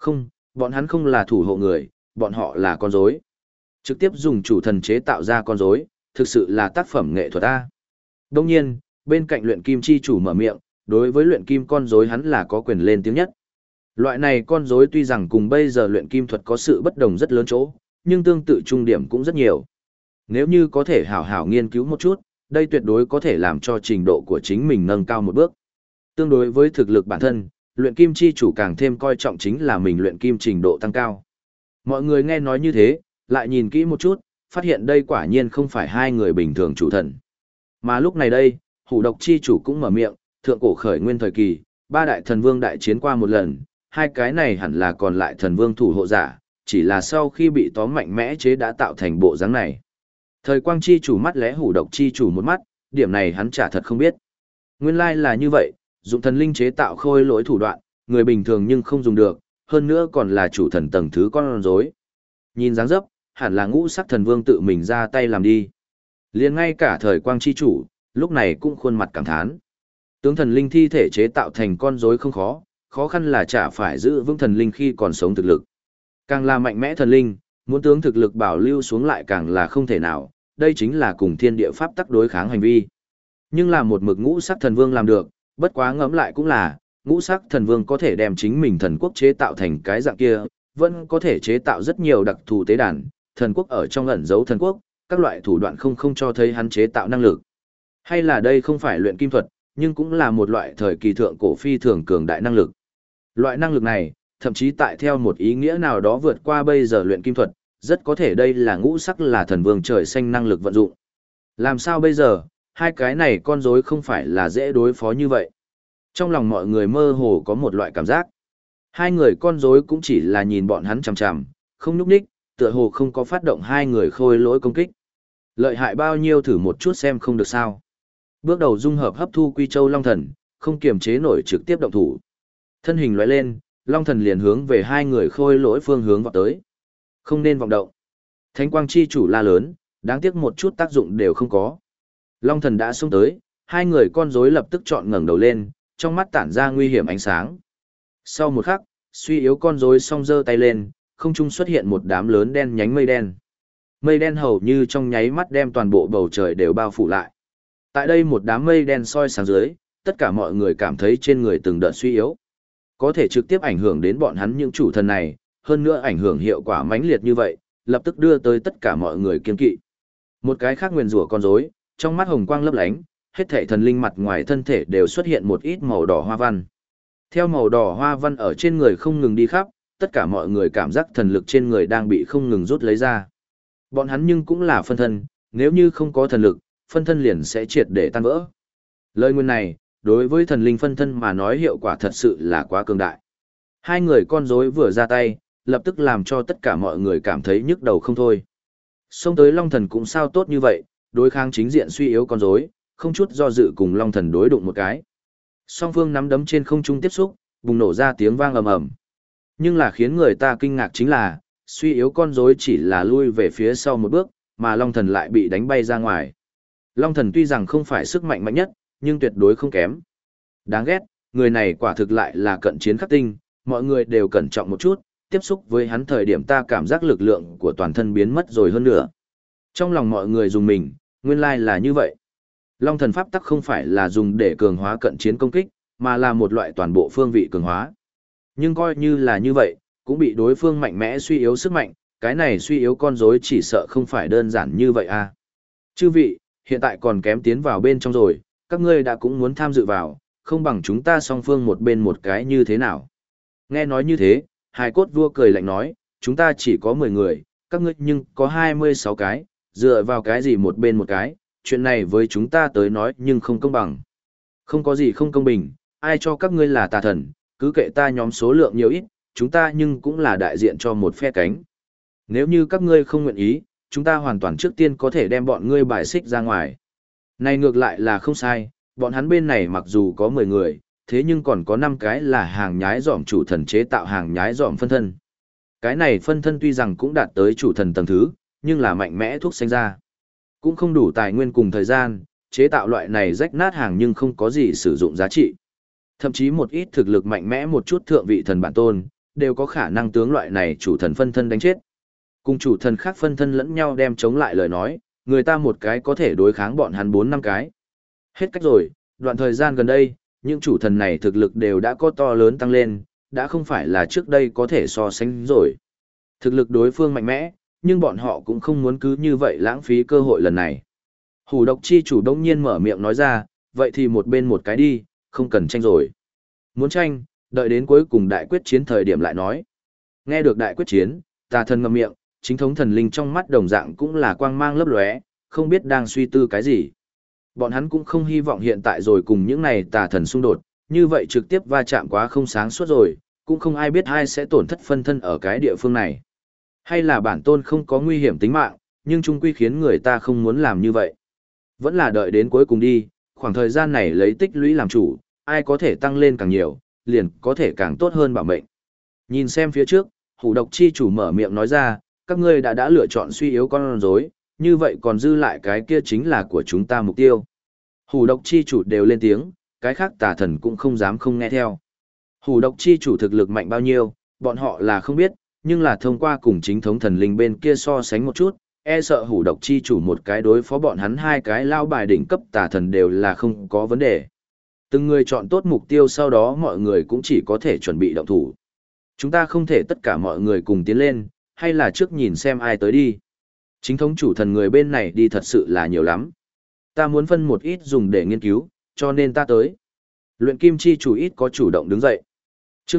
Không, bọn hắn không là thủ hộ người, bọn họ là con rối. Trực tiếp dùng chủ thần chế tạo ra con rối, thực sự là tác phẩm nghệ thuật a. Đương nhiên, bên cạnh luyện kim chi chủ mở miệng, đối với luyện kim con rối hắn là có quyền lên tiếng nhất. Loại này con rối tuy rằng cùng bây giờ luyện kim thuật có sự bất đồng rất lớn chỗ, nhưng tương tự trung điểm cũng rất nhiều. Nếu như có thể hảo hảo nghiên cứu một chút, đây tuyệt đối có thể làm cho trình độ của chính mình nâng cao một bước. Tương đối với thực lực bản thân, luyện kim chi chủ càng thêm coi trọng chính là mình luyện kim trình độ tăng cao. Mọi người nghe nói như thế, lại nhìn kỹ một chút, phát hiện đây quả nhiên không phải hai người bình thường chủ thần. Mà lúc này đây, hủ độc chi chủ cũng mở miệng, thượng cổ khởi nguyên thời kỳ, ba đại thần vương đại chiến qua một lần, hai cái này hẳn là còn lại thần vương thủ hộ giả, chỉ là sau khi bị tóm mạnh mẽ chế đã tạo thành bộ dáng này. Thời quang chi chủ mắt lẽ hủ độc chi chủ một mắt, điểm này hắn chả thật không biết. Nguyên lai là như vậy, dụng thần linh chế tạo khôi lỗi thủ đoạn, người bình thường nhưng không dùng được, hơn nữa còn là chủ thần tầng thứ con rối. Nhìn dáng dấp, hẳn là ngũ sắc thần vương tự mình ra tay làm đi. Liền ngay cả thời quang chi chủ, lúc này cũng khuôn mặt cảm thán. Tướng thần linh thi thể chế tạo thành con rối không khó, khó khăn là chả phải giữ vững thần linh khi còn sống thực lực. Càng là mạnh mẽ thần linh, muốn tướng thực lực bảo lưu xuống lại càng là không thể nào, đây chính là cùng thiên địa pháp tắc đối kháng hành vi. Nhưng là một mực ngũ sắc thần vương làm được, bất quá ngẫm lại cũng là, ngũ sắc thần vương có thể đem chính mình thần quốc chế tạo thành cái dạng kia, vẫn có thể chế tạo rất nhiều đặc thù tế đàn, thần quốc ở trong ẩn giấu thần quốc, các loại thủ đoạn không cho thấy hắn chế tạo năng lực. Hay là đây không phải luyện kim thuật, nhưng cũng là một loại thời kỳ thượng cổ phi thường cường đại năng lực. Loại năng lực này, thậm chí tại theo một ý nghĩa nào đó vượt qua bây giờ luyện kim thuật, rất có thể đây là ngũ sắc là thần vương trời xanh năng lực vận dụng. Làm sao bây giờ, hai cái này con rối không phải là dễ đối phó như vậy. Trong lòng mọi người mơ hồ có một loại cảm giác. Hai người con rối cũng chỉ là nhìn bọn hắn chằm chằm, không nhúc nhích, tựa hồ không có phát động hai người khôi lỗi công kích. Lợi hại bao nhiêu thử một chút xem không được sao. Bước đầu dung hợp hấp thu Quy Châu Long Thần, không kiềm chế nổi trực tiếp động thủ. Thân hình lóe lên, Long Thần liền hướng về hai người khôi lỗi phương hướng vọt tới. Không nên vọng động. Thánh quang chi chủ la lớn, đáng tiếc một chút tác dụng đều không có. Long Thần đã xông tới, hai người con rối lập tức chọn ngẩng đầu lên, trong mắt tản ra nguy hiểm ánh sáng. Sau một khắc, suy yếu con rối song giơ tay lên, không trung xuất hiện một đám lớn đen nhánh mây đen. Mây đen hầu như trong nháy mắt đem toàn bộ bầu trời đều bao phủ lại. Tại đây một đám mây đen soi sáng dưới, tất cả mọi người cảm thấy trên người từng đợt suy yếu. Có thể trực tiếp ảnh hưởng đến bọn hắn những chủ thần này, hơn nữa ảnh hưởng hiệu quả mãnh liệt như vậy, lập tức đưa tới tất cả mọi người kiên kỵ. Một cái khác nguyền rủa con rối, trong mắt hồng quang lấp lánh, hết thảy thần linh mặt ngoài thân thể đều xuất hiện một ít màu đỏ hoa văn. Theo màu đỏ hoa văn ở trên người không ngừng đi khắp, tất cả mọi người cảm giác thần lực trên người đang bị không ngừng rút lấy ra. Bọn hắn nhưng cũng là phân thân, nếu như không có thần lực, phân thân liền sẽ triệt để tan vỡ. Lời nguyền này, đối với thần linh phân thân mà nói hiệu quả thật sự là quá cường đại. Hai người con rối vừa ra tay, lập tức làm cho tất cả mọi người cảm thấy nhức đầu không thôi. Xông tới Long Thần cũng sao tốt như vậy, đối kháng chính diện suy yếu con rối, không chút do dự cùng Long Thần đối đụng một cái. Song phương nắm đấm trên không trung tiếp xúc, bùng nổ ra tiếng vang ầm ầm. Nhưng là khiến người ta kinh ngạc chính là, suy yếu con rối chỉ là lui về phía sau một bước, mà Long Thần lại bị đánh bay ra ngoài. Long Thần tuy rằng không phải sức mạnh mạnh nhất, nhưng tuyệt đối không kém. Đáng ghét, người này quả thực lại là cận chiến khắc tinh, mọi người đều cẩn trọng một chút, tiếp xúc với hắn thời điểm ta cảm giác lực lượng của toàn thân biến mất rồi hơn nữa. Trong lòng mọi người dùng mình, nguyên lai là như vậy. Long Thần pháp tắc không phải là dùng để cường hóa cận chiến công kích, mà là một loại toàn bộ phương vị cường hóa. Nhưng coi như là như vậy, cũng bị đối phương mạnh mẽ suy yếu sức mạnh, cái này suy yếu con rối chỉ sợ không phải đơn giản như vậy à. Chư vị, hiện tại còn kém tiến vào bên trong rồi, các ngươi đã cũng muốn tham dự vào, không bằng chúng ta song phương một bên một cái như thế nào. Nghe nói như thế, Hải Cốt Vua cười lạnh nói, chúng ta chỉ có 10 người, các ngươi nhưng có 26 cái, dựa vào cái gì một bên một cái, chuyện này với chúng ta tới nói nhưng không công bằng. Không có gì không công bình, ai cho các ngươi là tà thần, cứ kệ ta nhóm số lượng nhiều ít, chúng ta nhưng cũng là đại diện cho một phe cánh. Nếu như các ngươi không nguyện ý, chúng ta hoàn toàn trước tiên có thể đem bọn ngươi bài xích ra ngoài. Này ngược lại là không sai, bọn hắn bên này mặc dù có 10 người, thế nhưng còn có 5 cái là hàng nhái dỏm chủ thần chế tạo hàng nhái dỏm phân thân. Cái này phân thân tuy rằng cũng đạt tới chủ thần tầng thứ, nhưng là mạnh mẽ thuốc sinh ra. Cũng không đủ tài nguyên cùng thời gian, chế tạo loại này rách nát hàng nhưng không có gì sử dụng giá trị. Thậm chí một ít thực lực mạnh mẽ một chút thượng vị thần bản tôn, đều có khả năng tướng loại này chủ thần phân thân đánh chết. Cùng chủ thần khác phân thân lẫn nhau đem chống lại lời nói, người ta một cái có thể đối kháng bọn hắn 4 năm cái. Hết cách rồi, đoạn thời gian gần đây, những chủ thần này thực lực đều đã có to lớn tăng lên, đã không phải là trước đây có thể so sánh rồi. Thực lực đối phương mạnh mẽ, nhưng bọn họ cũng không muốn cứ như vậy lãng phí cơ hội lần này. Hủ độc chi chủ đông nhiên mở miệng nói ra, vậy thì một bên một cái đi, không cần tranh rồi. Muốn tranh, đợi đến cuối cùng đại quyết chiến thời điểm lại nói. Nghe được đại quyết chiến, tà thần ngậm miệng, chính thống thần linh trong mắt đồng dạng cũng là quang mang lấp lóe, không biết đang suy tư cái gì. Bọn hắn cũng không hy vọng hiện tại rồi cùng những này tà thần xung đột, như vậy trực tiếp va chạm quá không sáng suốt rồi, cũng không ai biết ai sẽ tổn thất phân thân ở cái địa phương này. Hay là bản tôn không có nguy hiểm tính mạng, nhưng chung quy khiến người ta không muốn làm như vậy. Vẫn là đợi đến cuối cùng đi, khoảng thời gian này lấy tích lũy làm chủ, ai có thể tăng lên càng nhiều, liền có thể càng tốt hơn bảo mệnh. Nhìn xem phía trước, hủ độc chi chủ mở miệng nói ra, các ngươi đã lựa chọn suy yếu con rối, như vậy còn dư lại cái kia chính là của chúng ta mục tiêu. Hủ độc chi chủ đều lên tiếng, cái khác tà thần cũng không dám không nghe theo. Hủ độc chi chủ thực lực mạnh bao nhiêu, bọn họ là không biết, nhưng là thông qua cùng chính thống thần linh bên kia so sánh một chút, e sợ hủ độc chi chủ một cái đối phó bọn hắn hai cái lao bài đỉnh cấp tà thần đều là không có vấn đề. Từng người chọn tốt mục tiêu sau đó mọi người cũng chỉ có thể chuẩn bị động thủ. Chúng ta không thể tất cả mọi người cùng tiến lên, hay là trước nhìn xem ai tới đi. Chính thống chủ thần người bên này đi thật sự là nhiều lắm. Ta muốn phân một ít dùng để nghiên cứu, cho nên ta tới. Luyện kim chi chủ ít có chủ động đứng dậy. Trước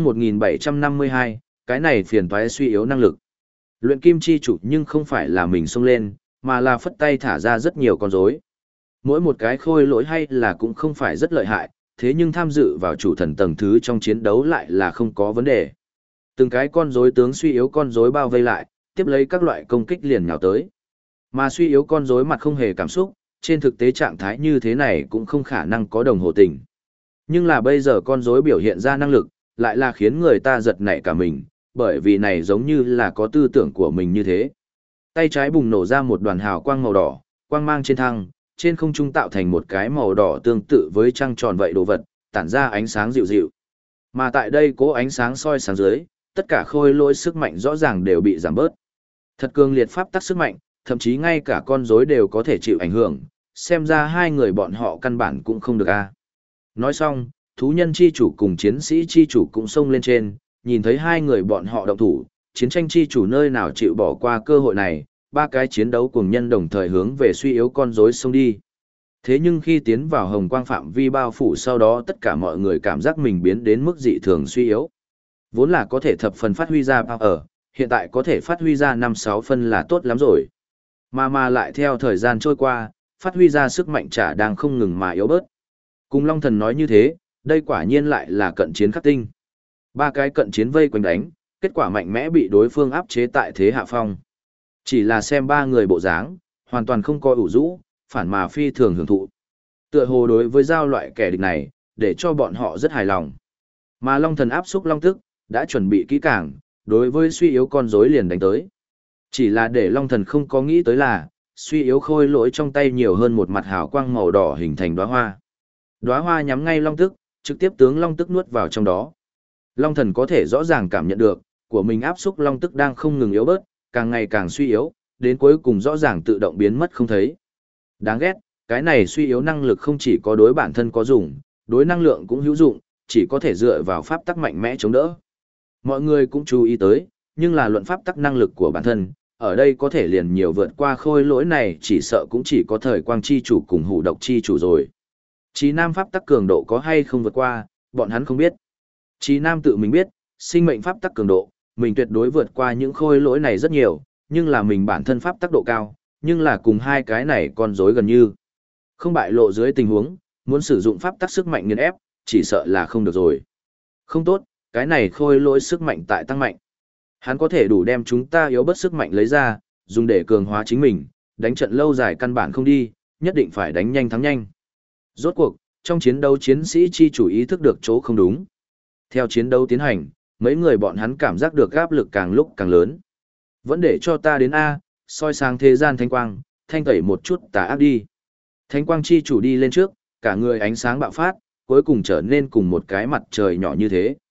1752, cái này phiền toái suy yếu năng lực. Luyện kim chi chủ nhưng không phải là mình xông lên, mà là phất tay thả ra rất nhiều con rối. Mỗi một cái khôi lỗi hay là cũng không phải rất lợi hại, thế nhưng tham dự vào chủ thần tầng thứ trong chiến đấu lại là không có vấn đề. Từng cái con rối tướng suy yếu con rối bao vây lại, tiếp lấy các loại công kích liền nhào tới. Mà suy yếu con rối mặt không hề cảm xúc, trên thực tế trạng thái như thế này cũng không khả năng có đồng hồ tình. Nhưng là bây giờ con rối biểu hiện ra năng lực, lại là khiến người ta giật nảy cả mình, bởi vì này giống như là có tư tưởng của mình như thế. Tay trái bùng nổ ra một đoàn hào quang màu đỏ, quang mang trên thăng, trên không trung tạo thành một cái màu đỏ tương tự với trăng tròn vậy đồ vật, tản ra ánh sáng dịu dịu. Mà tại đây cố ánh sáng soi sáng dưới, tất cả khôi lỗi sức mạnh rõ ràng đều bị giảm bớt. Thật cường liệt pháp tắc sức mạnh, thậm chí ngay cả con rối đều có thể chịu ảnh hưởng, xem ra hai người bọn họ căn bản cũng không được a. Nói xong, thú nhân chi chủ cùng chiến sĩ chi chủ cũng xông lên trên, nhìn thấy hai người bọn họ động thủ, chiến tranh chi chủ nơi nào chịu bỏ qua cơ hội này, ba cái chiến đấu cùng nhân đồng thời hướng về suy yếu con rối xông đi. Thế nhưng khi tiến vào hồng quang phạm vi bao phủ sau đó tất cả mọi người cảm giác mình biến đến mức dị thường suy yếu. Vốn là có thể thập phần phát huy ra bao ở, hiện tại có thể phát huy ra 5-6 phân là tốt lắm rồi. Mà lại theo thời gian trôi qua, phát huy ra sức mạnh chả đang không ngừng mà yếu bớt. Cùng Long Thần nói như thế, đây quả nhiên lại là cận chiến khắc tinh. Ba cái cận chiến vây quanh đánh, kết quả mạnh mẽ bị đối phương áp chế tại thế hạ phong. Chỉ là xem ba người bộ dáng, hoàn toàn không coi ủ rũ, phản mà phi thường hưởng thụ. Tựa hồ đối với giao loại kẻ địch này, để cho bọn họ rất hài lòng. Mà Long Thần áp xúc Long Tức, đã chuẩn bị kỹ càng, đối với suy yếu con rối liền đánh tới. Chỉ là để Long Thần không có nghĩ tới là, suy yếu khôi lỗi trong tay nhiều hơn một mặt hào quang màu đỏ hình thành đóa hoa. Đóa hoa nhắm ngay Long Tức, trực tiếp tướng Long Tức nuốt vào trong đó. Long Thần có thể rõ ràng cảm nhận được, của mình áp xúc Long Tức đang không ngừng yếu bớt, càng ngày càng suy yếu, đến cuối cùng rõ ràng tự động biến mất không thấy. Đáng ghét, cái này suy yếu năng lực không chỉ có đối bản thân có dùng, đối năng lượng cũng hữu dụng, chỉ có thể dựa vào pháp tắc mạnh mẽ chống đỡ. Mọi người cũng chú ý tới, nhưng là luận pháp tắc năng lực của bản thân, ở đây có thể liền nhiều vượt qua khôi lỗi này chỉ sợ cũng chỉ có thời quang chi chủ cùng hủ độc chi chủ rồi. Chí Nam pháp tắc cường độ có hay không vượt qua, bọn hắn không biết. Chí Nam tự mình biết, sinh mệnh pháp tắc cường độ, mình tuyệt đối vượt qua những khôi lỗi này rất nhiều, nhưng là mình bản thân pháp tắc độ cao, nhưng là cùng hai cái này con rối gần như. Không bại lộ dưới tình huống, muốn sử dụng pháp tắc sức mạnh nghiền ép, chỉ sợ là không được rồi. Không tốt, cái này khôi lỗi sức mạnh tại tăng mạnh. Hắn có thể đủ đem chúng ta yếu bớt sức mạnh lấy ra, dùng để cường hóa chính mình, đánh trận lâu dài căn bản không đi, nhất định phải đánh nhanh thắng nhanh. Rốt cuộc, trong chiến đấu chiến sĩ chi chủ ý thức được chỗ không đúng. Theo chiến đấu tiến hành, mấy người bọn hắn cảm giác được áp lực càng lúc càng lớn. Vẫn để cho ta đến A, soi sáng thế gian thanh quang, thanh tẩy một chút tà ác đi. Thánh quang chi chủ đi lên trước, cả người ánh sáng bạo phát, cuối cùng trở nên cùng một cái mặt trời nhỏ như thế.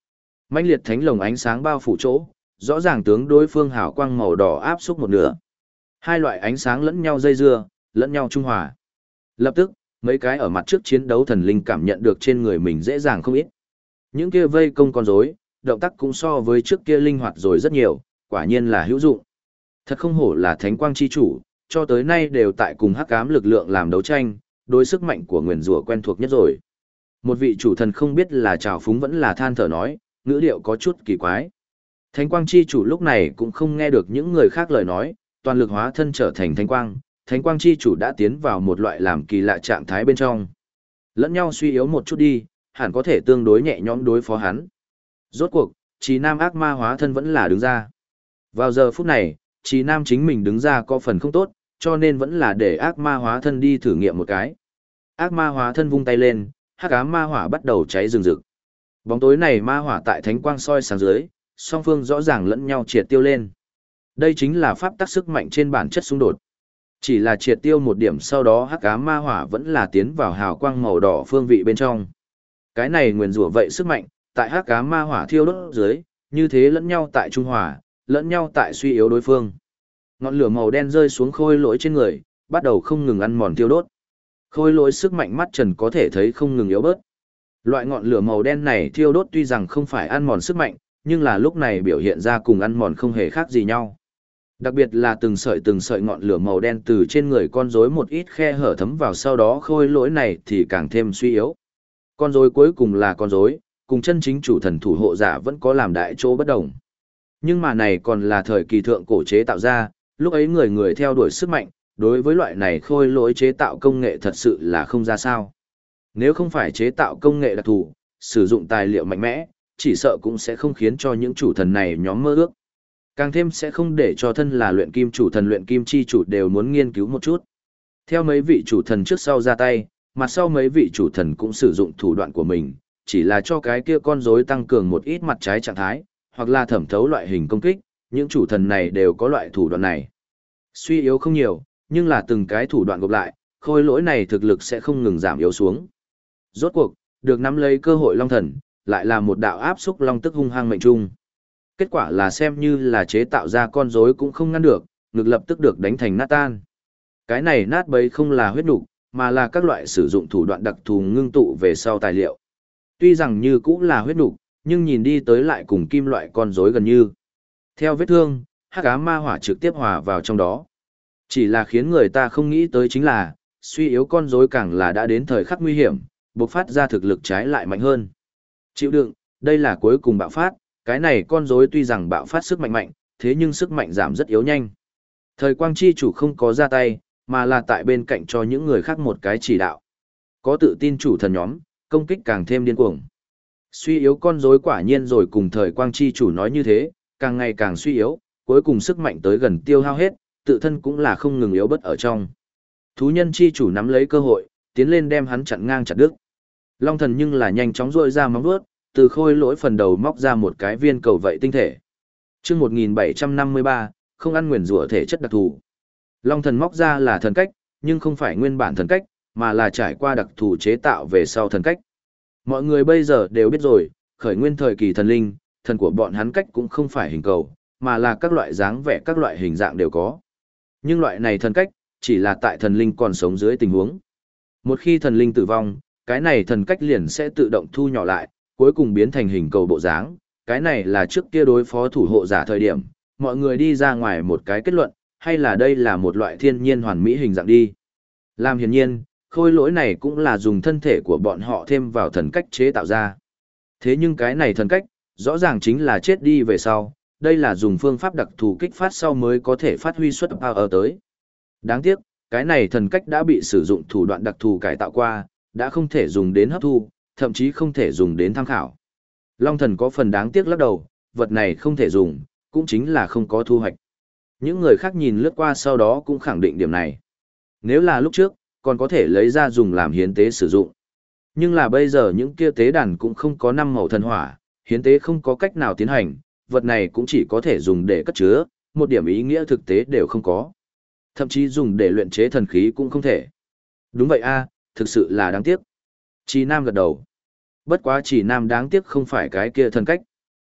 Mãnh liệt thánh lồng ánh sáng bao phủ chỗ, rõ ràng tướng đối phương hào quang màu đỏ áp xúc một nửa. Hai loại ánh sáng lẫn nhau dây dưa, lẫn nhau trung hòa. Lập tức, mấy cái ở mặt trước chiến đấu thần linh cảm nhận được trên người mình dễ dàng không ít. Những kia vây công con rối, động tác cũng so với trước kia linh hoạt rồi rất nhiều, quả nhiên là hữu dụng. Thật không hổ là thánh quang chi chủ, cho tới nay đều tại cùng hắc ám lực lượng làm đấu tranh, đối sức mạnh của nguyền rủa quen thuộc nhất rồi. Một vị chủ thần không biết là trào phúng vẫn là than thở nói, ngữ điệu có chút kỳ quái. Thánh quang chi chủ lúc này cũng không nghe được những người khác lời nói, toàn lực hóa thân trở thành thánh quang chi chủ đã tiến vào một loại làm kỳ lạ trạng thái bên trong. Lẫn nhau suy yếu một chút đi, hẳn có thể tương đối nhẹ nhõm đối phó hắn. Rốt cuộc, Trì Nam ác ma hóa thân vẫn là đứng ra. Vào giờ phút này, Trì Nam chính mình đứng ra có phần không tốt, cho nên vẫn là để ác ma hóa thân đi thử nghiệm một cái. Ác ma hóa thân vung tay lên, hắc ám ma hỏa bắt đầu cháy rừng rực. Bóng tối này ma hỏa tại thánh quang soi sáng dưới, song phương rõ ràng lẫn nhau triệt tiêu lên. Đây chính là pháp tắc sức mạnh trên bản chất xung đột. Chỉ là triệt tiêu một điểm sau đó hắc ám ma hỏa vẫn là tiến vào hào quang màu đỏ phương vị bên trong. Cái này nguyền rủa vậy sức mạnh, tại hắc ám ma hỏa thiêu đốt dưới, như thế lẫn nhau tại trung hòa, lẫn nhau tại suy yếu đối phương. Ngọn lửa màu đen rơi xuống khôi lỗi trên người, bắt đầu không ngừng ăn mòn thiêu đốt. Khôi lỗi sức mạnh mắt trần có thể thấy không ngừng yếu bớt. Loại ngọn lửa màu đen này thiêu đốt tuy rằng không phải ăn mòn sức mạnh, nhưng là lúc này biểu hiện ra cùng ăn mòn không hề khác gì nhau. Đặc biệt là từng sợi ngọn lửa màu đen từ trên người con rối một ít khe hở thấm vào sau đó khôi lỗi này thì càng thêm suy yếu. Con rối cuối cùng là con rối, cùng chân chính chủ thần thủ hộ giả vẫn có làm đại chỗ bất đồng. Nhưng mà này còn là thời kỳ thượng cổ chế tạo ra, lúc ấy người người theo đuổi sức mạnh, đối với loại này khôi lỗi chế tạo công nghệ thật sự là không ra sao. Nếu không phải chế tạo công nghệ đặc thù, sử dụng tài liệu mạnh mẽ, chỉ sợ cũng sẽ không khiến cho những chủ thần này nhóm mơ ước. Càng thêm sẽ không để cho thân là luyện kim chủ thần luyện kim chi chủ đều muốn nghiên cứu một chút. Theo mấy vị chủ thần trước sau ra tay, mặt sau mấy vị chủ thần cũng sử dụng thủ đoạn của mình, chỉ là cho cái kia con rối tăng cường một ít mặt trái trạng thái, hoặc là thẩm thấu loại hình công kích, những chủ thần này đều có loại thủ đoạn này. Suy yếu không nhiều, nhưng là từng cái thủ đoạn gộp lại, khôi lỗi này thực lực sẽ không ngừng giảm yếu xuống. Rốt cuộc, được nắm lấy cơ hội long thần, lại là một đạo áp xúc long tức hung hăng mệnh trung. Kết quả là xem như là chế tạo ra con rối cũng không ngăn được, ngực lập tức được đánh thành nát tan. Cái này nát bấy không là huyết nục, mà là các loại sử dụng thủ đoạn đặc thù ngưng tụ về sau tài liệu. Tuy rằng như cũng là huyết nục, nhưng nhìn đi tới lại cùng kim loại con rối gần như. Theo vết thương, hắc ám ma hỏa trực tiếp hòa vào trong đó. Chỉ là khiến người ta không nghĩ tới chính là, suy yếu con rối càng là đã đến thời khắc nguy hiểm, bộc phát ra thực lực trái lại mạnh hơn. Chịu đựng, đây là cuối cùng bạo phát, cái này con rối tuy rằng bạo phát sức mạnh mạnh, thế nhưng sức mạnh giảm rất yếu nhanh. Thời quang chi chủ không có ra tay, mà là tại bên cạnh cho những người khác một cái chỉ đạo. Có tự tin chủ thần nhóm, công kích càng thêm điên cuồng. Suy yếu con rối quả nhiên rồi cùng thời quang chi chủ nói như thế, càng ngày càng suy yếu, cuối cùng sức mạnh tới gần tiêu hao hết, tự thân cũng là không ngừng yếu bất ở trong. Thú nhân chi chủ nắm lấy cơ hội, tiến lên đem hắn chặn ngang chặt đứt. Long thần nhưng là nhanh chóng rôi ra móng vuốt, từ khôi lỗi phần đầu móc ra một cái viên cầu vậy tinh thể. Chương 1753, không ăn nguyền rủa thể chất đặc thù. Long thần móc ra là thần cách, nhưng không phải nguyên bản thần cách, mà là trải qua đặc thù chế tạo về sau thần cách. Mọi người bây giờ đều biết rồi, khởi nguyên thời kỳ thần linh, thần của bọn hắn cách cũng không phải hình cầu, mà là các loại dáng vẻ các loại hình dạng đều có. Nhưng loại này thần cách, chỉ là tại thần linh còn sống dưới tình huống. Một khi thần linh tử vong, cái này thần cách liền sẽ tự động thu nhỏ lại, cuối cùng biến thành hình cầu bộ dáng. Cái này là trước kia đối phó thủ hộ giả thời điểm, mọi người đi ra ngoài một cái kết luận, hay là đây là một loại thiên nhiên hoàn mỹ hình dạng đi. Làm hiển nhiên, khôi lỗi này cũng là dùng thân thể của bọn họ thêm vào thần cách chế tạo ra. Thế nhưng cái này thần cách, rõ ràng chính là chết đi về sau, đây là dùng phương pháp đặc thù kích phát sau mới có thể phát huy suất power tới. Đáng tiếc, cái này thần cách đã bị sử dụng thủ đoạn đặc thù cải tạo qua, đã không thể dùng đến hấp thu, thậm chí không thể dùng đến tham khảo. Long thần có phần đáng tiếc lắc đầu, vật này không thể dùng, cũng chính là không có thu hoạch. Những người khác nhìn lướt qua sau đó cũng khẳng định điểm này. Nếu là lúc trước, còn có thể lấy ra dùng làm hiến tế sử dụng. Nhưng là bây giờ những kia tế đàn cũng không có 5 màu thần hỏa, hiến tế không có cách nào tiến hành, vật này cũng chỉ có thể dùng để cất chứa, một điểm ý nghĩa thực tế đều không có. Thậm chí dùng để luyện chế thần khí cũng không thể. Đúng vậy a, thực sự là đáng tiếc. Chỉ Nam gật đầu. Bất quá Chỉ Nam đáng tiếc không phải cái kia thần cách.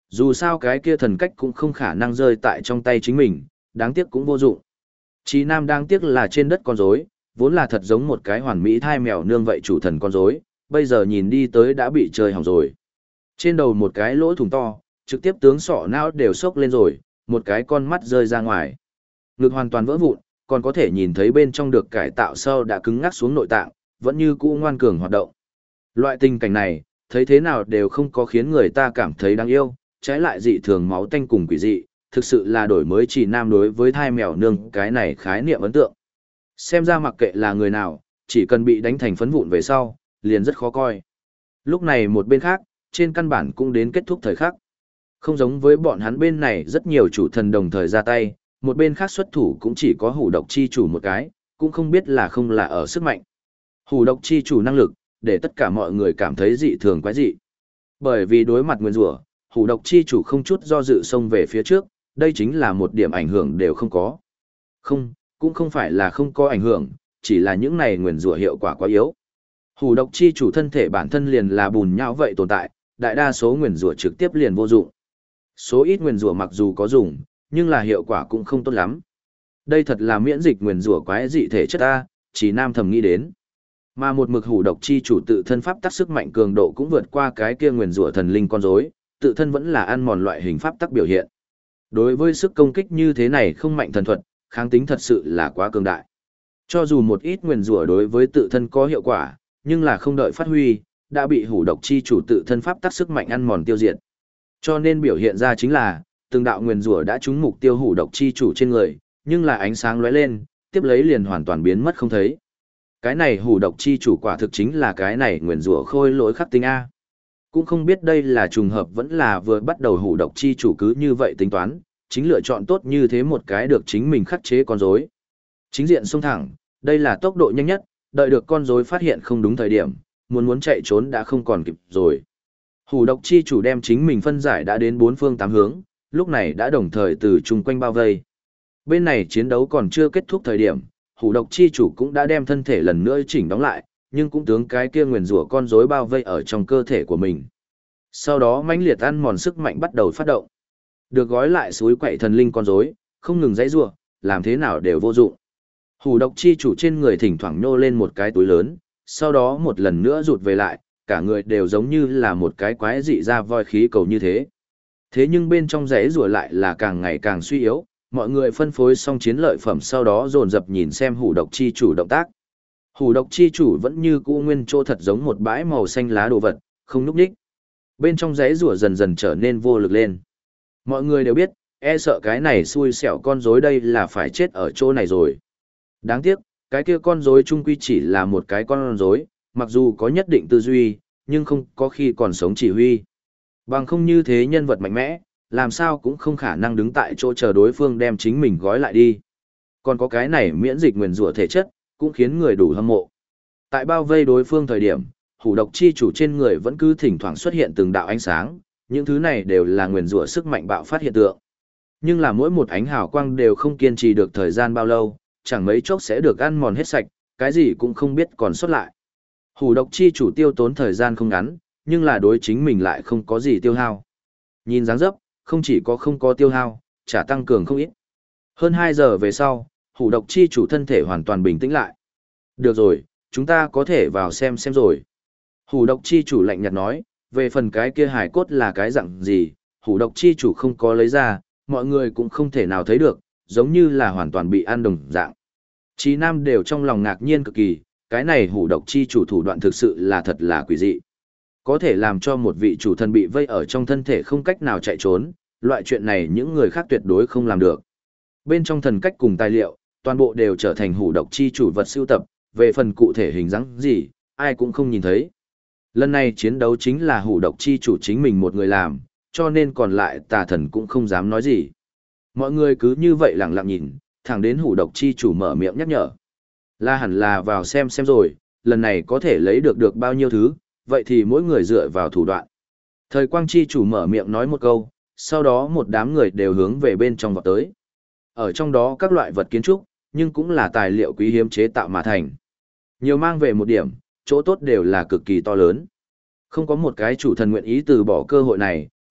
Dù sao cái kia thần cách cũng không khả năng rơi tại trong tay chính mình, đáng tiếc cũng vô dụng. Chí Nam đáng tiếc là trên đất con rối, vốn là thật giống một cái hoàn mỹ thai mèo nương vậy chủ thần con rối, bây giờ nhìn đi tới đã bị chơi hỏng rồi. Trên đầu một cái lỗ thủng to, trực tiếp tướng sọ não đều sốc lên rồi, một cái con mắt rơi ra ngoài. Ngực hoàn toàn vỡ vụn, còn có thể nhìn thấy bên trong được cải tạo sau đã cứng ngắc xuống nội tạng, vẫn như cũ ngoan cường hoạt động. Loại tình cảnh này, thấy thế nào đều không có khiến người ta cảm thấy đáng yêu, trái lại dị thường máu tanh cùng quỷ dị, thực sự là đổi mới Chỉ Nam đối với thai mèo nương cái này khái niệm ấn tượng. Xem ra mặc kệ là người nào, chỉ cần bị đánh thành phấn vụn về sau, liền rất khó coi. Lúc này một bên khác, trên căn bản cũng đến kết thúc thời khắc. Không giống với bọn hắn bên này rất nhiều chủ thần đồng thời ra tay, một bên khác xuất thủ cũng chỉ có hủ độc chi chủ một cái, cũng không biết là không là ở sức mạnh. Hủ độc chi chủ năng lực, để tất cả mọi người cảm thấy dị thường quái dị. Bởi vì đối mặt nguyên rủa, hủ độc chi chủ không chút do dự xông về phía trước, đây chính là một điểm ảnh hưởng đều không có. Không, cũng không phải là không có ảnh hưởng, chỉ là những này nguyên rủa hiệu quả quá yếu. Hủ độc chi chủ thân thể bản thân liền là bùn nhão vậy tồn tại, đại đa số nguyên rủa trực tiếp liền vô dụng. Số ít nguyên rủa mặc dù có dùng, nhưng là hiệu quả cũng không tốt lắm. Đây thật là miễn dịch nguyên rủa quái dị thể chất ta, Chỉ Nam thầm nghĩ đến. Mà một mực hủ độc chi chủ tự thân pháp tắc sức mạnh cường độ cũng vượt qua cái kia nguyên rủa thần linh con rối, tự thân vẫn là ăn mòn loại hình pháp tắc biểu hiện. Đối với sức công kích như thế này không mạnh thần thuật, kháng tính thật sự là quá cường đại. Cho dù một ít nguyên rủa đối với tự thân có hiệu quả, nhưng là không đợi phát huy, đã bị hủ độc chi chủ tự thân pháp tắc sức mạnh ăn mòn tiêu diệt. Cho nên biểu hiện ra chính là, từng đạo nguyên rủa đã trúng mục tiêu hủ độc chi chủ trên người, nhưng là ánh sáng lóe lên, tiếp lấy liền hoàn toàn biến mất không thấy. Cái này hủ độc chi chủ quả thực chính là cái này nguyên rủa khôi lỗi khắc tinh A. Cũng không biết đây là trùng hợp vẫn là vừa bắt đầu hủ độc chi chủ cứ như vậy tính toán, chính lựa chọn tốt như thế một cái được chính mình khắc chế con rối. Chính diện xông thẳng, đây là tốc độ nhanh nhất, đợi được con rối phát hiện không đúng thời điểm, muốn chạy trốn đã không còn kịp rồi. Hủ độc chi chủ đem chính mình phân giải đã đến bốn phương tám hướng, lúc này đã đồng thời từ chung quanh bao vây. Bên này chiến đấu còn chưa kết thúc thời điểm, hủ độc chi chủ cũng đã đem thân thể lần nữa chỉnh đóng lại, nhưng cũng tướng cái kia nguyền rủa con rối bao vây ở trong cơ thể của mình. Sau đó mãnh liệt ăn mòn sức mạnh bắt đầu phát động. Được gói lại suối quậy thần linh con rối, không ngừng giãy giụa, làm thế nào đều vô dụng. Hủ độc chi chủ trên người thỉnh thoảng nhô lên một cái túi lớn, sau đó một lần nữa rụt về lại, cả người đều giống như là một cái quái dị ra voi khí cầu như thế. Thế nhưng bên trong giãy giụa lại là càng ngày càng suy yếu, mọi người phân phối xong chiến lợi phẩm sau đó dồn dập nhìn xem hủ độc chi chủ động tác. Hủ độc chi chủ vẫn như cũ nguyên chỗ thật giống một bãi màu xanh lá đồ vật, không nhúc nhích. Bên trong giấy rùa dần dần trở nên vô lực lên. Mọi người đều biết, e sợ cái này xui xẻo con rối đây là phải chết ở chỗ này rồi. Đáng tiếc, cái kia con rối chung quy chỉ là một cái con rối, mặc dù có nhất định tư duy, nhưng không có khi còn sống chỉ huy. Bằng không như thế nhân vật mạnh mẽ, làm sao cũng không khả năng đứng tại chỗ chờ đối phương đem chính mình gói lại đi. Còn có cái này miễn dịch nguyền rủa thể chất, cũng khiến người đủ hâm mộ. Tại bao vây đối phương thời điểm, hủ độc chi chủ trên người vẫn cứ thỉnh thoảng xuất hiện từng đạo ánh sáng, những thứ này đều là nguyền rủa sức mạnh bạo phát hiện tượng. Nhưng là mỗi một ánh hào quang đều không kiên trì được thời gian bao lâu, chẳng mấy chốc sẽ được ăn mòn hết sạch, cái gì cũng không biết còn sót lại. Hủ độc chi chủ tiêu tốn thời gian không ngắn, nhưng là đối chính mình lại không có gì tiêu hao. Nhìn dáng dấp, không chỉ có không có tiêu hao, chả tăng cường không ít. Hơn 2 giờ về sau, hủ độc chi chủ thân thể hoàn toàn bình tĩnh lại. Được rồi, chúng ta có thể vào xem rồi. Hủ độc chi chủ lạnh nhạt nói, về phần cái kia hài cốt là cái dạng gì, hủ độc chi chủ không có lấy ra, mọi người cũng không thể nào thấy được, giống như là hoàn toàn bị ăn đồng dạng. Chí Nam đều trong lòng ngạc nhiên cực kỳ, cái này hủ độc chi chủ thủ đoạn thực sự là thật là quỷ dị. Có thể làm cho một vị chủ thần bị vây ở trong thân thể không cách nào chạy trốn, loại chuyện này những người khác tuyệt đối không làm được. Bên trong thần cách cùng tài liệu, toàn bộ đều trở thành hủ độc chi chủ vật sưu tập, về phần cụ thể hình dáng gì, ai cũng không nhìn thấy. Lần này chiến đấu chính là hủ độc chi chủ chính mình một người làm, cho nên còn lại tà thần cũng không dám nói gì. Mọi người cứ như vậy lặng lặng nhìn, thẳng đến hủ độc chi chủ mở miệng nhắc nhở. Là hẳn là vào xem rồi, lần này có thể lấy được bao nhiêu thứ, vậy thì mỗi người dựa vào thủ đoạn. Thời quang chi chủ mở miệng nói một câu, sau đó một đám người đều hướng về bên trong vọt tới. Ở trong đó các loại vật kiến trúc, nhưng cũng là tài liệu quý hiếm chế tạo mà thành. Nhiều mang về một điểm, chỗ tốt đều là cực kỳ to lớn. Không có một cái chủ thần nguyện ý từ bỏ cơ hội này,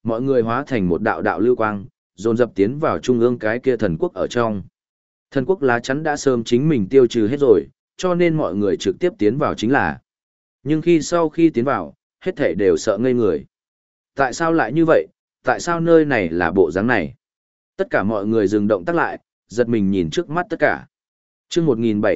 mọi người hóa thành một đạo đạo lưu quang, dồn dập tiến vào trung ương cái kia thần quốc ở trong. Thần quốc lá chắn đã sớm chính mình tiêu trừ hết rồi, cho nên mọi người trực tiếp tiến vào chính là. Nhưng sau khi tiến vào, hết thảy đều sợ ngây người. Tại sao lại như vậy? Tại sao nơi này là bộ dáng này? Tất cả mọi người dừng động tác lại, giật mình nhìn trước mắt tất cả. Chương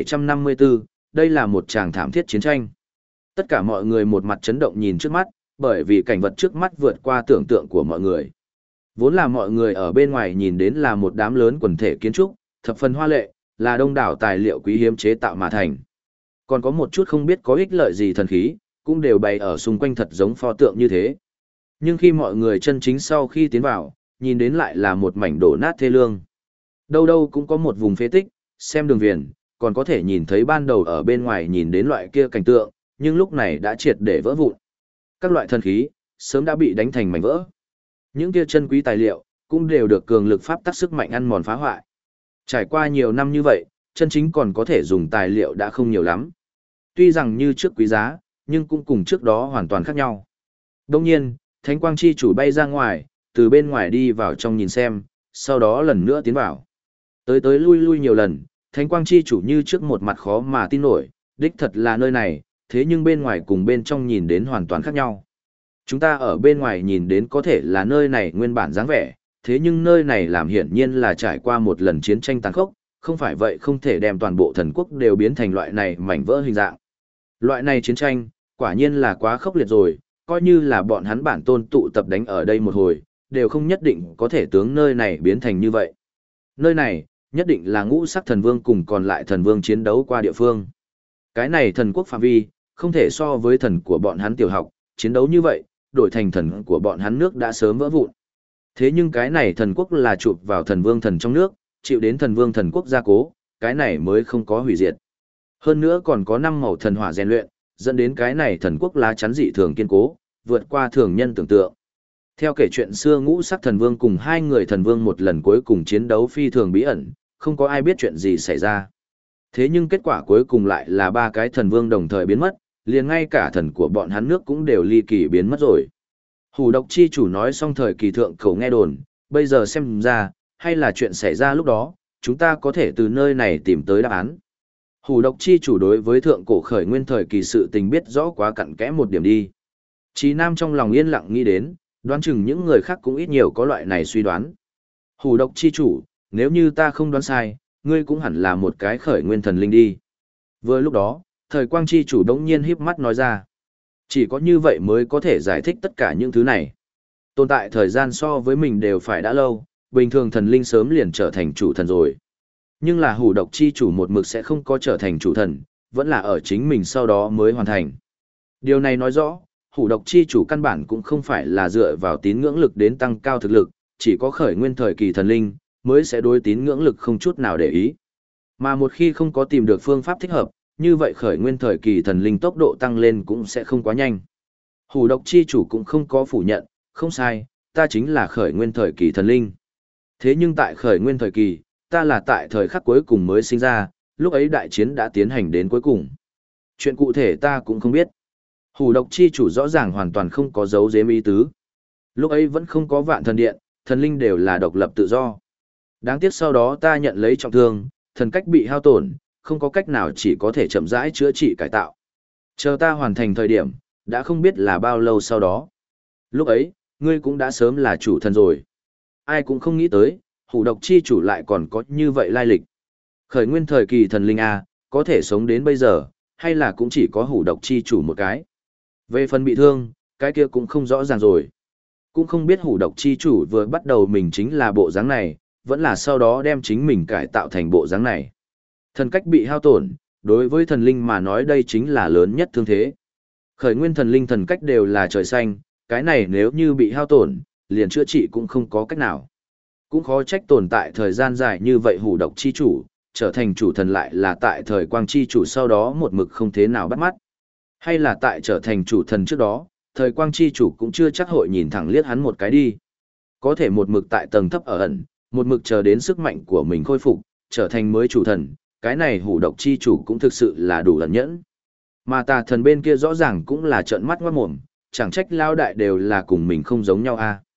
1754, đây là một tràng thảm thiết chiến tranh. Tất cả mọi người một mặt chấn động nhìn trước mắt, bởi vì cảnh vật trước mắt vượt qua tưởng tượng của mọi người. Vốn là mọi người ở bên ngoài nhìn đến là một đám lớn quần thể kiến trúc, thập phần hoa lệ, là đông đảo tài liệu quý hiếm chế tạo mà thành. Còn có một chút không biết có ích lợi gì thần khí, cũng đều bày ở xung quanh thật giống pho tượng như thế. Nhưng khi mọi người chân chính sau khi tiến vào, nhìn đến lại là một mảnh đổ nát thê lương. Đâu đâu cũng có một vùng phế tích, xem đường viền, còn có thể nhìn thấy ban đầu ở bên ngoài nhìn đến loại kia cảnh tượng, nhưng lúc này đã triệt để vỡ vụn. Các loại thần khí, sớm đã bị đánh thành mảnh vỡ. Những kia chân quý tài liệu, cũng đều được cường lực pháp tắc sức mạnh ăn mòn phá hoại. Trải qua nhiều năm như vậy, chân chính còn có thể dùng tài liệu đã không nhiều lắm. Tuy rằng như trước quý giá, nhưng cũng cùng trước đó hoàn toàn khác nhau. Đồng nhiên, Thánh Quang Chi chủ bay ra ngoài, từ bên ngoài đi vào trong nhìn xem, sau đó lần nữa tiến vào. Tới lui lui nhiều lần, Thánh Quang Chi chủ như trước một mặt khó mà tin nổi, đích thật là nơi này, thế nhưng bên ngoài cùng bên trong nhìn đến hoàn toàn khác nhau. Chúng ta ở bên ngoài nhìn đến có thể là nơi này nguyên bản dáng vẻ, thế nhưng nơi này làm hiển nhiên là trải qua một lần chiến tranh tàn khốc, không phải vậy không thể đem toàn bộ thần quốc đều biến thành loại này mảnh vỡ hình dạng. Loại này chiến tranh, quả nhiên là quá khốc liệt rồi, coi như là bọn hắn bản tôn tụ tập đánh ở đây một hồi, đều không nhất định có thể tướng nơi này biến thành như vậy. Nơi này, nhất định là ngũ sắc thần vương cùng còn lại thần vương chiến đấu qua địa phương. Cái này thần quốc phạm vi, không thể so với thần của bọn hắn tiểu học, chiến đấu như vậy, đổi thành thần của bọn hắn nước đã sớm vỡ vụn. Thế nhưng cái này thần quốc là chụp vào thần vương thần trong nước, chịu đến thần vương thần quốc gia cố, cái này mới không có hủy diệt. Hơn nữa còn có 5 màu thần hỏa rèn luyện, dẫn đến cái này thần quốc lá chắn dị thường kiên cố, vượt qua thường nhân tưởng tượng. Theo kể chuyện xưa ngũ sắc thần vương cùng 2 người thần vương một lần cuối cùng chiến đấu phi thường bí ẩn, không có ai biết chuyện gì xảy ra. Thế nhưng kết quả cuối cùng lại là 3 cái thần vương đồng thời biến mất, liền ngay cả thần của bọn hắn nước cũng đều ly kỳ biến mất rồi. Hủ độc chi chủ nói xong thời kỳ thượng cổ nghe đồn, bây giờ xem ra, hay là chuyện xảy ra lúc đó, chúng ta có thể từ nơi này tìm tới đáp án. Hủ độc chi chủ đối với thượng cổ khởi nguyên thời kỳ sự tình biết rõ quá cặn kẽ một điểm đi. Chí Nam trong lòng yên lặng nghĩ đến, đoán chừng những người khác cũng ít nhiều có loại này suy đoán. Hủ độc chi chủ, nếu như ta không đoán sai, ngươi cũng hẳn là một cái khởi nguyên thần linh đi. Vừa lúc đó, thời quang chi chủ đống nhiên híp mắt nói ra. Chỉ có như vậy mới có thể giải thích tất cả những thứ này. Tồn tại thời gian so với mình đều phải đã lâu, bình thường thần linh sớm liền trở thành chủ thần rồi. Nhưng là hủ độc chi chủ một mực sẽ không có trở thành chủ thần, vẫn là ở chính mình sau đó mới hoàn thành. Điều này nói rõ, hủ độc chi chủ căn bản cũng không phải là dựa vào tín ngưỡng lực đến tăng cao thực lực, chỉ có khởi nguyên thời kỳ thần linh, mới sẽ đối tín ngưỡng lực không chút nào để ý. Mà một khi không có tìm được phương pháp thích hợp, như vậy khởi nguyên thời kỳ thần linh tốc độ tăng lên cũng sẽ không quá nhanh. Hủ độc chi chủ cũng không có phủ nhận, không sai, ta chính là khởi nguyên thời kỳ thần linh. Thế nhưng tại khởi nguyên thời kỳ, ta là tại thời khắc cuối cùng mới sinh ra, lúc ấy đại chiến đã tiến hành đến cuối cùng. Chuyện cụ thể ta cũng không biết. Hủ độc chi chủ rõ ràng hoàn toàn không có dấu giếm ý tứ. Lúc ấy vẫn không có vạn thần điện, thần linh đều là độc lập tự do. Đáng tiếc sau đó ta nhận lấy trọng thương, thần cách bị hao tổn, không có cách nào chỉ có thể chậm rãi chữa trị cải tạo. Chờ ta hoàn thành thời điểm, đã không biết là bao lâu sau đó. Lúc ấy, ngươi cũng đã sớm là chủ thần rồi. Ai cũng không nghĩ tới, hủ độc chi chủ lại còn có như vậy lai lịch. Khởi nguyên thời kỳ thần linh A, có thể sống đến bây giờ, hay là cũng chỉ có hủ độc chi chủ một cái. Về phần bị thương, cái kia cũng không rõ ràng rồi. Cũng không biết hủ độc chi chủ vừa bắt đầu mình chính là bộ dáng này, vẫn là sau đó đem chính mình cải tạo thành bộ dáng này. Thần cách bị hao tổn, đối với thần linh mà nói đây chính là lớn nhất thương thế. Khởi nguyên thần linh thần cách đều là trời xanh, cái này nếu như bị hao tổn, liền chữa trị cũng không có cách nào. Cũng khó trách tồn tại thời gian dài như vậy hủ độc chi chủ, trở thành chủ thần lại là tại thời quang chi chủ sau đó một mực không thế nào bắt mắt. Hay là tại trở thành chủ thần trước đó, thời quang chi chủ cũng chưa chắc hội nhìn thẳng liếc hắn một cái đi. Có thể một mực tại tầng thấp ở ẩn, một mực chờ đến sức mạnh của mình khôi phục, trở thành mới chủ thần, cái này hủ độc chi chủ cũng thực sự là đủ ẩn nhẫn. Mà tà thần bên kia rõ ràng cũng là trợn mắt ngoát mồm, chẳng trách lao đại đều là cùng mình không giống nhau a.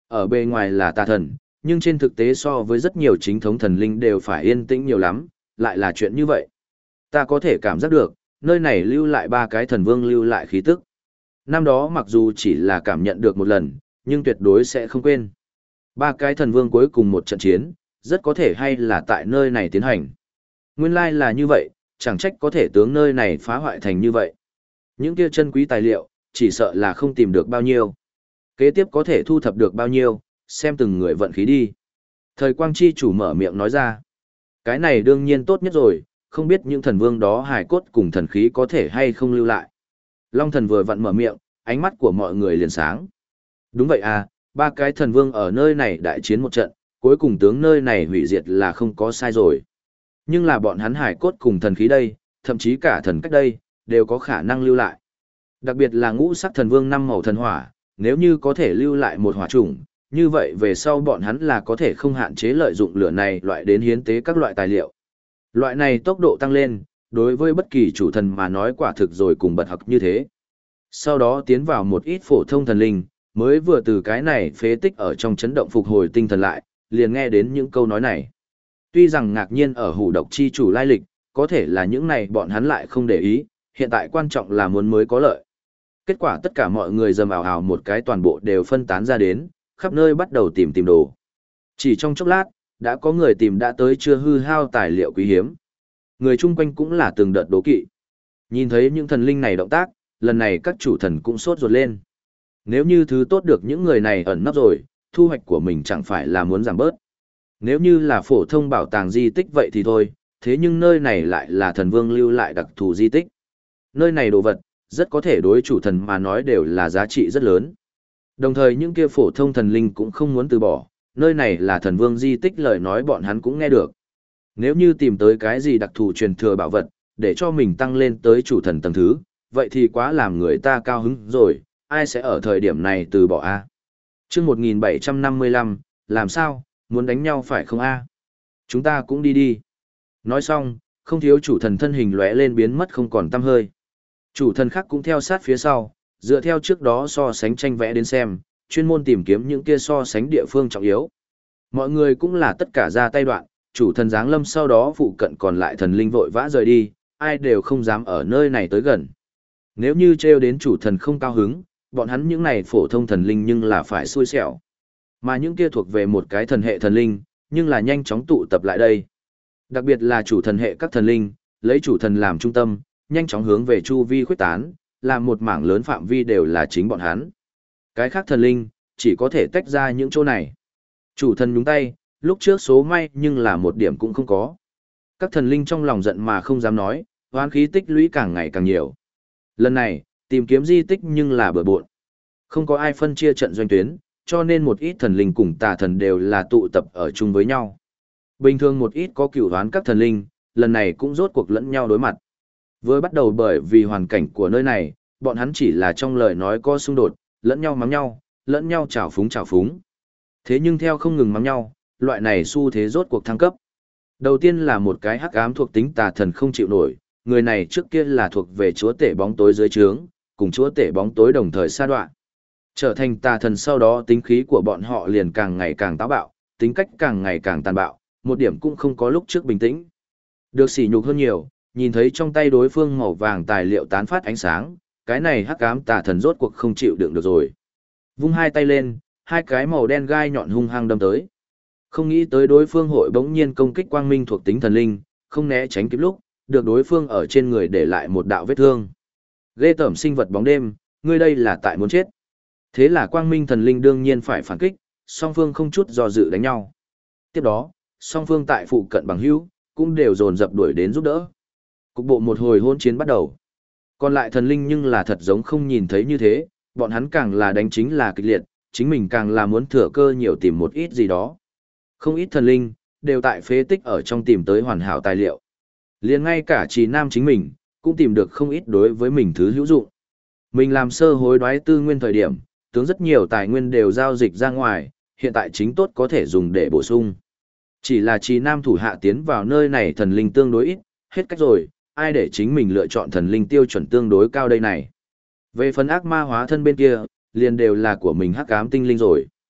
Ở bề ngoài là tà thần, nhưng trên thực tế so với rất nhiều chính thống thần linh đều phải yên tĩnh nhiều lắm, lại là chuyện như vậy. Ta có thể cảm giác được, nơi này lưu lại ba cái thần vương lưu lại khí tức. Năm đó mặc dù chỉ là cảm nhận được một lần, nhưng tuyệt đối sẽ không quên. Ba cái thần vương cuối cùng một trận chiến, rất có thể hay là tại nơi này tiến hành. Nguyên lai là như vậy, chẳng trách có thể tướng nơi này phá hoại thành như vậy. Những kia chân quý tài liệu, chỉ sợ là không tìm được bao nhiêu. Kế tiếp có thể thu thập được bao nhiêu, xem từng người vận khí đi. Thời Quang Chi chủ mở miệng nói ra. Cái này đương nhiên tốt nhất rồi, không biết những thần vương đó hài cốt cùng thần khí có thể hay không lưu lại. Long thần vừa vặn mở miệng, ánh mắt của mọi người liền sáng. Đúng vậy à, ba cái thần vương ở nơi này đại chiến một trận, cuối cùng tướng nơi này hủy diệt là không có sai rồi. Nhưng là bọn hắn hài cốt cùng thần khí đây, thậm chí cả thần cách đây, đều có khả năng lưu lại. Đặc biệt là ngũ sắc thần vương năm màu thần hỏa, nếu như có thể lưu lại một hỏa chủng, như vậy về sau bọn hắn là có thể không hạn chế lợi dụng lửa này loại đến hiến tế các loại tài liệu. Loại này tốc độ tăng lên, đối với bất kỳ chủ thần mà nói quả thực rồi cùng bật học như thế. Sau đó tiến vào một ít phổ thông thần linh, mới vừa từ cái này phế tích ở trong chấn động phục hồi tinh thần lại, liền nghe đến những câu nói này. Tuy rằng ngạc nhiên ở hủ độc chi chủ lai lịch, có thể là những này bọn hắn lại không để ý, hiện tại quan trọng là muốn mới có lợi. Kết quả tất cả mọi người dầm ào ào một cái toàn bộ đều phân tán ra đến, khắp nơi bắt đầu tìm đồ. Chỉ trong chốc lát, đã có người tìm đã tới chưa hư hao tài liệu quý hiếm. Người chung quanh cũng là từng đợt đố kỵ. Nhìn thấy những thần linh này động tác, lần này các chủ thần cũng sốt ruột lên. Nếu như thứ tốt được những người này ẩn nấp rồi, thu hoạch của mình chẳng phải là muốn giảm bớt. Nếu như là phổ thông bảo tàng di tích vậy thì thôi, thế nhưng nơi này lại là thần vương lưu lại đặc thù di tích. Nơi này đồ vật, rất có thể đối chủ thần mà nói đều là giá trị rất lớn. Đồng thời những kia phổ thông thần linh cũng không muốn từ bỏ, nơi này là thần vương di tích lời nói bọn hắn cũng nghe được. Nếu như tìm tới cái gì đặc thù truyền thừa bảo vật, để cho mình tăng lên tới chủ thần tầng thứ, vậy thì quá làm người ta cao hứng rồi, ai sẽ ở thời điểm này từ bỏ a? Chương 1755, làm sao, muốn đánh nhau phải không a? Chúng ta cũng đi đi. Nói xong, không thiếu chủ thần thân hình lóe lên biến mất không còn tăm hơi. Chủ thần khác cũng theo sát phía sau, dựa theo trước đó so sánh tranh vẽ đến xem, chuyên môn tìm kiếm những kia so sánh địa phương trọng yếu. Mọi người cũng là tất cả ra tay đoạn, chủ thần giáng lâm sau đó phụ cận còn lại thần linh vội vã rời đi, ai đều không dám ở nơi này tới gần. Nếu như trêu đến chủ thần không cao hứng, bọn hắn những này phổ thông thần linh nhưng là phải xui xẻo. Mà những kia thuộc về một cái thần hệ thần linh, nhưng là nhanh chóng tụ tập lại đây. Đặc biệt là chủ thần hệ các thần linh, lấy chủ thần làm trung tâm, nhanh chóng hướng về chu vi khuếch tán, làm một mảng lớn phạm vi đều là chính bọn hắn. Cái khác thần linh, chỉ có thể tách ra những chỗ này. Chủ thần nhúng tay, lúc trước số may nhưng là một điểm cũng không có. Các thần linh trong lòng giận mà không dám nói, hoán khí tích lũy càng ngày càng nhiều. Lần này, tìm kiếm di tích nhưng là bừa bộn. Không có ai phân chia trận doanh tuyến, cho nên một ít thần linh cùng tà thần đều là tụ tập ở chung với nhau. Bình thường một ít có cửu đoán các thần linh, lần này cũng rốt cuộc lẫn nhau đối mặt. Vừa bắt đầu bởi vì hoàn cảnh của nơi này, bọn hắn chỉ là trong lời nói có xung đột, lẫn nhau mắng nhau, lẫn nhau chào phúng. Thế nhưng theo không ngừng mắng nhau, loại này xu thế rốt cuộc thăng cấp. Đầu tiên là một cái hắc ám thuộc tính tà thần không chịu nổi, người này trước kia là thuộc về chúa tể bóng tối dưới trướng, cùng chúa tể bóng tối đồng thời sa đoạn. Trở thành tà thần sau đó tính khí của bọn họ liền càng ngày càng táo bạo, tính cách càng ngày càng tàn bạo, một điểm cũng không có lúc trước bình tĩnh. Được sỉ nhục hơn nhiều, nhìn thấy trong tay đối phương màu vàng tài liệu tán phát ánh sáng, cái này hắc ám tà thần rốt cuộc không chịu đựng được rồi. Vung hai tay lên, hai cái màu đen gai nhọn hung hăng đâm tới. Không nghĩ tới đối phương hội bỗng nhiên công kích quang minh thuộc tính thần linh, không né tránh kịp lúc, được đối phương ở trên người để lại một đạo vết thương. Ghê tởm sinh vật bóng đêm, ngươi đây là tại muốn chết. Thế là quang minh thần linh đương nhiên phải phản kích, song phương không chút do dự đánh nhau. Tiếp đó, song phương tại phụ cận bằng hữu, cũng đều dồn dập đuổi đến giúp đỡ. Cục bộ một hồi hôn chiến bắt đầu. Còn lại thần linh nhưng là thật giống không nhìn thấy như thế, bọn hắn càng là đánh chính là kịch liệt, chính mình càng là muốn thừa cơ nhiều tìm một ít gì đó. Không ít thần linh, đều tại phế tích ở trong tìm tới hoàn hảo tài liệu. Liền ngay cả Trì Nam chính mình, cũng tìm được không ít đối với mình thứ hữu dụng. Mình làm sơ hối đoái tư nguyên thời điểm, tướng rất nhiều tài nguyên đều giao dịch ra ngoài, hiện tại chính tốt có thể dùng để bổ sung. Chỉ là Trì Nam thủ hạ tiến vào nơi này thần linh tương đối ít, hết cách rồi, ai để chính mình lựa chọn thần linh tiêu chuẩn tương đối cao đây này. Về phần ác ma hóa thân bên kia, liền đều là của mình hắc ám tinh linh rồi.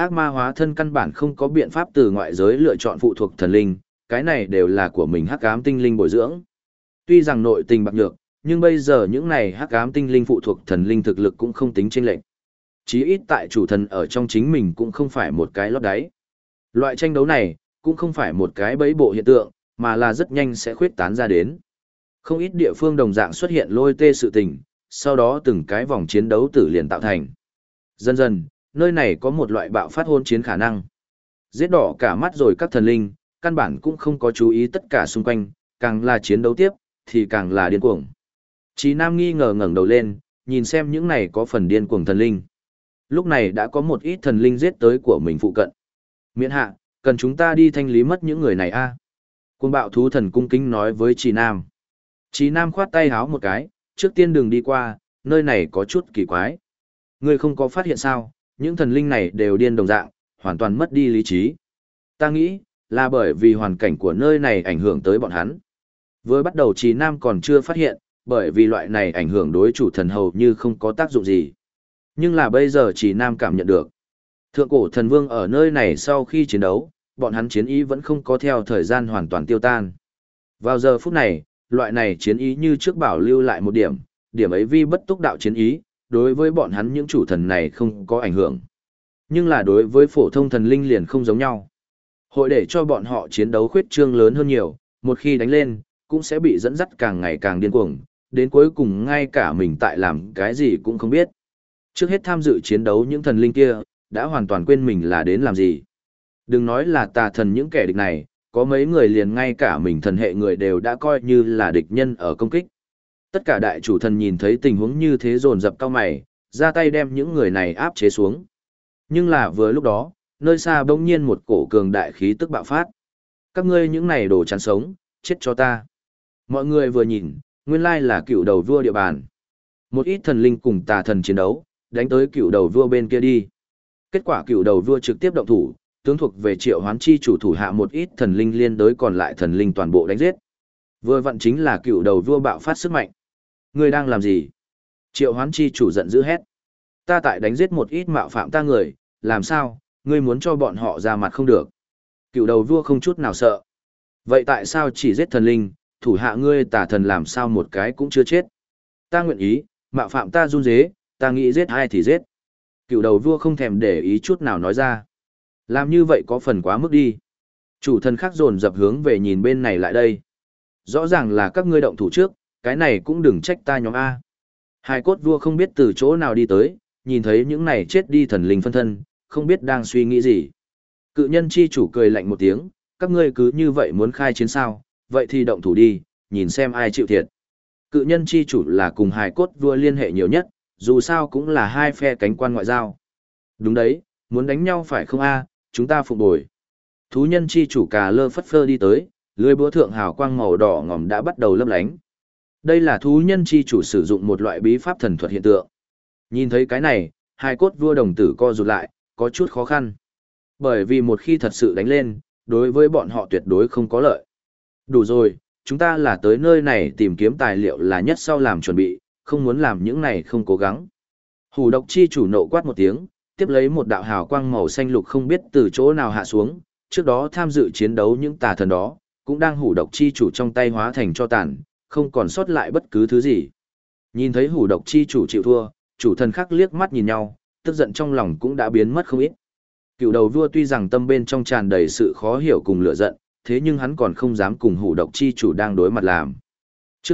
Ác ma hóa thân căn bản không có biện pháp từ ngoại giới lựa chọn phụ thuộc thần linh, cái này đều là của mình hắc ám tinh linh bồi dưỡng. Tuy rằng nội tình bạc nhược, nhưng bây giờ những này hắc ám tinh linh phụ thuộc thần linh thực lực cũng không tính chênh lệch. Chí ít tại chủ thần ở trong chính mình cũng không phải một cái lót đáy. Loại tranh đấu này cũng không phải một cái bẫy bộ hiện tượng, mà là rất nhanh sẽ khuyết tán ra đến. Không ít địa phương đồng dạng xuất hiện lôi tê sự tình, sau đó từng cái vòng chiến đấu tử liền tạo thành. Dần dần, nơi này có một loại bạo phát hôn chiến khả năng. Giết đỏ cả mắt rồi các thần linh, căn bản cũng không có chú ý tất cả xung quanh, càng là chiến đấu tiếp, thì càng là điên cuồng. Chí Nam nghi ngờ ngẩng đầu lên, nhìn xem những này có phần điên cuồng thần linh. Lúc này đã có một ít thần linh giết tới của mình phụ cận. Miễn hạ, cần chúng ta đi thanh lý mất những người này a. Cuồng bạo thú thần cung kính nói với Chí Nam. Chí Nam khoát tay háo một cái, trước tiên đừng đi qua, nơi này có chút kỳ quái. Ngươi không có phát hiện sao, những thần linh này đều điên đồng dạng, hoàn toàn mất đi lý trí. Ta nghĩ, là bởi vì hoàn cảnh của nơi này ảnh hưởng tới bọn hắn. Vừa bắt đầu Chí Nam còn chưa phát hiện, bởi vì loại này ảnh hưởng đối chủ thần hầu như không có tác dụng gì. Nhưng là bây giờ Chí Nam cảm nhận được. Thượng cổ thần vương ở nơi này sau khi chiến đấu, bọn hắn chiến ý vẫn không có theo thời gian hoàn toàn tiêu tan. Vào giờ phút này, loại này chiến ý như trước bảo lưu lại một điểm, điểm ấy vi bất túc đạo chiến ý, đối với bọn hắn những chủ thần này không có ảnh hưởng. Nhưng là đối với phổ thông thần linh liền không giống nhau. Hội để cho bọn họ chiến đấu khuyết trương lớn hơn nhiều, một khi đánh lên, cũng sẽ bị dẫn dắt càng ngày càng điên cuồng, đến cuối cùng ngay cả mình tại làm cái gì cũng không biết. Trước hết tham dự chiến đấu những thần linh kia, đã hoàn toàn quên mình là đến làm gì. Đừng nói là tà thần những kẻ địch này, có mấy người liền ngay cả mình thần hệ người đều đã coi như là địch nhân ở công kích. Tất cả đại chủ thần nhìn thấy tình huống như thế dồn dập cao mày, ra tay đem những người này áp chế xuống. Nhưng là vừa lúc đó, nơi xa bỗng nhiên một cổ cường đại khí tức bạo phát. Các ngươi những này đồ chán sống, chết cho ta. Mọi người vừa nhìn, nguyên lai là cựu đầu vua địa bàn. Một ít thần linh cùng tà thần chiến đấu, đánh tới cựu đầu vua bên kia đi. Kết quả cựu đầu vua trực tiếp động thủ, tướng thuộc về Triệu Hoán chi chủ thủ hạ một ít thần linh liên đối còn lại thần linh toàn bộ đánh giết. Vừa vặn chính là cựu đầu vua bạo phát sức mạnh. Ngươi đang làm gì? Triệu Hoán chi chủ giận dữ hét. Ta tại đánh giết một ít mạo phạm ta người, làm sao, ngươi muốn cho bọn họ ra mặt không được. Cựu đầu vua không chút nào sợ. Vậy tại sao chỉ giết thần linh, thủ hạ ngươi tà thần làm sao một cái cũng chưa chết? Ta nguyện ý, mạo phạm ta run rế, ta nghĩ giết ai thì giết. Cựu đầu vua không thèm để ý chút nào nói ra. Làm như vậy có phần quá mức đi. Chủ thần khác dồn dập hướng về nhìn bên này lại đây. Rõ ràng là các ngươi động thủ trước, cái này cũng đừng trách ta nhóm A. Hai cốt vua không biết từ chỗ nào đi tới, nhìn thấy những này chết đi thần linh phân thân, không biết đang suy nghĩ gì. Cự nhân chi chủ cười lạnh một tiếng, các ngươi cứ như vậy muốn khai chiến sao, vậy thì động thủ đi, nhìn xem ai chịu thiệt. Cự nhân chi chủ là cùng hài cốt vua liên hệ nhiều nhất, dù sao cũng là hai phe cánh quan ngoại giao. Đúng đấy, muốn đánh nhau phải không a? Chúng ta phục bồi. Thú nhân chi chủ cà lơ phất phơ đi tới, lưới búa thượng hào quang màu đỏ ngòm đã bắt đầu lấp lánh. Đây là thú nhân chi chủ sử dụng một loại bí pháp thần thuật hiện tượng. Nhìn thấy cái này, hai cốt vua đồng tử co rụt lại, có chút khó khăn. Bởi vì một khi thật sự đánh lên, đối với bọn họ tuyệt đối không có lợi. Đủ rồi, chúng ta là tới nơi này tìm kiếm tài liệu là nhất sau làm chuẩn bị, không muốn làm những này không cố gắng. Hủ độc chi chủ nộ quát một tiếng, tiếp lấy một đạo hào quang màu xanh lục không biết từ chỗ nào hạ xuống, trước đó tham dự chiến đấu những tà thần đó, cũng đang hủ độc chi chủ trong tay hóa thành cho tàn, không còn sót lại bất cứ thứ gì. Nhìn thấy hủ độc chi chủ chịu thua, chủ thần khác liếc mắt nhìn nhau, tức giận trong lòng cũng đã biến mất không ít. Cựu đầu vua tuy rằng tâm bên trong tràn đầy sự khó hiểu cùng lửa giận, thế nhưng hắn còn không dám cùng hủ độc chi chủ đang đối mặt làm. Trước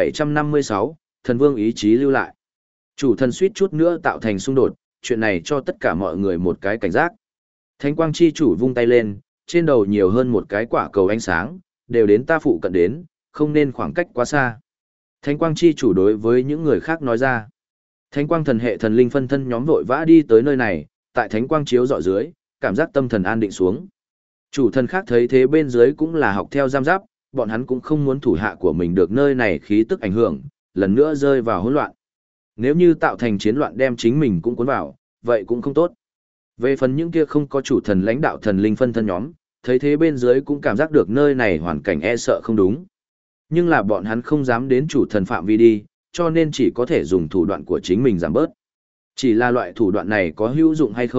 1756, thần vương ý chí lưu lại. Chủ thần suýt chút nữa tạo thành xung đột, chuyện này cho tất cả mọi người một cái cảnh giác. Thánh quang chi chủ vung tay lên, trên đầu nhiều hơn một cái quả cầu ánh sáng, đều đến ta phụ cận đến, không nên khoảng cách quá xa. Thánh quang chi chủ đối với những người khác nói ra. Thánh quang thần hệ thần linh phân thân nhóm vội vã đi tới nơi này, tại thánh quang chiếu dọi dưới, cảm giác tâm thần an định xuống. Chủ thần khác thấy thế bên dưới cũng là học theo giam giáp, bọn hắn cũng không muốn thủ hạ của mình được nơi này khí tức ảnh hưởng, lần nữa rơi vào hỗn loạn. Nếu như tạo thành chiến loạn đem chính mình cũng cuốn vào, vậy cũng không tốt. Về phần những kia không có chủ thần lãnh đạo thần linh phân thân nhóm, thấy thế bên dưới cũng cảm giác được nơi này hoàn cảnh e sợ không đúng. Nhưng là bọn hắn không dám đến chủ thần phạm vi đi, cho nên chỉ có thể dùng thủ đoạn của chính mình giảm bớt. Chỉ là loại thủ đoạn này có hữu dụng hay không,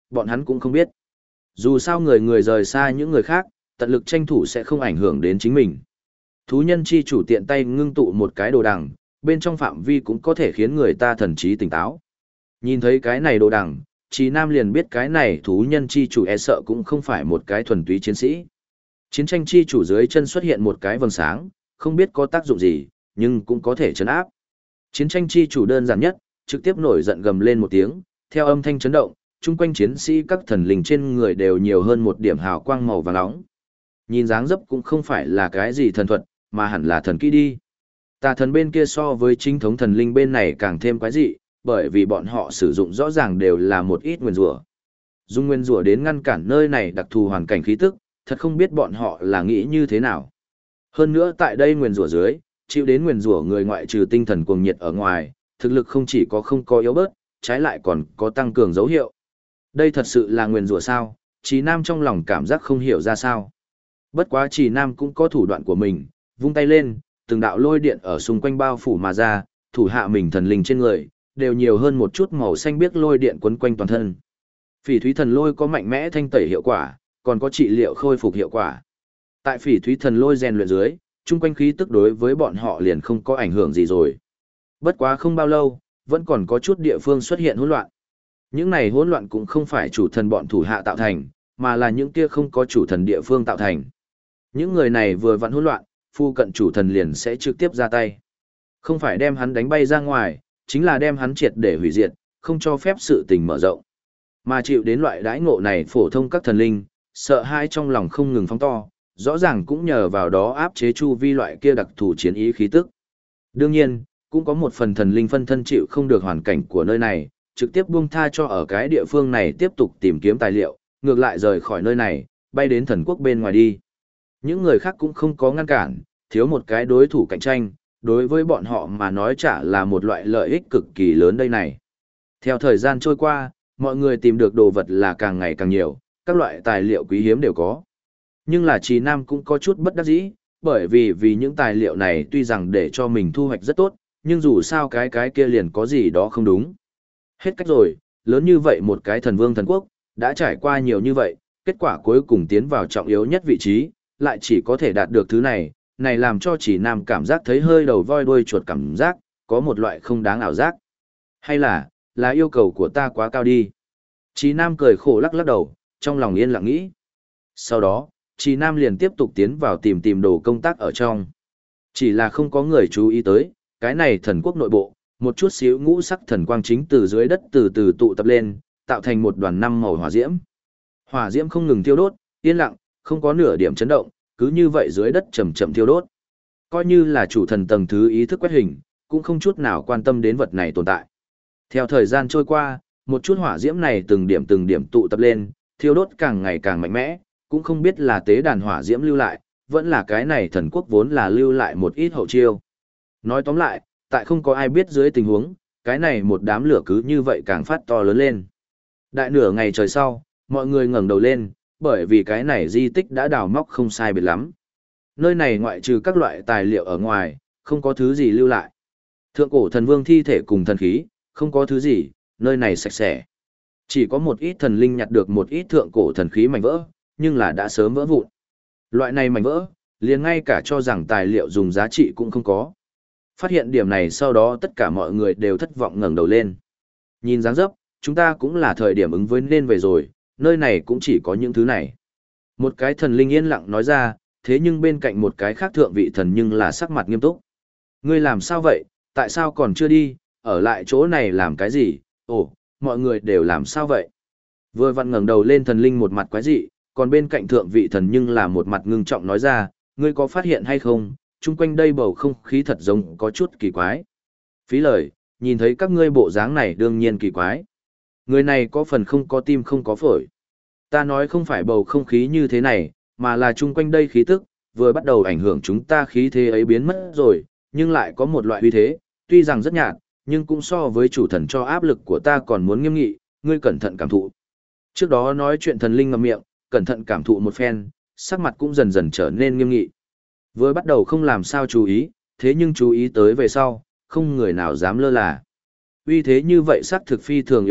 bọn hắn cũng không biết. Dù sao người người rời xa những người khác, tận lực tranh thủ sẽ không ảnh hưởng đến chính mình. Thú nhân chi chủ tiện tay ngưng tụ một cái đồ đằng, bên trong phạm vi cũng có thể khiến người ta thần trí tỉnh táo. Nhìn thấy cái này đồ đằng, Trí Nam liền biết cái này thú nhân chi chủ e sợ cũng không phải một cái thuần túy chiến sĩ. Chiến tranh chi chủ dưới chân xuất hiện một cái vầng sáng, không biết có tác dụng gì, nhưng cũng có thể chấn áp. Chiến tranh chi chủ đơn giản nhất, trực tiếp nổi giận gầm lên một tiếng, theo âm thanh chấn động, chung quanh chiến sĩ các thần linh trên người đều nhiều hơn một điểm hào quang màu vàng nóng. Nhìn dáng dấp cũng không phải là cái gì thần thuật, mà hẳn là thần kỹ đi. Tà thần bên kia so với chính thống thần linh bên này càng thêm quái dị, bởi vì bọn họ sử dụng rõ ràng đều là một ít nguyên rủa. Dùng nguyên rủa đến ngăn cản nơi này đặc thù hoàn cảnh khí tức, thật không biết bọn họ là nghĩ như thế nào. Hơn nữa tại đây nguyên rủa dưới, chịu đến nguyên rủa người ngoại trừ tinh thần cuồng nhiệt ở ngoài, thực lực không chỉ có không có yếu bớt, trái lại còn có tăng cường dấu hiệu. Đây thật sự là nguyên rủa sao? Trì Nam trong lòng cảm giác không hiểu ra sao. Bất quá Trì Nam cũng có thủ đoạn của mình, vung tay lên, từng đạo lôi điện ở xung quanh bao phủ mà ra, thủ hạ mình thần linh trên người, đều nhiều hơn một chút màu xanh biếc lôi điện quấn quanh toàn thân. Phỉ thúy thần lôi có mạnh mẽ thanh tẩy hiệu quả, còn có trị liệu khôi phục hiệu quả. Tại phỉ thúy thần lôi rèn luyện dưới, chung quanh khí tức đối với bọn họ liền không có ảnh hưởng gì rồi. Bất quá không bao lâu, vẫn còn có chút địa phương xuất hiện hỗn loạn. Những này hỗn loạn cũng không phải chủ thần bọn thủ hạ tạo thành, mà là những kia không có chủ thần địa phương tạo thành. Những người này vừa vặn hỗn loạn, phu cận chủ thần liền sẽ trực tiếp ra tay. Không phải đem hắn đánh bay ra ngoài, chính là đem hắn triệt để hủy diệt, không cho phép sự tình mở rộng. Mà chịu đến loại đãi ngộ này phổ thông các thần linh, sợ hãi trong lòng không ngừng phóng to, rõ ràng cũng nhờ vào đó áp chế chu vi loại kia đặc thù chiến ý khí tức. Đương nhiên, cũng có một phần thần linh phân thân chịu không được hoàn cảnh của nơi này, trực tiếp buông tha cho ở cái địa phương này tiếp tục tìm kiếm tài liệu, ngược lại rời khỏi nơi này, bay đến thần quốc bên ngoài đi. Những người khác cũng không có ngăn cản, thiếu một cái đối thủ cạnh tranh, đối với bọn họ mà nói chả là một loại lợi ích cực kỳ lớn đây này. Theo thời gian trôi qua, mọi người tìm được đồ vật là càng ngày càng nhiều, các loại tài liệu quý hiếm đều có. Nhưng là Trì Nam cũng có chút bất đắc dĩ, bởi vì những tài liệu này tuy rằng để cho mình thu hoạch rất tốt, nhưng dù sao cái kia liền có gì đó không đúng. Hết cách rồi, lớn như vậy một cái thần vương thần quốc, đã trải qua nhiều như vậy, kết quả cuối cùng tiến vào trọng yếu nhất vị trí, lại chỉ có thể đạt được thứ này, này làm cho Trì Nam cảm giác thấy hơi đầu voi đuôi chuột cảm giác, có một loại không đáng ảo giác. Hay là yêu cầu của ta quá cao đi. Trì Nam cười khổ lắc lắc đầu, trong lòng yên lặng nghĩ. Sau đó, Trì Nam liền tiếp tục tiến vào tìm đồ công tác ở trong. Chỉ là không có người chú ý tới, cái này thần quốc nội bộ, một chút xíu ngũ sắc thần quang chính từ dưới đất từ từ tụ tập lên, tạo thành một đoàn năm màu hỏa diễm. Hỏa diễm không ngừng thiêu đốt, yên lặng, không có nửa điểm chấn động, cứ như vậy dưới đất chậm chậm thiêu đốt. Coi như là chủ thần tầng thứ ý thức quét hình, cũng không chút nào quan tâm đến vật này tồn tại. Theo thời gian trôi qua, một chút hỏa diễm này từng điểm tụ tập lên, thiêu đốt càng ngày càng mạnh mẽ, cũng không biết là tế đàn hỏa diễm lưu lại, vẫn là cái này thần quốc vốn là lưu lại một ít hậu chiêu. Nói tóm lại, tại không có ai biết dưới tình huống, cái này một đám lửa cứ như vậy càng phát to lớn lên. Đại nửa ngày trời sau, mọi người ngẩng đầu lên, bởi vì cái này di tích đã đào móc không sai biệt lắm. Nơi này ngoại trừ các loại tài liệu ở ngoài, không có thứ gì lưu lại. Thượng cổ thần vương thi thể cùng thần khí, không có thứ gì, nơi này sạch sẽ. Chỉ có một ít thần linh nhặt được một ít thượng cổ thần khí mảnh vỡ, nhưng là đã sớm vỡ vụn. Loại này mảnh vỡ, liền ngay cả cho rằng tài liệu dùng giá trị cũng không có. Phát hiện điểm này sau đó tất cả mọi người đều thất vọng ngẩng đầu lên. Nhìn dáng dấp, chúng ta cũng là thời điểm ứng với nên về rồi, nơi này cũng chỉ có những thứ này. Một cái thần linh yên lặng nói ra, thế nhưng bên cạnh một cái khác thượng vị thần nhưng là sắc mặt nghiêm túc. Ngươi làm sao vậy, tại sao còn chưa đi, ở lại chỗ này làm cái gì, ồ, mọi người đều làm sao vậy. Vừa vặn ngẩng đầu lên thần linh một mặt quái dị, còn bên cạnh thượng vị thần nhưng là một mặt ngưng trọng nói ra, ngươi có phát hiện hay không, chung quanh đây bầu không khí thật giống có chút kỳ quái. Phí lời, nhìn thấy các ngươi bộ dáng này đương nhiên kỳ quái. Người này có phần không có tim không có phổi. Ta nói không phải bầu không khí như thế này, mà là chung quanh đây khí tức, vừa bắt đầu ảnh hưởng chúng ta khí thế ấy biến mất rồi, nhưng lại có một loại uy thế, tuy rằng rất nhạt, nhưng cũng so với chủ thần cho áp lực của ta còn muốn nghiêm nghị, ngươi cẩn thận cảm thụ. Trước đó nói chuyện thần linh ngậm miệng, cẩn thận cảm thụ một phen, sắc mặt cũng dần dần trở nên nghiêm nghị. Vừa bắt đầu không làm sao chú ý, thế nhưng chú ý tới về sau, không người nào dám lơ là. Uy thế như vậy sắc thực phi thường yếu ớt,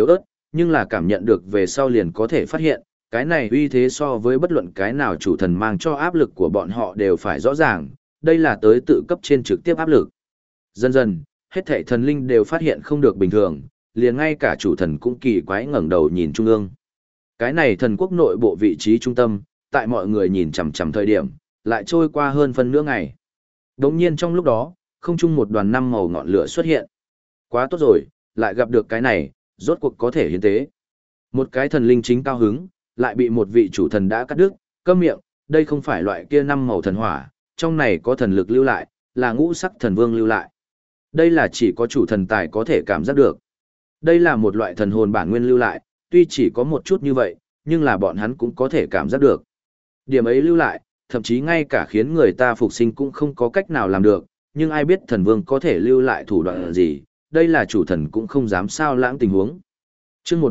nhưng là cảm nhận được về sau liền có thể phát hiện, cái này uy thế so với bất luận cái nào chủ thần mang cho áp lực của bọn họ đều phải rõ ràng, đây là tới tự cấp trên trực tiếp áp lực. Dần dần, hết thảy thần linh đều phát hiện không được bình thường, liền ngay cả chủ thần cũng kỳ quái ngẩng đầu nhìn trung ương. Cái này thần quốc nội bộ vị trí trung tâm, tại mọi người nhìn chằm chằm thời điểm, lại trôi qua hơn phân nửa ngày. Đống nhiên trong lúc đó, không trung một đoàn năm màu ngọn lửa xuất hiện. Quá tốt rồi, lại gặp được cái này, rốt cuộc có thể hiến tế. Một cái thần linh chính cao hứng, lại bị một vị chủ thần đã cắt đứt, câm miệng, đây không phải loại kia năm màu thần hỏa, trong này có thần lực lưu lại, là ngũ sắc thần vương lưu lại. Đây là chỉ có chủ thần tài có thể cảm giác được. Đây là một loại thần hồn bản nguyên lưu lại, tuy chỉ có một chút như vậy, nhưng là bọn hắn cũng có thể cảm giác được. Điểm ấy lưu lại, thậm chí ngay cả khiến người ta phục sinh cũng không có cách nào làm được, nhưng ai biết thần vương có thể lưu lại thủ đoạn gì, đây là chủ thần cũng không dám sao lãng tình huống. Chương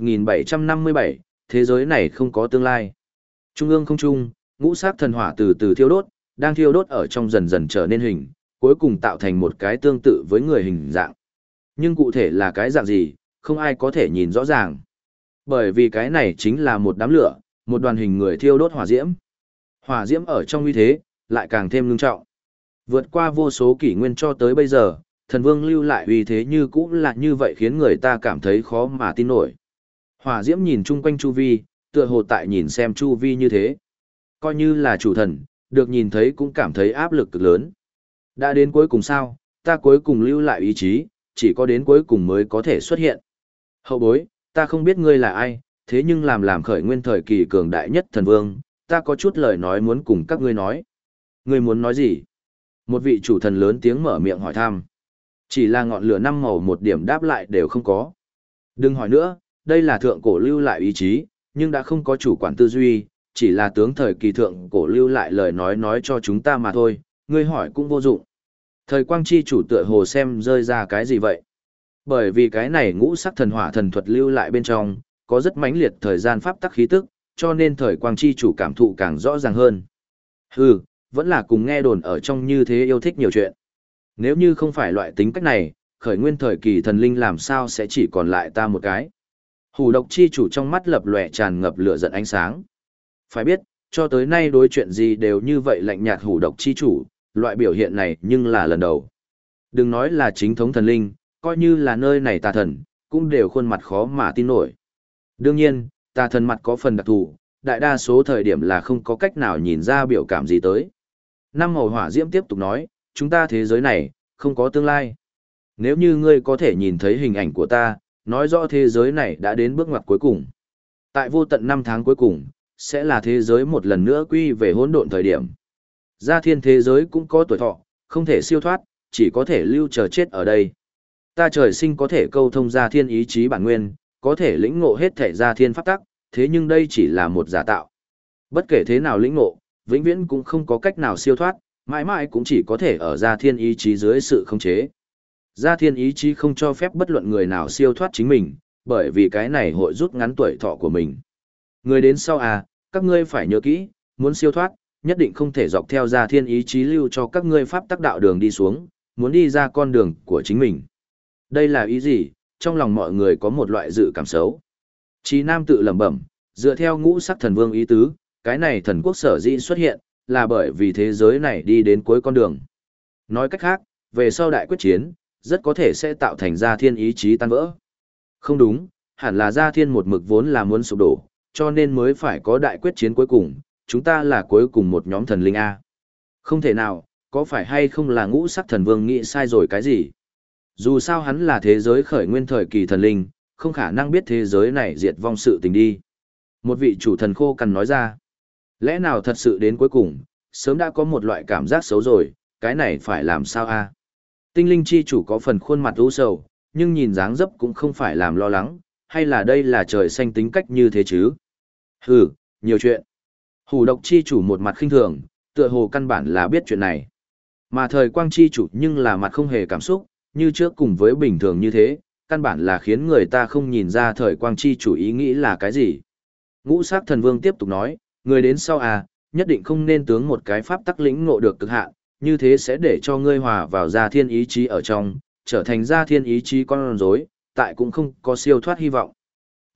1757, thế giới này không có tương lai. Trung ương không trung, ngũ sắc thần hỏa từ từ thiêu đốt, đang thiêu đốt ở trong dần dần trở nên hình, cuối cùng tạo thành một cái tương tự với người hình dạng. Nhưng cụ thể là cái dạng gì, không ai có thể nhìn rõ ràng. Bởi vì cái này chính là một đám lửa, một đoàn hình người thiêu đốt hỏa diễm. Hỏa diễm ở trong uy thế, lại càng thêm ngưng trọng. Vượt qua vô số kỷ nguyên cho tới bây giờ, thần vương lưu lại uy thế như cũ là như vậy khiến người ta cảm thấy khó mà tin nổi. Hỏa diễm nhìn chung quanh chu vi, tựa hồ tại nhìn xem chu vi như thế. Coi như là chủ thần, được nhìn thấy cũng cảm thấy áp lực cực lớn. Đã đến cuối cùng sao, ta cuối cùng lưu lại ý chí, chỉ có đến cuối cùng mới có thể xuất hiện. Hậu bối, ta không biết ngươi là ai, thế nhưng làm khởi nguyên thời kỳ cường đại nhất thần vương, ta có chút lời nói muốn cùng các ngươi nói. Ngươi muốn nói gì? Một vị chủ thần lớn tiếng mở miệng hỏi thăm. Chỉ là ngọn lửa năm màu một điểm đáp lại đều không có. Đừng hỏi nữa, đây là thượng cổ lưu lại ý chí, nhưng đã không có chủ quản tư duy, chỉ là tướng thời kỳ thượng cổ lưu lại lời nói cho chúng ta mà thôi, ngươi hỏi cũng vô dụng. Thời quang chi chủ tựa hồ xem rơi ra cái gì vậy? Bởi vì cái này ngũ sắc thần hỏa thần thuật lưu lại bên trong, có rất mãnh liệt thời gian pháp tắc khí tức, cho nên thời quang chi chủ cảm thụ càng rõ ràng hơn. Hừ, vẫn là cùng nghe đồn ở trong như thế yêu thích nhiều chuyện. Nếu như không phải loại tính cách này, khởi nguyên thời kỳ thần linh làm sao sẽ chỉ còn lại ta một cái. Hủ độc chi chủ trong mắt lập lòe tràn ngập lửa giận ánh sáng. Phải biết, cho tới nay đối chuyện gì đều như vậy lạnh nhạt hủ độc chi chủ, loại biểu hiện này nhưng là lần đầu. Đừng nói là chính thống thần linh, coi như là nơi này tà thần, cũng đều khuôn mặt khó mà tin nổi. Đương nhiên, tà thần mặt có phần đặc thù, đại đa số thời điểm là không có cách nào nhìn ra biểu cảm gì tới. Năm màu hỏa diễm tiếp tục nói, chúng ta thế giới này, không có tương lai. Nếu như ngươi có thể nhìn thấy hình ảnh của ta, nói rõ thế giới này đã đến bước ngoặt cuối cùng. Tại vô tận năm tháng cuối cùng, sẽ là thế giới một lần nữa quy về hỗn độn thời điểm. Gia thiên thế giới cũng có tuổi thọ, không thể siêu thoát, chỉ có thể lưu chờ chết ở đây. Ta trời sinh có thể câu thông gia thiên ý chí bản nguyên, có thể lĩnh ngộ hết thể gia thiên pháp tắc, thế nhưng đây chỉ là một giả tạo. Bất kể thế nào lĩnh ngộ, vĩnh viễn cũng không có cách nào siêu thoát, mãi mãi cũng chỉ có thể ở gia thiên ý chí dưới sự khống chế. Gia thiên ý chí không cho phép bất luận người nào siêu thoát chính mình, bởi vì cái này hội rút ngắn tuổi thọ của mình. Người đến sau các ngươi phải nhớ kỹ, muốn siêu thoát, nhất định không thể dọc theo gia thiên ý chí lưu cho các ngươi pháp tắc đạo đường đi xuống, muốn đi ra con đường của chính mình. Đây là ý gì? Trong lòng mọi người có một loại dự cảm xấu. Chí Nam tự lẩm bẩm, dựa theo ngũ sắc thần vương ý tứ, cái này thần quốc sở dĩ xuất hiện, là bởi vì thế giới này đi đến cuối con đường. Nói cách khác, về sau đại quyết chiến, rất có thể sẽ tạo thành gia thiên ý chí tan vỡ. Không đúng, hẳn là gia thiên một mực vốn là muốn sụp đổ, cho nên mới phải có đại quyết chiến cuối cùng, chúng ta là cuối cùng một nhóm thần linh A. Không thể nào, có phải hay không là ngũ sắc thần vương nghĩ sai rồi cái gì? Dù sao hắn là thế giới khởi nguyên thời kỳ thần linh, không khả năng biết thế giới này diệt vong sự tình đi. Một vị chủ thần khô cằn nói ra. Lẽ nào thật sự đến cuối cùng, sớm đã có một loại cảm giác xấu rồi, cái này phải làm sao a? Tinh linh chi chủ có phần khuôn mặt u sầu, nhưng nhìn dáng dấp cũng không phải làm lo lắng, hay là đây là trời xanh tính cách như thế chứ? Hừ, nhiều chuyện. Hủ độc chi chủ một mặt khinh thường, tựa hồ căn bản là biết chuyện này. Mà thời quang chi chủ nhưng là mặt không hề cảm xúc, như trước cùng với bình thường như thế, căn bản là khiến người ta không nhìn ra thời quang chi chủ ý nghĩ là cái gì. Ngũ sắc thần vương tiếp tục nói, người đến sau nhất định không nên tướng một cái pháp tắc lĩnh ngộ được cực hạn, như thế sẽ để cho ngươi hòa vào gia thiên ý chí ở trong, trở thành gia thiên ý chí con rối, tại cũng không có siêu thoát hy vọng.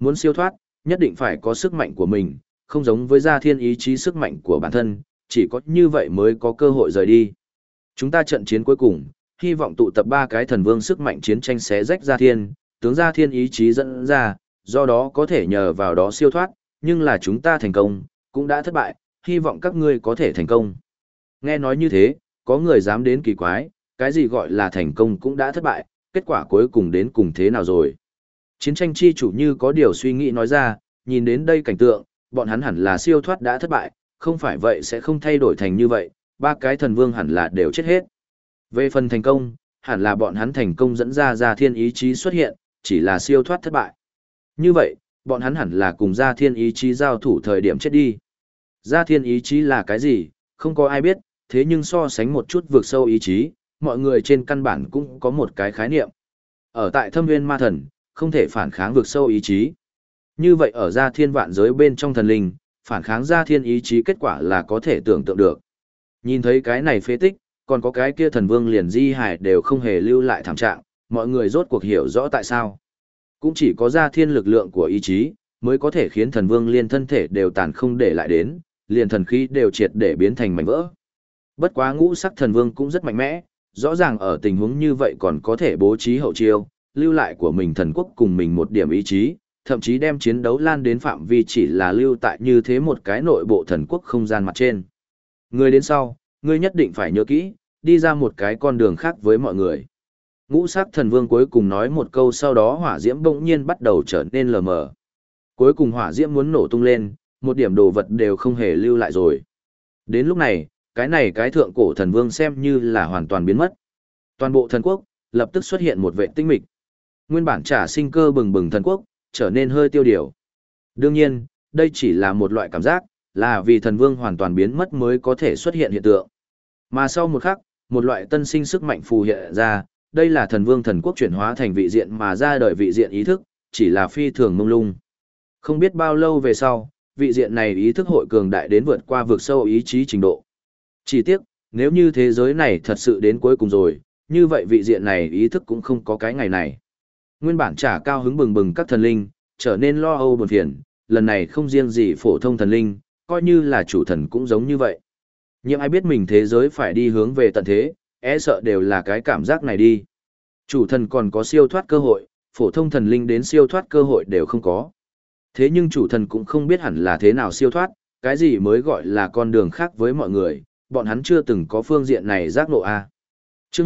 Muốn siêu thoát, nhất định phải có sức mạnh của mình, không giống với gia thiên ý chí sức mạnh của bản thân, chỉ có như vậy mới có cơ hội rời đi. Chúng ta trận chiến cuối cùng, hy vọng tụ tập ba cái thần vương sức mạnh chiến tranh xé rách gia thiên, tướng gia thiên ý chí dẫn ra, do đó có thể nhờ vào đó siêu thoát, nhưng là chúng ta thành công, cũng đã thất bại, hy vọng các ngươi có thể thành công. Nghe nói như thế, có người dám đến kỳ quái, cái gì gọi là thành công cũng đã thất bại, kết quả cuối cùng đến cùng thế nào rồi. Chiến tranh chi chủ như có điều suy nghĩ nói ra, nhìn đến đây cảnh tượng, bọn hắn hẳn là siêu thoát đã thất bại, không phải vậy sẽ không thay đổi thành như vậy, ba cái thần vương hẳn là đều chết hết. Về phần thành công, hẳn là bọn hắn thành công dẫn ra gia thiên ý chí xuất hiện, chỉ là siêu thoát thất bại. Như vậy, bọn hắn hẳn là cùng gia thiên ý chí giao thủ thời điểm chết đi. Gia thiên ý chí là cái gì, không có ai biết, thế nhưng so sánh một chút vượt sâu ý chí, mọi người trên căn bản cũng có một cái khái niệm. Ở tại thâm nguyên ma thần, không thể phản kháng vượt sâu ý chí. Như vậy ở gia thiên vạn giới bên trong thần linh, phản kháng gia thiên ý chí kết quả là có thể tưởng tượng được. Nhìn thấy cái này phế tích, còn có cái kia thần vương liền di hải đều không hề lưu lại thảm trạng, mọi người rốt cuộc hiểu rõ tại sao. Cũng chỉ có gia thiên lực lượng của ý chí, mới có thể khiến thần vương liên thân thể đều tàn không để lại đến, liền thần khí đều triệt để biến thành mảnh vỡ. Bất quá ngũ sắc thần vương cũng rất mạnh mẽ, rõ ràng ở tình huống như vậy còn có thể bố trí hậu chiêu, lưu lại của mình thần quốc cùng mình một điểm ý chí, thậm chí đem chiến đấu lan đến phạm vi chỉ là lưu tại như thế một cái nội bộ thần quốc không gian mặt trên. Người đến sau, ngươi nhất định phải nhớ kỹ, đi ra một cái con đường khác với mọi người. Ngũ sắc thần vương cuối cùng nói một câu, sau đó hỏa diễm bỗng nhiên bắt đầu trở nên lờ mờ. Cuối cùng hỏa diễm muốn nổ tung lên, một điểm đồ vật đều không hề lưu lại rồi. Đến lúc này, cái thượng cổ thần vương xem như là hoàn toàn biến mất. Toàn bộ thần quốc, lập tức xuất hiện một vệ tinh mịch. Nguyên bản trả sinh cơ bừng bừng thần quốc, trở nên hơi tiêu điều. Đương nhiên, đây chỉ là một loại cảm giác, là vì thần vương hoàn toàn biến mất mới có thể xuất hiện hiện tượng. Mà sau một khắc, một loại tân sinh sức mạnh phù hiện ra, đây là thần vương thần quốc chuyển hóa thành vị diện mà ra đời vị diện ý thức, chỉ là phi thường mông lung. Không biết bao lâu về sau, vị diện này ý thức hội cường đại đến vượt qua vực sâu ý chí trình độ. Chỉ tiếc, nếu như thế giới này thật sự đến cuối cùng rồi, như vậy vị diện này ý thức cũng không có cái ngày này. Nguyên bản trả cao hứng bừng bừng các thần linh, trở nên lo âu buồn phiền, lần này không riêng gì phổ thông thần linh, coi như là chủ thần cũng giống như vậy. Nhưng ai biết mình thế giới phải đi hướng về tận thế, e sợ đều là cái cảm giác này đi. Chủ thần còn có siêu thoát cơ hội, phổ thông thần linh đến siêu thoát cơ hội đều không có. Thế nhưng chủ thần cũng không biết hẳn là thế nào siêu thoát, cái gì mới gọi là con đường khác với mọi người, bọn hắn chưa từng có phương diện này giác ngộ a. Chương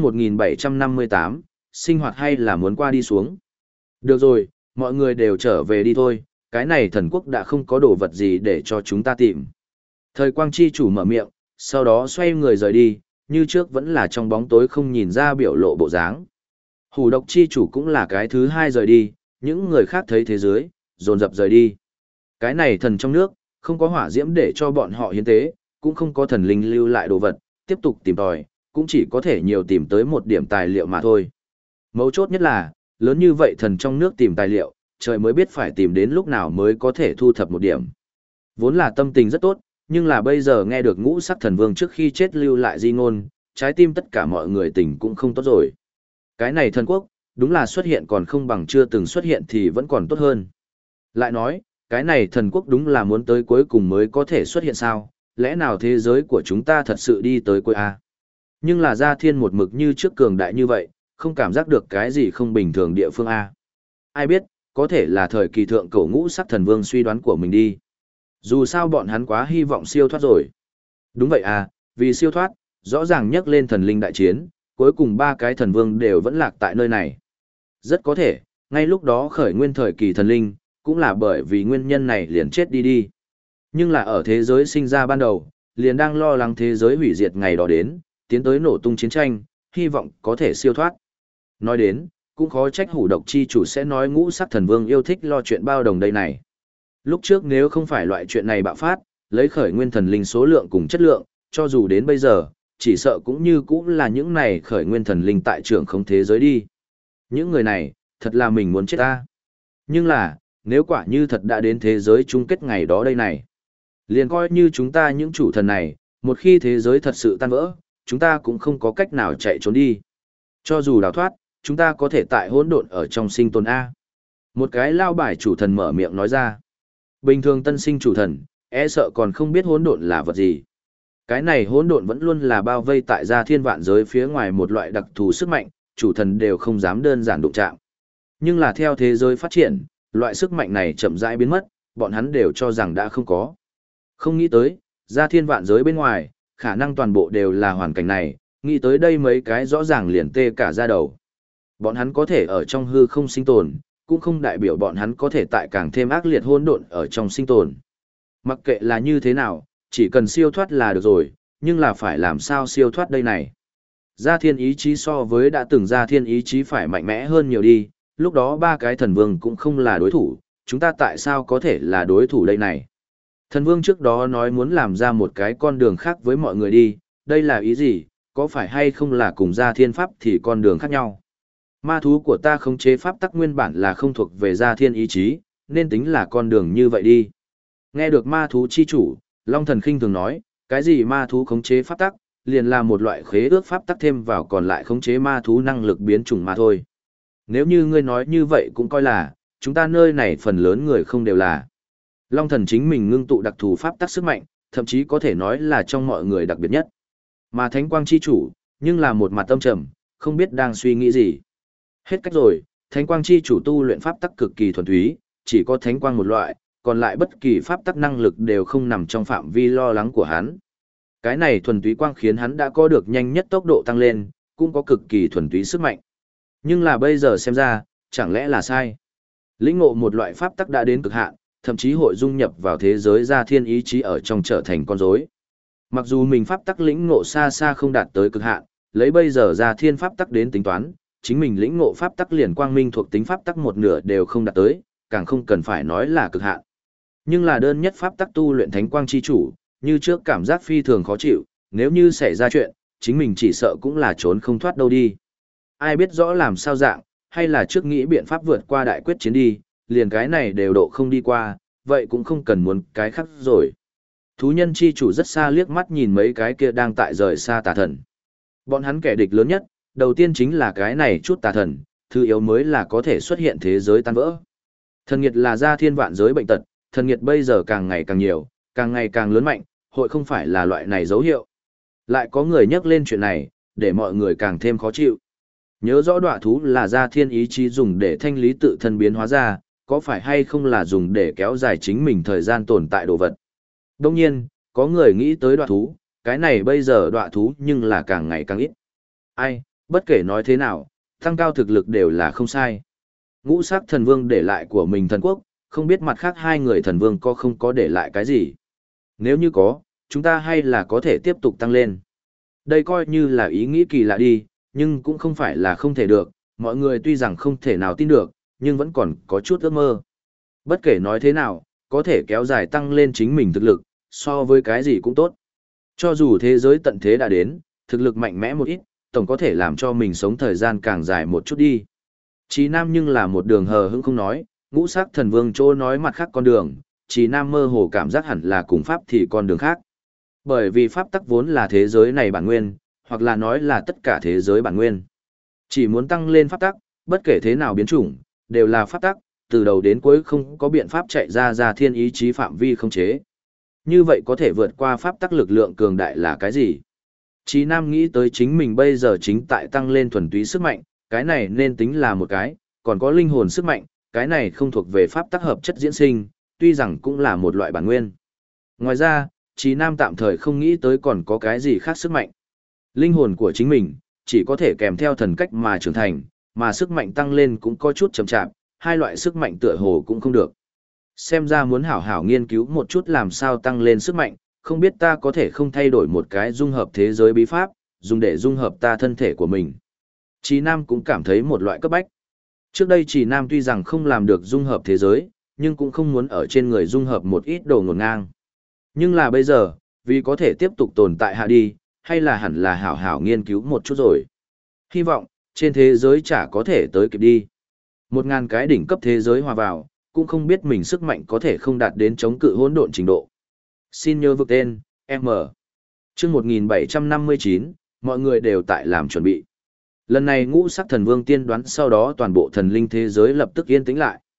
1758, sinh hoạt hay là muốn qua đi xuống. Được rồi, mọi người đều trở về đi thôi, cái này thần quốc đã không có đồ vật gì để cho chúng ta tìm. Thời quang chi chủ mở miệng, sau đó xoay người rời đi, như trước vẫn là trong bóng tối không nhìn ra biểu lộ bộ dáng. Hủ độc chi chủ cũng là cái thứ hai rời đi, những người khác thấy thế giới, dồn dập rời đi. Cái này thần trong nước, không có hỏa diễm để cho bọn họ hiến tế, cũng không có thần linh lưu lại đồ vật, tiếp tục tìm tòi, cũng chỉ có thể nhiều tìm tới một điểm tài liệu mà thôi. Mấu chốt nhất là, lớn như vậy thần trong nước tìm tài liệu, trời mới biết phải tìm đến lúc nào mới có thể thu thập một điểm. Vốn là tâm tình rất tốt, nhưng là bây giờ nghe được ngũ sắc thần vương trước khi chết lưu lại di ngôn, trái tim tất cả mọi người tình cũng không tốt rồi. Cái này thần quốc, đúng là xuất hiện còn không bằng chưa từng xuất hiện thì vẫn còn tốt hơn. Lại nói, cái này thần quốc đúng là muốn tới cuối cùng mới có thể xuất hiện sao, lẽ nào thế giới của chúng ta thật sự đi tới cuối a? Nhưng là gia thiên một mực như trước cường đại như vậy, không cảm giác được cái gì không bình thường địa phương a. Ai biết, có thể là thời kỳ thượng cổ ngũ sắc thần vương suy đoán của mình đi. Dù sao bọn hắn quá hy vọng siêu thoát rồi. Đúng vậy à, vì siêu thoát, rõ ràng nhắc lên thần linh đại chiến, cuối cùng ba cái thần vương đều vẫn lạc tại nơi này. Rất có thể, ngay lúc đó khởi nguyên thời kỳ thần linh, cũng là bởi vì nguyên nhân này liền chết đi đi. Nhưng là ở thế giới sinh ra ban đầu, liền đang lo lắng thế giới hủy diệt ngày đó đến, tiến tới nổ tung chiến tranh, hy vọng có thể siêu thoát. Nói đến, cũng khó trách hủ độc chi chủ sẽ nói ngũ sắc thần vương yêu thích lo chuyện bao đồng đây này. Lúc trước nếu không phải loại chuyện này bạo phát, lấy khởi nguyên thần linh số lượng cùng chất lượng, cho dù đến bây giờ, chỉ sợ cũng như cũng là những này khởi nguyên thần linh tại trưởng không thế giới đi. Những người này, thật là mình muốn chết ta. Nhưng là, nếu quả như thật đã đến thế giới chung kết ngày đó đây này, liền coi như chúng ta những chủ thần này, một khi thế giới thật sự tan vỡ, chúng ta cũng không có cách nào chạy trốn đi. Cho dù đào thoát, chúng ta có thể tại hỗn độn ở trong sinh tồn A. Một cái lao bài chủ thần mở miệng nói ra. Bình thường tân sinh chủ thần, e sợ còn không biết hỗn độn là vật gì. Cái này hỗn độn vẫn luôn là bao vây tại gia thiên vạn giới phía ngoài một loại đặc thù sức mạnh, chủ thần đều không dám đơn giản đụng chạm. Nhưng là theo thế giới phát triển, loại sức mạnh này chậm rãi biến mất, bọn hắn đều cho rằng đã không có. Không nghĩ tới, gia thiên vạn giới bên ngoài, khả năng toàn bộ đều là hoàn cảnh này, nghĩ tới đây mấy cái rõ ràng liền tê cả da đầu. Bọn hắn có thể ở trong hư không sinh tồn, cũng không đại biểu bọn hắn có thể tại càng thêm ác liệt hỗn độn ở trong sinh tồn. Mặc kệ là như thế nào, chỉ cần siêu thoát là được rồi, nhưng là phải làm sao siêu thoát đây này. Gia thiên ý chí so với đã từng gia thiên ý chí phải mạnh mẽ hơn nhiều đi, lúc đó ba cái thần vương cũng không là đối thủ, chúng ta tại sao có thể là đối thủ đây này. Thần vương trước đó nói muốn làm ra một cái con đường khác với mọi người đi, đây là ý gì, có phải hay không là cùng gia thiên pháp thì con đường khác nhau. Ma thú của ta khống chế pháp tắc nguyên bản là không thuộc về gia thiên ý chí, nên tính là con đường như vậy đi. Nghe được ma thú chi chủ, Long Thần khinh thường nói, cái gì ma thú khống chế pháp tắc, liền là một loại khế ước pháp tắc thêm vào còn lại khống chế ma thú năng lực biến chủng mà thôi. Nếu như ngươi nói như vậy cũng coi là, chúng ta nơi này phần lớn người không đều là. Long Thần chính mình ngưng tụ đặc thù pháp tắc sức mạnh, thậm chí có thể nói là trong mọi người đặc biệt nhất. Mà Thánh Quang chi chủ, nhưng là một mặt âm trầm, không biết đang suy nghĩ gì. Hết cách rồi, Thánh Quang chi chủ tu luyện pháp tắc cực kỳ thuần túy, chỉ có Thánh Quang một loại, còn lại bất kỳ pháp tắc năng lực đều không nằm trong phạm vi lo lắng của hắn. Cái này thuần túy quang khiến hắn đã có được nhanh nhất tốc độ tăng lên, cũng có cực kỳ thuần túy sức mạnh. Nhưng là bây giờ xem ra, chẳng lẽ là sai? Lĩnh ngộ một loại pháp tắc đã đến cực hạn, thậm chí hội dung nhập vào thế giới gia thiên ý chí ở trong trở thành con rối. Mặc dù mình pháp tắc lĩnh ngộ xa xa không đạt tới cực hạn, lấy bây giờ gia thiên pháp tắc đến tính toán, chính mình lĩnh ngộ pháp tắc liền quang minh thuộc tính pháp tắc một nửa đều không đạt tới, càng không cần phải nói là cực hạn. Nhưng là đơn nhất pháp tắc tu luyện thánh quang chi chủ, như trước cảm giác phi thường khó chịu, nếu như xảy ra chuyện, chính mình chỉ sợ cũng là trốn không thoát đâu đi. Ai biết rõ làm sao dạng, hay là trước nghĩ biện pháp vượt qua đại quyết chiến đi, liền cái này đều độ không đi qua, vậy cũng không cần muốn cái khác rồi. Thú nhân chi chủ rất xa liếc mắt nhìn mấy cái kia đang tại rời xa tà thần. Bọn hắn kẻ địch lớn nhất, đầu tiên chính là cái này chút tà thần, thứ yếu mới là có thể xuất hiện thế giới tan vỡ. Thần nghiệt là gia thiên vạn giới bệnh tật, thần nghiệt bây giờ càng ngày càng nhiều, càng ngày càng lớn mạnh, hội không phải là loại này dấu hiệu. Lại có người nhắc lên chuyện này, để mọi người càng thêm khó chịu. Nhớ rõ đọa thú là gia thiên ý chí dùng để thanh lý tự thân biến hóa ra, có phải hay không là dùng để kéo dài chính mình thời gian tồn tại đồ vật. Đông nhiên, có người nghĩ tới đọa thú, cái này bây giờ đọa thú nhưng là càng ngày càng ít. Ai, bất kể nói thế nào, tăng cao thực lực đều là không sai. Ngũ sắc thần vương để lại của mình thần quốc, không biết mặt khác hai người thần vương có không có để lại cái gì. Nếu như có, chúng ta hay là có thể tiếp tục tăng lên. Đây coi như là ý nghĩ kỳ lạ đi, nhưng cũng không phải là không thể được, mọi người tuy rằng không thể nào tin được, nhưng vẫn còn có chút ước mơ. Bất kể nói thế nào, có thể kéo dài tăng lên chính mình thực lực, so với cái gì cũng tốt. Cho dù thế giới tận thế đã đến, thực lực mạnh mẽ một ít, tổng có thể làm cho mình sống thời gian càng dài một chút đi. Chí Nam nhưng là một đường hờ hững không nói, ngũ sắc thần vương chỗ nói mặt khác con đường, Chí Nam mơ hồ cảm giác hẳn là cùng pháp thì con đường khác. Bởi vì pháp tắc vốn là thế giới này bản nguyên, hoặc là nói là tất cả thế giới bản nguyên. Chỉ muốn tăng lên pháp tắc, bất kể thế nào biến chủng, đều là pháp tắc, từ đầu đến cuối không có biện pháp chạy ra thiên ý chí phạm vi không chế. Như vậy có thể vượt qua pháp tắc lực lượng cường đại là cái gì? Chí Nam nghĩ tới chính mình bây giờ chính tại tăng lên thuần túy sức mạnh, cái này nên tính là một cái, còn có linh hồn sức mạnh, cái này không thuộc về pháp tắc hợp chất diễn sinh, tuy rằng cũng là một loại bản nguyên. Ngoài ra, Chí Nam tạm thời không nghĩ tới còn có cái gì khác sức mạnh. Linh hồn của chính mình, chỉ có thể kèm theo thần cách mà trưởng thành, mà sức mạnh tăng lên cũng có chút chậm chạp, hai loại sức mạnh tựa hồ cũng không được. Xem ra muốn hảo hảo nghiên cứu một chút làm sao tăng lên sức mạnh, không biết ta có thể không thay đổi một cái dung hợp thế giới bí pháp, dùng để dung hợp ta thân thể của mình. Chí Nam cũng cảm thấy một loại cấp bách. Trước đây Chí Nam tuy rằng không làm được dung hợp thế giới, nhưng cũng không muốn ở trên người dung hợp một ít đồ ngổn ngang. Nhưng là bây giờ, vì có thể tiếp tục tồn tại hạ đi, hay là hẳn là hảo hảo nghiên cứu một chút rồi. Hy vọng, trên thế giới chả có thể tới kịp đi. 1000 cái đỉnh cấp thế giới hòa vào, cũng không biết mình sức mạnh có thể không đạt đến chống cự hỗn độn trình độ. Xin nhớ vực tên, M. Chương 1759, mọi người đều tại làm chuẩn bị. Lần này ngũ sắc thần vương tiên đoán sau đó toàn bộ thần linh thế giới lập tức yên tĩnh lại.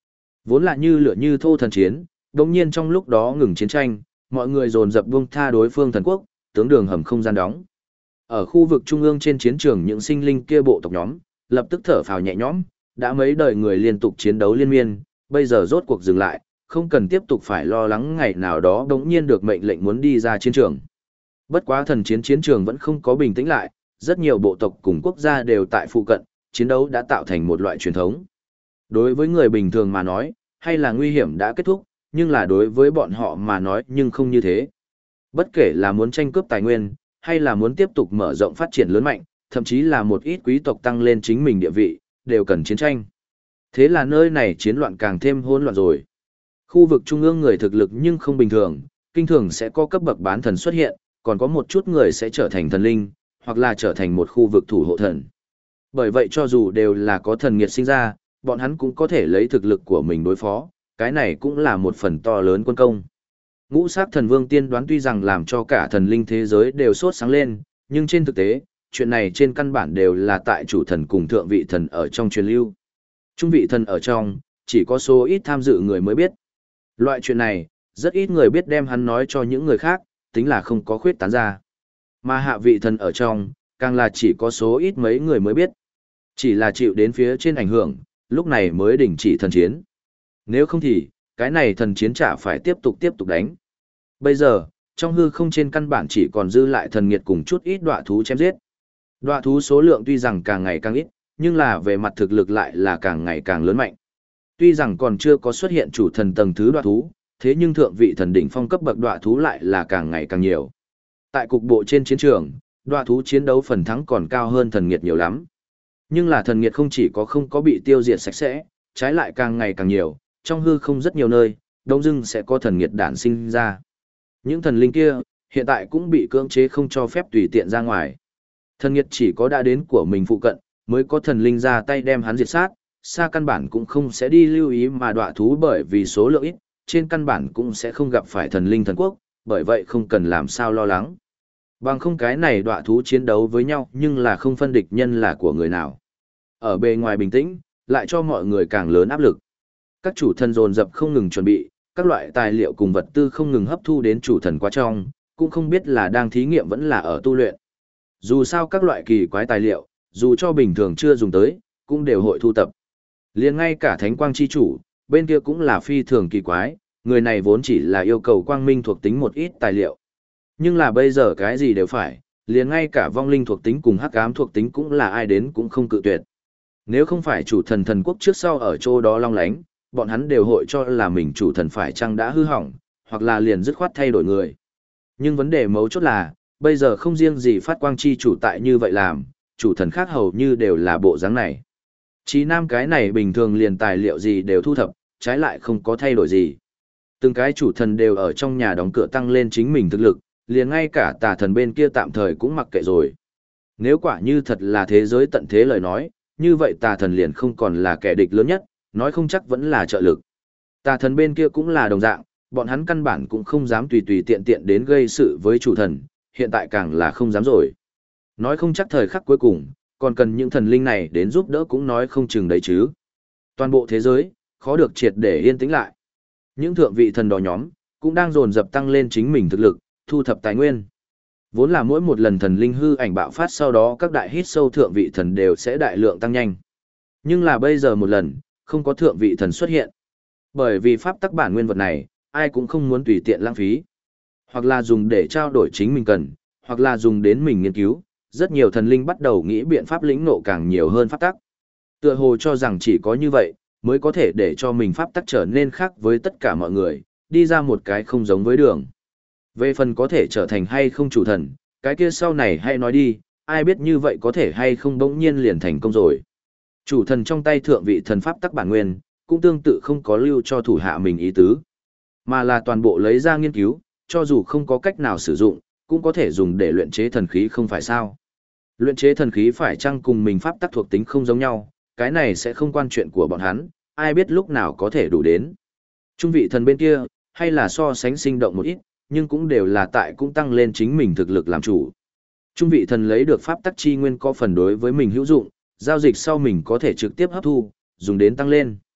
Vốn là như lửa như thô thần chiến, đồng nhiên trong lúc đó ngừng chiến tranh, mọi người dồn dập buông tha đối phương thần quốc, tướng đường hầm không gian đóng. Ở khu vực trung ương trên chiến trường những sinh linh kia bộ tộc nhóm, lập tức thở phào nhẹ nhõm, đã mấy đời người liên tục chiến đấu liên miên, bây giờ rốt cuộc dừng lại, không cần tiếp tục phải lo lắng ngày nào đó đống nhiên được mệnh lệnh muốn đi ra chiến trường. Bất quá thần chiến chiến trường vẫn không có bình tĩnh lại, rất nhiều bộ tộc cùng quốc gia đều tại phụ cận, chiến đấu đã tạo thành một loại truyền thống. Đối với người bình thường mà nói, hay là nguy hiểm đã kết thúc, nhưng là đối với bọn họ mà nói nhưng không như thế. Bất kể là muốn tranh cướp tài nguyên, hay là muốn tiếp tục mở rộng phát triển lớn mạnh, thậm chí là một ít quý tộc tăng lên chính mình địa vị, đều cần chiến tranh. Thế là nơi này chiến loạn càng thêm hỗn loạn rồi. Khu vực trung ương người thực lực nhưng không bình thường, kinh thường sẽ có cấp bậc bán thần xuất hiện, còn có một chút người sẽ trở thành thần linh, hoặc là trở thành một khu vực thủ hộ thần. Bởi vậy cho dù đều là có thần nghiệt sinh ra, bọn hắn cũng có thể lấy thực lực của mình đối phó, cái này cũng là một phần to lớn quân công. Ngũ sát thần vương tiên đoán tuy rằng làm cho cả thần linh thế giới đều sốt sáng lên, nhưng trên thực tế, chuyện này trên căn bản đều là tại chủ thần cùng thượng vị thần ở trong truyền lưu. Trung vị thần ở trong, chỉ có số ít tham dự người mới biết. Loại chuyện này, rất ít người biết đem hắn nói cho những người khác, tính là không có khuyết tán ra. Mà hạ vị thần ở trong, càng là chỉ có số ít mấy người mới biết. Chỉ là chịu đến phía trên ảnh hưởng, lúc này mới đình chỉ thần chiến. Nếu không thì, cái này thần chiến chả phải tiếp tục đánh. Bây giờ, trong hư không trên căn bản chỉ còn dư lại thần nghiệt cùng chút ít đọa thú chém giết. Đọa thú số lượng tuy rằng càng ngày càng ít, nhưng là về mặt thực lực lại là càng ngày càng lớn mạnh. Tuy rằng còn chưa có xuất hiện chủ thần tầng thứ đọa thú, thế nhưng thượng vị thần đỉnh phong cấp bậc đọa thú lại là càng ngày càng nhiều. Tại cục bộ trên chiến trường, đọa thú chiến đấu phần thắng còn cao hơn thần nghiệt nhiều lắm. Nhưng là thần nghiệt không chỉ có không có bị tiêu diệt sạch sẽ, trái lại càng ngày càng nhiều, trong hư không rất nhiều nơi, đông dưng sẽ có thần nghiệt đản sinh ra. Những thần linh kia, hiện tại cũng bị cưỡng chế không cho phép tùy tiện ra ngoài. Thần nghiệt chỉ có đã đến của mình phụ cận, mới có thần linh ra tay đem hắn diệt sát, xa căn bản cũng không sẽ đi lưu ý mà đọa thú bởi vì số lượng ít, trên căn bản cũng sẽ không gặp phải thần linh thần quốc, bởi vậy không cần làm sao lo lắng. Bằng không cái này đọa thú chiến đấu với nhau nhưng là không phân địch nhân là của người nào. Ở bề ngoài bình tĩnh, lại cho mọi người càng lớn áp lực. Các chủ thần dồn dập không ngừng chuẩn bị, các loại tài liệu cùng vật tư không ngừng hấp thu đến chủ thần qua trong, cũng không biết là đang thí nghiệm vẫn là ở tu luyện. Dù sao các loại kỳ quái tài liệu, dù cho bình thường chưa dùng tới, cũng đều hội thu tập. Liền ngay cả thánh quang chi chủ, bên kia cũng là phi thường kỳ quái, người này vốn chỉ là yêu cầu quang minh thuộc tính một ít tài liệu. Nhưng là bây giờ cái gì đều phải, liền ngay cả vong linh thuộc tính cùng hắc ám thuộc tính cũng là ai đến cũng không cự tuyệt. Nếu không phải chủ thần thần quốc trước sau ở chỗ đó long lánh, bọn hắn đều hội cho là mình chủ thần phải chăng đã hư hỏng, hoặc là liền dứt khoát thay đổi người. Nhưng vấn đề mấu chốt là, bây giờ không riêng gì phát quang chi chủ tại như vậy làm, chủ thần khác hầu như đều là bộ dáng này. Chí nam cái này bình thường liền tài liệu gì đều thu thập, trái lại không có thay đổi gì. Từng cái chủ thần đều ở trong nhà đóng cửa tăng lên chính mình thực lực, liền ngay cả tà thần bên kia tạm thời cũng mặc kệ rồi. Nếu quả như thật là thế giới tận thế lời nói, như vậy tà thần liền không còn là kẻ địch lớn nhất, nói không chắc vẫn là trợ lực. Tà thần bên kia cũng là đồng dạng, bọn hắn căn bản cũng không dám tùy tùy tiện tiện đến gây sự với chủ thần, hiện tại càng là không dám rồi. Nói không chắc thời khắc cuối cùng, còn cần những thần linh này đến giúp đỡ cũng nói không chừng đấy chứ. Toàn bộ thế giới, khó được triệt để yên tĩnh lại. Những thượng vị thần đó nhóm, cũng đang dồn dập tăng lên chính mình thực lực, thu thập tài nguyên. Vốn là mỗi một lần thần linh hư ảnh bạo phát sau đó các đại hít sâu thượng vị thần đều sẽ đại lượng tăng nhanh. Nhưng là bây giờ một lần, không có thượng vị thần xuất hiện. Bởi vì pháp tắc bản nguyên vật này, ai cũng không muốn tùy tiện lãng phí. Hoặc là dùng để trao đổi chính mình cần, hoặc là dùng đến mình nghiên cứu, rất nhiều thần linh bắt đầu nghĩ biện pháp lĩnh ngộ càng nhiều hơn pháp tắc. Tựa hồ cho rằng chỉ có như vậy, mới có thể để cho mình pháp tắc trở nên khác với tất cả mọi người, đi ra một cái không giống với đường. Về phần có thể trở thành hay không chủ thần, cái kia sau này hay nói đi, ai biết như vậy có thể hay không bỗng nhiên liền thành công rồi. Chủ thần trong tay thượng vị thần pháp tắc bản nguyên, cũng tương tự không có lưu cho thủ hạ mình ý tứ, mà là toàn bộ lấy ra nghiên cứu, cho dù không có cách nào sử dụng, cũng có thể dùng để luyện chế thần khí không phải sao. Luyện chế thần khí phải chăng cùng mình pháp tắc thuộc tính không giống nhau, cái này sẽ không quan chuyện của bọn hắn, ai biết lúc nào có thể đủ đến. Trung vị thần bên kia, hay là so sánh sinh động một ít, nhưng cũng đều là tại cũng tăng lên chính mình thực lực làm chủ. Trung vị thần lấy được pháp tắc chi nguyên có phần đối với mình hữu dụng, giao dịch sau mình có thể trực tiếp hấp thu, dùng đến tăng lên.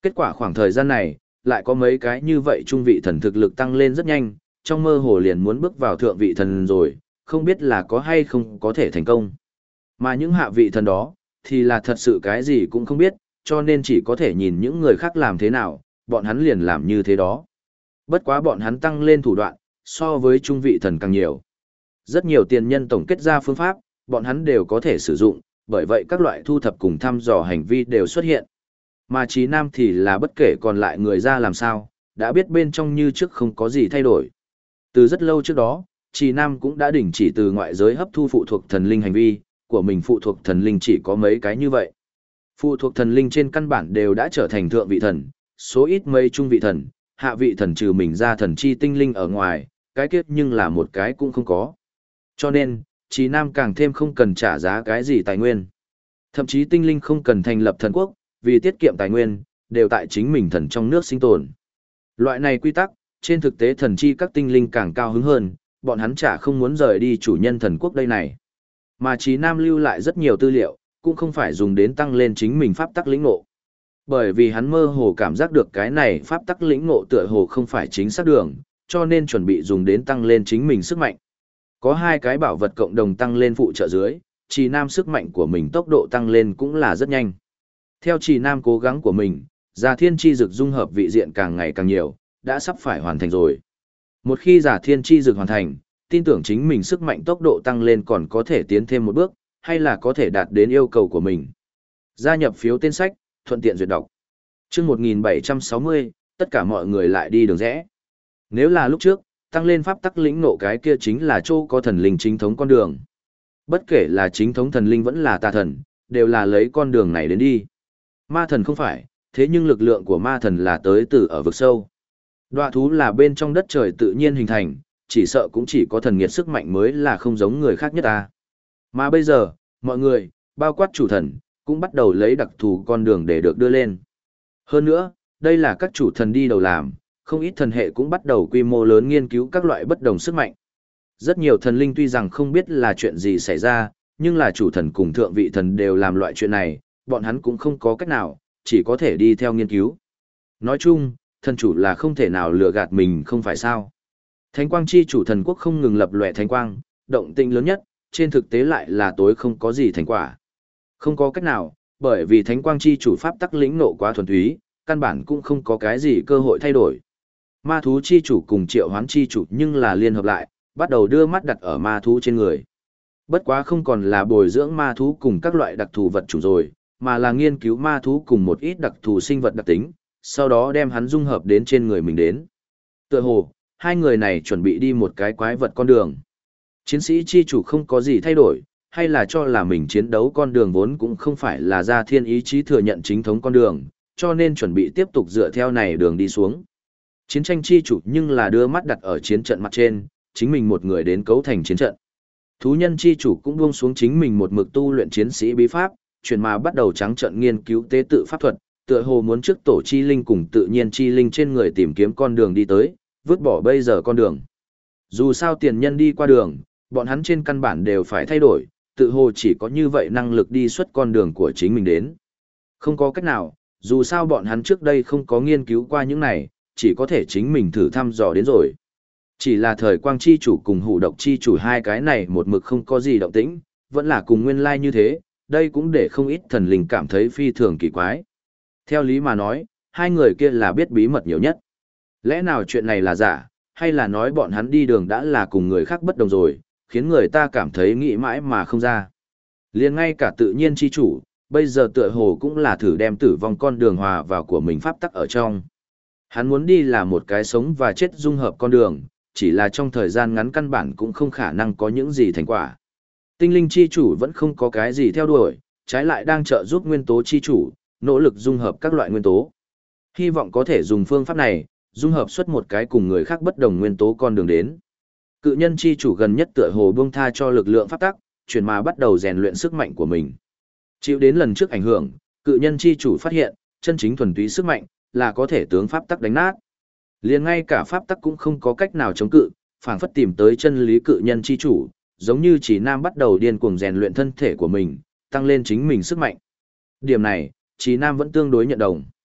Kết quả khoảng thời gian này, lại có mấy cái như vậy trung vị thần thực lực tăng lên rất nhanh, trong mơ hồ liền muốn bước vào thượng vị thần rồi, không biết là có hay không có thể thành công. Mà những hạ vị thần đó, thì là thật sự cái gì cũng không biết, cho nên chỉ có thể nhìn những người khác làm thế nào, bọn hắn liền làm như thế đó. Bất quá bọn hắn tăng lên thủ đoạn, so với trung vị thần càng nhiều. Rất nhiều tiền nhân tổng kết ra phương pháp, bọn hắn đều có thể sử dụng, bởi vậy các loại thu thập cùng thăm dò hành vi đều xuất hiện. Mà Trí Nam thì là bất kể còn lại người ra làm sao, đã biết bên trong như trước không có gì thay đổi. Từ rất lâu trước đó, Trí Nam cũng đã đình chỉ từ ngoại giới hấp thu phụ thuộc thần linh hành vi, của mình phụ thuộc thần linh chỉ có mấy cái như vậy. Phụ thuộc thần linh trên căn bản đều đã trở thành thượng vị thần, số ít mấy trung vị thần, hạ vị thần trừ mình ra thần chi tinh linh ở ngoài, cái kết nhưng là một cái cũng không có. Cho nên, Trí Nam càng thêm không cần trả giá cái gì tài nguyên. Thậm chí tinh linh không cần thành lập thần quốc, vì tiết kiệm tài nguyên, đều tại chính mình thần trong nước sinh tồn. Loại này quy tắc, trên thực tế thần chi các tinh linh càng cao hứng hơn, bọn hắn chả không muốn rời đi chủ nhân thần quốc đây này. Mà Trí Nam lưu lại rất nhiều tư liệu, cũng không phải dùng đến tăng lên chính mình pháp tắc lĩnh ngộ. Bởi vì hắn mơ hồ cảm giác được cái này pháp tắc lĩnh ngộ tựa hồ không phải chính xác đường, cho nên chuẩn bị dùng đến tăng lên chính mình sức mạnh. Có hai cái bảo vật cộng đồng tăng lên phụ trợ dưới, Trì Nam sức mạnh của mình tốc độ tăng lên cũng là rất nhanh. Theo Trì Nam cố gắng của mình, Giả Thiên Chi Dực dung hợp vị diện càng ngày càng nhiều, đã sắp phải hoàn thành rồi. Một khi Giả Thiên Chi Dực hoàn thành, tin tưởng chính mình sức mạnh tốc độ tăng lên còn có thể tiến thêm một bước, hay là có thể đạt đến yêu cầu của mình. Gia nhập phiếu tên sách, thuận tiện duyệt đọc. Chương 1760, tất cả mọi người lại đi đường rẽ. Nếu là lúc trước, tăng lên pháp tắc lĩnh nộ cái kia chính là chỗ có thần linh chính thống con đường. Bất kể là chính thống thần linh vẫn là tà thần, đều là lấy con đường này đến đi. Ma thần không phải, thế nhưng lực lượng của ma thần là tới từ ở vực sâu. Đoạ thú là bên trong đất trời tự nhiên hình thành, chỉ sợ cũng chỉ có thần nghiệt sức mạnh mới là không giống người khác nhất ta. Mà bây giờ, mọi người, bao quát chủ thần, cũng bắt đầu lấy đặc thù con đường để được đưa lên. Hơn nữa, đây là các chủ thần đi đầu làm, không ít thần hệ cũng bắt đầu quy mô lớn nghiên cứu các loại bất đồng sức mạnh. Rất nhiều thần linh tuy rằng không biết là chuyện gì xảy ra, nhưng là chủ thần cùng thượng vị thần đều làm loại chuyện này, bọn hắn cũng không có cách nào, chỉ có thể đi theo nghiên cứu. Nói chung, thần chủ là không thể nào lừa gạt mình không phải sao. Thánh quang chi chủ thần quốc không ngừng lập lòe thánh quang, động tĩnh lớn nhất, trên thực tế lại là tối không có gì thành quả. Không có cách nào, bởi vì thánh quang chi chủ pháp tắc lĩnh nộ quá thuần túy, căn bản cũng không có cái gì cơ hội thay đổi. Ma thú chi chủ cùng triệu hoán chi chủ nhưng là liên hợp lại, bắt đầu đưa mắt đặt ở ma thú trên người. Bất quá không còn là bồi dưỡng ma thú cùng các loại đặc thù vật chủ rồi, mà là nghiên cứu ma thú cùng một ít đặc thù sinh vật đặc tính, sau đó đem hắn dung hợp đến trên người mình đến. Tựa hồ, hai người này chuẩn bị đi một cái quái vật con đường. Chiến sĩ chi chủ không có gì thay đổi, hay là cho là mình chiến đấu con đường vốn cũng không phải là ra thiên ý chí thừa nhận chính thống con đường, cho nên chuẩn bị tiếp tục dựa theo này đường đi xuống. Chiến tranh chi chủ nhưng là đưa mắt đặt ở chiến trận mặt trên, chính mình một người đến cấu thành chiến trận. Thú nhân chi chủ cũng buông xuống chính mình một mực tu luyện chiến sĩ bí pháp, chuyển mà bắt đầu trắng trận nghiên cứu tế tự pháp thuật, tựa hồ muốn trước tổ chi linh cùng tự nhiên chi linh trên người tìm kiếm con đường đi tới, vứt bỏ bây giờ con đường. Dù sao tiền nhân đi qua đường, bọn hắn trên căn bản đều phải thay đổi, tự hồ chỉ có như vậy năng lực đi xuất con đường của chính mình đến. Không có cách nào, dù sao bọn hắn trước đây không có nghiên cứu qua những này, chỉ có thể chính mình thử thăm dò đến rồi. Chỉ là thời quang chi chủ cùng hủ độc chi chủ hai cái này một mực không có gì động tĩnh, vẫn là cùng nguyên lai như thế, đây cũng để không ít thần linh cảm thấy phi thường kỳ quái. Theo lý mà nói, hai người kia là biết bí mật nhiều nhất. Lẽ nào chuyện này là giả, hay là nói bọn hắn đi đường đã là cùng người khác bất đồng rồi, khiến người ta cảm thấy nghĩ mãi mà không ra. Liền ngay cả tự nhiên chi chủ, bây giờ tựa hồ cũng là thử đem tử vong con đường hòa vào của mình pháp tắc ở trong. Hắn muốn đi là một cái sống và chết dung hợp con đường, chỉ là trong thời gian ngắn căn bản cũng không khả năng có những gì thành quả. Tinh linh chi chủ vẫn không có cái gì theo đuổi, trái lại đang trợ giúp nguyên tố chi chủ, nỗ lực dung hợp các loại nguyên tố. Hy vọng có thể dùng phương pháp này, dung hợp xuất một cái cùng người khác bất đồng nguyên tố con đường đến. Cự nhân chi chủ gần nhất tựa hồ buông tha cho lực lượng pháp tắc, chuyển mà bắt đầu rèn luyện sức mạnh của mình. Chịu đến lần trước ảnh hưởng, cự nhân chi chủ phát hiện, chân chính thuần túy sức mạnh là có thể tướng pháp tắc đánh nát. Liền ngay cả pháp tắc cũng không có cách nào chống cự, phảng phất tìm tới chân lý cự nhân chi chủ, giống như chỉ nam bắt đầu điên cuồng rèn luyện thân thể của mình, tăng lên chính mình sức mạnh. Điểm này, chỉ nam vẫn tương đối nhận đồng.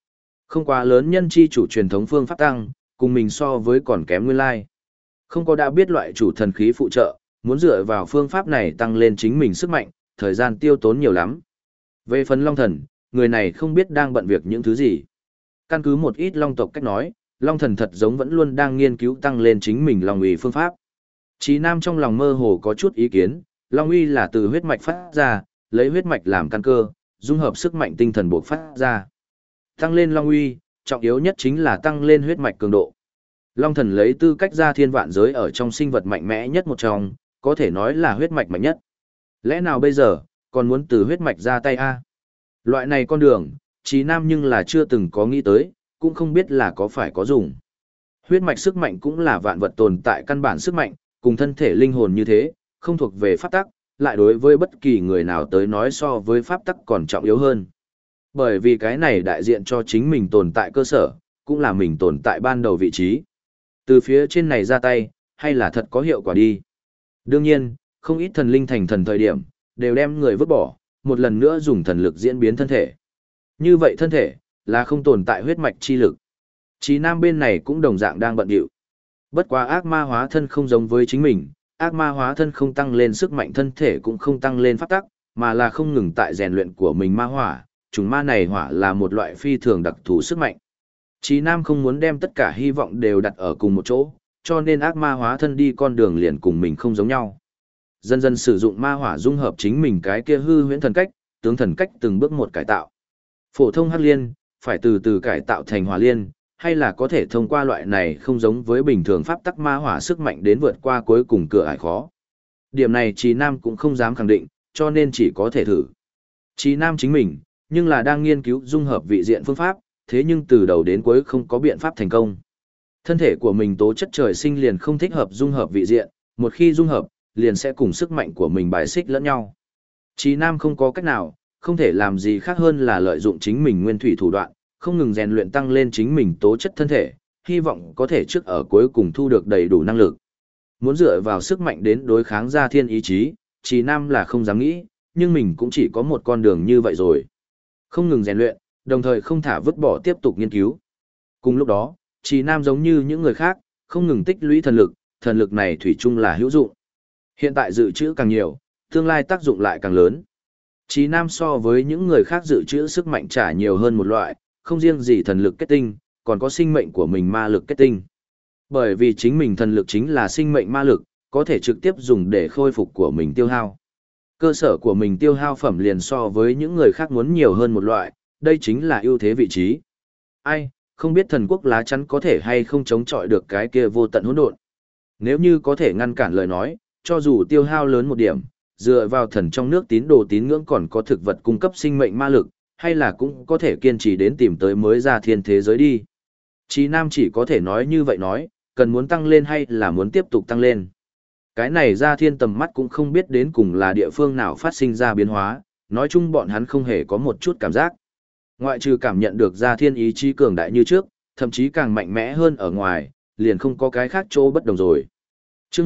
Không quá lớn nhân chi chủ truyền thống phương pháp tăng, cùng mình so với còn kém nguyên lai. Không có đã biết loại chủ thần khí phụ trợ, muốn dựa vào phương pháp này tăng lên chính mình sức mạnh, thời gian tiêu tốn nhiều lắm. Về phần Long Thần, người này không biết đang bận việc những thứ gì. Căn cứ một ít Long tộc cách nói, Long Thần thật giống vẫn luôn đang nghiên cứu tăng lên chính mình Long uy phương pháp. Chí Nam trong lòng mơ hồ có chút ý kiến, Long uy là từ huyết mạch phát ra, lấy huyết mạch làm căn cơ, dung hợp sức mạnh tinh thần buộc phát ra. Tăng lên Long uy, trọng yếu nhất chính là tăng lên huyết mạch cường độ. Long Thần lấy tư cách ra thiên vạn giới ở trong sinh vật mạnh mẽ nhất một trong, có thể nói là huyết mạch mạnh nhất. Lẽ nào bây giờ, còn muốn từ huyết mạch ra tay a? Loại này con đường, Chí Nam nhưng là chưa từng có nghĩ tới, cũng không biết là có phải có dùng. Huyết mạch sức mạnh cũng là vạn vật tồn tại căn bản sức mạnh, cùng thân thể linh hồn như thế, không thuộc về pháp tắc, lại đối với bất kỳ người nào tới nói so với pháp tắc còn trọng yếu hơn. Bởi vì cái này đại diện cho chính mình tồn tại cơ sở, cũng là mình tồn tại ban đầu vị trí. Từ phía trên này ra tay, hay là thật có hiệu quả đi. Đương nhiên, không ít thần linh thành thần thời điểm, đều đem người vứt bỏ, một lần nữa dùng thần lực diễn biến thân thể. Như vậy thân thể, là không tồn tại huyết mạch chi lực. Chí Nam bên này cũng đồng dạng đang bận điệu. Bất quá ác ma hóa thân không giống với chính mình, ác ma hóa thân không tăng lên sức mạnh thân thể cũng không tăng lên pháp tắc, mà là không ngừng tại rèn luyện của mình ma hỏa, chủng ma này hỏa là một loại phi thường đặc thù sức mạnh. Chí Nam không muốn đem tất cả hy vọng đều đặt ở cùng một chỗ, cho nên ác ma hóa thân đi con đường liền cùng mình không giống nhau. Dần dần sử dụng ma hỏa dung hợp chính mình cái kia hư huyễn thần cách, tướng thần cách từng bước một cải tạo. Phổ thông hắc liên, phải từ từ cải tạo thành hỏa liên, hay là có thể thông qua loại này không giống với bình thường pháp tắc ma hỏa sức mạnh đến vượt qua cuối cùng cửa ải khó. Điểm này Chí Nam cũng không dám khẳng định, cho nên chỉ có thể thử. Chí Nam chính mình, nhưng là đang nghiên cứu dung hợp vị diện phương pháp, thế nhưng từ đầu đến cuối không có biện pháp thành công. Thân thể của mình tố chất trời sinh liền không thích hợp dung hợp vị diện, một khi dung hợp, liền sẽ cùng sức mạnh của mình bài xích lẫn nhau. Chí Nam không có cách nào, không thể làm gì khác hơn là lợi dụng chính mình nguyên thủy thủ đoạn, không ngừng rèn luyện tăng lên chính mình tố chất thân thể, hy vọng có thể trước ở cuối cùng thu được đầy đủ năng lực. Muốn dựa vào sức mạnh đến đối kháng ra thiên ý chí, Chí Nam là không dám nghĩ, nhưng mình cũng chỉ có một con đường như vậy rồi. Không ngừng rèn luyện, đồng thời không thả vứt bỏ tiếp tục nghiên cứu. Cùng lúc đó, Chí Nam giống như những người khác, không ngừng tích lũy thần lực này thủy chung là hữu dụng. Hiện tại dự trữ càng nhiều, tương lai tác dụng lại càng lớn. Chí Nam so với những người khác dự trữ sức mạnh trả nhiều hơn một loại, không riêng gì thần lực kết tinh, còn có sinh mệnh của mình ma lực kết tinh. Bởi vì chính mình thần lực chính là sinh mệnh ma lực, có thể trực tiếp dùng để khôi phục của mình tiêu hao. Cơ sở của mình tiêu hao phẩm liền so với những người khác muốn nhiều hơn một loại, đây chính là ưu thế vị trí. Ai, không biết thần quốc lá chắn có thể hay không chống chọi được cái kia vô tận hỗn độn. Nếu như có thể ngăn cản lời nói, cho dù tiêu hao lớn một điểm, dựa vào thần trong nước tín đồ tín ngưỡng còn có thực vật cung cấp sinh mệnh ma lực, hay là cũng có thể kiên trì đến tìm tới mới ra thiên thế giới đi. Chí Nam chỉ có thể nói như vậy nói, cần muốn tăng lên hay là muốn tiếp tục tăng lên. Cái này ra thiên tầm mắt cũng không biết đến cùng là địa phương nào phát sinh ra biến hóa, nói chung bọn hắn không hề có một chút cảm giác. Ngoại trừ cảm nhận được ra thiên ý chí cường đại như trước, thậm chí càng mạnh mẽ hơn ở ngoài, liền không có cái khác chỗ bất đồng rồi. Trước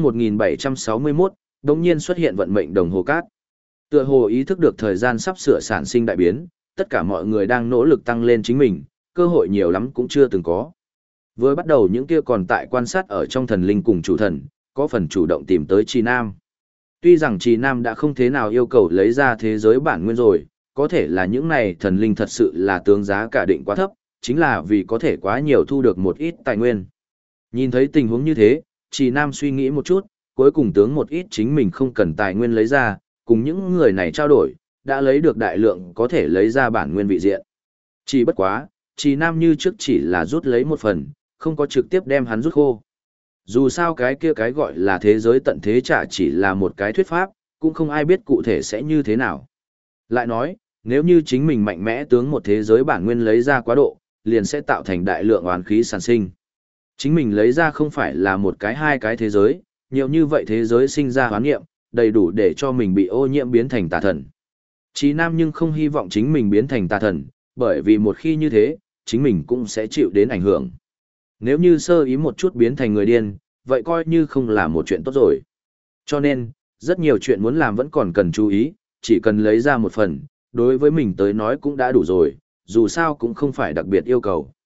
1761, đột nhiên xuất hiện vận mệnh đồng hồ cát. Tựa hồ ý thức được thời gian sắp sửa sản sinh đại biến, tất cả mọi người đang nỗ lực tăng lên chính mình, cơ hội nhiều lắm cũng chưa từng có. Với bắt đầu những kia còn tại quan sát ở trong thần linh cùng chủ thần, có phần chủ động tìm tới Chí Nam. Tuy rằng Chí Nam đã không thế nào yêu cầu lấy ra thế giới bản nguyên rồi, có thể là những này thần linh thật sự là tướng giá cả định quá thấp, chính là vì có thể quá nhiều thu được một ít tài nguyên. Nhìn thấy tình huống như thế, Chí Nam suy nghĩ một chút, cuối cùng tướng một ít chính mình không cần tài nguyên lấy ra, cùng những người này trao đổi, đã lấy được đại lượng có thể lấy ra bản nguyên vị diện. Chỉ bất quá, Chí Nam như trước chỉ là rút lấy một phần, không có trực tiếp đem hắn rút khô. Dù sao cái kia cái gọi là thế giới tận thế trả chỉ là một cái thuyết pháp, cũng không ai biết cụ thể sẽ như thế nào. Lại nói, nếu như chính mình mạnh mẽ tướng một thế giới bản nguyên lấy ra quá độ, liền sẽ tạo thành đại lượng oán khí sản sinh. Chính mình lấy ra không phải là một cái hai cái thế giới, nhiều như vậy thế giới sinh ra hoán nghiệm, đầy đủ để cho mình bị ô nhiễm biến thành tà thần. Chí Nam nhưng không hy vọng chính mình biến thành tà thần, bởi vì một khi như thế, chính mình cũng sẽ chịu đến ảnh hưởng. Nếu như sơ ý một chút biến thành người điên, vậy coi như không là một chuyện tốt rồi. Cho nên, rất nhiều chuyện muốn làm vẫn còn cần chú ý, chỉ cần lấy ra một phần, đối với mình tới nói cũng đã đủ rồi, dù sao cũng không phải đặc biệt yêu cầu.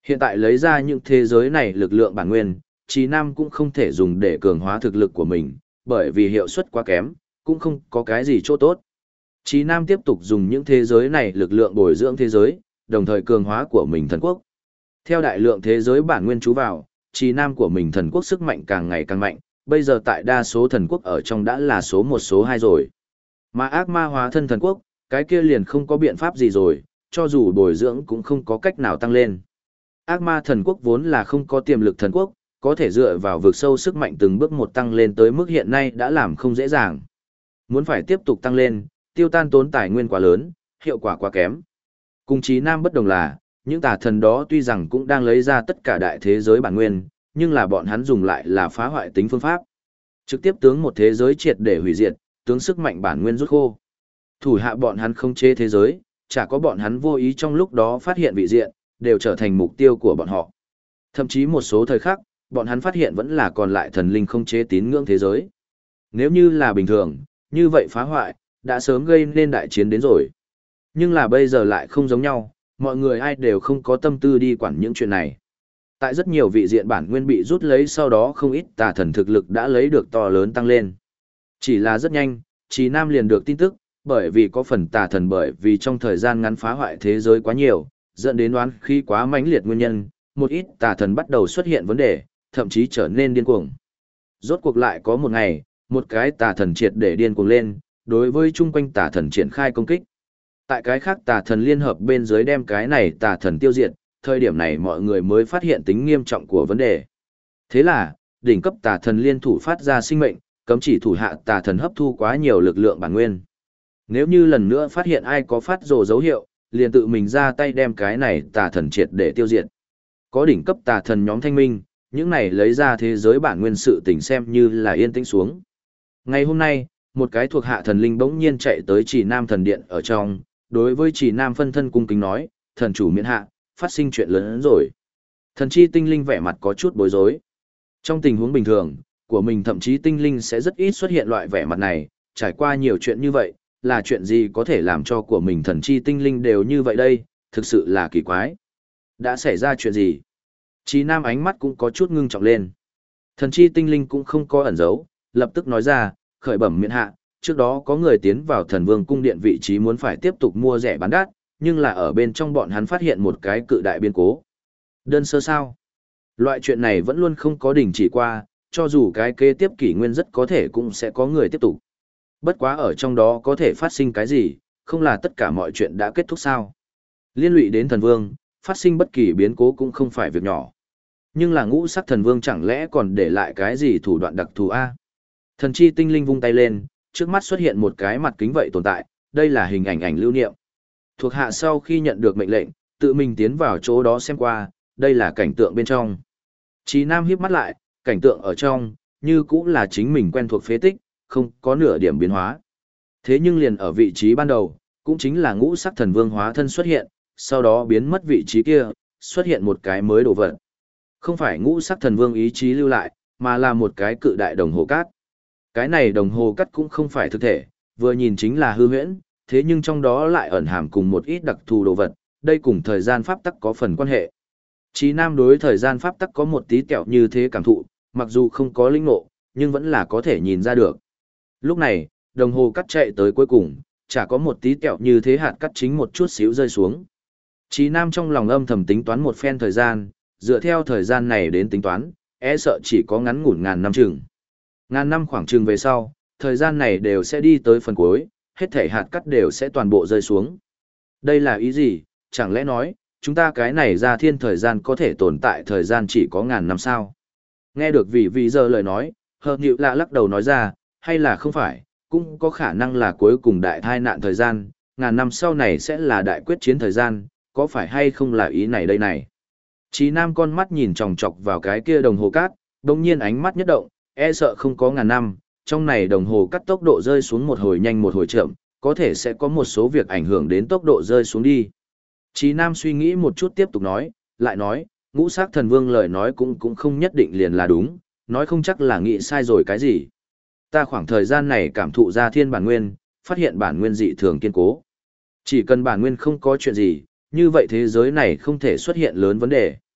Hiện tại lấy ra những thế giới này lực lượng bản nguyên, Chí Nam cũng không thể dùng để cường hóa thực lực của mình, bởi vì hiệu suất quá kém, cũng không có cái gì chỗ tốt. Chí Nam tiếp tục dùng những thế giới này lực lượng bồi dưỡng thế giới, đồng thời cường hóa của mình thần quốc. Theo đại lượng thế giới bản nguyên chú vào, Chí Nam của mình thần quốc sức mạnh càng ngày càng mạnh, bây giờ tại đa số thần quốc ở trong đã là số 1 số 2 rồi. Mà ác ma hóa thân thần quốc, cái kia liền không có biện pháp gì rồi, cho dù bồi dưỡng cũng không có cách nào tăng lên. Ác ma thần quốc vốn là không có tiềm lực thần quốc, có thể dựa vào vực sâu sức mạnh từng bước một tăng lên tới mức hiện nay đã làm không dễ dàng. Muốn phải tiếp tục tăng lên, tiêu tan tốn tài nguyên quá lớn, hiệu quả quá kém. Cùng Chí Nam bất đồng là, những tà thần đó tuy rằng cũng đang lấy ra tất cả đại thế giới bản nguyên, nhưng là bọn hắn dùng lại là phá hoại tính phương pháp. Trực tiếp tướng một thế giới triệt để hủy diệt, tướng sức mạnh bản nguyên rút khô. Thủ hạ bọn hắn không chế thế giới, chả có bọn hắn vô ý trong lúc đó phát hiện vị diện, đều trở thành mục tiêu của bọn họ. Thậm chí một số thời khắc, bọn hắn phát hiện vẫn là còn lại thần linh không chế tín ngưỡng thế giới. Nếu như là bình thường, như vậy phá hoại, đã sớm gây nên đại chiến đến rồi. Nhưng là bây giờ lại không giống nhau, mọi người ai đều không có tâm tư đi quản những chuyện này. Tại rất nhiều vị diện bản nguyên bị rút lấy sau đó không ít tà thần thực lực đã lấy được to lớn tăng lên. Chỉ là rất nhanh, Chí Nam liền được tin tức, bởi vì có phần tà thần bởi vì trong thời gian ngắn phá hoại thế giới quá nhiều, dẫn đến oán khí quá mãnh liệt nguyên nhân, một ít tà thần bắt đầu xuất hiện vấn đề, thậm chí trở nên điên cuồng. Rốt cuộc lại có một ngày, một cái tà thần triệt để điên cuồng lên, đối với chung quanh tà thần triển khai công kích. Tại cái khác tà thần liên hợp bên dưới đem cái này tà thần tiêu diệt, thời điểm này mọi người mới phát hiện tính nghiêm trọng của vấn đề. Thế là, đỉnh cấp tà thần liên thủ phát ra sinh mệnh, cấm chỉ thủ hạ tà thần hấp thu quá nhiều lực lượng bản nguyên. Nếu như lần nữa phát hiện ai có phát rồ dấu hiệu, liền tự mình ra tay đem cái này tà thần triệt để tiêu diệt. Có đỉnh cấp tà thần nhóm thanh minh, những này lấy ra thế giới bản nguyên sự tình xem như là yên tĩnh xuống. Ngày hôm nay, một cái thuộc hạ thần linh bỗng nhiên chạy tới Chỉ Nam thần điện ở trong, đối với Chỉ Nam phân thân cung kính nói, thần chủ miễn hạ, phát sinh chuyện lớn hơn rồi. Thần chi tinh linh vẻ mặt có chút bối rối. Trong tình huống bình thường, của mình thậm chí tinh linh sẽ rất ít xuất hiện loại vẻ mặt này, trải qua nhiều chuyện như vậy, là chuyện gì có thể làm cho của mình thần chi tinh linh đều như vậy đây, thực sự là kỳ quái. Đã xảy ra chuyện gì? Chí Nam ánh mắt cũng có chút ngưng trọng lên. Thần chi tinh linh cũng không có ẩn giấu, lập tức nói ra, khởi bẩm miễn hạ, trước đó có người tiến vào thần vương cung điện vị trí muốn phải tiếp tục mua rẻ bán đắt, nhưng là ở bên trong bọn hắn phát hiện một cái cự đại biến cố. Đơn sơ sao? Loại chuyện này vẫn luôn không có đình chỉ qua, cho dù cái kế tiếp kỷ nguyên rất có thể cũng sẽ có người tiếp tục. Bất quá ở trong đó có thể phát sinh cái gì, không là tất cả mọi chuyện đã kết thúc sao? Liên lụy đến thần vương, phát sinh bất kỳ biến cố cũng không phải việc nhỏ. Nhưng là ngũ sắc thần vương chẳng lẽ còn để lại cái gì thủ đoạn đặc thù a? Thần chi tinh linh vung tay lên, trước mắt xuất hiện một cái mặt kính vậy tồn tại, đây là hình ảnh lưu niệm. Thuộc hạ sau khi nhận được mệnh lệnh, tự mình tiến vào chỗ đó xem qua, đây là cảnh tượng bên trong. Chí Nam híp mắt lại, cảnh tượng ở trong, như cũng là chính mình quen thuộc phế tích, không có nửa điểm biến hóa. Thế nhưng liền ở vị trí ban đầu, cũng chính là ngũ sắc thần vương hóa thân xuất hiện, sau đó biến mất vị trí kia, xuất hiện một cái mới đồ vật. Không phải ngũ sắc thần vương ý chí lưu lại, mà là một cái cự đại đồng hồ cát. Cái này đồng hồ cát cũng không phải thực thể, vừa nhìn chính là hư huyễn, thế nhưng trong đó lại ẩn hàm cùng một ít đặc thù đồ vật, đây cùng thời gian pháp tắc có phần quan hệ. Chí Nam đối thời gian pháp tắc có một tí kẹo như thế cảm thụ, mặc dù không có linh ngộ, nhưng vẫn là có thể nhìn ra được. Lúc này, đồng hồ cắt chạy tới cuối cùng, chả có một tí kẹo như thế hạt cắt chính một chút xíu rơi xuống. Chí Nam trong lòng âm thầm tính toán một phen thời gian, dựa theo thời gian này đến tính toán, e sợ chỉ có ngắn ngủn ngàn năm chừng. Ngàn năm khoảng chừng về sau, thời gian này đều sẽ đi tới phần cuối, hết thể hạt cắt đều sẽ toàn bộ rơi xuống. Đây là ý gì? Chẳng lẽ nói, chúng ta cái này ra thiên thời gian có thể tồn tại thời gian chỉ có ngàn năm sao? Nghe được vì giờ lời nói, Hợp Nhự lạ lắc đầu nói ra, hay là không phải, cũng có khả năng là cuối cùng đại tai nạn thời gian, ngàn năm sau này sẽ là đại quyết chiến thời gian, có phải hay không là ý này đây này? Chí Nam con mắt nhìn chòng chọc vào cái kia đồng hồ cát, đồng nhiên ánh mắt nhất động, e sợ không có ngàn năm, trong này đồng hồ cắt tốc độ rơi xuống một hồi nhanh một hồi chậm, có thể sẽ có một số việc ảnh hưởng đến tốc độ rơi xuống đi. Chí Nam suy nghĩ một chút tiếp tục nói, lại nói, ngũ sắc thần vương lời nói cũng không nhất định liền là đúng, nói không chắc là nghĩ sai rồi cái gì. Ta khoảng thời gian này cảm thụ ra thiên bản nguyên, phát hiện bản nguyên dị thường kiên cố. Chỉ cần bản nguyên không có chuyện gì, như vậy thế giới này không thể xuất hiện lớn vấn đề.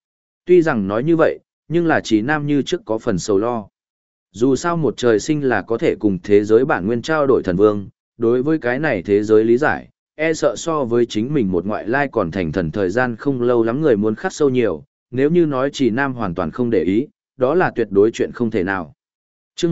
Tuy rằng nói như vậy, nhưng là Trí Nam như trước có phần sầu lo. Dù sao một trời sinh là có thể cùng thế giới bản nguyên trao đổi thần vương, đối với cái này thế giới lý giải, e sợ so với chính mình một ngoại lai còn thành thần thời gian không lâu lắm người muốn khắc sâu nhiều, nếu như nói Trí Nam hoàn toàn không để ý, đó là tuyệt đối chuyện không thể nào. Chương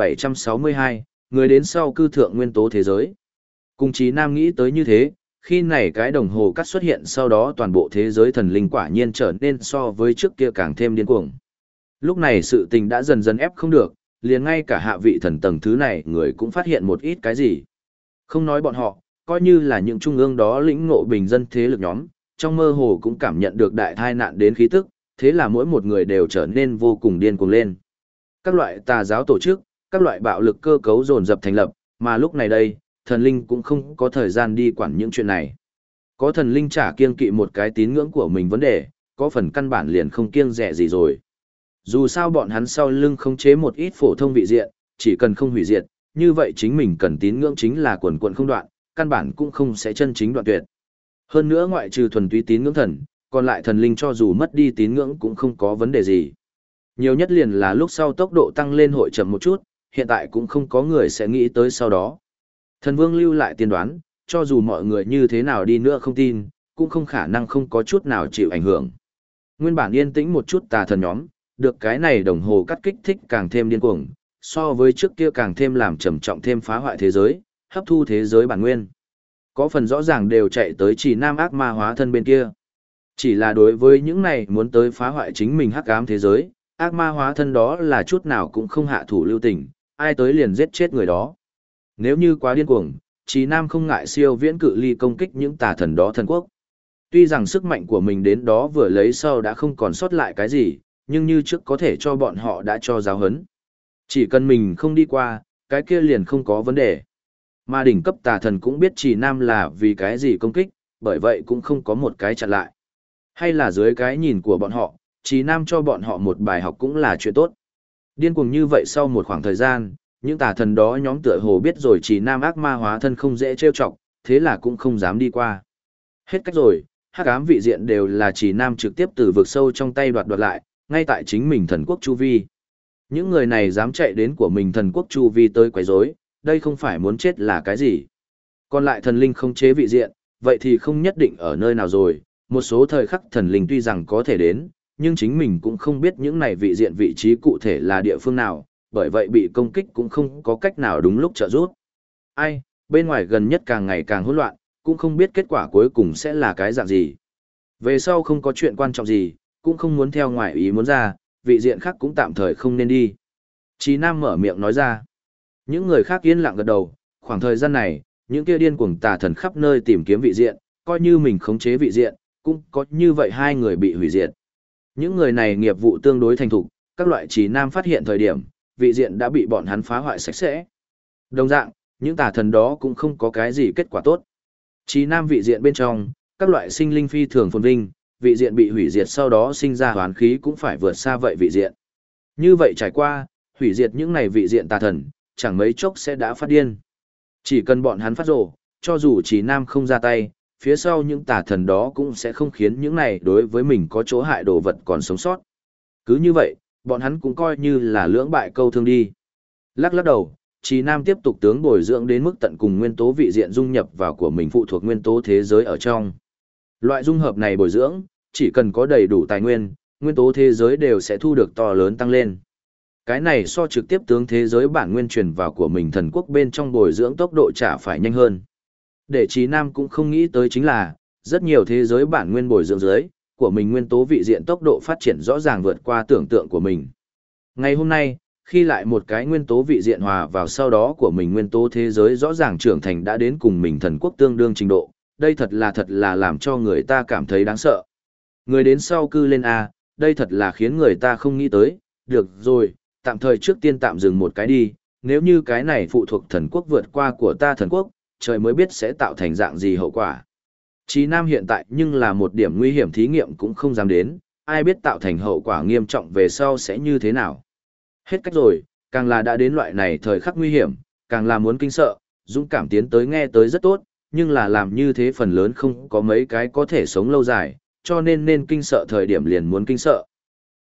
1762, người đến sau cư thượng nguyên tố thế giới. Cùng Trí Nam nghĩ tới như thế, khi này cái đồng hồ cắt xuất hiện sau đó toàn bộ thế giới thần linh quả nhiên trở nên so với trước kia càng thêm điên cuồng. Lúc này sự tình đã dần dần ép không được, liền ngay cả hạ vị thần tầng thứ này người cũng phát hiện một ít cái gì. Không nói bọn họ, coi như là những trung ương đó lĩnh ngộ bình dân thế lực nhóm, trong mơ hồ cũng cảm nhận được đại tai nạn đến khí tức, thế là mỗi một người đều trở nên vô cùng điên cuồng lên. Các loại tà giáo tổ chức, các loại bạo lực cơ cấu dồn dập thành lập, mà lúc này đây, thần linh cũng không có thời gian đi quản những chuyện này. Có thần linh chả kiêng kỵ một cái tín ngưỡng của mình vấn đề, có phần căn bản liền không kiêng dè gì rồi. Dù sao bọn hắn sau lưng khống chế một ít phổ thông vị diện, chỉ cần không hủy diệt, như vậy chính mình cần tín ngưỡng chính là quần quần không đoạn, căn bản cũng không sẽ chân chính đoạn tuyệt. Hơn nữa ngoại trừ thuần túy tín ngưỡng thần, còn lại thần linh cho dù mất đi tín ngưỡng cũng không có vấn đề gì. Nhiều nhất liền là lúc sau tốc độ tăng lên hội chậm một chút, hiện tại cũng không có người sẽ nghĩ tới sau đó. Thần vương lưu lại tiên đoán, cho dù mọi người như thế nào đi nữa không tin, cũng không khả năng không có chút nào chịu ảnh hưởng. Nguyên bản yên tĩnh một chút tà thần nhóm, được cái này đồng hồ cắt kích thích càng thêm điên cuồng, so với trước kia càng thêm làm trầm trọng thêm phá hoại thế giới, hấp thu thế giới bản nguyên. Có phần rõ ràng đều chạy tới Chỉ Nam ác ma hóa thân bên kia. Chỉ là đối với những này muốn tới phá hoại chính mình hắc ám thế giới, ác ma hóa thân đó là chút nào cũng không hạ thủ lưu tình, ai tới liền giết chết người đó. Nếu như quá điên cuồng, Chí Nam không ngại siêu viễn cự ly công kích những tà thần đó thần quốc. Tuy rằng sức mạnh của mình đến đó vừa lấy sau đã không còn sót lại cái gì, nhưng như trước có thể cho bọn họ đã cho giáo hấn. Chỉ cần mình không đi qua, cái kia liền không có vấn đề. Mà đỉnh cấp tà thần cũng biết Chí Nam là vì cái gì công kích, bởi vậy cũng không có một cái chặn lại. Hay là dưới cái nhìn của bọn họ, Chí Nam cho bọn họ một bài học cũng là chuyện tốt. Điên cuồng như vậy sau một khoảng thời gian, những tà thần đó nhóm tựa hồ biết rồi Chí Nam ác ma hóa thân không dễ trêu chọc, thế là cũng không dám đi qua. Hết cách rồi, hắc ám vị diện đều là Chí Nam trực tiếp từ vực sâu trong tay đoạt lại, ngay tại chính mình thần quốc chu vi. Những người này dám chạy đến của mình thần quốc chu vi tới quấy rối, đây không phải muốn chết là cái gì. Còn lại thần linh không chế vị diện, vậy thì không nhất định ở nơi nào rồi, một số thời khắc thần linh tuy rằng có thể đến, nhưng chính mình cũng không biết những này vị diện vị trí cụ thể là địa phương nào, bởi vậy bị công kích cũng không có cách nào đúng lúc trợ giúp. Ai, bên ngoài gần nhất càng ngày càng hỗn loạn, cũng không biết kết quả cuối cùng sẽ là cái dạng gì. Về sau không có chuyện quan trọng gì, cũng không muốn theo ngoài ý muốn ra, vị diện khác cũng tạm thời không nên đi. Chí Nam mở miệng nói ra. Những người khác yên lặng gật đầu, khoảng thời gian này, những kia điên cuồng tà thần khắp nơi tìm kiếm vị diện, coi như mình khống chế vị diện, cũng có như vậy hai người bị hủy diệt. Những người này nghiệp vụ tương đối thành thục, các loại Chí Nam phát hiện thời điểm, vị diện đã bị bọn hắn phá hoại sạch sẽ. Đồng dạng, những tà thần đó cũng không có cái gì kết quả tốt. Chí Nam vị diện bên trong, các loại sinh linh phi thường phồn vinh, vị diện bị hủy diệt sau đó sinh ra hoán khí cũng phải vượt xa vậy vị diện. Như vậy trải qua, hủy diệt những này vị diện tà thần, chẳng mấy chốc sẽ đã phát điên. Chỉ cần bọn hắn phát rồ, cho dù Chí Nam không ra tay, phía sau những tà thần đó cũng sẽ không khiến những này đối với mình có chỗ hại đồ vật còn sống sót. Cứ như vậy, bọn hắn cũng coi như là lưỡng bại câu thương đi. Lắc lắc đầu, Chí Nam tiếp tục tướng bồi dưỡng đến mức tận cùng nguyên tố vị diện dung nhập vào của mình phụ thuộc nguyên tố thế giới ở trong. Loại dung hợp này bồi dưỡng, chỉ cần có đầy đủ tài nguyên, nguyên tố thế giới đều sẽ thu được to lớn tăng lên. Cái này so trực tiếp tướng thế giới bản nguyên truyền vào của mình thần quốc bên trong bồi dưỡng tốc độ chả phải nhanh hơn. Để Chí Nam cũng không nghĩ tới chính là, rất nhiều thế giới bản nguyên bồi dưỡng dưới, của mình nguyên tố vị diện tốc độ phát triển rõ ràng vượt qua tưởng tượng của mình. Ngày hôm nay, khi lại một cái nguyên tố vị diện hòa vào sau đó của mình nguyên tố thế giới rõ ràng trưởng thành đã đến cùng mình thần quốc tương đương trình độ, đây thật là làm cho người ta cảm thấy đáng sợ. Người đến sau cư lên A, đây thật là khiến người ta không nghĩ tới, được rồi, tạm thời trước tiên tạm dừng một cái đi, nếu như cái này phụ thuộc thần quốc vượt qua của ta thần quốc, trời mới biết sẽ tạo thành dạng gì hậu quả. Chí Nam hiện tại nhưng là một điểm nguy hiểm thí nghiệm cũng không dám đến, ai biết tạo thành hậu quả nghiêm trọng về sau sẽ như thế nào. Hết cách rồi, càng là đã đến loại này thời khắc nguy hiểm, càng là muốn kinh sợ, dũng cảm tiến tới nghe tới rất tốt, nhưng là làm như thế phần lớn không có mấy cái có thể sống lâu dài, cho nên kinh sợ thời điểm liền muốn kinh sợ.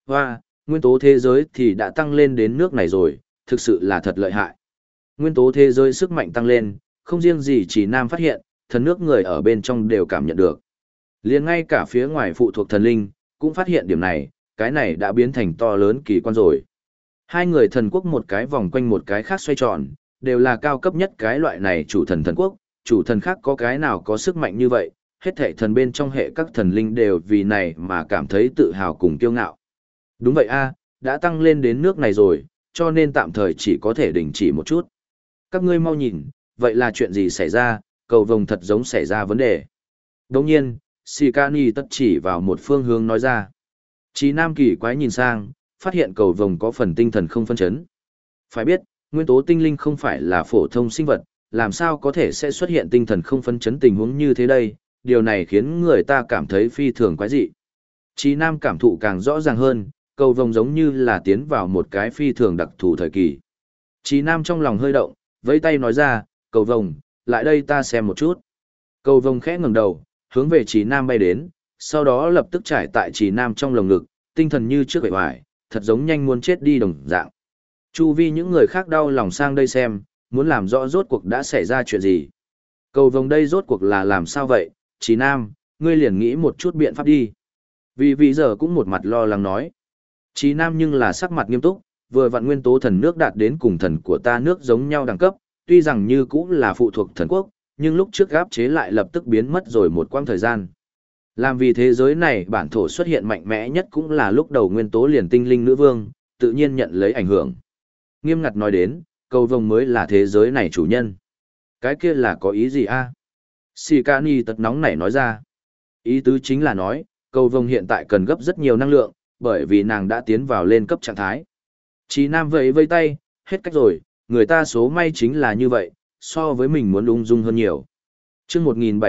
Hoa, nguyên tố thế giới thì đã tăng lên đến nước này rồi, thực sự là thật lợi hại. Nguyên tố thế giới sức mạnh tăng lên, không riêng gì chỉ Nam phát hiện, thần nước người ở bên trong đều cảm nhận được. Liền ngay cả phía ngoài phụ thuộc thần linh, cũng phát hiện điểm này, cái này đã biến thành to lớn kỳ quan rồi. Hai người thần quốc một cái vòng quanh một cái khác xoay tròn, đều là cao cấp nhất cái loại này chủ thần thần quốc, chủ thần khác có cái nào có sức mạnh như vậy, hết thảy thần bên trong hệ các thần linh đều vì này mà cảm thấy tự hào cùng kiêu ngạo. Đúng vậy a, đã tăng lên đến nước này rồi, cho nên tạm thời chỉ có thể đình chỉ một chút. Các ngươi mau nhìn, vậy là chuyện gì xảy ra, cầu vồng thật giống xảy ra vấn đề. Đồng nhiên, Sikani tất chỉ vào một phương hướng nói ra. Chí Nam kỳ quái nhìn sang, phát hiện cầu vồng có phần tinh thần không phân chấn. Phải biết, nguyên tố tinh linh không phải là phổ thông sinh vật, làm sao có thể sẽ xuất hiện tinh thần không phân chấn tình huống như thế đây, điều này khiến người ta cảm thấy phi thường quái dị. Chí Nam cảm thụ càng rõ ràng hơn, cầu vồng giống như là tiến vào một cái phi thường đặc thù thời kỳ. Chí Nam trong lòng hơi động, vẫy tay nói ra, cầu vồng, lại đây ta xem một chút. Cầu vồng khẽ ngẩng đầu, hướng về Chí Nam bay đến, sau đó lập tức trải tại Chí Nam trong lồng ngực, tinh thần như trước vẻ hoài, thật giống nhanh muốn chết đi đồng dạng. Chu vi những người khác đau lòng sang đây xem, muốn làm rõ rốt cuộc đã xảy ra chuyện gì. Cầu vồng đây rốt cuộc là làm sao vậy, Chí Nam, ngươi liền nghĩ một chút biện pháp đi. Vì giờ cũng một mặt lo lắng nói. Chí Nam nhưng là sắc mặt nghiêm túc, vừa vặn nguyên tố thần nước đạt đến cùng thần của ta nước giống nhau đẳng cấp, tuy rằng như cũng là phụ thuộc thần quốc, nhưng lúc trước áp chế lại lập tức biến mất rồi một quãng thời gian. Làm vì thế giới này bản thổ xuất hiện mạnh mẽ nhất cũng là lúc đầu nguyên tố liền tinh linh nữ vương, tự nhiên nhận lấy ảnh hưởng. Nghiêm ngặt nói đến, cầu vồng mới là thế giới này chủ nhân. Cái kia là có ý gì a? Sikani tật nóng nảy nói ra. Ý tứ chính là nói, cầu vồng hiện tại cần gấp rất nhiều năng lượng, bởi vì nàng đã tiến vào lên cấp trạng thái. Chí Nam vẫy vây tay, hết cách rồi, người ta số may chính là như vậy, so với mình muốn ung dung hơn nhiều. Chương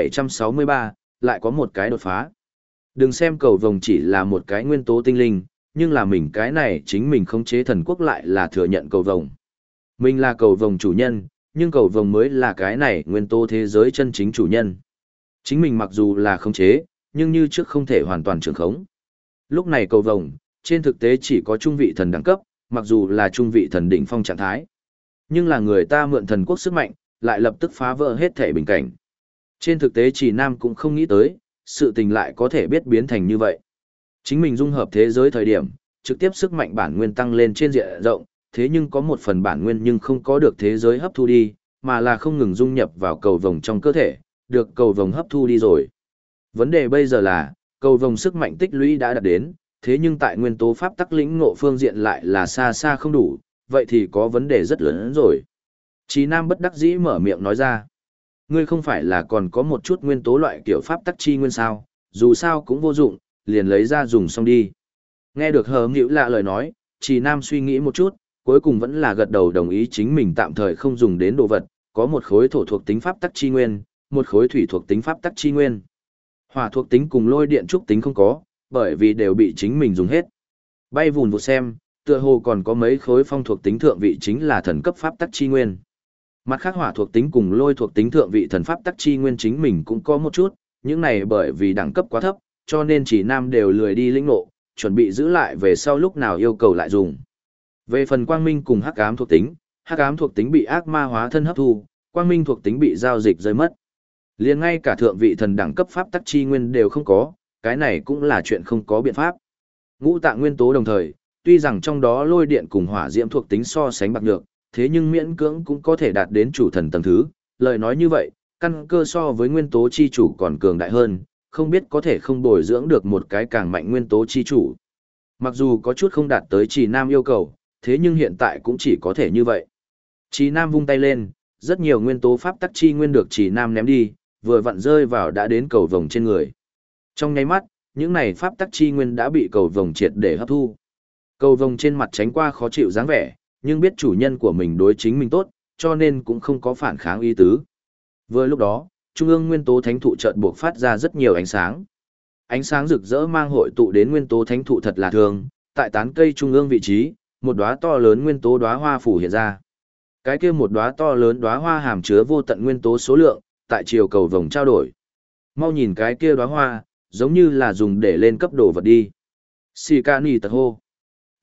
1763, lại có một cái đột phá. Đừng xem cầu vồng chỉ là một cái nguyên tố tinh linh, nhưng là mình cái này chính mình khống chế thần quốc lại là thừa nhận cầu vồng. Mình là cầu vồng chủ nhân, nhưng cầu vồng mới là cái này nguyên tố thế giới chân chính chủ nhân. Chính mình mặc dù là khống chế, nhưng như trước không thể hoàn toàn trưởng khống. Lúc này cầu vồng, trên thực tế chỉ có trung vị thần đẳng cấp, mặc dù là trung vị thần đỉnh phong trạng thái. Nhưng là người ta mượn thần quốc sức mạnh, lại lập tức phá vỡ hết thể bình cảnh. Trên thực tế chỉ Nam cũng không nghĩ tới, sự tình lại có thể biết biến thành như vậy. Chính mình dung hợp thế giới thời điểm, trực tiếp sức mạnh bản nguyên tăng lên trên diện rộng, thế nhưng có một phần bản nguyên nhưng không có được thế giới hấp thu đi, mà là không ngừng dung nhập vào cầu vồng trong cơ thể, được cầu vồng hấp thu đi rồi. Vấn đề bây giờ là, cầu vồng sức mạnh tích lũy đã đạt đến, thế nhưng tại nguyên tố pháp tắc lĩnh ngộ phương diện lại là xa xa không đủ, vậy thì có vấn đề rất lớn rồi. Chí Nam bất đắc dĩ mở miệng nói ra. Ngươi không phải là còn có một chút nguyên tố loại kiểu pháp tắc chi nguyên sao, dù sao cũng vô dụng, liền lấy ra dùng xong đi. Nghe được hờ nghĩu lạ lời nói, Chí Nam suy nghĩ một chút, cuối cùng vẫn là gật đầu đồng ý chính mình tạm thời không dùng đến đồ vật, có một khối thổ thuộc tính pháp tắc chi nguyên, một khối thủy thuộc tính pháp tắc chi nguyên. Hỏa thuộc tính cùng lôi điện trúc tính không có, bởi vì đều bị chính mình dùng hết. Bay vùn vụt xem, tựa hồ còn có mấy khối phong thuộc tính thượng vị chính là thần cấp pháp tắc chi nguyên. Mặt khác hỏa thuộc tính cùng lôi thuộc tính thượng vị thần pháp tắc chi nguyên chính mình cũng có một chút, những này bởi vì đẳng cấp quá thấp, cho nên chỉ Nam đều lười đi lĩnh ngộ, chuẩn bị giữ lại về sau lúc nào yêu cầu lại dùng. Về phần quang minh cùng hắc ám thuộc tính bị ác ma hóa thân hấp thu, quang minh thuộc tính bị giao dịch rơi mất. Liền ngay cả thượng vị thần đẳng cấp pháp tắc chi nguyên đều không có, cái này cũng là chuyện không có biện pháp. Ngũ tạng nguyên tố đồng thời, tuy rằng trong đó lôi điện cùng hỏa diễm thuộc tính so sánh bạc nhược, thế nhưng miễn cưỡng cũng có thể đạt đến chủ thần tầng thứ. Lời nói như vậy, căn cơ so với nguyên tố chi chủ còn cường đại hơn, không biết có thể không bồi dưỡng được một cái càng mạnh nguyên tố chi chủ. Mặc dù có chút không đạt tới Trì Nam yêu cầu, thế nhưng hiện tại cũng chỉ có thể như vậy. Trì Nam vung tay lên, rất nhiều nguyên tố pháp tắc chi nguyên được Trì Nam ném đi, vừa vặn rơi vào đã đến cầu vồng trên người. Trong nháy mắt, những này pháp tắc chi nguyên đã bị cầu vồng triệt để hấp thu. Cầu vồng trên mặt tránh qua khó chịu dáng vẻ, nhưng biết chủ nhân của mình đối chính mình tốt, cho nên cũng không có phản kháng ý tứ. Vừa lúc đó, trung ương nguyên tố thánh thụ chợt buộc phát ra rất nhiều ánh sáng. Ánh sáng rực rỡ mang hội tụ đến nguyên tố thánh thụ thật là thường, tại tán cây trung ương vị trí, một đóa to lớn nguyên tố đóa hoa phủ hiện ra. Cái kia một đóa to lớn đóa hoa hàm chứa vô tận nguyên tố số lượng, tại chiều cầu vồng trao đổi. Mau nhìn cái kia đóa hoa, giống như là dùng để lên cấp đồ vật đi. Sikani tật hô.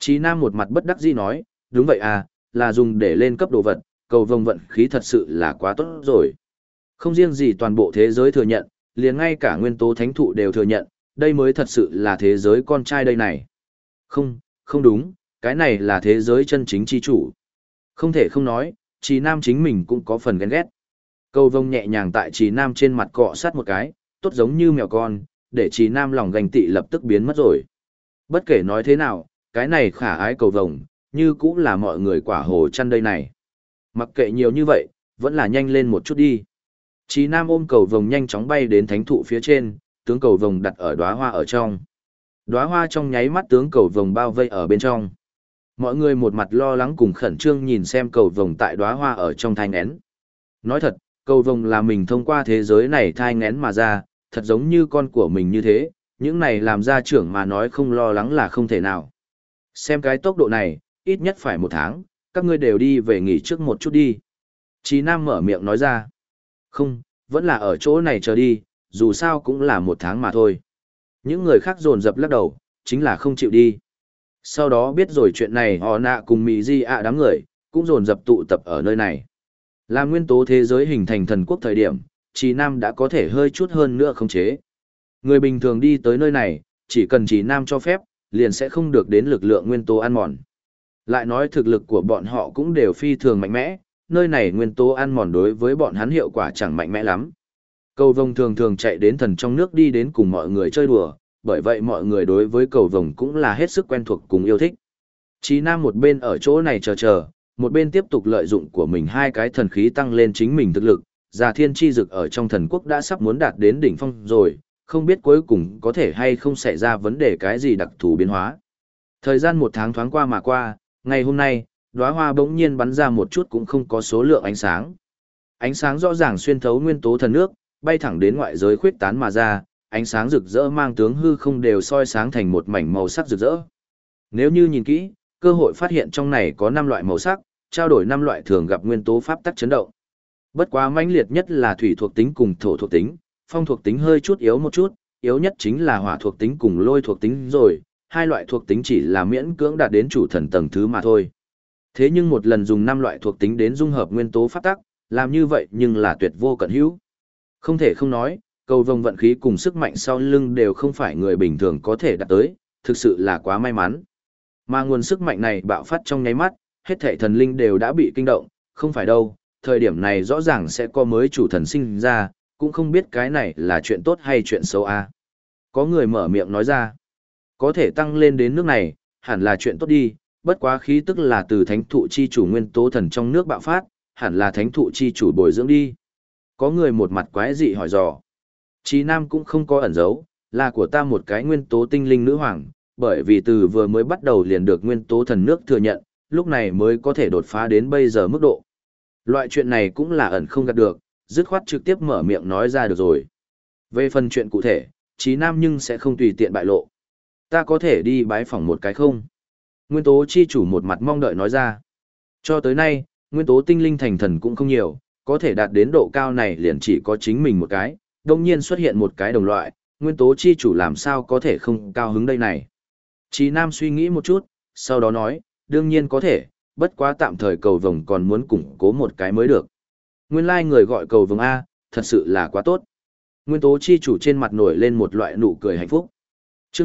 Chí Nam một mặt bất đắc dĩ nói, đúng vậy à, là dùng để lên cấp đồ vật, cầu vồng vận khí thật sự là quá tốt rồi. Không riêng gì toàn bộ thế giới thừa nhận, liền ngay cả nguyên tố thánh thụ đều thừa nhận, đây mới thật sự là thế giới con trai đây này. Không, không đúng, cái này là thế giới chân chính chi chủ. Không thể không nói, Chí Nam chính mình cũng có phần ghen ghét. Cầu vồng nhẹ nhàng tại Chí Nam trên mặt cọ sát một cái, tốt giống như mèo con, để Chí Nam lòng ganh tị lập tức biến mất rồi. Bất kể nói thế nào, cái này khả ái cầu vồng, như cũng là mọi người quả hồ chăn đây này. Mặc kệ nhiều như vậy, vẫn là nhanh lên một chút đi. Chí Nam ôm cầu vồng nhanh chóng bay đến thánh thụ phía trên, tướng cầu vồng đặt ở đóa hoa ở trong. Đóa hoa trong nháy mắt tướng cầu vồng bao vây ở bên trong. Mọi người một mặt lo lắng cùng khẩn trương nhìn xem cầu vồng tại đóa hoa ở trong thai nghén. Nói thật, cầu vồng là mình thông qua thế giới này thai nghén mà ra, thật giống như con của mình như thế, những này làm gia trưởng mà nói không lo lắng là không thể nào. Xem cái tốc độ này, ít nhất phải 1 tháng, các ngươi đều đi về nghỉ trước một chút đi. Chí Nam mở miệng nói ra. Không, vẫn là ở chỗ này chờ đi, dù sao cũng là 1 tháng mà thôi. Những người khác dồn dập lắc đầu, chính là không chịu đi. Sau đó biết rồi chuyện này họ nạ cùng Mỹ Di ạ đám người, cũng dồn dập tụ tập ở nơi này. Là nguyên tố thế giới hình thành thần quốc thời điểm, Chí Nam đã có thể hơi chút hơn nữa khống chế. Người bình thường đi tới nơi này, chỉ cần Chí Nam cho phép, liền sẽ không được đến lực lượng nguyên tố ăn mòn. Lại nói thực lực của bọn họ cũng đều phi thường mạnh mẽ, nơi này nguyên tố ăn mòn đối với bọn hắn hiệu quả chẳng mạnh mẽ lắm. Cầu vồng thường thường chạy đến thần trong nước đi đến cùng mọi người chơi đùa, bởi vậy mọi người đối với cầu vồng cũng là hết sức quen thuộc cùng yêu thích. Chí Nam một bên ở chỗ này chờ, một bên tiếp tục lợi dụng của mình 2 cái thần khí tăng lên chính mình thực lực. Già Thiên Chi Dực ở trong thần quốc đã sắp muốn đạt đến đỉnh phong rồi, không biết cuối cùng có thể hay không xảy ra vấn đề cái gì đặc thù biến hóa. Thời gian 1 tháng thoáng qua mà qua, ngày hôm nay, đóa hoa bỗng nhiên bắn ra một chút cũng không có số lượng ánh sáng. Ánh sáng rõ ràng xuyên thấu nguyên tố thần nước, bay thẳng đến ngoại giới khuyết tán mà ra, ánh sáng rực rỡ mang tướng hư không đều soi sáng thành một mảnh màu sắc rực rỡ. Nếu như nhìn kỹ, cơ hội phát hiện trong này có 5 loại màu sắc, trao đổi 5 loại thường gặp nguyên tố pháp tắc chấn động. Bất quá mãnh liệt nhất là thủy thuộc tính cùng thổ thuộc tính, phong thuộc tính hơi chút yếu một chút, yếu nhất chính là hỏa thuộc tính cùng lôi thuộc tính rồi, 2 loại thuộc tính chỉ là miễn cưỡng đạt đến chủ thần tầng thứ mà thôi. Thế nhưng một lần dùng 5 loại thuộc tính đến dung hợp nguyên tố pháp tắc, làm như vậy nhưng là tuyệt vô cận hữu. Không thể không nói, cầu vồng vận khí cùng sức mạnh sau lưng đều không phải người bình thường có thể đạt tới, thực sự là quá may mắn. Mà nguồn sức mạnh này bạo phát trong nháy mắt, hết thảy thần linh đều đã bị kinh động, không phải đâu, thời điểm này rõ ràng sẽ có mới chủ thần sinh ra, cũng không biết cái này là chuyện tốt hay chuyện xấu à. Có người mở miệng nói ra, có thể tăng lên đến nước này, hẳn là chuyện tốt đi, bất quá khí tức là từ thánh thụ chi chủ nguyên tố thần trong nước bạo phát, hẳn là thánh thụ chi chủ bồi dưỡng đi. Có người một mặt quái dị hỏi dò. Chí Nam cũng không có ẩn giấu, là của ta một cái nguyên tố tinh linh nữ hoàng, bởi vì từ vừa mới bắt đầu liền được nguyên tố thần nước thừa nhận, lúc này mới có thể đột phá đến bây giờ mức độ. Loại chuyện này cũng là ẩn không gạt được, dứt khoát trực tiếp mở miệng nói ra được rồi. Về phần chuyện cụ thể, Chí Nam nhưng sẽ không tùy tiện bại lộ. Ta có thể đi bái phỏng một cái không? Nguyên tố chi chủ một mặt mong đợi nói ra. Cho tới nay, nguyên tố tinh linh thành thần cũng không nhiều, có thể đạt đến độ cao này liền chỉ có chính mình một cái, đồng nhiên xuất hiện một cái đồng loại, nguyên tố chi chủ làm sao có thể không cao hứng đây này. Chí Nam suy nghĩ một chút, sau đó nói, đương nhiên có thể, bất quá tạm thời cầu vồng còn muốn củng cố một cái mới được. Nguyên lai người gọi cầu vồng A, thật sự là quá tốt. Nguyên tố chi chủ trên mặt nổi lên một loại nụ cười hạnh phúc. Trước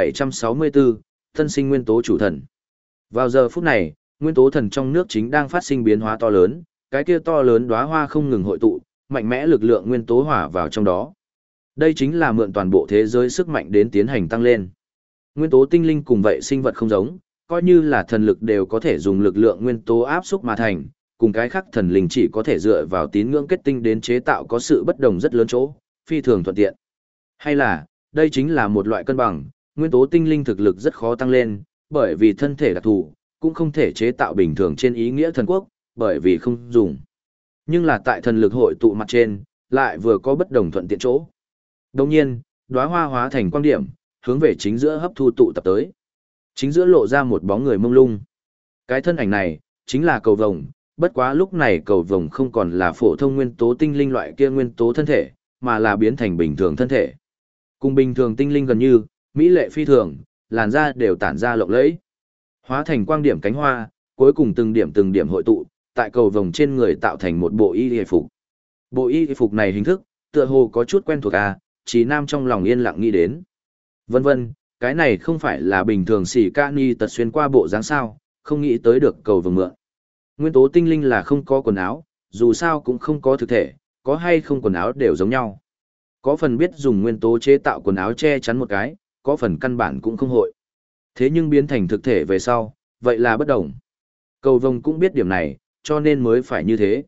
1764, thân sinh nguyên tố chủ thần. Vào giờ phút này, nguyên tố thần trong nước chính đang phát sinh biến hóa to lớn, cái kia to lớn đóa hoa không ngừng hội tụ, mạnh mẽ lực lượng nguyên tố hỏa vào trong đó. Đây chính là mượn toàn bộ thế giới sức mạnh đến tiến hành tăng lên. Nguyên tố tinh linh cùng vậy sinh vật không giống, coi như là thần lực đều có thể dùng lực lượng nguyên tố áp xúc mà thành, cùng cái khác thần linh chỉ có thể dựa vào tín ngưỡng kết tinh đến chế tạo có sự bất đồng rất lớn chỗ, phi thường thuận tiện. Hay là, đây chính là một loại cân bằng, nguyên tố tinh linh thực lực rất khó tăng lên, bởi vì thân thể đặc thù, cũng không thể chế tạo bình thường trên ý nghĩa thần quốc, bởi vì không dùng. Nhưng là tại thần lực hội tụ mặt trên, lại vừa có bất đồng thuận tiện chỗ. Đồng nhiên, đóa hoa hóa thành quang điểm, hướng về chính giữa hấp thu tụ tập tới. Chính giữa lộ ra một bóng người mông lung. Cái thân ảnh này, chính là cầu vồng, bất quá lúc này cầu vồng không còn là phổ thông nguyên tố tinh linh loại kia nguyên tố thân thể, mà là biến thành bình thường thân thể. Cùng bình thường tinh linh gần như, mỹ lệ phi thường, làn da đều tản ra lộng lẫy. Hóa thành quang điểm cánh hoa, cuối cùng từng điểm hội tụ, tại cầu vồng trên người tạo thành một bộ y phục. Bộ y phục này hình thức, tựa hồ có chút quen thuộc à, Trí Nam trong lòng yên lặng nghĩ đến. Vân vân, cái này không phải là bình thường xỉ ca ni tật xuyên qua bộ dáng sao, không nghĩ tới được cầu vồng mượn. Nguyên tố tinh linh là không có quần áo, dù sao cũng không có thực thể, có hay không quần áo đều giống nhau. Có phần biết dùng nguyên tố chế tạo quần áo che chắn một cái, có phần căn bản cũng không hội. Thế nhưng biến thành thực thể về sau, vậy là bất đồng. Cầu vồng cũng biết điểm này, cho nên mới phải như thế.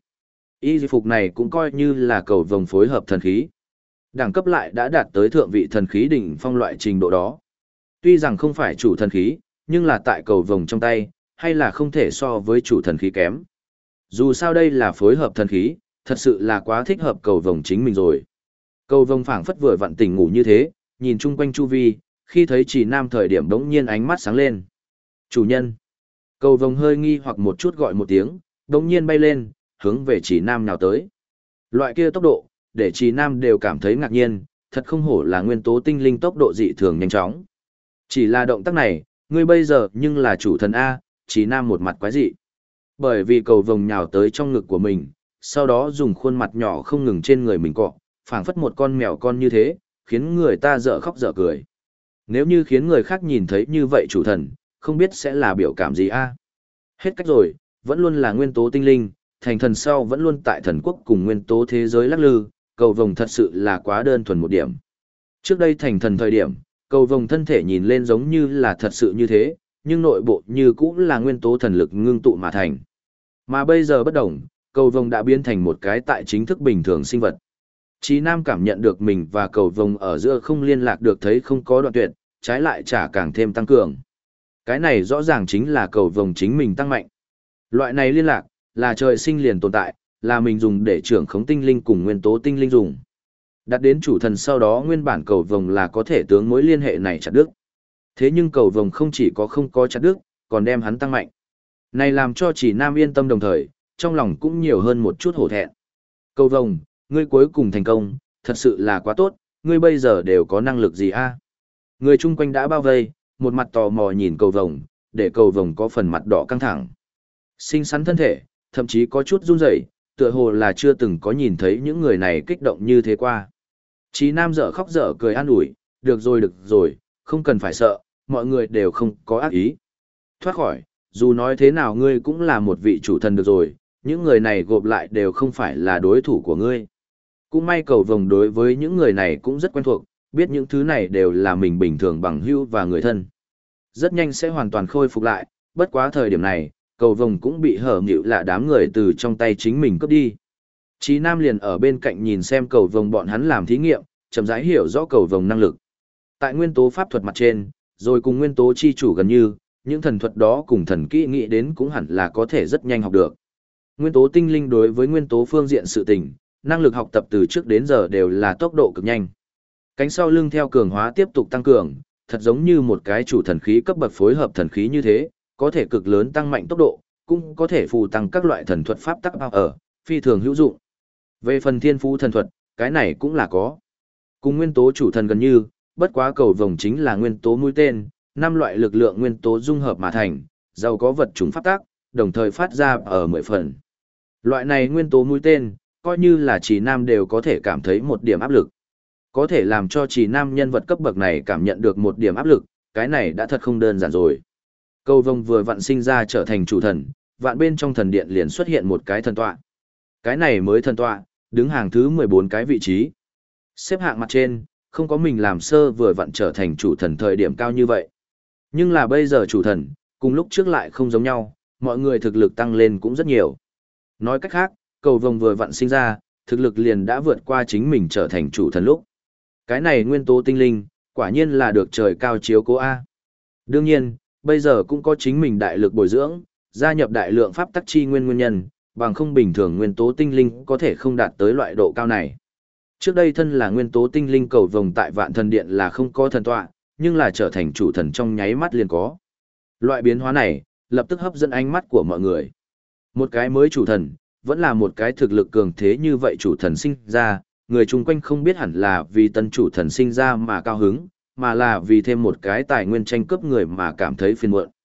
Y phục này cũng coi như là cầu vồng phối hợp thần khí. Đẳng cấp lại đã đạt tới thượng vị thần khí đỉnh phong loại trình độ đó. Tuy rằng không phải chủ thần khí, nhưng là tại cầu vồng trong tay, hay là không thể so với chủ thần khí kém. Dù sao đây là phối hợp thần khí, thật sự là quá thích hợp cầu vồng chính mình rồi. Cầu vồng phảng phất vừa vặn tỉnh ngủ như thế, nhìn chung quanh chu vi, khi thấy Chỉ Nam thời điểm đống nhiên ánh mắt sáng lên. Chủ nhân. Cầu vồng hơi nghi hoặc một chút gọi một tiếng, đống nhiên bay lên, hướng về Chỉ Nam nào tới. Loại kia tốc độ, để Chỉ Nam đều cảm thấy ngạc nhiên, thật không hổ là nguyên tố tinh linh tốc độ dị thường nhanh chóng. Chỉ là động tác này, ngươi bây giờ nhưng là chủ thần A, Chỉ Nam một mặt quái dị. Bởi vì cầu vồng nhào tới trong ngực của mình, sau đó dùng khuôn mặt nhỏ không ngừng trên người mình cọ, phảng phất một con mèo con như thế, khiến người ta dở khóc dở cười. Nếu như khiến người khác nhìn thấy như vậy chủ thần, không biết sẽ là biểu cảm gì a? Hết cách rồi, vẫn luôn là nguyên tố tinh linh, thành thần sau vẫn luôn tại thần quốc cùng nguyên tố thế giới lắc lư, cầu vồng thật sự là quá đơn thuần một điểm. Trước đây thành thần thời điểm, cầu vồng thân thể nhìn lên giống như là thật sự như thế, nhưng nội bộ như cũng là nguyên tố thần lực ngưng tụ mà thành. Mà bây giờ bất đồng, cầu vồng đã biến thành một cái tại chính thức bình thường sinh vật. Chí Nam cảm nhận được mình và cầu vồng ở giữa không liên lạc được thấy không có đoạn tuyệt, trái lại chả càng thêm tăng cường. Cái này rõ ràng chính là cầu vồng chính mình tăng mạnh. Loại này liên lạc, là trời sinh liền tồn tại, là mình dùng để trưởng khống tinh linh cùng nguyên tố tinh linh dùng. Đặt đến chủ thần sau đó nguyên bản cầu vồng là có thể tướng mối liên hệ này chặt đứt. Thế nhưng cầu vồng không chỉ có không có chặt đứt, còn đem hắn tăng mạnh. Này làm cho Chỉ Nam yên tâm đồng thời, trong lòng cũng nhiều hơn một chút hổ thẹn. Cầu vồng, ngươi cuối cùng thành công, thật sự là quá tốt, ngươi bây giờ đều có năng lực gì a? Người chung quanh đã bao vây, một mặt tò mò nhìn cầu vồng, để cầu vồng có phần mặt đỏ căng thẳng. Xinh xắn thân thể, thậm chí có chút run rẩy, tựa hồ là chưa từng có nhìn thấy những người này kích động như thế qua. Chí Nam dở khóc dở cười an ủi, được rồi, không cần phải sợ, mọi người đều không có ác ý. Thoát khỏi, dù nói thế nào ngươi cũng là một vị chủ thần được rồi, những người này gộp lại đều không phải là đối thủ của ngươi. Cũng may cầu vồng đối với những người này cũng rất quen thuộc, biết những thứ này đều là mình bình thường bằng hữu và người thân. Rất nhanh sẽ hoàn toàn khôi phục lại, bất quá thời điểm này, cầu vồng cũng bị hở nhịu là đám người từ trong tay chính mình cướp đi. Chí Nam liền ở bên cạnh nhìn xem cầu vồng bọn hắn làm thí nghiệm, chậm rãi hiểu rõ cầu vồng năng lực. Tại nguyên tố pháp thuật mặt trên, rồi cùng nguyên tố chi chủ gần như, những thần thuật đó cùng thần kỹ nghĩ đến cũng hẳn là có thể rất nhanh học được. Nguyên tố tinh linh đối với nguyên tố phương diện sự tình, năng lực học tập từ trước đến giờ đều là tốc độ cực nhanh. Cánh sau lưng theo cường hóa tiếp tục tăng cường, thật giống như một cái chủ thần khí cấp bậc phối hợp thần khí như thế, có thể cực lớn tăng mạnh tốc độ, cũng có thể phù tăng các loại thần thuật pháp tắc ở, phi thường hữu dụng. Về phần thiên phú thần thuật, cái này cũng là có. Cùng nguyên tố chủ thần gần như, bất quá cầu vồng chính là nguyên tố mũi tên, 5 loại lực lượng nguyên tố dung hợp mà thành, giàu có vật chủng pháp tắc, đồng thời phát ra ở 10 phần. Loại này nguyên tố mũi tên, coi như là Chỉ Nam đều có thể cảm thấy một điểm áp lực. Có thể làm cho Chỉ Nam nhân vật cấp bậc này cảm nhận được một điểm áp lực, cái này đã thật không đơn giản rồi. Cầu vồng vừa vặn sinh ra trở thành chủ thần, vạn bên trong thần điện liền xuất hiện một cái thần tọa. Cái này mới thần tọa, đứng hàng thứ 14 cái vị trí. Xếp hạng mặt trên, không có mình làm sơ vừa vặn trở thành chủ thần thời điểm cao như vậy. Nhưng là bây giờ chủ thần, cùng lúc trước lại không giống nhau, mọi người thực lực tăng lên cũng rất nhiều. Nói cách khác, cầu vồng vừa vặn sinh ra, thực lực liền đã vượt qua chính mình trở thành chủ thần lúc. Cái này nguyên tố tinh linh, quả nhiên là được trời cao chiếu cố A. Đương nhiên, bây giờ cũng có chính mình đại lực bồi dưỡng, gia nhập đại lượng pháp tắc chi nguyên nhân, bằng không bình thường nguyên tố tinh linh có thể không đạt tới loại độ cao này. Trước đây thân là nguyên tố tinh linh cầu vồng tại vạn thần điện là không có thần tọa, nhưng là trở thành chủ thần trong nháy mắt liền có. Loại biến hóa này, lập tức hấp dẫn ánh mắt của mọi người. Một cái mới chủ thần, vẫn là một cái thực lực cường thế như vậy chủ thần sinh ra, người chung quanh không biết hẳn là vì tân chủ thần sinh ra mà cao hứng, mà là vì thêm một cái tài nguyên tranh cướp người mà cảm thấy phiền muộn.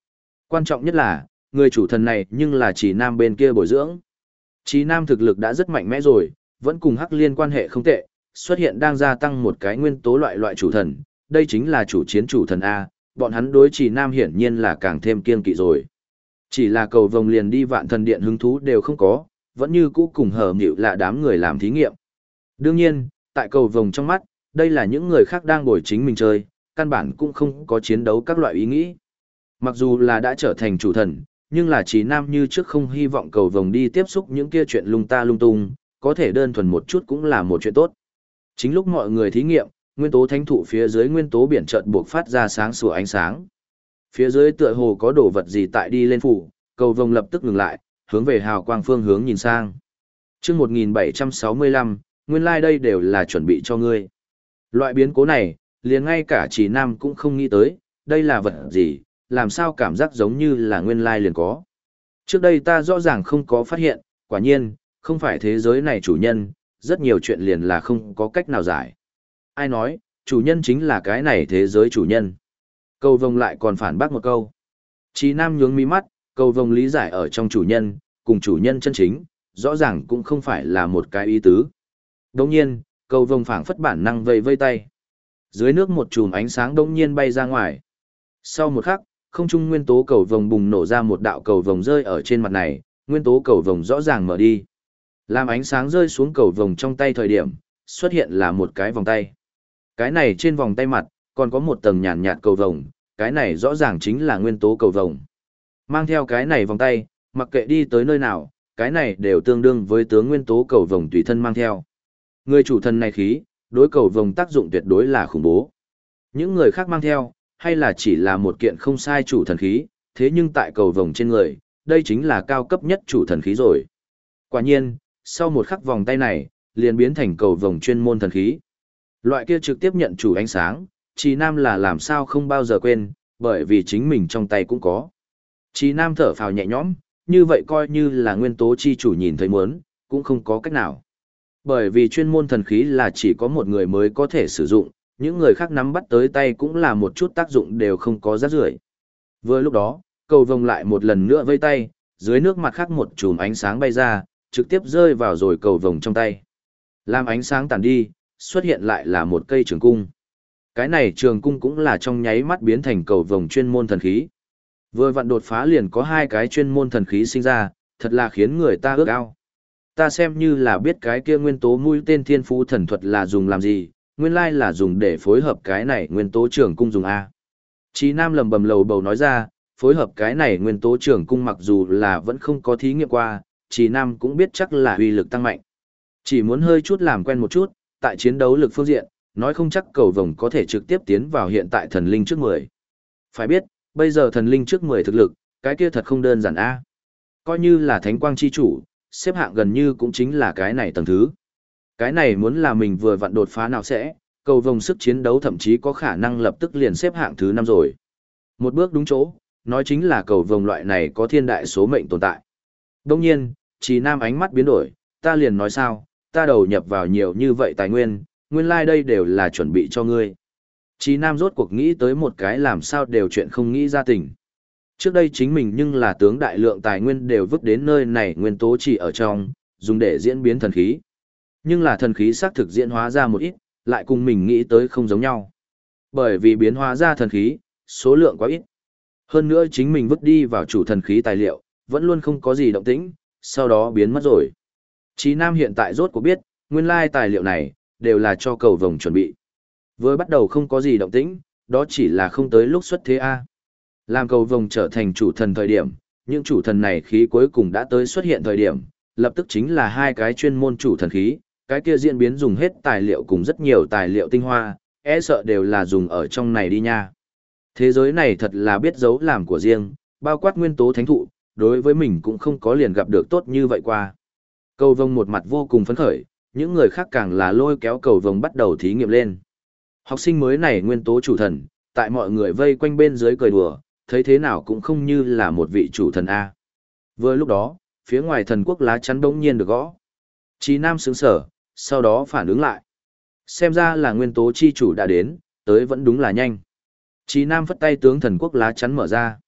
Quan trọng nhất là, người chủ thần này nhưng là Chỉ Nam bên kia bồi dưỡng. Chỉ Nam thực lực đã rất mạnh mẽ rồi, vẫn cùng Hắc Liên quan hệ không tệ, xuất hiện đang gia tăng một cái nguyên tố loại chủ thần, đây chính là chủ chiến chủ thần A, bọn hắn đối Chỉ Nam hiển nhiên là càng thêm kiên kỵ rồi. Chỉ là cầu vồng liền đi Vạn Thần Điện hứng thú đều không có, vẫn như cũ cùng hờ nghịu là đám người làm thí nghiệm. Đương nhiên, tại cầu vồng trong mắt, đây là những người khác đang bồi chính mình chơi, căn bản cũng không có chiến đấu các loại ý nghĩ. Mặc dù là đã trở thành chủ thần, nhưng là Chỉ Nam như trước không hy vọng cầu vồng đi tiếp xúc những kia chuyện lung ta lung tung, có thể đơn thuần một chút cũng là một chuyện tốt. Chính lúc mọi người thí nghiệm, nguyên tố thánh thụ phía dưới nguyên tố biển chợt buộc phát ra sáng sủa ánh sáng. Phía dưới tựa hồ có đồ vật gì tại đi lên phủ, cầu vồng lập tức ngừng lại, hướng về hào quang phương hướng nhìn sang. Chương 1765, nguyên lai đây đều là chuẩn bị cho ngươi. Loại biến cố này, liền ngay cả Chỉ Nam cũng không nghĩ tới, đây là vật gì, làm sao cảm giác giống như là nguyên lai liền có. Trước đây ta rõ ràng không có phát hiện, quả nhiên, không phải thế giới này chủ nhân, rất nhiều chuyện liền là không có cách nào giải. Ai nói, chủ nhân chính là cái này thế giới chủ nhân. Cầu vồng lại còn phản bác một câu. Chí Nam nhướng mí mắt, cầu vồng lý giải ở trong chủ nhân, cùng chủ nhân chân chính, rõ ràng cũng không phải là một cái ý tứ. Đồng nhiên, cầu vồng phảng phất bản năng vây vây tay. Dưới nước một chùm ánh sáng đông nhiên bay ra ngoài. Sau một khắc, không trung nguyên tố cầu vồng bùng nổ ra một đạo cầu vồng rơi ở trên mặt này, nguyên tố cầu vồng rõ ràng mở đi. Làm ánh sáng rơi xuống cầu vồng trong tay thời điểm, xuất hiện là một cái vòng tay. Cái này trên vòng tay mặt, còn có một tầng nhàn nhạt cầu vồng, cái này rõ ràng chính là nguyên tố cầu vồng. Mang theo cái này vòng tay, mặc kệ đi tới nơi nào, cái này đều tương đương với tướng nguyên tố cầu vồng tùy thân mang theo. Người chủ thần này khí, đối cầu vồng tác dụng tuyệt đối là khủng bố. Những người khác mang theo, hay là chỉ là một kiện không sai chủ thần khí, thế nhưng tại cầu vồng trên người, đây chính là cao cấp nhất chủ thần khí rồi. Quả nhiên, sau một khắc vòng tay này, liền biến thành cầu vồng chuyên môn thần khí. Loại kia trực tiếp nhận chủ ánh sáng, Chí Nam là làm sao không bao giờ quên, bởi vì chính mình trong tay cũng có. Chí Nam thở phào nhẹ nhõm, như vậy coi như là nguyên tố chi chủ nhìn thấy muốn, cũng không có cách nào. Bởi vì chuyên môn thần khí là chỉ có một người mới có thể sử dụng, những người khác nắm bắt tới tay cũng là một chút tác dụng đều không có rác rưởi. Vừa lúc đó, cầu vồng lại một lần nữa vây tay, dưới nước mặt khác một chùm ánh sáng bay ra, trực tiếp rơi vào rồi cầu vồng trong tay. Làm ánh sáng tàn đi, xuất hiện lại là một cây trường cung. Cái này trường cung cũng là trong nháy mắt biến thành cầu vồng chuyên môn thần khí. Vừa vặn đột phá liền có hai cái chuyên môn thần khí sinh ra, thật là khiến người ta ước ao. Ta xem như là biết cái kia nguyên tố mũi tên thiên phú thần thuật là dùng làm gì, nguyên lai là dùng để phối hợp cái này nguyên tố trường cung dùng A. Chí Nam lầm bầm lầu bầu nói ra, phối hợp cái này nguyên tố trường cung mặc dù là vẫn không có thí nghiệm qua, Chí Nam cũng biết chắc là uy lực tăng mạnh. Chỉ muốn hơi chút làm quen một chút, tại chiến đấu lực phương diện, nói không chắc cầu vồng có thể trực tiếp tiến vào hiện tại thần linh trước 10. Phải biết, bây giờ thần linh trước 10 thực lực, cái kia thật không đơn giản A. Coi như là thánh quang chi chủ, xếp hạng gần như cũng chính là cái này tầng thứ. Cái này muốn là mình vừa vặn đột phá nào sẽ, cầu vồng sức chiến đấu thậm chí có khả năng lập tức liền xếp hạng thứ 5 rồi. Một bước đúng chỗ, nói chính là cầu vồng loại này có thiên đại số mệnh tồn tại. Đông nhiên, Chí Nam ánh mắt biến đổi, ta liền nói sao, ta đầu nhập vào nhiều như vậy tài nguyên, nguyên lai đây đều là chuẩn bị cho ngươi. Chí Nam rốt cuộc nghĩ tới một cái làm sao đều chuyện không nghĩ ra tình. Trước đây chính mình nhưng là tướng đại lượng tài nguyên đều vứt đến nơi này nguyên tố chỉ ở trong, dùng để diễn biến thần khí. Nhưng là thần khí xác thực diễn hóa ra một ít, lại cùng mình nghĩ tới không giống nhau. Bởi vì biến hóa ra thần khí, số lượng quá ít. Hơn nữa chính mình vứt đi vào chủ thần khí tài liệu, vẫn luôn không có gì động tĩnh, sau đó biến mất rồi. Chí Nam hiện tại rốt cuộc biết, nguyên lai tài liệu này, đều là cho cầu vồng chuẩn bị. Vừa bắt đầu không có gì động tĩnh, đó chỉ là không tới lúc xuất thế A. Làm cầu vồng trở thành chủ thần thời điểm, những chủ thần này khí cuối cùng đã tới xuất hiện thời điểm, lập tức chính là hai cái chuyên môn chủ thần khí, cái kia diễn biến dùng hết tài liệu cùng rất nhiều tài liệu tinh hoa, e sợ đều là dùng ở trong này đi nha. Thế giới này thật là biết dấu làm của riêng, bao quát nguyên tố thánh thụ, đối với mình cũng không có liền gặp được tốt như vậy qua. Cầu vồng một mặt vô cùng phấn khởi, những người khác càng là lôi kéo cầu vồng bắt đầu thí nghiệm lên. Học sinh mới này nguyên tố chủ thần, tại mọi người vây quanh bên dưới cười đùa, thấy thế nào cũng không như là một vị chủ thần A. Vừa lúc đó, phía ngoài thần quốc lá chắn bỗng nhiên được gõ. Chí Nam sững sở, sau đó phản ứng lại. Xem ra là nguyên tố chi chủ đã đến, tới vẫn đúng là nhanh. Chí Nam phất tay tướng thần quốc lá chắn mở ra.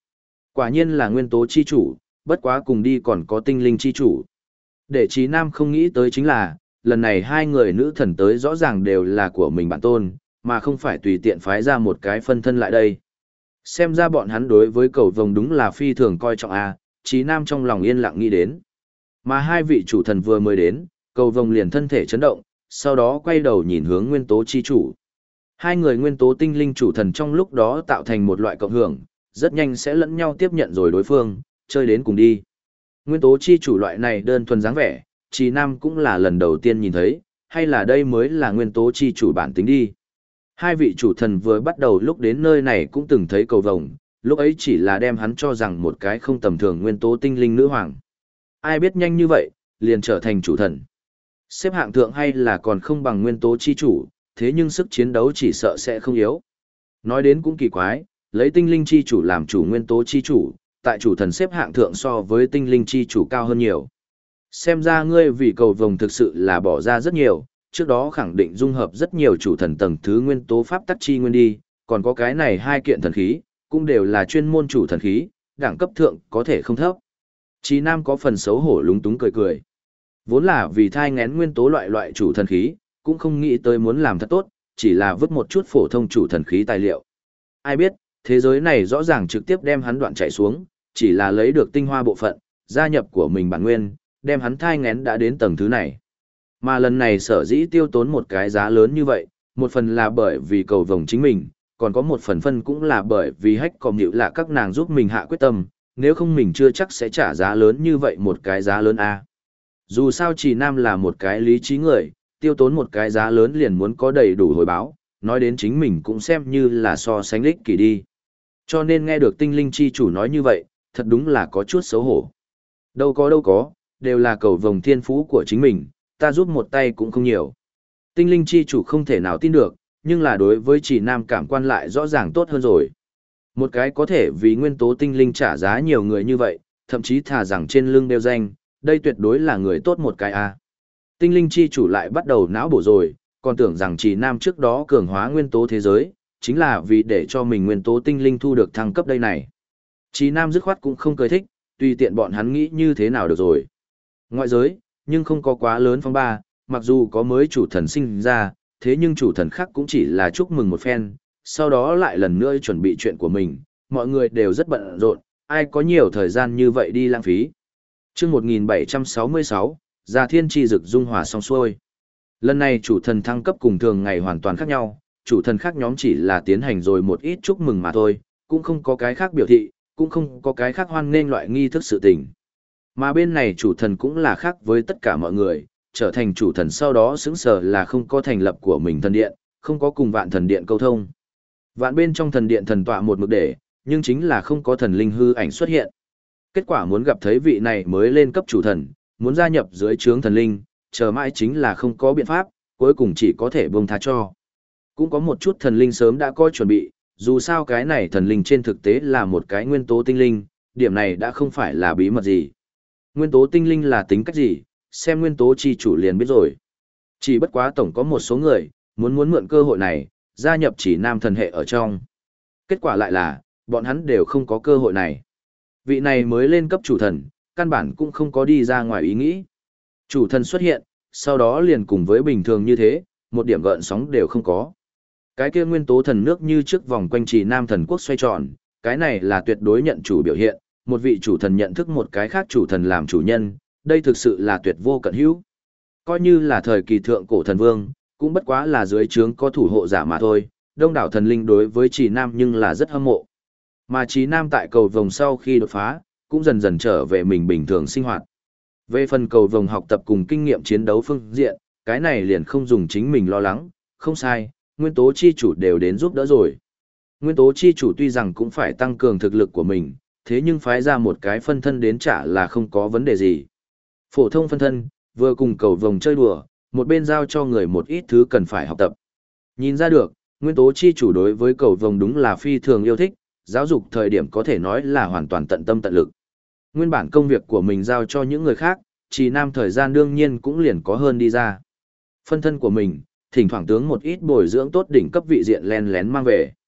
Quả nhiên là nguyên tố chi chủ, bất quá cùng đi còn có tinh linh chi chủ. Để Trí Nam không nghĩ tới chính là, lần này hai người nữ thần tới rõ ràng đều là của mình bản tôn, mà không phải tùy tiện phái ra một cái phân thân lại đây. Xem ra bọn hắn đối với cầu vồng đúng là phi thường coi trọng a. Trí Nam trong lòng yên lặng nghĩ đến. Mà hai vị chủ thần vừa mới đến, cầu vồng liền thân thể chấn động, sau đó quay đầu nhìn hướng nguyên tố chi chủ. Hai người nguyên tố tinh linh chủ thần trong lúc đó tạo thành một loại cộng hưởng, rất nhanh sẽ lẫn nhau tiếp nhận rồi đối phương, chơi đến cùng đi. Nguyên tố chi chủ loại này đơn thuần dáng vẻ, Trí Nam cũng là lần đầu tiên nhìn thấy, hay là đây mới là nguyên tố chi chủ bản tính đi. Hai vị chủ thần vừa bắt đầu lúc đến nơi này cũng từng thấy cầu vồng, lúc ấy chỉ là đem hắn cho rằng một cái không tầm thường nguyên tố tinh linh nữ hoàng. Ai biết nhanh như vậy, liền trở thành chủ thần. Xếp hạng thượng hay là còn không bằng nguyên tố chi chủ, thế nhưng sức chiến đấu chỉ sợ sẽ không yếu. Nói đến cũng kỳ quái, lấy tinh linh chi chủ làm chủ nguyên tố chi chủ, tại chủ thần xếp hạng thượng so với tinh linh chi chủ cao hơn nhiều. Xem ra ngươi vì cầu vồng thực sự là bỏ ra rất nhiều, trước đó khẳng định dung hợp rất nhiều chủ thần tầng thứ nguyên tố pháp tắc chi nguyên đi, còn có cái này hai kiện thần khí, cũng đều là chuyên môn chủ thần khí, đẳng cấp thượng có thể không thấp. Chí Nam có phần xấu hổ lúng túng cười cười. Vốn là vì thai ngén nguyên tố loại chủ thần khí, cũng không nghĩ tới muốn làm thật tốt, chỉ là vứt một chút phổ thông chủ thần khí tài liệu. Ai biết, thế giới này rõ ràng trực tiếp đem hắn đoạn chạy xuống, chỉ là lấy được tinh hoa bộ phận, gia nhập của mình bản nguyên, đem hắn thai ngén đã đến tầng thứ này. Mà lần này sở dĩ tiêu tốn một cái giá lớn như vậy, một phần là bởi vì cầu vồng chính mình, còn có một phần phân cũng là bởi vì hách còn nhịu là các nàng giúp mình hạ quyết tâm, nếu không mình chưa chắc sẽ trả giá lớn như vậy một cái giá lớn a. Dù sao Trì Nam là một cái lý trí người, tiêu tốn một cái giá lớn liền muốn có đầy đủ hồi báo, nói đến chính mình cũng xem như là so sánh lích kỳ đi. Cho nên nghe được tinh linh chi chủ nói như vậy, thật đúng là có chút xấu hổ. Đâu có, đều là cầu vồng thiên phú của chính mình, ta giúp một tay cũng không nhiều. Tinh linh chi chủ không thể nào tin được, nhưng là đối với Trì Nam cảm quan lại rõ ràng tốt hơn rồi. Một cái có thể vì nguyên tố tinh linh trả giá nhiều người như vậy, thậm chí thà rằng trên lưng đeo danh, đây tuyệt đối là người tốt một cái a. Tinh linh chi chủ lại bắt đầu não bổ rồi, còn tưởng rằng Trì Nam trước đó cường hóa nguyên tố thế giới, chính là vì để cho mình nguyên tố tinh linh thu được thăng cấp đây này. Trì Nam dứt khoát cũng không cười thích, tùy tiện bọn hắn nghĩ như thế nào được rồi. Ngoại giới, nhưng không có quá lớn phong ba, mặc dù có mới chủ thần sinh ra, thế nhưng chủ thần khác cũng chỉ là chúc mừng một phen, sau đó lại lần nữa chuẩn bị chuyện của mình, mọi người đều rất bận rộn, ai có nhiều thời gian như vậy đi lãng phí. Chương 1766, Già Thiên Chi Dực dung hòa xong xuôi. Lần này chủ thần thăng cấp cùng thường ngày hoàn toàn khác nhau, chủ thần khác nhóm chỉ là tiến hành rồi một ít chúc mừng mà thôi, cũng không có cái khác biểu thị, cũng không có cái khác hoan nghênh loại nghi thức sự tình. Mà bên này chủ thần cũng là khác với tất cả mọi người, trở thành chủ thần sau đó xứng sở là không có thành lập của mình thần điện, không có cùng vạn thần điện câu thông. Vạn bên trong thần điện thần tọa một mực để, nhưng chính là không có thần linh hư ảnh xuất hiện. Kết quả muốn gặp thấy vị này mới lên cấp chủ thần, muốn gia nhập dưới trướng thần linh, chờ mãi chính là không có biện pháp, cuối cùng chỉ có thể buông tha cho. Cũng có một chút thần linh sớm đã có chuẩn bị, dù sao cái này thần linh trên thực tế là một cái nguyên tố tinh linh, điểm này đã không phải là bí mật gì. Nguyên tố tinh linh là tính cách gì, xem nguyên tố chi chủ liền biết rồi. Chỉ bất quá tổng có một số người, muốn mượn cơ hội này, gia nhập chỉ nam thần hệ ở trong. Kết quả lại là, bọn hắn đều không có cơ hội này. Vị này mới lên cấp chủ thần, căn bản cũng không có đi ra ngoài ý nghĩ. Chủ thần xuất hiện, sau đó liền cùng với bình thường như thế, một điểm gợn sóng đều không có. Cái kia nguyên tố thần nước như trước vòng quanh chỉ nam thần quốc xoay tròn, cái này là tuyệt đối nhận chủ biểu hiện, một vị chủ thần nhận thức một cái khác chủ thần làm chủ nhân, đây thực sự là tuyệt vô cận hữu. Coi như là thời kỳ thượng cổ thần vương, cũng bất quá là dưới trướng có thủ hộ giả mà thôi, đông đảo thần linh đối với Trì Nam nhưng là rất hâm mộ. Mà Trì Nam tại cầu vồng sau khi đột phá, cũng dần dần trở về mình bình thường sinh hoạt. Về phần cầu vồng học tập cùng kinh nghiệm chiến đấu phương diện, cái này liền không dùng chính mình lo lắng, không sai, nguyên tố chi chủ đều đến giúp đỡ rồi. Nguyên tố chi chủ tuy rằng cũng phải tăng cường thực lực của mình, thế nhưng phái ra một cái phân thân đến trả là không có vấn đề gì. Phổ thông phân thân, vừa cùng cầu vồng chơi đùa, một bên giao cho người một ít thứ cần phải học tập. Nhìn ra được, nguyên tố chi chủ đối với cầu vồng đúng là phi thường yêu thích, giáo dục thời điểm có thể nói là hoàn toàn tận tâm tận lực. Nguyên bản công việc của mình giao cho những người khác, Trì Nam thời gian đương nhiên cũng liền có hơn đi ra. Phân thân của mình, thỉnh thoảng tướng một ít bồi dưỡng tốt đỉnh cấp vị diện len lén mang về.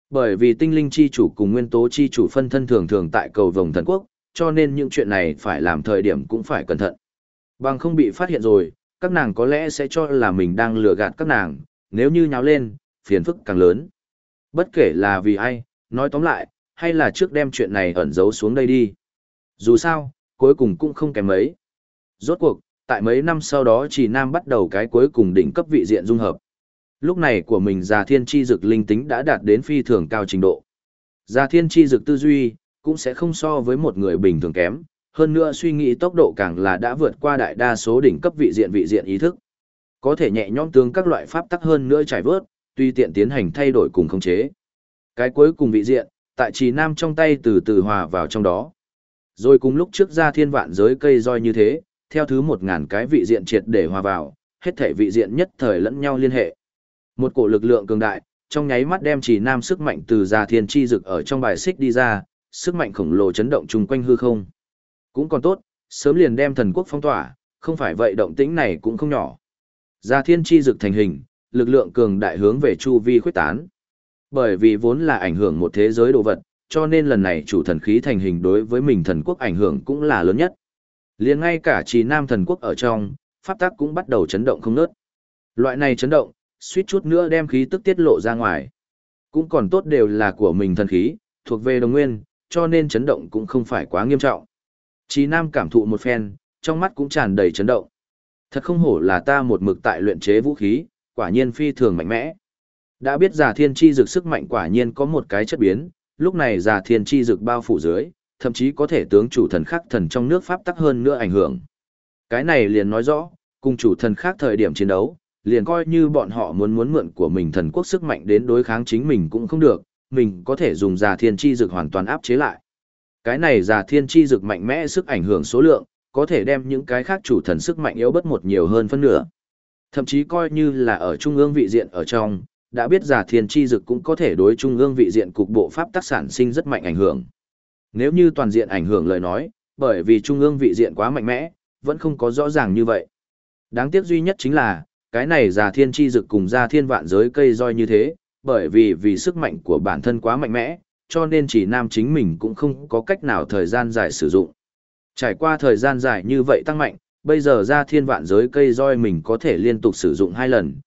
Bởi vì tinh linh chi chủ cùng nguyên tố chi chủ phân thân thường thường tại cầu vồng thần quốc, cho nên những chuyện này phải làm thời điểm cũng phải cẩn thận. Bằng không bị phát hiện rồi, các nàng có lẽ sẽ cho là mình đang lừa gạt các nàng, nếu như nháo lên, phiền phức càng lớn. Bất kể là vì ai, nói tóm lại, hay là trước đem chuyện này ẩn giấu xuống đây đi. Dù sao, cuối cùng cũng không kém mấy. Rốt cuộc, tại mấy năm sau đó chỉ Nam bắt đầu cái cuối cùng đỉnh cấp vị diện dung hợp. Lúc này của mình Già Thiên Chi Dực linh tính đã đạt đến phi thường cao trình độ. Già Thiên Chi Dực tư duy, cũng sẽ không so với một người bình thường kém, hơn nữa suy nghĩ tốc độ càng là đã vượt qua đại đa số đỉnh cấp vị diện ý thức. Có thể nhẹ nhõm tướng các loại pháp tắc hơn nữa trải vớt, tùy tiện tiến hành thay đổi cùng khống chế. Cái cuối cùng vị diện, tại Trì Nam trong tay từ từ hòa vào trong đó. Rồi cùng lúc trước ra thiên vạn giới cây roi như thế, theo thứ 1000 cái vị diện triệt để hòa vào, hết thể vị diện nhất thời lẫn nhau liên hệ. Một cổ lực lượng cường đại, trong nháy mắt đem Trì Nam sức mạnh từ Già Thiên Chi Dực ở trong bài xích đi ra, sức mạnh khổng lồ chấn động chung quanh hư không. Cũng còn tốt, sớm liền đem thần quốc phong tỏa, không phải vậy động tĩnh này cũng không nhỏ. Già Thiên Chi Dực thành hình, lực lượng cường đại hướng về chu vi khuếch tán. Bởi vì vốn là ảnh hưởng một thế giới đồ vật, cho nên lần này chủ thần khí thành hình đối với mình thần quốc ảnh hưởng cũng là lớn nhất. Liền ngay cả Trì Nam thần quốc ở trong, pháp tắc cũng bắt đầu chấn động không ngớt. Loại này chấn động, suýt chút nữa đem khí tức tiết lộ ra ngoài. Cũng còn tốt đều là của mình thần khí, thuộc về đồng nguyên, cho nên chấn động cũng không phải quá nghiêm trọng. Trì Nam cảm thụ một phen, trong mắt cũng tràn đầy chấn động. Thật không hổ là ta một mực tại luyện chế vũ khí, quả nhiên phi thường mạnh mẽ. Đã biết Già Thiên Chi Dực sức mạnh quả nhiên có một cái chất biến, lúc này Già Thiên Chi Dực bao phủ dưới, thậm chí có thể tướng chủ thần khác thần trong nước pháp tắc hơn nữa ảnh hưởng. Cái này liền nói rõ, cùng chủ thần khác thời điểm chiến đấu, liền coi như bọn họ muốn mượn của mình thần quốc sức mạnh đến đối kháng chính mình cũng không được, mình có thể dùng Già Thiên Chi Dực hoàn toàn áp chế lại. Cái này Già Thiên Chi Dực mạnh mẽ sức ảnh hưởng số lượng, có thể đem những cái khác chủ thần sức mạnh yếu bất một nhiều hơn phân nửa. Thậm chí coi như là ở trung ương vị diện ở trong, đã biết Già Thiên Chi Dực cũng có thể đối trung ương vị diện cục bộ pháp tác sản sinh rất mạnh ảnh hưởng. Nếu như toàn diện ảnh hưởng lời nói, bởi vì trung ương vị diện quá mạnh mẽ, vẫn không có rõ ràng như vậy. Đáng tiếc duy nhất chính là, cái này Già Thiên Chi Dực cùng Già Thiên vạn giới cây roi như thế, bởi vì sức mạnh của bản thân quá mạnh mẽ, cho nên chỉ Nam chính mình cũng không có cách nào thời gian dài sử dụng. Trải qua thời gian dài như vậy tăng mạnh, bây giờ Già Thiên vạn giới cây roi mình có thể liên tục sử dụng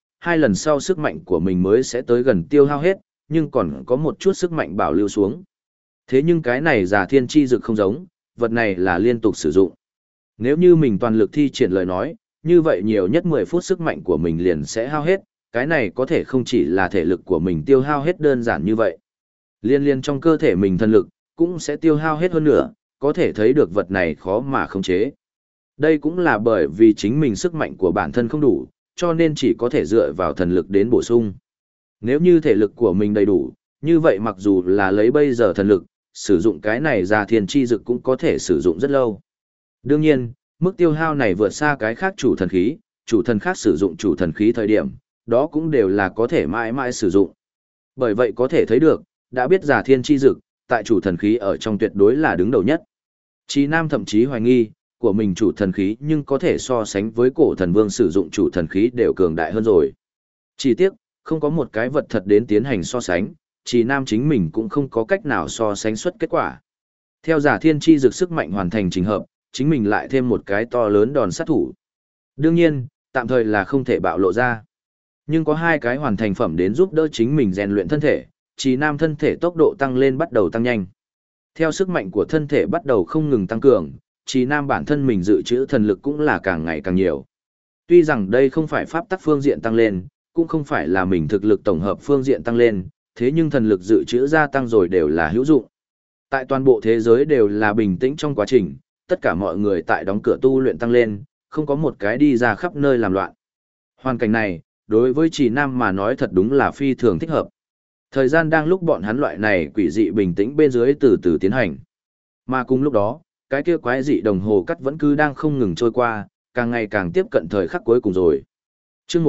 2 lần sau sức mạnh của mình mới sẽ tới gần tiêu hao hết, nhưng còn có một chút sức mạnh bảo lưu xuống. Thế nhưng cái này Già Thiên Chi Dực không giống, vật này là liên tục sử dụng. Nếu như mình toàn lực thi triển lời nói, như vậy nhiều nhất 10 phút sức mạnh của mình liền sẽ hao hết, cái này có thể không chỉ là thể lực của mình tiêu hao hết đơn giản như vậy. Liên trong cơ thể mình thần lực, cũng sẽ tiêu hao hết hơn nữa, có thể thấy được vật này khó mà khống chế. Đây cũng là bởi vì chính mình sức mạnh của bản thân không đủ, cho nên chỉ có thể dựa vào thần lực đến bổ sung. Nếu như thể lực của mình đầy đủ, như vậy mặc dù là lấy bây giờ thần lực, sử dụng cái này Già Thiên Chi Dực cũng có thể sử dụng rất lâu. Đương nhiên, mức tiêu hao này vượt xa cái khác chủ thần khí, chủ thần khác sử dụng chủ thần khí thời điểm, đó cũng đều là có thể mãi mãi sử dụng. Bởi vậy có thể thấy được, đã biết Già Thiên Chi Dực, tại chủ thần khí ở trong tuyệt đối là đứng đầu nhất. Chí Nam thậm chí hoài nghi, của mình chủ thần khí nhưng có thể so sánh với cổ thần vương sử dụng chủ thần khí đều cường đại hơn rồi. Chỉ tiếc, không có một cái vật thật đến tiến hành so sánh, Chí Nam chính mình cũng không có cách nào so sánh xuất kết quả. Theo Già Thiên Chi Dực sức mạnh hoàn thành trình hợp, chính mình lại thêm một cái to lớn đòn sát thủ. Đương nhiên, tạm thời là không thể bạo lộ ra. Nhưng có 2 cái hoàn thành phẩm đến giúp đỡ chính mình rèn luyện thân thể, Chí Nam thân thể tốc độ tăng lên bắt đầu tăng nhanh. Theo sức mạnh của thân thể bắt đầu không ngừng tăng cường, Chí Nam bản thân mình dự trữ thần lực cũng là càng ngày càng nhiều. Tuy rằng đây không phải pháp tắc phương diện tăng lên, cũng không phải là mình thực lực tổng hợp phương diện tăng lên, thế nhưng thần lực dự trữ gia tăng rồi đều là hữu dụng. Tại toàn bộ thế giới đều là bình tĩnh trong quá trình, tất cả mọi người tại đóng cửa tu luyện tăng lên, không có một cái đi ra khắp nơi làm loạn. Hoàn cảnh này, đối với Chí Nam mà nói thật đúng là phi thường thích hợp. Thời gian đang lúc bọn hắn loại này quỷ dị bình tĩnh bên dưới từ từ tiến hành. Mà cùng lúc đó, cái kia quái dị đồng hồ cắt vẫn cứ đang không ngừng trôi qua, càng ngày càng tiếp cận thời khắc cuối cùng rồi. Chương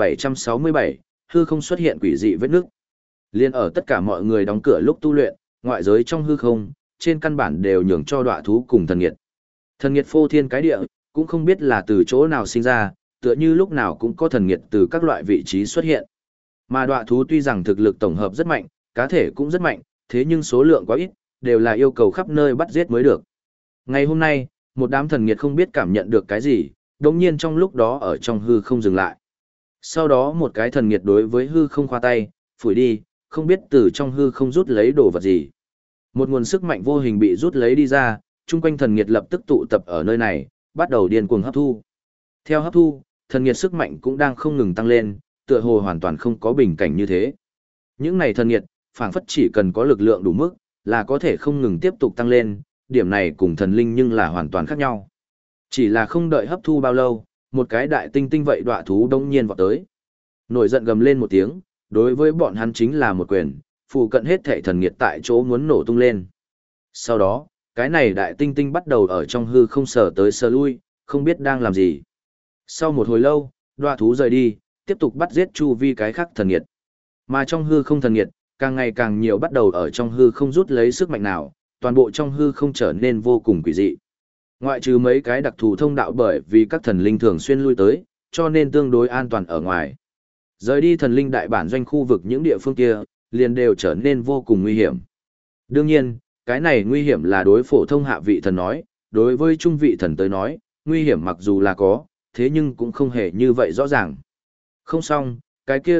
1767, hư không xuất hiện quỷ dị vết nước. Liên ở tất cả mọi người đóng cửa lúc tu luyện, ngoại giới trong hư không, trên căn bản đều nhường cho đọa thú cùng thần nghiệt. Thần nghiệt phô thiên cái địa, cũng không biết là từ chỗ nào sinh ra, tựa như lúc nào cũng có thần nghiệt từ các loại vị trí xuất hiện. Mà đọa thú tuy rằng thực lực tổng hợp rất mạnh, cá thể cũng rất mạnh, thế nhưng số lượng quá ít, đều là yêu cầu khắp nơi bắt giết mới được. Ngày hôm nay, một đám thần nghiệt không biết cảm nhận được cái gì, đồng nhiên trong lúc đó ở trong hư không dừng lại. Sau đó một cái thần nghiệt đối với hư không khoa tay, phủi đi, không biết từ trong hư không rút lấy đồ vật gì. Một nguồn sức mạnh vô hình bị rút lấy đi ra, chung quanh thần nghiệt lập tức tụ tập ở nơi này, bắt đầu điên cuồng hấp thu. Theo hấp thu, thần nghiệt sức mạnh cũng đang không ngừng tăng lên, tựa hồ hoàn toàn không có bình cảnh như thế. Những này thần nghiệt, phảng phất chỉ cần có lực lượng đủ mức, là có thể không ngừng tiếp tục tăng lên, điểm này cùng thần linh nhưng là hoàn toàn khác nhau. Chỉ là không đợi hấp thu bao lâu, một cái đại tinh tinh vậy đọa thú đông nhiên vọt tới. Nổi giận gầm lên một tiếng, đối với bọn hắn chính là một quyền, phù cận hết thảy thần nghiệt tại chỗ muốn nổ tung lên. Sau đó, cái này đại tinh tinh bắt đầu ở trong hư không sở tới sở lui, không biết đang làm gì. Sau một hồi lâu, đọa thú rời đi, tiếp tục bắt giết chu vi cái khác thần nghiệt. Mà trong hư không thần nghiệt, càng ngày càng nhiều bắt đầu ở trong hư không rút lấy sức mạnh nào, toàn bộ trong hư không trở nên vô cùng quỷ dị. Ngoại trừ mấy cái đặc thù thông đạo bởi vì các thần linh thường xuyên lui tới, cho nên tương đối an toàn ở ngoài. Rời đi thần linh đại bản doanh khu vực những địa phương kia, liền đều trở nên vô cùng nguy hiểm. Đương nhiên, cái này nguy hiểm là đối phổ thông hạ vị thần nói, đối với trung vị thần tới nói, nguy hiểm mặc dù là có, thế nhưng cũng không hề như vậy rõ ràng. Không xong, cái kia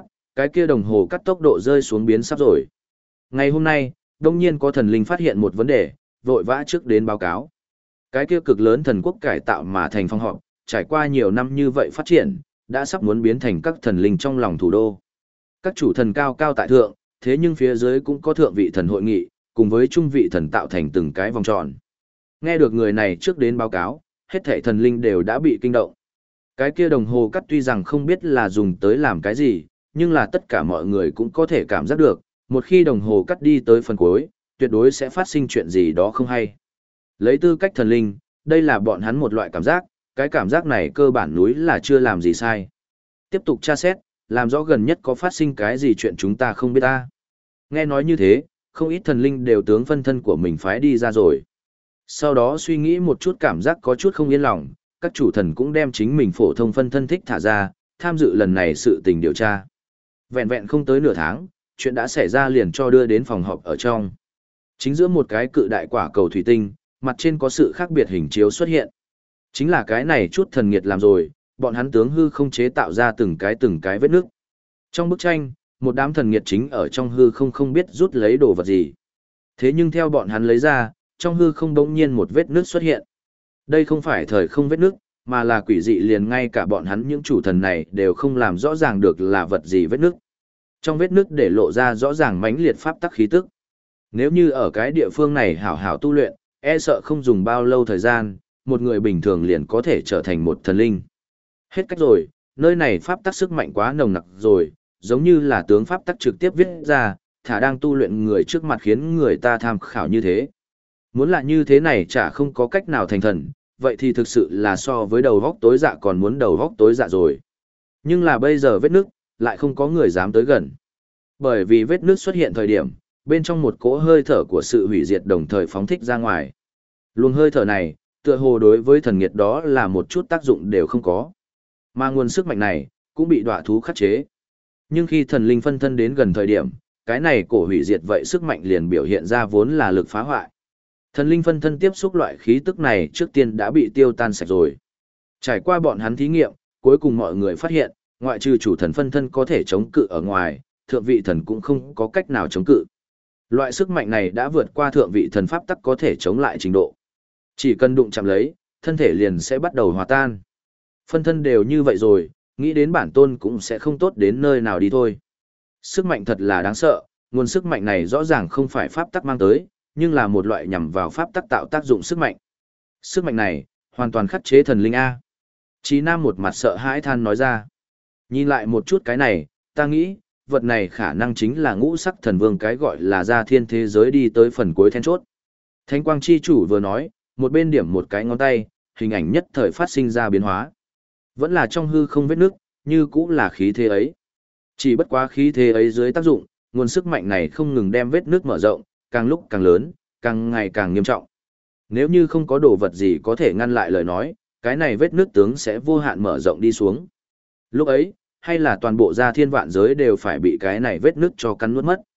đồng hồ cắt tốc độ rơi xuống biến sắp rồi. Ngày hôm nay, đông nhiên có thần linh phát hiện một vấn đề, vội vã trước đến báo cáo. Cái kia cực lớn thần quốc cải tạo mà thành phong họp, trải qua nhiều năm như vậy phát triển, đã sắp muốn biến thành các thần linh trong lòng thủ đô. Các chủ thần cao cao tại thượng, thế nhưng phía dưới cũng có thượng vị thần hội nghị, cùng với trung vị thần tạo thành từng cái vòng tròn. Nghe được người này trước đến báo cáo, hết thảy thần linh đều đã bị kinh động. Cái kia đồng hồ cắt tuy rằng không biết là dùng tới làm cái gì, nhưng là tất cả mọi người cũng có thể cảm giác được, một khi đồng hồ cắt đi tới phần cuối, tuyệt đối sẽ phát sinh chuyện gì đó không hay. Lấy tư cách thần linh, đây là bọn hắn một loại cảm giác, cái cảm giác này cơ bản núi là chưa làm gì sai. Tiếp tục tra xét, làm rõ gần nhất có phát sinh cái gì chuyện chúng ta không biết ta. Nghe nói như thế, không ít thần linh đều tướng phân thân của mình phái đi ra rồi. Sau đó suy nghĩ một chút cảm giác có chút không yên lòng, các chủ thần cũng đem chính mình phổ thông phân thân thích thả ra, tham dự lần này sự tình điều tra. Vẹn vẹn không tới nửa tháng, chuyện đã xảy ra liền cho đưa đến phòng họp ở trong. Chính giữa một cái cự đại quả cầu thủy tinh, mặt trên có sự khác biệt hình chiếu xuất hiện. Chính là cái này chút thần nghiệt làm rồi, bọn hắn tướng hư không chế tạo ra từng cái vết nước. Trong bức tranh, một đám thần nghiệt chính ở trong hư không biết rút lấy đồ vật gì. Thế nhưng theo bọn hắn lấy ra, trong hư không bỗng nhiên một vết nước xuất hiện. Đây không phải thời không vết nước, mà là quỷ dị liền ngay cả bọn hắn những chủ thần này đều không làm rõ ràng được là vật gì vết nước. Trong vết nước để lộ ra rõ ràng mãnh liệt pháp tắc khí tức. Nếu như ở cái địa phương này hảo hảo tu luyện, e sợ không dùng bao lâu thời gian, một người bình thường liền có thể trở thành một thần linh. Hết cách rồi, nơi này pháp tắc sức mạnh quá nồng nặc rồi, giống như là tướng pháp tắc trực tiếp viết ra, thả đang tu luyện người trước mặt khiến người ta tham khảo như thế. Muốn là như thế này chả không có cách nào thành thần, vậy thì thực sự là so với đầu góc tối dạ còn muốn đầu góc tối dạ rồi. Nhưng là bây giờ vết nước, lại không có người dám tới gần. Bởi vì vết nước xuất hiện thời điểm, bên trong một cỗ hơi thở của sự hủy diệt đồng thời phóng thích ra ngoài. Luồng hơi thở này, tựa hồ đối với thần nghiệt đó là một chút tác dụng đều không có. Mà nguồn sức mạnh này, cũng bị đọa thú khắc chế. Nhưng khi thần linh phân thân đến gần thời điểm, cái này cổ hủy diệt vậy sức mạnh liền biểu hiện ra vốn là lực phá hoại. Thần linh phân thân tiếp xúc loại khí tức này trước tiên đã bị tiêu tan sạch rồi. Trải qua bọn hắn thí nghiệm, cuối cùng mọi người phát hiện, ngoại trừ chủ thần phân thân có thể chống cự ở ngoài, thượng vị thần cũng không có cách nào chống cự. Loại sức mạnh này đã vượt qua thượng vị thần pháp tắc có thể chống lại trình độ. Chỉ cần đụng chạm lấy, thân thể liền sẽ bắt đầu hòa tan. Phân thân đều như vậy rồi, nghĩ đến bản tôn cũng sẽ không tốt đến nơi nào đi thôi. Sức mạnh thật là đáng sợ, nguồn sức mạnh này rõ ràng không phải pháp tắc mang tới, nhưng là một loại nhằm vào pháp tắc tạo tác dụng sức mạnh. Sức mạnh này, hoàn toàn khắc chế thần linh A. Chí Nam một mặt sợ hãi than nói ra. Nhìn lại một chút cái này, ta nghĩ, vật này khả năng chính là ngũ sắc thần vương cái gọi là ra thiên thế giới đi tới phần cuối then chốt. Thánh quang chi chủ vừa nói, một bên điểm một cái ngón tay, hình ảnh nhất thời phát sinh ra biến hóa. Vẫn là trong hư không vết nước, như cũng là khí thế ấy. Chỉ bất quá khí thế ấy dưới tác dụng, nguồn sức mạnh này không ngừng đem vết nước mở rộng, càng lúc càng lớn, càng ngày càng nghiêm trọng. Nếu như không có đồ vật gì có thể ngăn lại lời nói, cái này vết nước tướng sẽ vô hạn mở rộng đi xuống. Lúc ấy, hay là toàn bộ gia thiên vạn giới đều phải bị cái này vết nước cho cắn nuốt mất.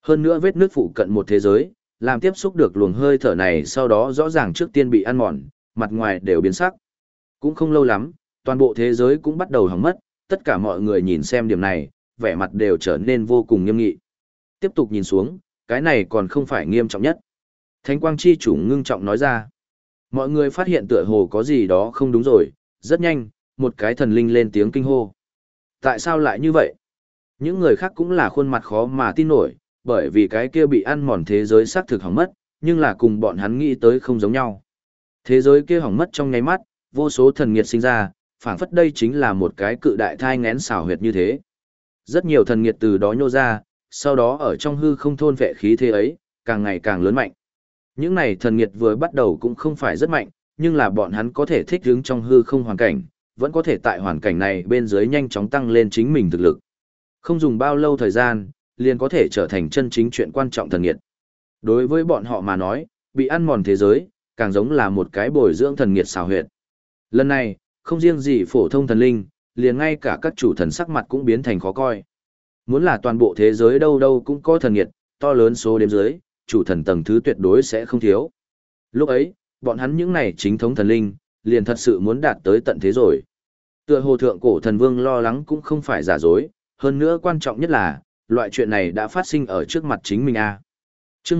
Hơn nữa vết nước phụ cận một thế giới, làm tiếp xúc được luồng hơi thở này sau đó rõ ràng trước tiên bị ăn mòn, mặt ngoài đều biến sắc. Cũng không lâu lắm, toàn bộ thế giới cũng bắt đầu hỏng mất, tất cả mọi người nhìn xem điểm này, vẻ mặt đều trở nên vô cùng nghiêm nghị. Tiếp tục nhìn xuống, cái này còn không phải nghiêm trọng nhất. Thánh quang chi chủ ngưng trọng nói ra. Mọi người phát hiện tựa hồ có gì đó không đúng rồi, rất nhanh, một cái thần linh lên tiếng kinh hô. Tại sao lại như vậy? Những người khác cũng là khuôn mặt khó mà tin nổi, bởi vì cái kia bị ăn mòn thế giới xác thực hỏng mất, nhưng là cùng bọn hắn nghĩ tới không giống nhau. Thế giới kia hỏng mất trong nháy mắt, vô số thần nghiệt sinh ra, phảng phất đây chính là một cái cự đại thai nghén xảo huyệt như thế. Rất nhiều thần nghiệt từ đó nhô ra, sau đó ở trong hư không thôn vệ khí thế ấy, càng ngày càng lớn mạnh. Những này thần nghiệt vừa bắt đầu cũng không phải rất mạnh, nhưng là bọn hắn có thể thích ứng trong hư không hoàn cảnh, vẫn có thể tại hoàn cảnh này bên dưới nhanh chóng tăng lên chính mình thực lực. Không dùng bao lâu thời gian, liền có thể trở thành chân chính chuyện quan trọng thần nghiệt. Đối với bọn họ mà nói, bị ăn mòn thế giới, càng giống là một cái bồi dưỡng thần nghiệt xào huyệt. Lần này, không riêng gì phổ thông thần linh, liền ngay cả các chủ thần sắc mặt cũng biến thành khó coi. Muốn là toàn bộ thế giới đâu đâu cũng có thần nghiệt, to lớn số đếm dưới, chủ thần tầng thứ tuyệt đối sẽ không thiếu. Lúc ấy, bọn hắn những này chính thống thần linh, liền thật sự muốn đạt tới tận thế rồi. Tựa hồ thượng cổ thần vương lo lắng cũng không phải giả dối, hơn nữa quan trọng nhất là, loại chuyện này đã phát sinh ở trước mặt chính mình a. Chương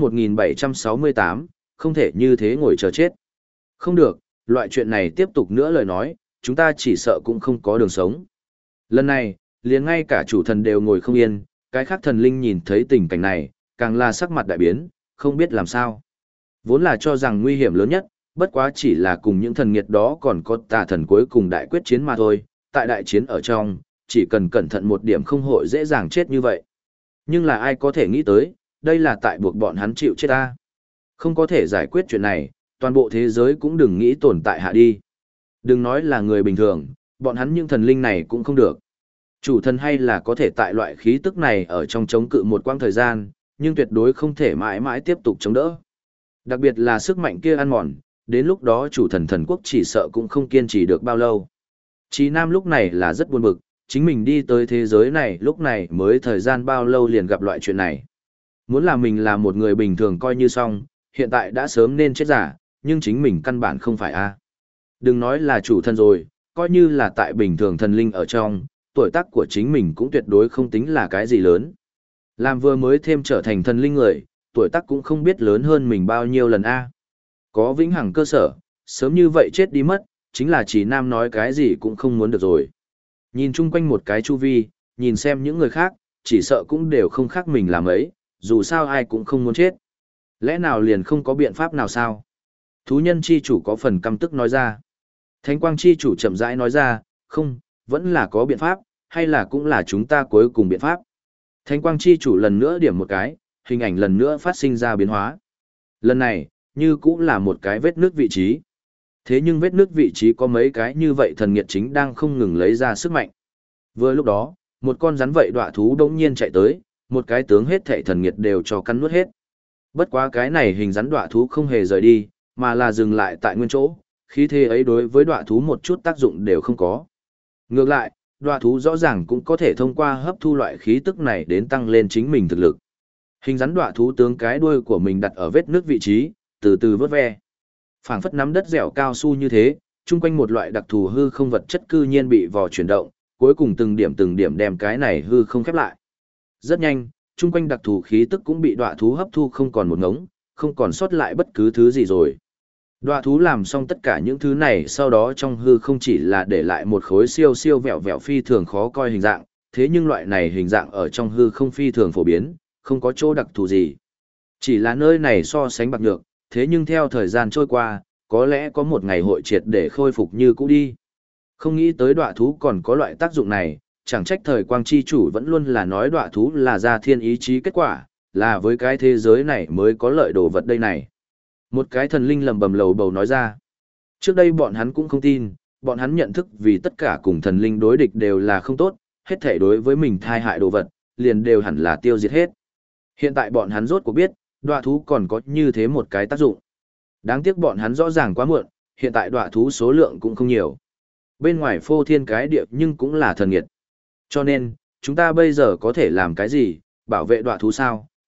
1768, không thể như thế ngồi chờ chết. Không được, loại chuyện này tiếp tục nữa lời nói, chúng ta chỉ sợ cũng không có đường sống. Lần này, liền ngay cả chủ thần đều ngồi không yên, cái khác thần linh nhìn thấy tình cảnh này, càng là sắc mặt đại biến, không biết làm sao. Vốn là cho rằng nguy hiểm lớn nhất, bất quá chỉ là cùng những thần nghiệt đó còn có tà thần cuối cùng đại quyết chiến mà thôi, tại đại chiến ở trong, chỉ cần cẩn thận một điểm không hội dễ dàng chết như vậy. Nhưng là ai có thể nghĩ tới, đây là tại buộc bọn hắn chịu chết ta. Không có thể giải quyết chuyện này, toàn bộ thế giới cũng đừng nghĩ tồn tại hạ đi. Đừng nói là người bình thường, bọn hắn những thần linh này cũng không được. Chủ thần hay là có thể tại loại khí tức này ở trong chống cự một quãng thời gian, nhưng tuyệt đối không thể mãi mãi tiếp tục chống đỡ. Đặc biệt là sức mạnh kia ăn mòn, đến lúc đó chủ thần thần quốc chỉ sợ cũng không kiên trì được bao lâu. Chí Nam lúc này là rất buồn bực, chính mình đi tới thế giới này lúc này mới thời gian bao lâu liền gặp loại chuyện này. Muốn là mình là một người bình thường coi như xong, hiện tại đã sớm nên chết giả, nhưng chính mình căn bản không phải a. Đừng nói là chủ thần rồi, coi như là tại bình thường thần linh ở trong, tuổi tác của chính mình cũng tuyệt đối không tính là cái gì lớn. Làm vừa mới thêm trở thành thần linh người, tuổi tác cũng không biết lớn hơn mình bao nhiêu lần a. Có vĩnh hằng cơ sở, sớm như vậy chết đi mất, chính là Chí Nam nói cái gì cũng không muốn được rồi. Nhìn chung quanh một cái chu vi, nhìn xem những người khác, chỉ sợ cũng đều không khác mình làm ấy, dù sao ai cũng không muốn chết. Lẽ nào liền không có biện pháp nào sao? Thú nhân chi chủ có phần căm tức nói ra. Thánh quang chi chủ chậm rãi nói ra, không, vẫn là có biện pháp, hay là cũng là chúng ta cuối cùng biện pháp. Thánh quang chi chủ lần nữa điểm một cái, hình ảnh lần nữa phát sinh ra biến hóa. Lần này, như cũng là một cái vết nước vị trí. Thế nhưng vết nước vị trí có mấy cái như vậy thần nghiệt chính đang không ngừng lấy ra sức mạnh. Vừa lúc đó, một con rắn vậy đọa thú đống nhiên chạy tới, một cái tướng hết thảy thần nghiệt đều cho cắn nuốt hết. Bất quá cái này hình rắn đọa thú không hề rời đi, mà là dừng lại tại nguyên chỗ, khí thế ấy đối với đọa thú một chút tác dụng đều không có. Ngược lại, đọa thú rõ ràng cũng có thể thông qua hấp thu loại khí tức này đến tăng lên chính mình thực lực. Hình rắn đọa thú tướng cái đuôi của mình đặt ở vết nước vị trí, từ từ vớt ve. Phảng phất nắm đất dẻo cao su như thế, chung quanh một loại đặc thù hư không vật chất cư nhiên bị vò chuyển động, cuối cùng từng điểm đem cái này hư không khép lại. Rất nhanh, chung quanh đặc thù khí tức cũng bị đọa thú hấp thu không còn một ngống, không còn sót lại bất cứ thứ gì rồi. Đọa thú làm xong tất cả những thứ này sau đó trong hư không chỉ là để lại một khối siêu siêu vẹo vẹo phi thường khó coi hình dạng, thế nhưng loại này hình dạng ở trong hư không phi thường phổ biến, không có chỗ đặc thù gì. Chỉ là nơi này so sánh bạc nhược, thế nhưng theo thời gian trôi qua, có lẽ có một ngày hội triệt để khôi phục như cũ đi. Không nghĩ tới đọa thú còn có loại tác dụng này, chẳng trách thời quang chi chủ vẫn luôn là nói đọa thú là ra thiên ý chí kết quả, là với cái thế giới này mới có lợi đồ vật đây này. Một cái thần linh lầm bầm lầu bầu nói ra. Trước đây bọn hắn cũng không tin, bọn hắn nhận thức vì tất cả cùng thần linh đối địch đều là không tốt, hết thể đối với mình thai hại đồ vật, liền đều hẳn là tiêu diệt hết. Hiện tại bọn hắn rốt cuộc biết, đọa thú còn có như thế một cái tác dụng. Đáng tiếc bọn hắn rõ ràng quá muộn, hiện tại đọa thú số lượng cũng không nhiều. Bên ngoài phô thiên cái địa nhưng cũng là thần nghiệt. Cho nên, chúng ta bây giờ có thể làm cái gì, bảo vệ đọa thú sao,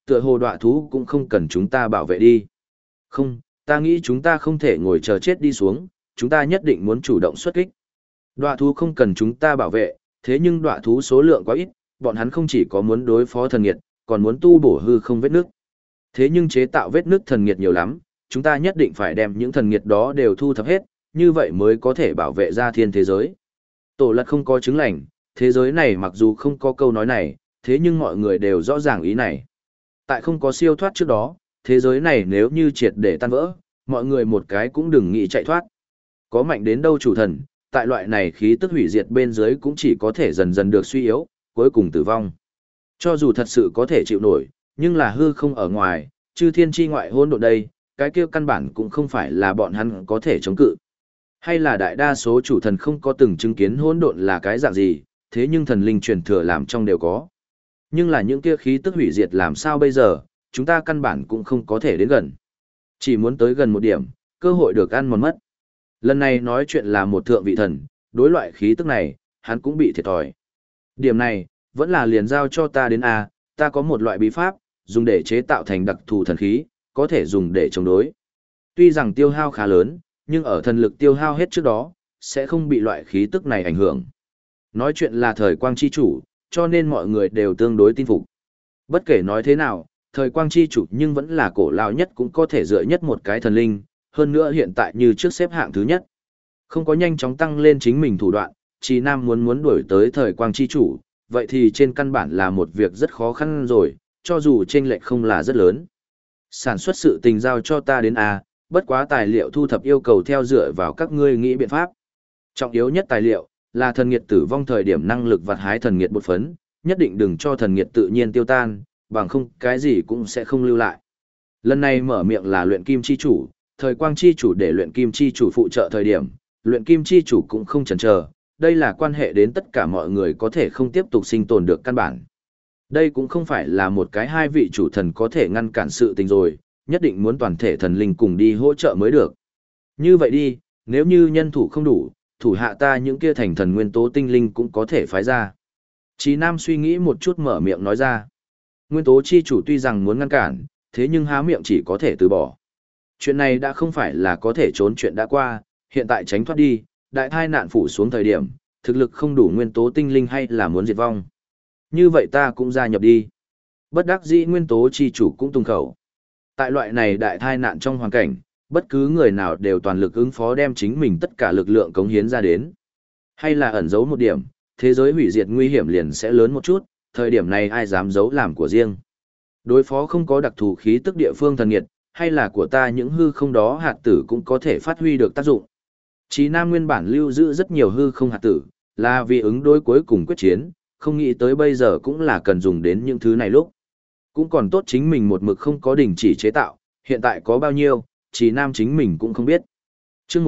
Tựa hồ đọa thú cũng không cần chúng ta bảo vệ đi. Không, ta nghĩ chúng ta không thể ngồi chờ chết đi xuống, chúng ta nhất định muốn chủ động xuất kích. Đọa thú không cần chúng ta bảo vệ, thế nhưng đọa thú số lượng quá ít, bọn hắn không chỉ có muốn đối phó thần nghiệt, còn muốn tu bổ hư không vết nước. Thế nhưng chế tạo vết nước thần nghiệt nhiều lắm, chúng ta nhất định phải đem những thần nghiệt đó đều thu thập hết, như vậy mới có thể bảo vệ ra thiên thế giới. Tổ lật không có chứng lành, thế giới này mặc dù không có câu nói này, thế nhưng mọi người đều rõ ràng ý này. Tại không có siêu thoát trước đó, thế giới này nếu như triệt để tan vỡ, mọi người một cái cũng đừng nghĩ chạy thoát. Có mạnh đến đâu chủ thần, tại loại này khí tức hủy diệt bên dưới cũng chỉ có thể dần dần được suy yếu, cuối cùng tử vong. Cho dù thật sự có thể chịu nổi, nhưng là hư không ở ngoài, chư thiên chi ngoại hôn độ đây, cái kia căn bản cũng không phải là bọn hắn có thể chống cự. Hay là đại đa số chủ thần không có từng chứng kiến hỗn độn là cái dạng gì, thế nhưng thần linh truyền thừa làm trong đều có. Nhưng là những kia khí tức hủy diệt làm sao bây giờ, chúng ta căn bản cũng không có thể đến gần. Chỉ muốn tới gần một điểm, cơ hội được ăn mòn mất. Lần này nói chuyện là một thượng vị thần, đối loại khí tức này, hắn cũng bị thiệt thòi. Điểm này, vẫn là liền giao cho ta đến A, ta có một loại bí pháp, dùng để chế tạo thành đặc thù thần khí, có thể dùng để chống đối. Tuy rằng tiêu hao khá lớn, nhưng ở thần lực tiêu hao hết trước đó, sẽ không bị loại khí tức này ảnh hưởng. Nói chuyện là thời quang chi chủ, cho nên mọi người đều tương đối tin phục. Bất kể nói thế nào, thời quang chi chủ nhưng vẫn là cổ lao nhất cũng có thể dựa nhất một cái thần linh, hơn nữa hiện tại như trước xếp hạng thứ nhất. Không có nhanh chóng tăng lên chính mình thủ đoạn, Chí Nam muốn đuổi tới thời quang chi chủ, vậy thì trên căn bản là một việc rất khó khăn rồi, cho dù chênh lệch không là rất lớn. Sản xuất sự tình giao cho ta đến A, bất quá tài liệu thu thập yêu cầu theo dựa vào các ngươi nghĩ biện pháp. Trọng yếu nhất tài liệu là thần nghiệt tử vong thời điểm năng lực vặt hái thần nghiệt bột phấn, nhất định đừng cho thần nghiệt tự nhiên tiêu tan, bằng không cái gì cũng sẽ không lưu lại. Lần này mở miệng là luyện kim chi chủ, thời quang chi chủ để luyện kim chi chủ phụ trợ thời điểm, luyện kim chi chủ cũng không chần chờ, đây là quan hệ đến tất cả mọi người có thể không tiếp tục sinh tồn được căn bản. Đây cũng không phải là một cái hai vị chủ thần có thể ngăn cản sự tình rồi, nhất định muốn toàn thể thần linh cùng đi hỗ trợ mới được. Như vậy đi, nếu như nhân thủ không đủ, thủ hạ ta những kia thành thần nguyên tố tinh linh cũng có thể phái ra. Chí Nam suy nghĩ một chút mở miệng nói ra. Nguyên tố chi chủ tuy rằng muốn ngăn cản, thế nhưng há miệng chỉ có thể từ bỏ. Chuyện này đã không phải là có thể trốn chuyện đã qua, hiện tại tránh thoát đi, đại thai nạn phủ xuống thời điểm, thực lực không đủ nguyên tố tinh linh hay là muốn diệt vong. Như vậy ta cũng gia nhập đi. Bất đắc dĩ nguyên tố chi chủ cũng tung khẩu. Tại loại này đại thai nạn trong hoàn cảnh, bất cứ người nào đều toàn lực ứng phó đem chính mình tất cả lực lượng cống hiến ra đến. Hay là ẩn giấu một điểm, thế giới hủy diệt nguy hiểm liền sẽ lớn một chút, thời điểm này ai dám giấu làm của riêng. Đối phó không có đặc thù khí tức địa phương thần nghiệt, hay là của ta những hư không đó hạt tử cũng có thể phát huy được tác dụng. Chí Nam nguyên bản lưu giữ rất nhiều hư không hạt tử, là vì ứng đối cuối cùng quyết chiến, không nghĩ tới bây giờ cũng là cần dùng đến những thứ này lúc. Cũng còn tốt chính mình một mực không có đình chỉ chế tạo, hiện tại có bao nhiêu, Chí Nam chính mình cũng không biết. Chương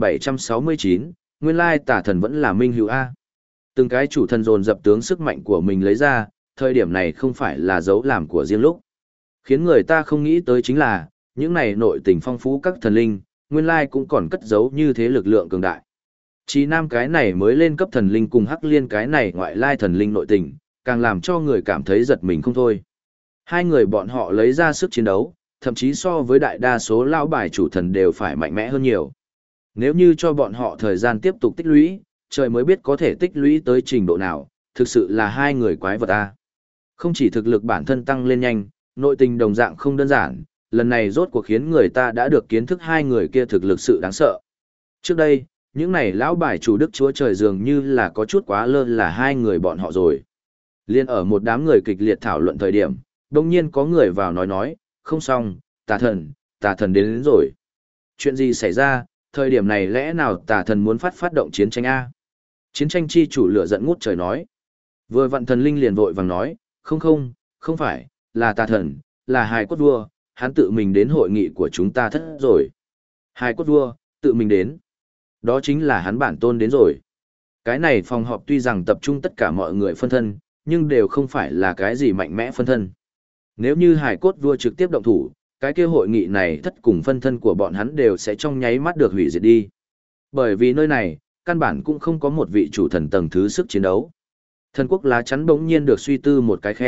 1769, nguyên lai tả thần vẫn là minh hữu A. Từng cái chủ thần dồn dập tướng sức mạnh của mình lấy ra, thời điểm này không phải là dấu làm của riêng lúc. Khiến người ta không nghĩ tới chính là, những này nội tình phong phú các thần linh, nguyên lai cũng còn cất giấu như thế lực lượng cường đại. Chí Nam cái này mới lên cấp thần linh cùng Hắc Liên cái này ngoại lai thần linh nội tình, càng làm cho người cảm thấy giật mình không thôi. Hai người bọn họ lấy ra sức chiến đấu, thậm chí so với đại đa số lão bài chủ thần đều phải mạnh mẽ hơn nhiều. Nếu như cho bọn họ thời gian tiếp tục tích lũy, trời mới biết có thể tích lũy tới trình độ nào, thực sự là hai người quái vật a. Không chỉ thực lực bản thân tăng lên nhanh, nội tình đồng dạng không đơn giản, lần này rốt cuộc khiến người ta đã được kiến thức hai người kia thực lực sự đáng sợ. Trước đây, những này lão bài chủ đức chúa trời dường như là có chút quá lơ là hai người bọn họ rồi. Liên ở một đám người kịch liệt thảo luận thời điểm, đồng nhiên có người vào nói, không xong, tà thần đến rồi. Chuyện gì xảy ra, thời điểm này lẽ nào tà thần muốn phát động chiến tranh A? Chiến tranh chi chủ lửa giận ngút trời nói. Vừa vặn thần linh liền vội vàng nói, không phải, là tà thần, là hài cốt vua, hắn tự mình đến hội nghị của chúng ta thất rồi. Hài cốt vua, tự mình đến. Đó chính là hắn bản tôn đến rồi. Cái này phòng họp tuy rằng tập trung tất cả mọi người phân thân, nhưng đều không phải là cái gì mạnh mẽ phân thân. Nếu như hài cốt vua trực tiếp động thủ, cái kia hội nghị này thất cùng phân thân của bọn hắn đều sẽ trong nháy mắt được hủy diệt đi. Bởi vì nơi này, căn bản cũng không có một vị chủ thần tầng thứ sức chiến đấu. Thần quốc lá chắn bỗng nhiên được suy tư một cái khe,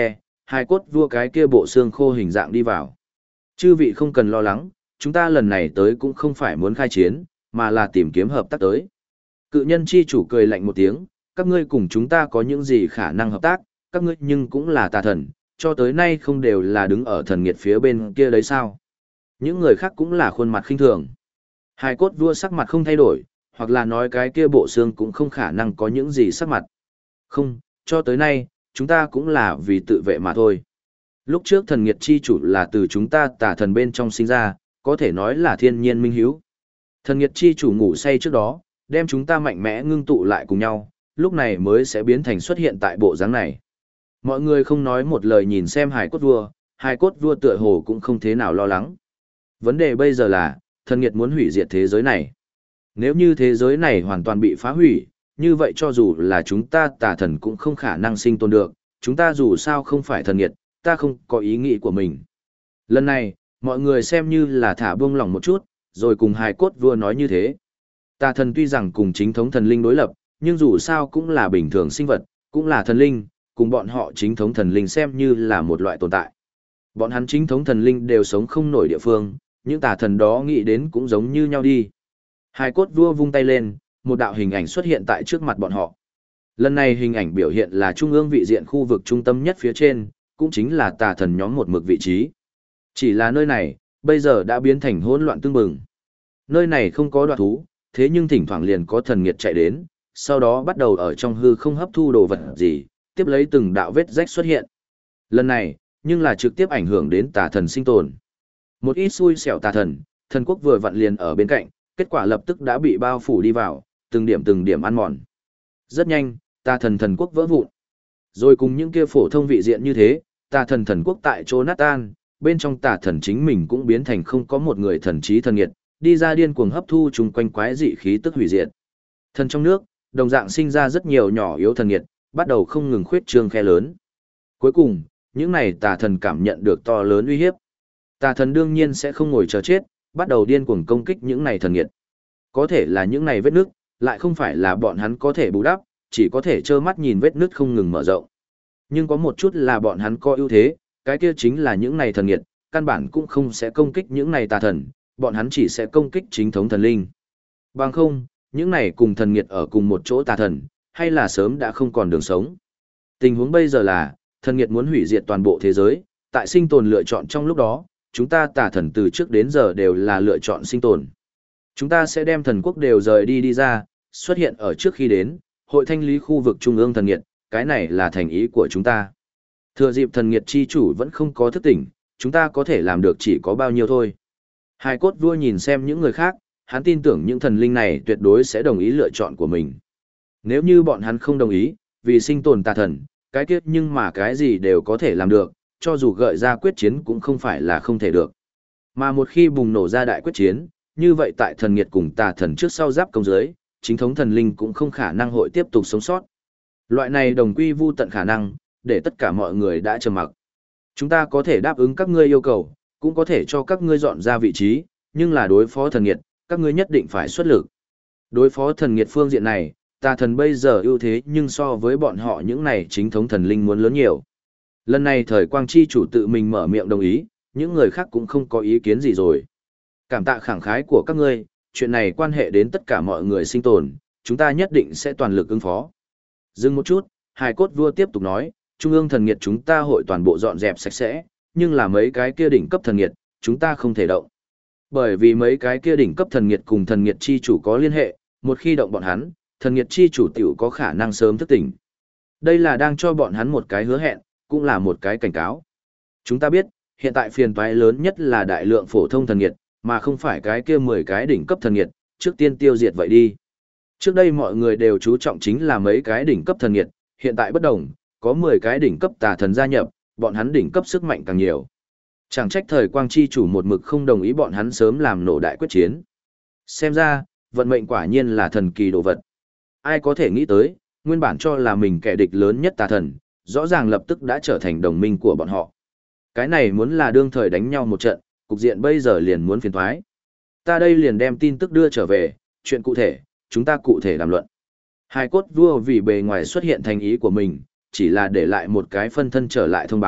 Hài cốt vua cái kia bộ xương khô hình dạng đi vào. Chư vị không cần lo lắng, chúng ta lần này tới cũng không phải muốn khai chiến, mà là tìm kiếm hợp tác tới. Cự nhân chi chủ cười lạnh một tiếng, các ngươi cùng chúng ta có những gì khả năng hợp tác, các ngươi nhưng cũng là tà thần, cho tới nay không đều là đứng ở thần nghiệt phía bên kia đấy sao. Những người khác cũng là khuôn mặt khinh thường. Hài cốt vua sắc mặt không thay đổi, hoặc là nói cái kia bộ xương cũng không khả năng có những gì sắc mặt. Không, cho tới nay, chúng ta cũng là vì tự vệ mà thôi. Lúc trước thần nghiệt chi chủ là từ chúng ta tà thần bên trong sinh ra, có thể nói là thiên nhiên minh hiếu. Thần nghiệt chi chủ ngủ say trước đó, đem chúng ta mạnh mẽ ngưng tụ lại cùng nhau, lúc này mới sẽ biến thành xuất hiện tại bộ dáng này. Mọi người không nói một lời nhìn xem hài cốt vua tựa hồ cũng không thế nào lo lắng. Vấn đề bây giờ là, thần nghiệt muốn hủy diệt thế giới này. Nếu như thế giới này hoàn toàn bị phá hủy, như vậy cho dù là chúng ta tà thần cũng không khả năng sinh tồn được, chúng ta dù sao không phải thần nghiệt, ta không có ý nghĩ của mình. Lần này, mọi người xem như là thả buông lòng một chút, rồi cùng hài cốt vua nói như thế. Tà thần tuy rằng cùng chính thống thần linh đối lập, nhưng dù sao cũng là bình thường sinh vật, cũng là thần linh, cùng bọn họ chính thống thần linh xem như là một loại tồn tại. Bọn hắn chính thống thần linh đều sống không nổi địa phương, những tà thần đó nghĩ đến cũng giống như nhau đi. Hài cốt vua vung tay lên, một đạo hình ảnh xuất hiện tại trước mặt bọn họ. Lần này hình ảnh biểu hiện là trung ương vị diện khu vực trung tâm nhất phía trên, cũng chính là tà thần nhóm một mực vị trí. Chỉ là nơi này, bây giờ đã biến thành hỗn loạn tương bừng. Nơi này không có đoạt thú, thế nhưng thỉnh thoảng liền có thần nghiệt chạy đến, sau đó bắt đầu ở trong hư không hấp thu đồ vật gì, tiếp lấy từng đạo vết rách xuất hiện. Lần này, nhưng là trực tiếp ảnh hưởng đến tà thần sinh tồn. Một ít xui xẻo tà thần, thần quốc vừa vặn liền ở bên cạnh, kết quả lập tức đã bị bao phủ đi vào, từng điểm ăn mòn. Rất nhanh, tà thần quốc vỡ vụn. Rồi cùng những kia phổ thông vị diện như thế, tà thần quốc tại chỗ nát tan, bên trong tà thần chính mình cũng biến thành không có một người thần trí thần nghiệt, đi ra điên cuồng hấp thu chung quanh quái dị khí tức hủy diệt. Thần trong nước, đồng dạng sinh ra rất nhiều nhỏ yếu thần nghiệt, bắt đầu không ngừng khuyết trương khe lớn. Cuối cùng, những này tà thần cảm nhận được to lớn uy hiếp. Tà thần đương nhiên sẽ không ngồi chờ chết, bắt đầu điên cuồng công kích những này thần nghiệt. Có thể là những này vết nứt, lại không phải là bọn hắn có thể bù đắp, chỉ có thể trơ mắt nhìn vết nứt không ngừng mở rộng. Nhưng có một chút là bọn hắn có ưu thế, cái kia chính là những này thần nghiệt, căn bản cũng không sẽ công kích những này tà thần, bọn hắn chỉ sẽ công kích chính thống thần linh. Bằng không, những này cùng thần nghiệt ở cùng một chỗ tà thần, hay là sớm đã không còn đường sống. Tình huống bây giờ là, thần nghiệt muốn hủy diệt toàn bộ thế giới, tại sinh tồn lựa chọn trong lúc đó, chúng ta tà thần từ trước đến giờ đều là lựa chọn sinh tồn. Chúng ta sẽ đem thần quốc đều rời đi ra, xuất hiện ở trước khi đến, hội thanh lý khu vực trung ương thần nghiệt, cái này là thành ý của chúng ta. Thừa dịp thần nghiệt chi chủ vẫn không có thức tỉnh, chúng ta có thể làm được chỉ có bao nhiêu thôi. Hài cốt vua nhìn xem những người khác, hắn tin tưởng những thần linh này tuyệt đối sẽ đồng ý lựa chọn của mình. Nếu như bọn hắn không đồng ý, vì sinh tồn tà thần, cái kết nhưng mà cái gì đều có thể làm được, cho dù gợi ra quyết chiến cũng không phải là không thể được. Mà một khi bùng nổ ra đại quyết chiến, như vậy tại thần nghiệt cùng tà thần trước sau giáp công giới, chính thống thần linh cũng không khả năng hội tiếp tục sống sót. Loại này đồng quy vu tận khả năng, để tất cả mọi người đã trầm mặc. Chúng ta có thể đáp ứng các ngươi yêu cầu, cũng có thể cho các ngươi dọn ra vị trí, nhưng là đối phó thần nghiệt, các ngươi nhất định phải xuất lực. Đối phó thần nghiệt phương diện này, tà thần bây giờ ưu thế nhưng so với bọn họ những này chính thống thần linh muốn lớn nhiều. Lần này thời quang chi chủ tự mình mở miệng đồng ý, những người khác cũng không có ý kiến gì rồi. Cảm tạ khẳng khái của các ngươi, chuyện này quan hệ đến tất cả mọi người sinh tồn, chúng ta nhất định sẽ toàn lực ứng phó. Dừng một chút, hài cốt vua tiếp tục nói, trung ương thần nghiệt chúng ta hội toàn bộ dọn dẹp sạch sẽ, nhưng là mấy cái kia đỉnh cấp thần nghiệt, chúng ta không thể động. Bởi vì mấy cái kia đỉnh cấp thần nghiệt cùng thần nghiệt chi chủ có liên hệ, một khi động bọn hắn, thần nghiệt chi chủ tiểu có khả năng sớm thức tỉnh. Đây là đang cho bọn hắn một cái hứa hẹn, cũng là một cái cảnh cáo. Chúng ta biết, hiện tại phiền toái lớn nhất là đại lượng phổ thông thần nghiệt, mà không phải cái kia 10 cái đỉnh cấp thần nghiệt, trước tiên tiêu diệt vậy đi. Trước đây mọi người đều chú trọng chính là mấy cái đỉnh cấp thần nghiệt, hiện tại bất đồng, có 10 cái đỉnh cấp tà thần gia nhập, bọn hắn đỉnh cấp sức mạnh càng nhiều. Chẳng trách thời quang chi chủ một mực không đồng ý bọn hắn sớm làm nổ đại quyết chiến. Xem ra, vận mệnh quả nhiên là thần kỳ đồ vật. Ai có thể nghĩ tới, nguyên bản cho là mình kẻ địch lớn nhất tà thần, rõ ràng lập tức đã trở thành đồng minh của bọn họ. Cái này muốn là đương thời đánh nhau một trận, cục diện bây giờ liền muốn phiền thoái. Ta đây liền đem tin tức đưa trở về, chuyện cụ thể, chúng ta cụ thể đàm luận. Hài cốt vua vì bề ngoài xuất hiện thành ý của mình, chỉ là để lại một cái phân thân trở lại thông báo,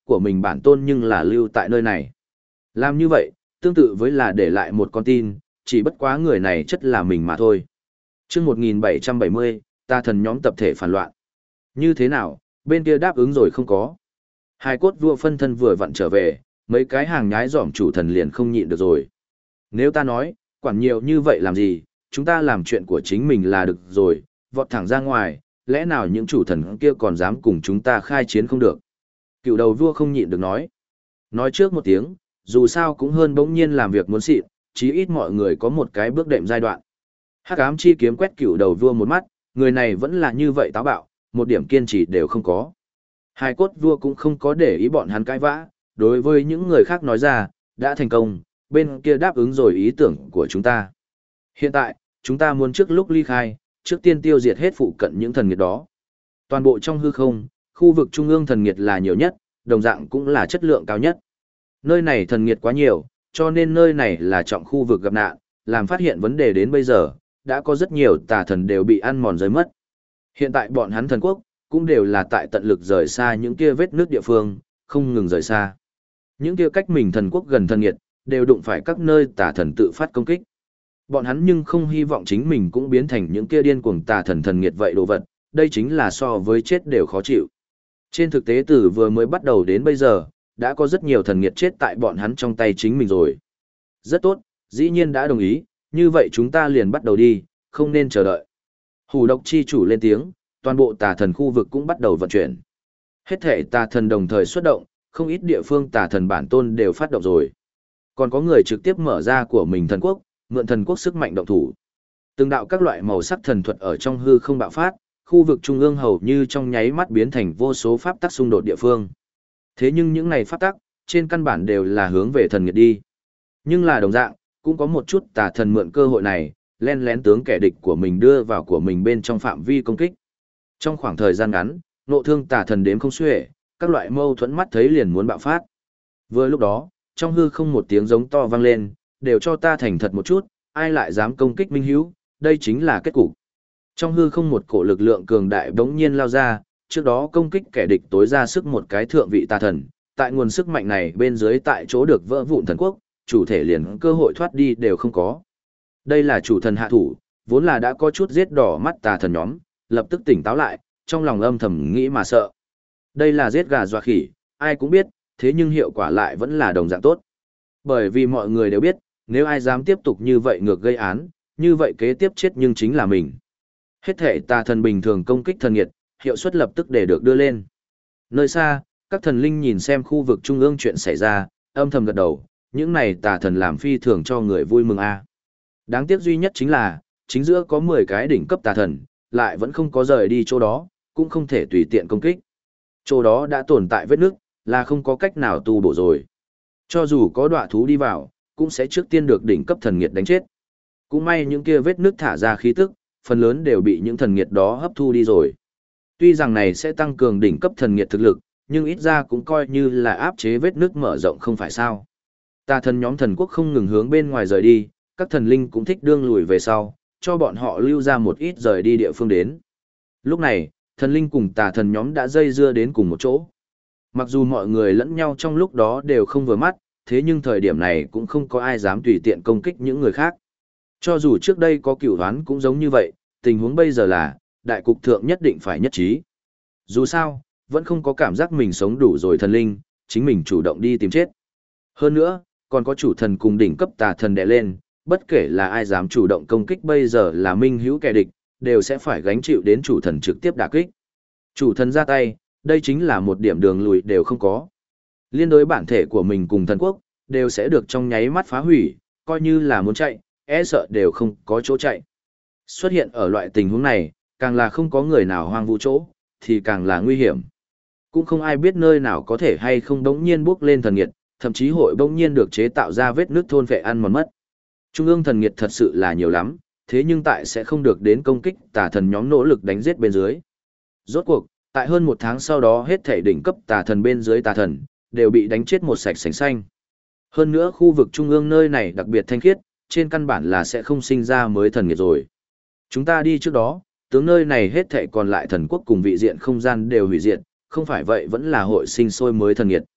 của mình bản tôn nhưng là lưu tại nơi này. Làm như vậy, tương tự với là để lại một con tin, chỉ bất quá người này chất là mình mà thôi. Trước 1770, tà thần nhóm tập thể phản loạn. Như thế nào, bên kia đáp ứng rồi không có. Hai cốt vua phân thân vừa vặn trở về, mấy cái hàng nhái giỏm chủ thần liền không nhịn được rồi. Nếu ta nói, quản nhiều như vậy làm gì, chúng ta làm chuyện của chính mình là được rồi, vọt thẳng ra ngoài, lẽ nào những chủ thần kia còn dám cùng chúng ta khai chiến không được. Cựu đầu vua không nhịn được nói. Nói trước một tiếng, dù sao cũng hơn bỗng nhiên làm việc muốn xịn, chí ít mọi người có một cái bước đệm giai đoạn. Hắc ám chi kiếm quét cựu đầu vua một mắt, người này vẫn là như vậy táo bạo, một điểm kiên trì đều không có. Hai cốt vua cũng không có để ý bọn hắn cãi vã, đối với những người khác nói ra, đã thành công, bên kia đáp ứng rồi ý tưởng của chúng ta. Hiện tại, chúng ta muốn trước lúc ly khai, trước tiên tiêu diệt hết phụ cận những thần nghiệt đó. Toàn bộ trong hư không, khu vực trung ương thần nghiệt là nhiều nhất, đồng dạng cũng là chất lượng cao nhất. Nơi này thần nghiệt quá nhiều, cho nên nơi này là trọng khu vực gặp nạn, làm phát hiện vấn đề đến bây giờ, đã có rất nhiều tà thần đều bị ăn mòn rơi mất. Hiện tại bọn hắn thần quốc, cũng đều là tại tận lực rời xa những kia vết nước địa phương, không ngừng rời xa. Những kia cách mình thần quốc gần thần nghiệt, đều đụng phải các nơi tà thần tự phát công kích. Bọn hắn nhưng không hy vọng chính mình cũng biến thành những kia điên cuồng tà thần thần nghiệt vậy đồ vật, đây chính là so với chết đều khó chịu. Trên thực tế từ vừa mới bắt đầu đến bây giờ, đã có rất nhiều thần nghiệt chết tại bọn hắn trong tay chính mình rồi. Rất tốt, dĩ nhiên đã đồng ý, như vậy chúng ta liền bắt đầu đi, không nên chờ đợi. Hủ độc chi chủ lên tiếng, toàn bộ tà thần khu vực cũng bắt đầu vận chuyển. Hết thể tà thần đồng thời xuất động, không ít địa phương tà thần bản tôn đều phát động rồi. Còn có người trực tiếp mở ra của mình thần quốc, mượn thần quốc sức mạnh động thủ. Từng đạo các loại màu sắc thần thuật ở trong hư không bạo phát, khu vực trung ương hầu như trong nháy mắt biến thành vô số pháp tắc xung đột địa phương. Thế nhưng những này pháp tắc, trên căn bản đều là hướng về thần nghiệt đi. Nhưng là đồng dạng, cũng có một chút tà thần mượn cơ hội này, len lén tướng kẻ địch của mình đưa vào của mình bên trong phạm vi công kích. Trong khoảng thời gian ngắn, nộ thương tà thần đếm không xuể, các loại mâu thuẫn mắt thấy liền muốn bạo phát. Vừa lúc đó, trong hư không một tiếng giống to vang lên, đều cho ta thành thật một chút, ai lại dám công kích minh hữu, đây chính là kết cục. Trong hư không một cổ lực lượng cường đại bỗng nhiên lao ra, trước đó công kích kẻ địch tối ra sức một cái thượng vị tà thần, tại nguồn sức mạnh này bên dưới tại chỗ được vỡ vụn thần quốc, chủ thể liền cơ hội thoát đi đều không có. Đây là chủ thần hạ thủ, vốn là đã có chút giết đỏ mắt tà thần nhóm, lập tức tỉnh táo lại, trong lòng âm thầm nghĩ mà sợ. Đây là giết gà dọa khỉ, ai cũng biết, thế nhưng hiệu quả lại vẫn là đồng dạng tốt. Bởi vì mọi người đều biết, nếu ai dám tiếp tục như vậy ngược gây án, như vậy kế tiếp chết nhưng chính là mình. Hết thể tà thần bình thường công kích thần nghiệt, hiệu suất lập tức để được đưa lên. Nơi xa, các thần linh nhìn xem khu vực trung ương chuyện xảy ra, âm thầm gật đầu, những này tà thần làm phi thường cho người vui mừng a. Đáng tiếc duy nhất chính là, chính giữa có 10 cái đỉnh cấp tà thần, lại vẫn không có rời đi chỗ đó, cũng không thể tùy tiện công kích. Chỗ đó đã tồn tại vết nước, là không có cách nào tu bổ rồi. Cho dù có đọa thú đi vào, cũng sẽ trước tiên được đỉnh cấp thần nghiệt đánh chết. Cũng may những kia vết nước thả ra khí tức, phần lớn đều bị những thần nghiệt đó hấp thu đi rồi. Tuy rằng này sẽ tăng cường đỉnh cấp thần nghiệt thực lực, nhưng ít ra cũng coi như là áp chế vết nước mở rộng không phải sao. Tà thần nhóm thần quốc không ngừng hướng bên ngoài rời đi, các thần linh cũng thích đương lùi về sau, cho bọn họ lưu ra một ít rời đi địa phương đến. Lúc này, thần linh cùng tà thần nhóm đã dây dưa đến cùng một chỗ. Mặc dù mọi người lẫn nhau trong lúc đó đều không vừa mắt, thế nhưng thời điểm này cũng không có ai dám tùy tiện công kích những người khác. Cho dù trước đây có cửu hoán cũng giống như vậy, tình huống bây giờ là, đại cục thượng nhất định phải nhất trí. Dù sao, vẫn không có cảm giác mình sống đủ rồi thần linh, chính mình chủ động đi tìm chết. Hơn nữa, còn có chủ thần cùng đỉnh cấp tà thần đè lên, bất kể là ai dám chủ động công kích bây giờ là minh hữu kẻ địch, đều sẽ phải gánh chịu đến chủ thần trực tiếp đả kích. Chủ thần ra tay, đây chính là một điểm đường lùi đều không có. Liên đối bản thể của mình cùng thần quốc, đều sẽ được trong nháy mắt phá hủy, coi như là muốn chạy, e sợ đều không có chỗ chạy. Xuất hiện ở loại tình huống này, càng là không có người nào hoang vu chỗ, thì càng là nguy hiểm. Cũng không ai biết nơi nào có thể hay không đống nhiên bước lên thần nghiệt, thậm chí hội bỗng nhiên được chế tạo ra vết nước thôn vệ ăn mòn mất. Trung ương thần nghiệt thật sự là nhiều lắm, thế nhưng tại sẽ không được đến công kích tà thần nhóm nỗ lực đánh giết bên dưới. Rốt cuộc, tại hơn một tháng sau đó hết thể đỉnh cấp tà thần bên dưới tà thần, đều bị đánh chết một sạch sành xanh. Hơn nữa khu vực trung ương nơi này đặc biệt thanh khiết, trên căn bản là sẽ không sinh ra mới thần nghiệt rồi. Chúng ta đi trước đó, tướng nơi này hết thảy còn lại thần quốc cùng vị diện không gian đều hủy diệt, không phải vậy vẫn là hội sinh sôi mới thần nghiệt.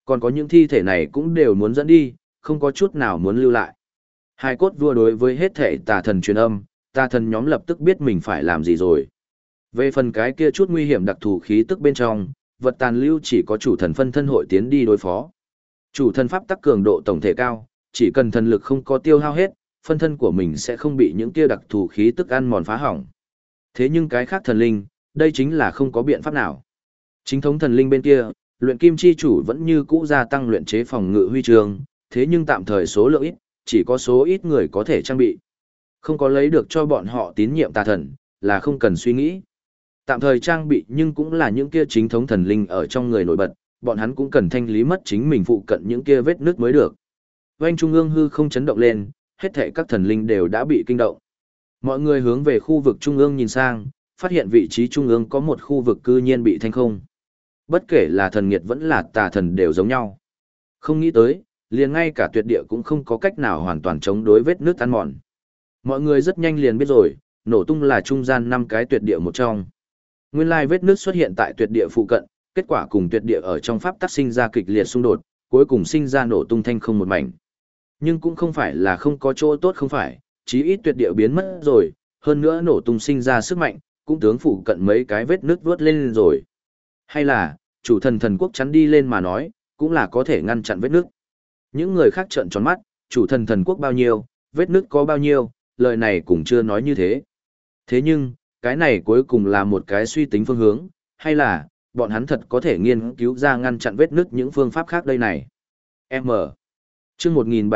Còn có những thi thể này cũng đều muốn dẫn đi, không có chút nào muốn lưu lại. Hai cốt vua đối với hết thể tà thần truyền âm, tà thần nhóm lập tức biết mình phải làm gì rồi. Về phần cái kia chút nguy hiểm đặc thù khí tức bên trong, vật tàn lưu chỉ có chủ thần phân thân hội tiến đi đối phó. Chủ thần pháp tắc cường độ tổng thể cao, chỉ cần thần lực không có tiêu hao hết, phân thân của mình sẽ không bị những kia đặc thù khí tức ăn mòn phá hỏng. Thế nhưng cái khác thần linh, đây chính là không có biện pháp nào. Chính thống thần linh bên kia, luyện kim chi chủ vẫn như cũ gia tăng luyện chế phòng ngự huy chương, thế nhưng tạm thời số lượng ít, chỉ có số ít người có thể trang bị. Không có lấy được cho bọn họ tín nhiệm tà thần, là không cần suy nghĩ. Tạm thời trang bị nhưng cũng là những kia chính thống thần linh ở trong người nổi bật, bọn hắn cũng cần thanh lý mất chính mình phụ cận những kia vết nước mới được. Oanh trung ương hư không chấn động lên, hết thảy các thần linh đều đã bị kinh động. Mọi người hướng về khu vực trung ương nhìn sang, phát hiện vị trí trung ương có một khu vực cư nhiên bị thanh không. Bất kể là thần nghiệt vẫn là tà thần đều giống nhau. Không nghĩ tới, liền ngay cả tuyệt địa cũng không có cách nào hoàn toàn chống đối vết nước ăn mòn. Mọi người rất nhanh liền biết rồi, nổ tung là trung gian 5 cái tuyệt địa một trong. Nguyên lai vết nước xuất hiện tại tuyệt địa phụ cận, kết quả cùng tuyệt địa ở trong pháp tắc sinh ra kịch liệt xung đột, cuối cùng sinh ra nổ tung thanh không một mảnh. Nhưng cũng không phải là không có chỗ tốt không phải, chí ít tuyệt địa biến mất rồi, hơn nữa nổ tung sinh ra sức mạnh, cũng tướng phụ cận mấy cái vết nước vớt lên rồi. Hay là, chủ thần thần quốc chắn đi lên mà nói, cũng là có thể ngăn chặn vết nước. Những người khác trợn tròn mắt, chủ thần thần quốc bao nhiêu, vết nước có bao nhiêu, lời này cũng chưa nói như thế. Thế nhưng, cái này cuối cùng là một cái suy tính phương hướng, hay là, bọn hắn thật có thể nghiên cứu ra ngăn chặn vết nứt những phương pháp khác đây này. M. Chương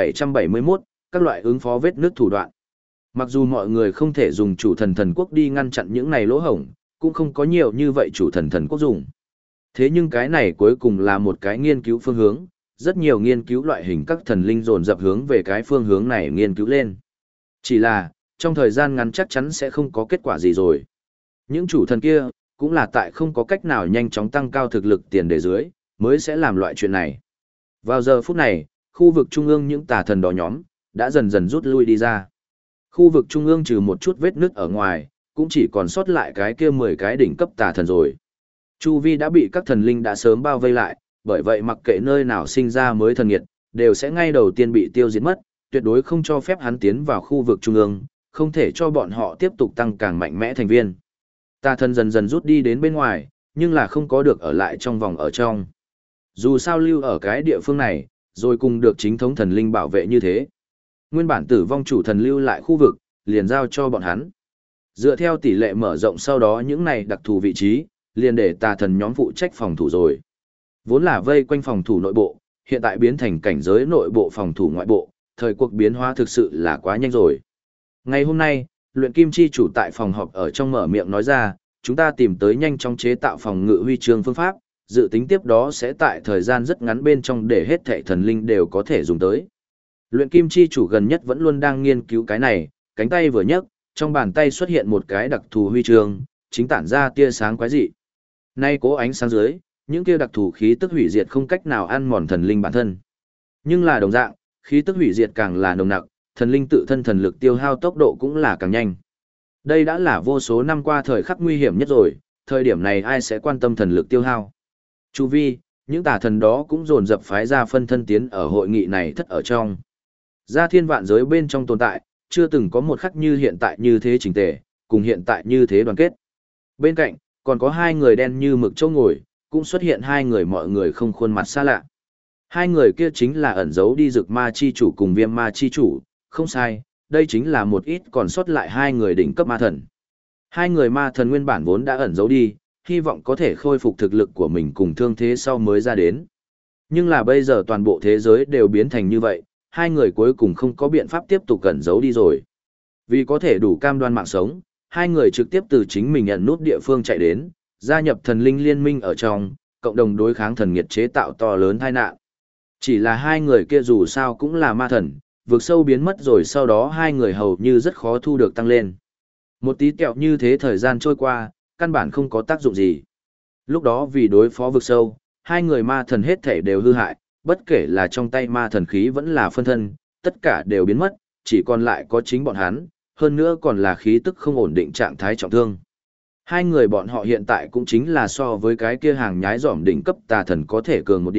1771, các loại ứng phó vết nứt thủ đoạn. Mặc dù mọi người không thể dùng chủ thần thần quốc đi ngăn chặn những này lỗ hổng, cũng không có nhiều như vậy chủ thần thần quốc dùng. Thế nhưng cái này cuối cùng là một cái nghiên cứu phương hướng, rất nhiều nghiên cứu loại hình các thần linh dồn dập hướng về cái phương hướng này nghiên cứu lên. Chỉ là, trong thời gian ngắn chắc chắn sẽ không có kết quả gì rồi. Những chủ thần kia, cũng là tại không có cách nào nhanh chóng tăng cao thực lực tiền đề dưới, mới sẽ làm loại chuyện này. Vào giờ phút này, khu vực trung ương những tà thần đó nhóm, đã dần dần rút lui đi ra. Khu vực trung ương trừ một chút vết nứt ở ngoài, cũng chỉ còn sót lại cái kia 10 cái đỉnh cấp tà thần rồi. Chu vi đã bị các thần linh đã sớm bao vây lại, bởi vậy mặc kệ nơi nào sinh ra mới thần nghiệt, đều sẽ ngay đầu tiên bị tiêu diệt mất, tuyệt đối không cho phép hắn tiến vào khu vực trung ương, không thể cho bọn họ tiếp tục tăng càng mạnh mẽ thành viên. Tà thần dần dần rút đi đến bên ngoài, nhưng là không có được ở lại trong vòng ở trong. Dù sao lưu ở cái địa phương này, rồi cùng được chính thống thần linh bảo vệ như thế. Nguyên bản tử vong chủ thần lưu lại khu vực, liền giao cho bọn hắn. Dựa theo tỷ lệ mở rộng sau đó những này đặc thù vị trí, liền để tà thần nhóm phụ trách phòng thủ rồi. Vốn là vây quanh phòng thủ nội bộ, hiện tại biến thành cảnh giới nội bộ phòng thủ ngoại bộ, thời cuộc biến hóa thực sự là quá nhanh rồi. Ngày hôm nay, luyện kim chi chủ tại phòng họp ở trong mở miệng nói ra, chúng ta tìm tới nhanh chóng chế tạo phòng ngự huy chương phương pháp, dự tính tiếp đó sẽ tại thời gian rất ngắn bên trong để hết thảy thần linh đều có thể dùng tới. Luyện kim chi chủ gần nhất vẫn luôn đang nghiên cứu cái này, cánh tay vừa nhấc, trong bàn tay xuất hiện một cái đặc thù huy chương, chính tản ra tia sáng quái dị. Nay cố ánh sáng dưới, những kia đặc thù khí tức hủy diệt không cách nào ăn mòn thần linh bản thân. Nhưng là đồng dạng, khí tức hủy diệt càng là nồng nặc, thần linh tự thân thần lực tiêu hao tốc độ cũng là càng nhanh. Đây đã là vô số năm qua thời khắc nguy hiểm nhất rồi, thời điểm này ai sẽ quan tâm thần lực tiêu hao. Chu vi, những tà thần đó cũng dồn dập phái ra phân thân tiến ở hội nghị này thất ở trong. Gia thiên vạn giới bên trong tồn tại, chưa từng có một khắc như hiện tại như thế chỉnh tề, cùng hiện tại như thế đoàn kết. Bên cạnh, còn có hai người đen như mực châu ngồi, cũng xuất hiện hai người mọi người không khuôn mặt xa lạ. Hai người kia chính là ẩn giấu đi Dực Ma chi chủ cùng Viêm Ma chi chủ, không sai, đây chính là một ít còn sót lại hai người đỉnh cấp ma thần. Hai người ma thần nguyên bản vốn đã ẩn giấu đi, hy vọng có thể khôi phục thực lực của mình cùng thương thế sau mới ra đến. Nhưng là bây giờ toàn bộ thế giới đều biến thành như vậy, hai người cuối cùng không có biện pháp tiếp tục ẩn giấu đi rồi. Vì có thể đủ cam đoan mạng sống, hai người trực tiếp từ chính mình ẩn nút địa phương chạy đến, gia nhập thần linh liên minh ở trong, cộng đồng đối kháng thần nghiệt chế tạo to lớn tai nạn. Chỉ là hai người kia dù sao cũng là ma thần, vượt sâu biến mất rồi sau đó hai người hầu như rất khó thu được tăng lên. Một tí kẹo như thế thời gian trôi qua, căn bản không có tác dụng gì. Lúc đó vì đối phó vực sâu, hai người ma thần hết thể đều hư hại, bất kể là trong tay ma thần khí vẫn là phân thân, tất cả đều biến mất, chỉ còn lại có chính bọn hắn, hơn nữa còn là khí tức không ổn định trạng thái trọng thương. Hai người bọn họ hiện tại cũng chính là so với cái kia hàng nhái giỏm đỉnh cấp tà thần có thể cường một điểm,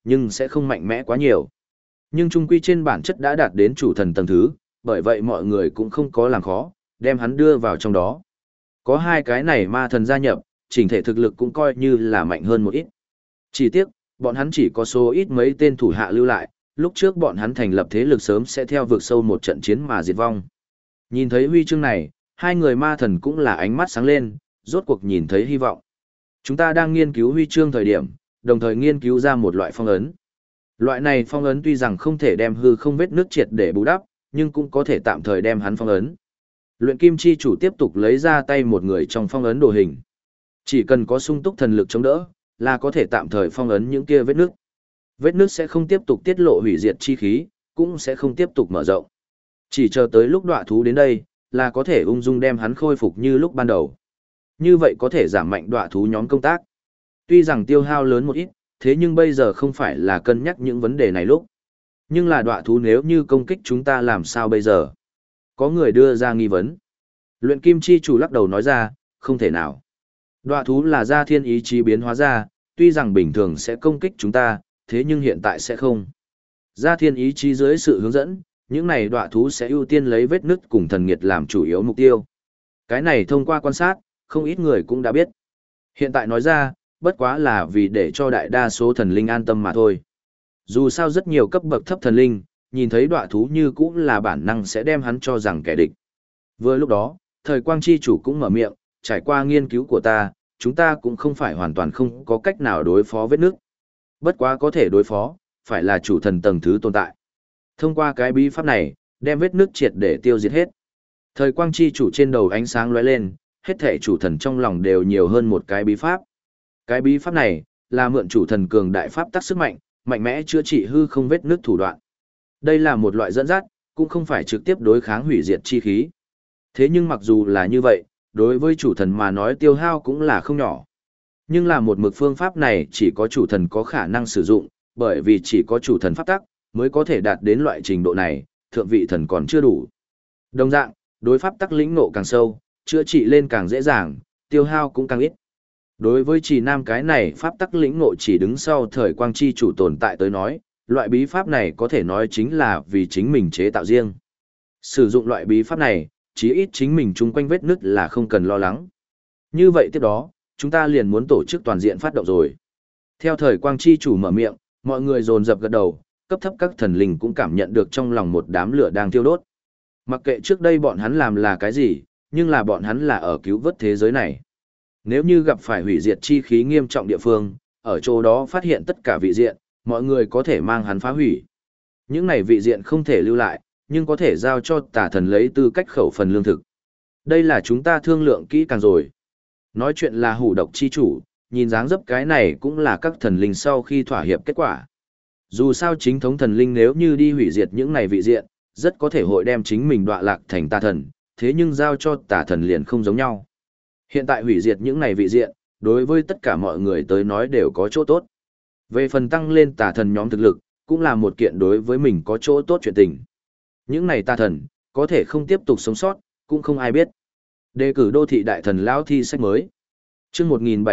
nhưng sẽ không mạnh mẽ quá nhiều. Nhưng trung quy trên bản chất đã đạt đến chủ thần tầng thứ, bởi vậy mọi người cũng không có làm khó, đem hắn đưa vào trong đó. Có hai cái này ma thần gia nhập, chỉnh thể thực lực cũng coi như là mạnh hơn một ít. Chỉ tiếc, bọn hắn chỉ có số ít mấy tên thủ hạ lưu lại, lúc trước bọn hắn thành lập thế lực sớm sẽ theo vực sâu một trận chiến mà diệt vong. Nhìn thấy huy chương này, hai người ma thần cũng là ánh mắt sáng lên, rốt cuộc nhìn thấy hy vọng. Chúng ta đang nghiên cứu huy chương thời điểm, đồng thời nghiên cứu ra một loại phong ấn. Loại này phong ấn tuy rằng không thể đem hư không vết nước triệt để bù đắp, nhưng cũng có thể tạm thời đem hắn phong ấn. Luyện kim chi chủ tiếp tục lấy ra tay một người trong phong ấn đồ hình. Chỉ cần có sung túc thần lực chống đỡ, là có thể tạm thời phong ấn những kia vết nước. Vết nước sẽ không tiếp tục tiết lộ hủy diệt chi khí, cũng sẽ không tiếp tục mở rộng. Chỉ chờ tới lúc đọa thú đến đây, là có thể ung dung đem hắn khôi phục như lúc ban đầu. Như vậy có thể giảm mạnh đọa thú nhóm công tác. Tuy rằng tiêu hao lớn một ít, thế nhưng bây giờ không phải là cân nhắc những vấn đề này lúc. Nhưng là đọa thú nếu như công kích chúng ta làm sao bây giờ? Có người đưa ra nghi vấn. Luyện kim chi chủ lắc đầu nói ra, không thể nào. Đọa thú là gia thiên ý chí biến hóa ra, tuy rằng bình thường sẽ công kích chúng ta, thế nhưng hiện tại sẽ không. Gia thiên ý chí dưới sự hướng dẫn, những này đọa thú sẽ ưu tiên lấy vết nứt cùng thần nghiệt làm chủ yếu mục tiêu. Cái này thông qua quan sát, không ít người cũng đã biết. Hiện tại nói ra, bất quá là vì để cho đại đa số thần linh an tâm mà thôi. Dù sao rất nhiều cấp bậc thấp thần linh, nhìn thấy đọa thú như cũng là bản năng sẽ đem hắn cho rằng kẻ địch. Vừa lúc đó, thời quang chi chủ cũng mở miệng, trải qua nghiên cứu của ta, chúng ta cũng không phải hoàn toàn không có cách nào đối phó vết nước. Bất quá có thể đối phó, phải là chủ thần tầng thứ tồn tại. Thông qua cái bí pháp này, đem vết nước triệt để tiêu diệt hết. Thời quang chi chủ trên đầu ánh sáng lóe lên, hết thể chủ thần trong lòng đều nhiều hơn một cái bí pháp. Cái bí pháp này, là mượn chủ thần cường đại pháp tắc sức mạnh, mạnh mẽ chữa trị hư không vết nước thủ đoạn. Đây là một loại dẫn dắt, cũng không phải trực tiếp đối kháng hủy diệt chi khí. Thế nhưng mặc dù là như vậy, đối với chủ thần mà nói tiêu hao cũng là không nhỏ. Nhưng là một mực phương pháp này chỉ có chủ thần có khả năng sử dụng, bởi vì chỉ có chủ thần pháp tắc mới có thể đạt đến loại trình độ này, thượng vị thần còn chưa đủ. Đồng dạng, đối pháp tắc lĩnh ngộ càng sâu, chữa trị lên càng dễ dàng, tiêu hao cũng càng ít. Đối với Trì Nam cái này pháp tắc lĩnh ngộ chỉ đứng sau thời quang chi chủ tồn tại tới nói, loại bí pháp này có thể nói chính là vì chính mình chế tạo riêng. Sử dụng loại bí pháp này, chí ít chính mình chung quanh vết nứt là không cần lo lắng. Như vậy tiếp đó, chúng ta liền muốn tổ chức toàn diện phát động rồi. Theo thời quang chi chủ mở miệng, mọi người dồn dập gật đầu, cấp thấp các thần linh cũng cảm nhận được trong lòng một đám lửa đang thiêu đốt. Mặc kệ trước đây bọn hắn làm là cái gì, nhưng là bọn hắn là ở cứu vớt thế giới này. Nếu như gặp phải hủy diệt chi khí nghiêm trọng địa phương, ở chỗ đó phát hiện tất cả vị diện, mọi người có thể mang hắn phá hủy. Những này vị diện không thể lưu lại, nhưng có thể giao cho tà thần lấy tư cách khẩu phần lương thực. Đây là chúng ta thương lượng kỹ càng rồi. Nói chuyện là hủ độc chi chủ, nhìn dáng dấp cái này cũng là các thần linh sau khi thỏa hiệp kết quả. Dù sao chính thống thần linh nếu như đi hủy diệt những này vị diện, rất có thể hội đem chính mình đọa lạc thành tà thần, thế nhưng giao cho tà thần liền không giống nhau. Hiện tại hủy diệt những này vị diện, đối với tất cả mọi người tới nói đều có chỗ tốt. Về phần tăng lên tà thần nhóm thực lực, cũng là một kiện đối với mình có chỗ tốt chuyện tình. Những này tà thần, có thể không tiếp tục sống sót, cũng không ai biết. Đề cử đô thị đại thần lão thi sách mới. Chương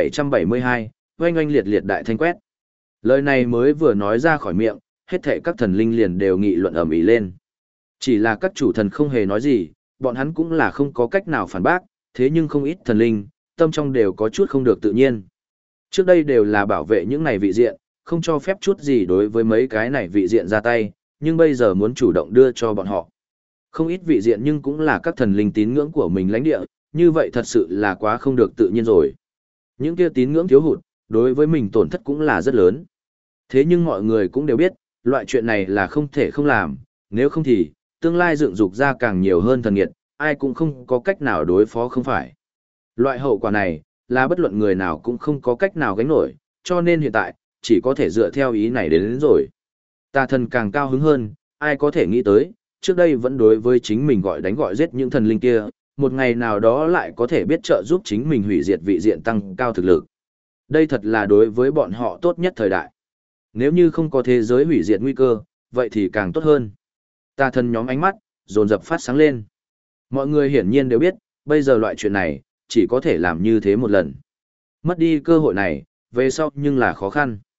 1772, oanh oanh liệt liệt đại thanh quét. Lời này mới vừa nói ra khỏi miệng, hết thảy các thần linh liền đều nghị luận ầm ĩ lên. Chỉ là các chủ thần không hề nói gì, bọn hắn cũng là không có cách nào phản bác, thế nhưng không ít thần linh, tâm trong đều có chút không được tự nhiên. Trước đây đều là bảo vệ những này vị diện, không cho phép chút gì đối với mấy cái này vị diện ra tay, nhưng bây giờ muốn chủ động đưa cho bọn họ. Không ít vị diện nhưng cũng là các thần linh tín ngưỡng của mình lãnh địa, như vậy thật sự là quá không được tự nhiên rồi. Những kia tín ngưỡng thiếu hụt, đối với mình tổn thất cũng là rất lớn. Thế nhưng mọi người cũng đều biết, loại chuyện này là không thể không làm, nếu không thì, tương lai dựng dục ra càng nhiều hơn thần nghiệt, ai cũng không có cách nào đối phó không phải. Loại hậu quả này, là bất luận người nào cũng không có cách nào gánh nổi, cho nên hiện tại, chỉ có thể dựa theo ý này đến rồi. Tà thần càng cao hứng hơn, ai có thể nghĩ tới, trước đây vẫn đối với chính mình gọi đánh gọi giết những thần linh kia, một ngày nào đó lại có thể biết trợ giúp chính mình hủy diệt vị diện tăng cao thực lực. Đây thật là đối với bọn họ tốt nhất thời đại. Nếu như không có thế giới hủy diệt nguy cơ, vậy thì càng tốt hơn. Tà thần nhóm ánh mắt, dồn dập phát sáng lên. Mọi người hiển nhiên đều biết, bây giờ loại chuyện này, chỉ có thể làm như thế một lần. Mất đi cơ hội này, về sau nhưng là khó khăn.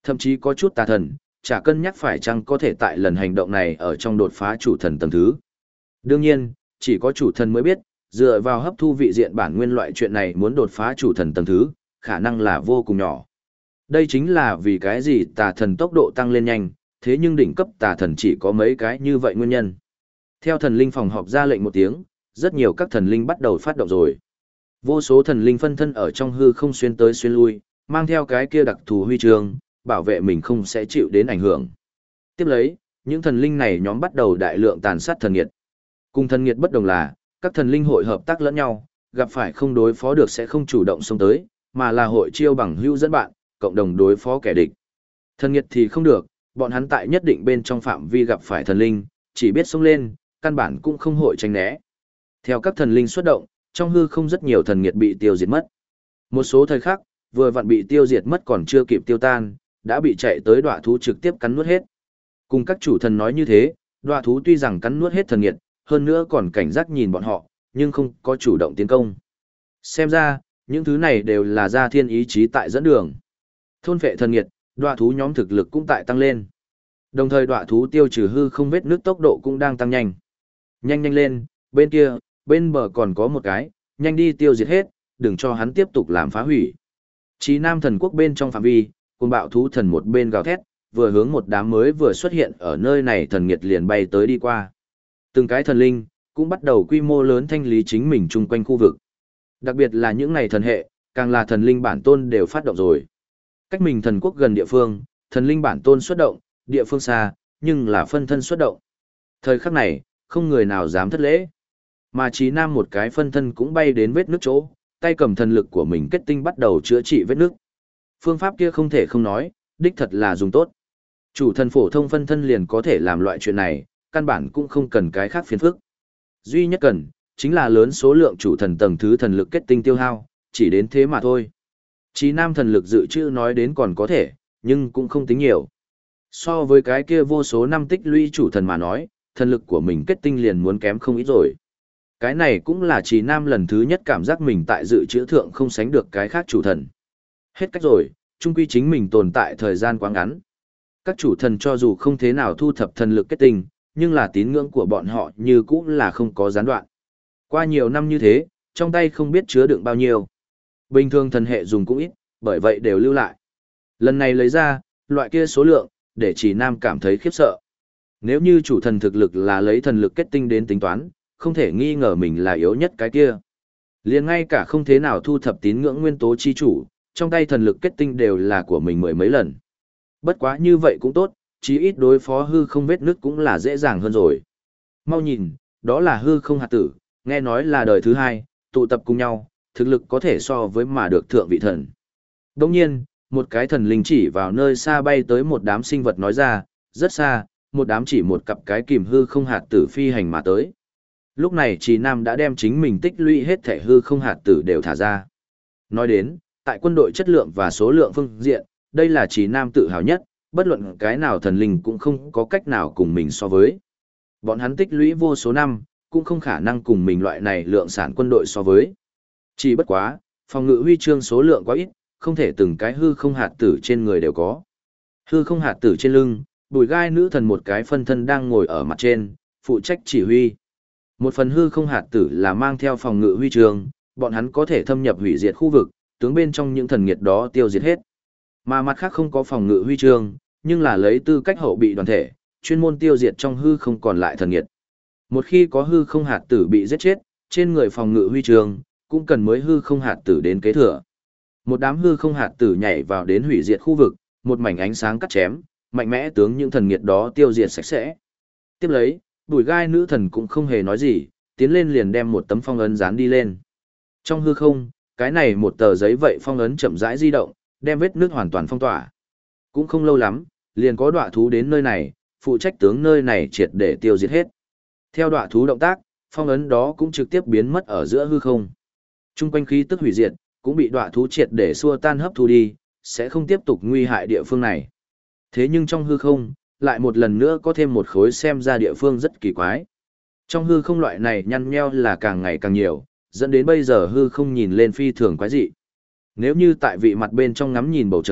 Thậm chí có chút tà thần, chả cân nhắc phải chăng có thể tại lần hành động này ở trong đột phá chủ thần tầng thứ. Đương nhiên, chỉ có chủ thần mới biết, dựa vào hấp thu vị diện bản nguyên loại chuyện này muốn đột phá chủ thần tầng thứ, khả năng là vô cùng nhỏ. Đây chính là vì cái gì tà thần tốc độ tăng lên nhanh, thế nhưng đỉnh cấp tà thần chỉ có mấy cái như vậy nguyên nhân. Theo thần linh phòng họp ra lệnh một tiếng, rất nhiều các thần linh bắt đầu phát động rồi. Vô số thần linh phân thân ở trong hư không xuyên tới xuyên lui, mang theo cái kia đặc thù huy chương, bảo vệ mình không sẽ chịu đến ảnh hưởng. Tiếp lấy, những thần linh này nhóm bắt đầu đại lượng tàn sát thần nghiệt. Cùng thần nghiệt bất đồng là, các thần linh hội hợp tác lẫn nhau, gặp phải không đối phó được sẽ không chủ động xông tới, mà là hội chiêu bằng hữu dẫn bạn, cộng đồng đối phó kẻ địch. Thần nghiệt thì không được, bọn hắn tại nhất định bên trong phạm vi gặp phải thần linh, chỉ biết xông lên, căn bản cũng không hội tránh né. Theo các thần linh xuất động, trong hư không rất nhiều thần nghiệt bị tiêu diệt mất. Một số thời khắc, vừa vặn bị tiêu diệt mất còn chưa kịp tiêu tan, đã bị chạy tới đọa thú trực tiếp cắn nuốt hết. Cùng các chủ thần nói như thế, đọa thú tuy rằng cắn nuốt hết thần nghiệt, hơn nữa còn cảnh giác nhìn bọn họ, nhưng không có chủ động tiến công. Xem ra, những thứ này đều là gia thiên ý chí tại dẫn đường. Thôn phệ thần nghiệt, đọa thú nhóm thực lực cũng tại tăng lên. Đồng thời đọa thú tiêu trừ hư không vết nước tốc độ cũng đang tăng nhanh. Nhanh nhanh lên, bên kia, bên bờ còn có một cái, nhanh đi tiêu diệt hết, đừng cho hắn tiếp tục làm phá hủy. Chí Nam thần quốc bên trong phạm vi, cùng bạo thú thần một bên gào thét, vừa hướng một đám mới vừa xuất hiện ở nơi này thần nghiệt liền bay tới đi qua. Từng cái thần linh, cũng bắt đầu quy mô lớn thanh lý chính mình chung quanh khu vực. Đặc biệt là những này thần hệ, càng là thần linh bản tôn đều phát động rồi. Cách mình thần quốc gần địa phương, thần linh bản tôn xuất động, địa phương xa, nhưng là phân thân xuất động. Thời khắc này, không người nào dám thất lễ. Mà Chí Nam một cái phân thân cũng bay đến vết nước chỗ, tay cầm thần lực của mình kết tinh bắt đầu chữa trị vết nước. Phương pháp kia không thể không nói, đích thật là dùng tốt. Chủ thần phổ thông phân thân liền có thể làm loại chuyện này, căn bản cũng không cần cái khác phiền phức. Duy nhất cần, chính là lớn số lượng chủ thần tầng thứ thần lực kết tinh tiêu hao, chỉ đến thế mà thôi. Chí Nam thần lực dự trữ nói đến còn có thể, nhưng cũng không tính nhiều. So với cái kia vô số năm tích lũy chủ thần mà nói, thần lực của mình kết tinh liền muốn kém không ít rồi. Cái này cũng là Chí Nam lần thứ nhất cảm giác mình tại dự trữ thượng không sánh được cái khác chủ thần. Hết cách rồi, chung quy chính mình tồn tại thời gian quá ngắn. Các chủ thần cho dù không thế nào thu thập thần lực kết tinh, nhưng là tín ngưỡng của bọn họ như cũng là không có gián đoạn. Qua nhiều năm như thế, trong tay không biết chứa đựng bao nhiêu. Bình thường thần hệ dùng cũng ít, bởi vậy đều lưu lại. Lần này lấy ra, loại kia số lượng, để Chí Nam cảm thấy khiếp sợ. Nếu như chủ thần thực lực là lấy thần lực kết tinh đến tính toán, không thể nghi ngờ mình là yếu nhất cái kia. Liền ngay cả không thế nào thu thập tín ngưỡng nguyên tố chi chủ, trong tay thần lực kết tinh đều là của mình mười mấy lần. Bất quá như vậy cũng tốt, chí ít đối phó hư không vết nứt cũng là dễ dàng hơn rồi. Mau nhìn, đó là hư không hạt tử, nghe nói là đời thứ hai, tụ tập cùng nhau, thực lực có thể so với mà được thượng vị thần. Đồng nhiên, một cái thần linh chỉ vào nơi xa bay tới một đám sinh vật nói ra, rất xa, một đám chỉ một cặp cái kìm hư không hạt tử phi hành mà tới. Lúc này Chí Nam đã đem chính mình tích lũy hết thể hư không hạt tử đều thả ra. Nói đến, tại quân đội chất lượng và số lượng phương diện, đây là Chí Nam tự hào nhất, bất luận cái nào thần linh cũng không có cách nào cùng mình so với. Bọn hắn tích lũy vô số năm, cũng không khả năng cùng mình loại này lượng sản quân đội so với. Chỉ bất quá, phòng ngự huy chương số lượng quá ít, không thể từng cái hư không hạt tử trên người đều có. Hư không hạt tử trên lưng, Bùi Gai nữ thần một cái phân thân đang ngồi ở mặt trên, phụ trách chỉ huy. Một phần hư không hạt tử là mang theo phòng ngự huy chương, bọn hắn có thể thâm nhập hủy diệt khu vực, tướng bên trong những thần nghiệt đó tiêu diệt hết. Mà mặt khác không có phòng ngự huy chương, nhưng là lấy tư cách hậu bị đoàn thể, chuyên môn tiêu diệt trong hư không còn lại thần nghiệt. Một khi có hư không hạt tử bị giết chết, trên người phòng ngự huy chương, cũng cần mới hư không hạt tử đến kế thừa. Một đám hư không hạt tử nhảy vào đến hủy diệt khu vực, một mảnh ánh sáng cắt chém, mạnh mẽ tướng những thần nghiệt đó tiêu diệt sạch sẽ. Tiếp lấy, Bùi Gai nữ thần cũng không hề nói gì, tiến lên liền đem một tấm phong ấn dán đi lên. Trong hư không, cái này một tờ giấy vậy phong ấn chậm rãi di động, đem vết nước hoàn toàn phong tỏa. Cũng không lâu lắm, liền có đọa thú đến nơi này, phụ trách tướng nơi này triệt để tiêu diệt hết. Theo đọa thú động tác, phong ấn đó cũng trực tiếp biến mất ở giữa hư không. Trung quanh khí tức hủy diệt, cũng bị đọa thú triệt để xua tan hấp thu đi, sẽ không tiếp tục nguy hại địa phương này. Thế nhưng trong hư không, lại một lần nữa có thêm một khối xem ra địa phương rất kỳ quái. Trong hư không loại này nhăn nheo là càng ngày càng nhiều, dẫn đến bây giờ hư không nhìn lên phi thường quái dị. Nếu như tại vị mặt bên trong ngắm nhìn bầu trời,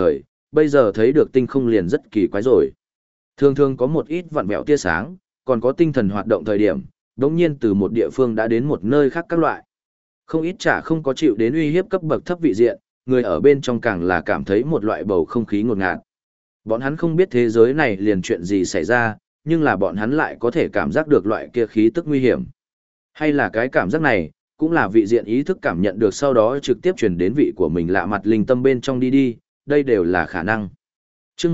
bây giờ thấy được tinh không liền rất kỳ quái rồi. Thường thường có một ít vặn vẹo tia sáng, còn có tinh thần hoạt động thời điểm, đống nhiên từ một địa phương đã đến một nơi khác các loại. Không ít chả không có chịu đến uy hiếp cấp bậc thấp vị diện, người ở bên trong càng là cảm thấy một loại bầu không khí ngột ngạt. Bọn hắn không biết thế giới này liền chuyện gì xảy ra, nhưng là bọn hắn lại có thể cảm giác được loại kia khí tức nguy hiểm. Hay là cái cảm giác này, cũng là vị diện ý thức cảm nhận được sau đó trực tiếp truyền đến vị của mình lạ mặt linh tâm bên trong đi, đây đều là khả năng. Chương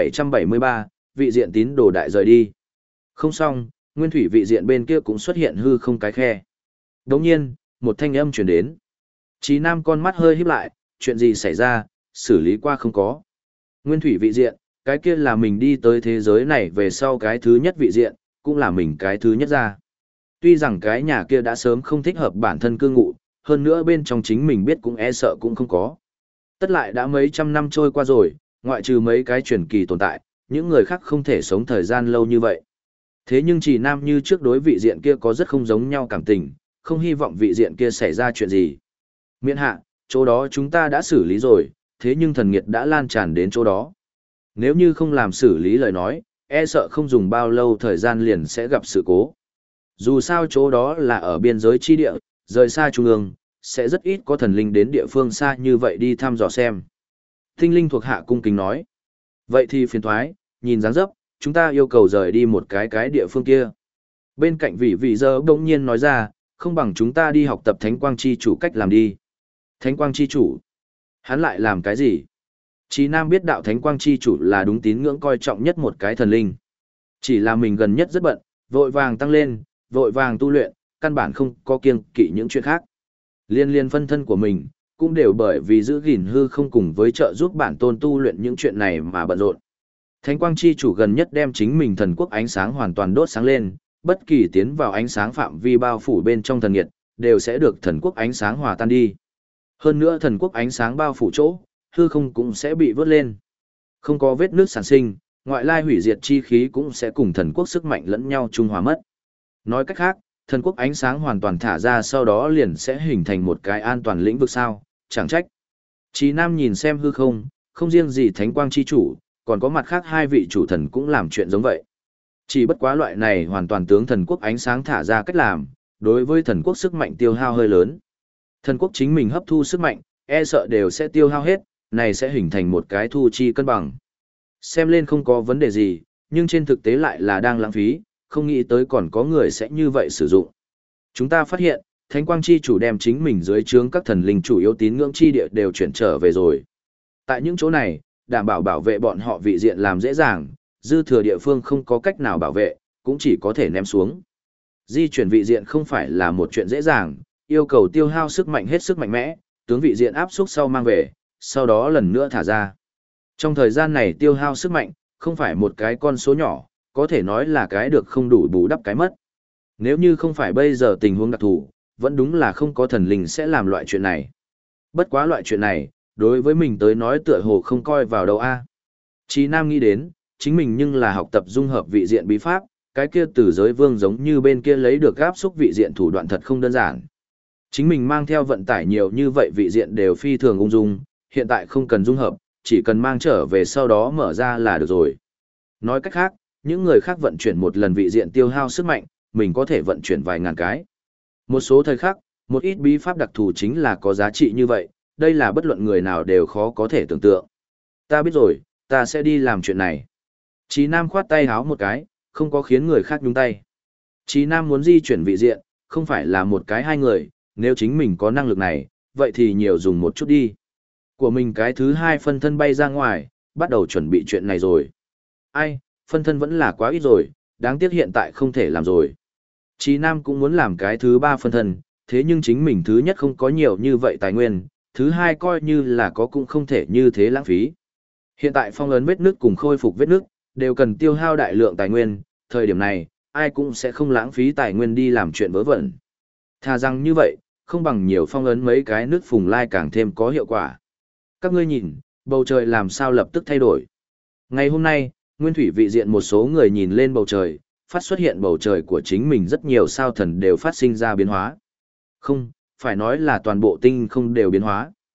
1773, vị diện tín đồ đại rời đi. Không xong, nguyên thủy vị diện bên kia cũng xuất hiện hư không cái khe. Đồng nhiên, một thanh âm truyền đến. Chí Nam con mắt hơi híp lại, chuyện gì xảy ra, xử lý qua không có. Nguyên thủy vị diện, cái kia là mình đi tới thế giới này về sau cái thứ nhất vị diện, cũng là mình cái thứ nhất ra. Tuy rằng cái nhà kia đã sớm không thích hợp bản thân cư ngụ, hơn nữa bên trong chính mình biết cũng e sợ cũng không có. Tất lại đã mấy trăm năm trôi qua rồi, ngoại trừ mấy cái truyền kỳ tồn tại, những người khác không thể sống thời gian lâu như vậy. Thế nhưng chỉ Nam như trước đối vị diện kia có rất không giống nhau cảm tình, không hy vọng vị diện kia xảy ra chuyện gì. Miễn hạ, chỗ đó chúng ta đã xử lý rồi, thế nhưng thần nghiệt đã lan tràn đến chỗ đó. Nếu như không làm xử lý lời nói, e sợ không dùng bao lâu thời gian liền sẽ gặp sự cố. Dù sao chỗ đó là ở biên giới chi địa, rời xa trung ương, sẽ rất ít có thần linh đến địa phương xa như vậy đi thăm dò xem. Tinh linh thuộc hạ cung kính nói. Vậy thì phiền thoái, nhìn dáng dấp, chúng ta yêu cầu rời đi một cái địa phương kia. Bên cạnh vị giờ đông nhiên nói ra, không bằng chúng ta đi học tập Thánh Quang Chi Chủ cách làm đi. Thánh Quang Chi Chủ? Hắn lại làm cái gì? Chí Nam biết đạo Thánh Quang Chi Chủ là đúng tín ngưỡng coi trọng nhất một cái thần linh. Chỉ là mình gần nhất rất bận, vội vàng tăng lên, vội vàng tu luyện, căn bản không có kiêng kỵ những chuyện khác. Liên phân thân của mình, cũng đều bởi vì giữ gìn hư không cùng với trợ giúp bản tôn tu luyện những chuyện này mà bận rộn. Thánh Quang Chi Chủ gần nhất đem chính mình thần quốc ánh sáng hoàn toàn đốt sáng lên, bất kỳ tiến vào ánh sáng phạm vi bao phủ bên trong thần nghiệt, đều sẽ được thần quốc ánh sáng hòa tan đi. Hơn nữa thần quốc ánh sáng bao phủ chỗ, hư không cũng sẽ bị vớt lên. Không có vết nước sản sinh, ngoại lai hủy diệt chi khí cũng sẽ cùng thần quốc sức mạnh lẫn nhau trung hòa mất. Nói cách khác, thần quốc ánh sáng hoàn toàn thả ra sau đó liền sẽ hình thành một cái an toàn lĩnh vực sao, chẳng trách. Chí Nam nhìn xem hư không, không riêng gì Thánh Quang Chi Chủ, còn có mặt khác hai vị chủ thần cũng làm chuyện giống vậy. Chỉ bất quá loại này hoàn toàn tướng thần quốc ánh sáng thả ra cách làm, đối với thần quốc sức mạnh tiêu hao hơi lớn. Thần quốc chính mình hấp thu sức mạnh, e sợ đều sẽ tiêu hao hết, này sẽ hình thành một cái thu chi cân bằng. Xem lên không có vấn đề gì, nhưng trên thực tế lại là đang lãng phí, không nghĩ tới còn có người sẽ như vậy sử dụng. Chúng ta phát hiện, Thánh Quang Chi Chủ đem chính mình dưới trướng các thần linh chủ yếu tín ngưỡng chi địa đều chuyển trở về rồi. Tại những chỗ này, đảm bảo bảo vệ bọn họ vị diện làm dễ dàng, dư thừa địa phương không có cách nào bảo vệ, cũng chỉ có thể ném xuống. Di chuyển vị diện không phải là một chuyện dễ dàng, yêu cầu tiêu hao sức mạnh hết sức mạnh mẽ, tướng vị diện áp xúc sau mang về, sau đó lần nữa thả ra. Trong thời gian này tiêu hao sức mạnh, không phải một cái con số nhỏ, có thể nói là cái được không đủ bù đắp cái mất. Nếu như không phải bây giờ tình huống đặc thù, vẫn đúng là không có thần linh sẽ làm loại chuyện này. Bất quá loại chuyện này, đối với mình tới nói tựa hồ không coi vào đâu a. Chí Nam nghĩ đến, chính mình nhưng là học tập dung hợp vị diện bí pháp, cái kia từ giới vương giống như bên kia lấy được áp xúc vị diện thủ đoạn thật không đơn giản. Chính mình mang theo vận tải nhiều như vậy vị diện đều phi thường ung dung, hiện tại không cần dung hợp, chỉ cần mang trở về sau đó mở ra là được rồi. Nói cách khác, những người khác vận chuyển một lần vị diện tiêu hao sức mạnh, mình có thể vận chuyển vài ngàn cái. Một số thời khắc, một ít bí pháp đặc thù chính là có giá trị như vậy, đây là bất luận người nào đều khó có thể tưởng tượng. Ta biết rồi, ta sẽ đi làm chuyện này. Chí Nam khoát tay háo một cái, không có khiến người khác nhúng tay. Chí Nam muốn di chuyển vị diện, không phải là một cái hai người, nếu chính mình có năng lực này, vậy thì nhiều dùng một chút đi. Của mình cái thứ hai phân thân bay ra ngoài, bắt đầu chuẩn bị chuyện này rồi. Ai, phân thân vẫn là quá ít rồi, đáng tiếc hiện tại không thể làm rồi. Chí Nam cũng muốn làm cái thứ ba phân thân, thế nhưng chính mình thứ nhất không có nhiều như vậy tài nguyên, thứ hai coi như là có cũng không thể như thế lãng phí. Hiện tại phong ấn vết nước cùng khôi phục vết nước, đều cần tiêu hao đại lượng tài nguyên, thời điểm này, ai cũng sẽ không lãng phí tài nguyên đi làm chuyện vớ vẩn. Thà rằng như vậy, không bằng nhiều phong ấn mấy cái nước phùng lai càng thêm có hiệu quả. Các ngươi nhìn, bầu trời làm sao lập tức thay đổi. Ngày hôm nay, nguyên thủy vị diện một số người nhìn lên bầu trời, phát xuất hiện bầu trời của chính mình rất nhiều sao thần đều phát sinh ra biến hóa. Không, phải nói là toàn bộ tinh không đều biến hóa.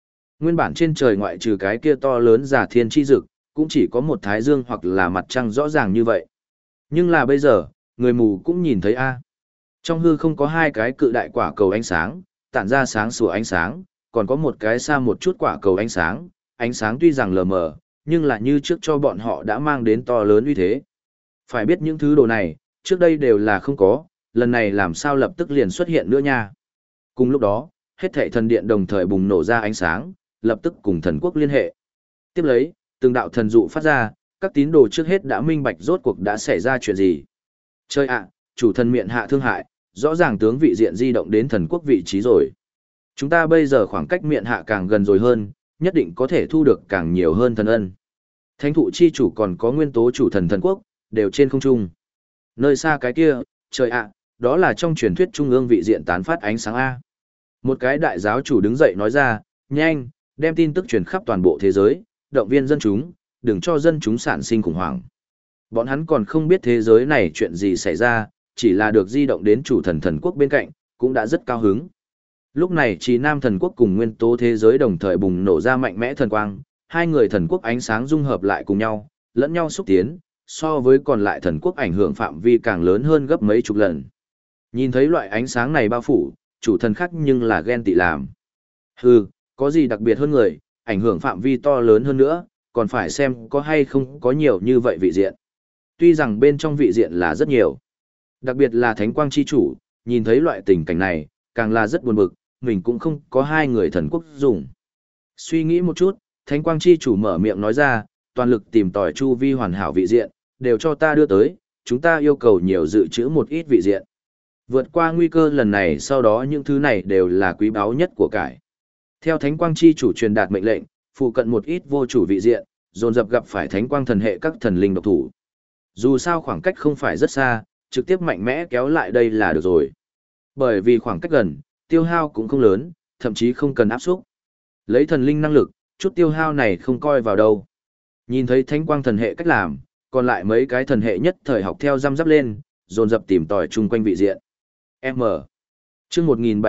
Nguyên bản trên trời ngoại trừ cái kia to lớn giả thiên chi dực, cũng chỉ có một thái dương hoặc là mặt trăng rõ ràng như vậy. Nhưng là bây giờ, người mù cũng nhìn thấy a. Trong hư không có hai cái cự đại quả cầu ánh sáng, tản ra sáng sủa ánh sáng, còn có một cái xa một chút quả cầu ánh sáng tuy rằng lờ mờ, nhưng là như trước cho bọn họ đã mang đến to lớn uy thế. Phải biết những thứ đồ này, trước đây đều là không có, lần này làm sao lập tức liền xuất hiện nữa nha. Cùng lúc đó, hết thảy thần điện đồng thời bùng nổ ra ánh sáng, lập tức cùng thần quốc liên hệ. Tiếp lấy, từng đạo thần dụ phát ra, các tín đồ trước hết đã minh bạch rốt cuộc đã xảy ra chuyện gì. Chơi ạ, chủ thần miệng hạ thương hại, rõ ràng tướng vị diện di động đến thần quốc vị trí rồi. Chúng ta bây giờ khoảng cách miệng hạ càng gần rồi hơn, nhất định có thể thu được càng nhiều hơn thần ân. Thánh thụ chi chủ còn có nguyên tố chủ thần thần quốc, đều trên không trung. Nơi xa cái kia, trời ạ, đó là trong truyền thuyết trung ương vị diện tán phát ánh sáng A. Một cái đại giáo chủ đứng dậy nói ra, nhanh, đem tin tức truyền khắp toàn bộ thế giới, động viên dân chúng, đừng cho dân chúng sản sinh khủng hoảng. Bọn hắn còn không biết thế giới này chuyện gì xảy ra, chỉ là được di động đến chủ thần thần quốc bên cạnh, cũng đã rất cao hứng. Lúc này Trì Nam thần quốc cùng nguyên tố thế giới đồng thời bùng nổ ra mạnh mẽ thần quang, hai người thần quốc ánh sáng dung hợp lại cùng nhau, lẫn nhau xúc tiến, so với còn lại thần quốc ảnh hưởng phạm vi càng lớn hơn gấp mấy chục lần. Nhìn thấy loại ánh sáng này bao phủ, chủ thần khác nhưng là ghen tị làm. Hừ, có gì đặc biệt hơn người, ảnh hưởng phạm vi to lớn hơn nữa, còn phải xem có hay không có nhiều như vậy vị diện. Tuy rằng bên trong vị diện là rất nhiều, đặc biệt là Thánh Quang Chi Chủ, nhìn thấy loại tình cảnh này, càng là rất buồn bực, mình cũng không có hai người thần quốc dùng. Suy nghĩ một chút, Thánh Quang Chi Chủ mở miệng nói ra, toàn lực tìm tòi chu vi hoàn hảo vị diện, đều cho ta đưa tới, chúng ta yêu cầu nhiều dự trữ một ít vị diện. Vượt qua nguy cơ lần này sau đó những thứ này đều là quý báu nhất của cải. Theo Thánh Quang Chi Chủ truyền đạt mệnh lệnh, phụ cận một ít vô chủ vị diện, dồn dập gặp phải Thánh Quang thần hệ các thần linh độc thủ. Dù sao khoảng cách không phải rất xa, trực tiếp mạnh mẽ kéo lại đây là được rồi. Bởi vì khoảng cách gần, tiêu hao cũng không lớn, thậm chí không cần áp xúc. Lấy thần linh năng lực, chút tiêu hao này không coi vào đâu. Nhìn thấy Thánh Quang thần hệ cách làm, còn lại mấy cái thần hệ nhất thời học theo răm rắp lên, dồn dập tìm tòi chung quanh vị diện. M. Chương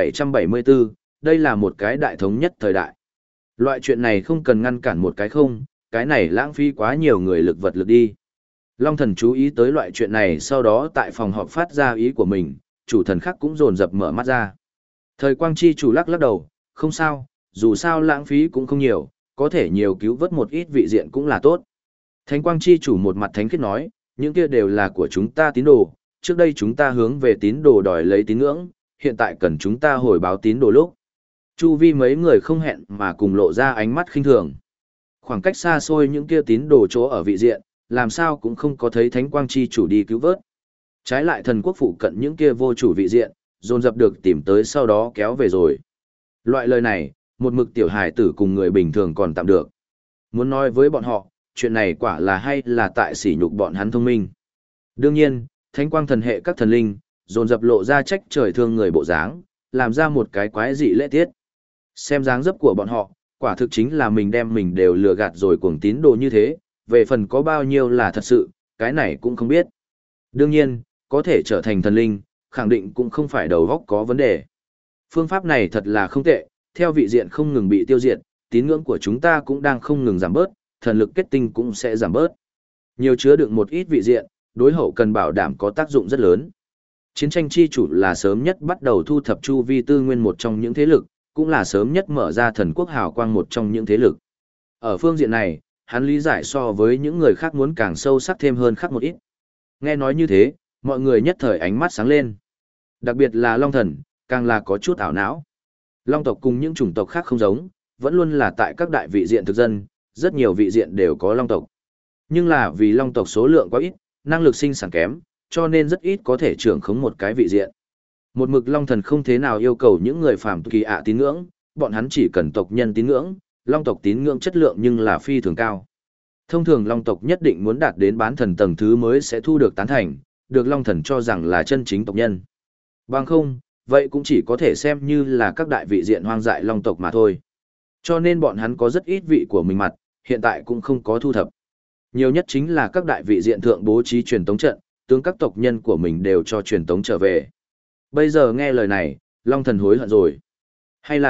1774, đây là một cái đại thống nhất thời đại. Loại chuyện này không cần ngăn cản một cái không, cái này lãng phí quá nhiều người lực vật lực đi. Long thần chú ý tới loại chuyện này sau đó tại phòng họp phát ra ý của mình, chủ thần khác cũng dồn dập mở mắt ra. Thời Quang Chi chủ lắc lắc đầu, không sao, dù sao lãng phí cũng không nhiều, có thể nhiều cứu vớt một ít vị diện cũng là tốt. Thánh Quang Chi chủ một mặt thánh khiết nói, những kia đều là của chúng ta tín đồ, trước đây chúng ta hướng về tín đồ đòi lấy tín ngưỡng, hiện tại cần chúng ta hồi báo tín đồ lúc. Chu vi mấy người không hẹn mà cùng lộ ra ánh mắt khinh thường. Khoảng cách xa xôi những kia tín đồ chỗ ở vị diện, làm sao cũng không có thấy Thánh Quang Chi chủ đi cứu vớt. Trái lại thần quốc phụ cận những kia vô chủ vị diện, dồn dập được tìm tới sau đó kéo về rồi. Loại lời này, một mực tiểu hài tử cùng người bình thường còn tạm được. Muốn nói với bọn họ, chuyện này quả là hay là tại sỉ nhục bọn hắn thông minh. Đương nhiên, Thánh Quang thần hệ các thần linh, dồn dập lộ ra trách trời thương người bộ dáng, làm ra một cái quái dị lễ tiết. Xem dáng dấp của bọn họ, quả thực chính là mình đem mình đều lừa gạt rồi cuồng tín đồ như thế, về phần có bao nhiêu là thật sự, cái này cũng không biết. Đương nhiên, có thể trở thành thần linh, khẳng định cũng không phải đầu óc có vấn đề. Phương pháp này thật là không tệ, theo vị diện không ngừng bị tiêu diệt, tín ngưỡng của chúng ta cũng đang không ngừng giảm bớt, thần lực kết tinh cũng sẽ giảm bớt. Nhiều chứa đựng một ít vị diện, đối hậu cần bảo đảm có tác dụng rất lớn. Chiến tranh chi chủ là sớm nhất bắt đầu thu thập chu vi tư nguyên một trong những thế lực, cũng là sớm nhất mở ra thần quốc hào quang một trong những thế lực. Ở phương diện này, hắn lý giải so với những người khác muốn càng sâu sắc thêm hơn khác một ít. Nghe nói như thế, mọi người nhất thời ánh mắt sáng lên. Đặc biệt là Long thần, càng là có chút ảo não. Long tộc cùng những chủng tộc khác không giống, vẫn luôn là tại các đại vị diện thực dân, rất nhiều vị diện đều có Long tộc. Nhưng là vì Long tộc số lượng quá ít, năng lực sinh sản kém, cho nên rất ít có thể trưởng khống một cái vị diện. Một mực Long thần không thế nào yêu cầu những người phàm kỳ ạ tín ngưỡng, bọn hắn chỉ cần tộc nhân tín ngưỡng, Long tộc tín ngưỡng chất lượng nhưng là phi thường cao. Thông thường Long tộc nhất định muốn đạt đến bán thần tầng thứ mới sẽ thu được tán thành, được Long thần cho rằng là chân chính tộc nhân. Bằng không, vậy cũng chỉ có thể xem như là các đại vị diện hoang dại Long tộc mà thôi. Cho nên bọn hắn có rất ít vị của mình mặt, hiện tại cũng không có thu thập. Nhiều nhất chính là các đại vị diện thượng bố trí truyền tống trận, tướng các tộc nhân của mình đều cho truyền tống trở về. Bây giờ nghe lời này, Long thần hối hận rồi. Hay là,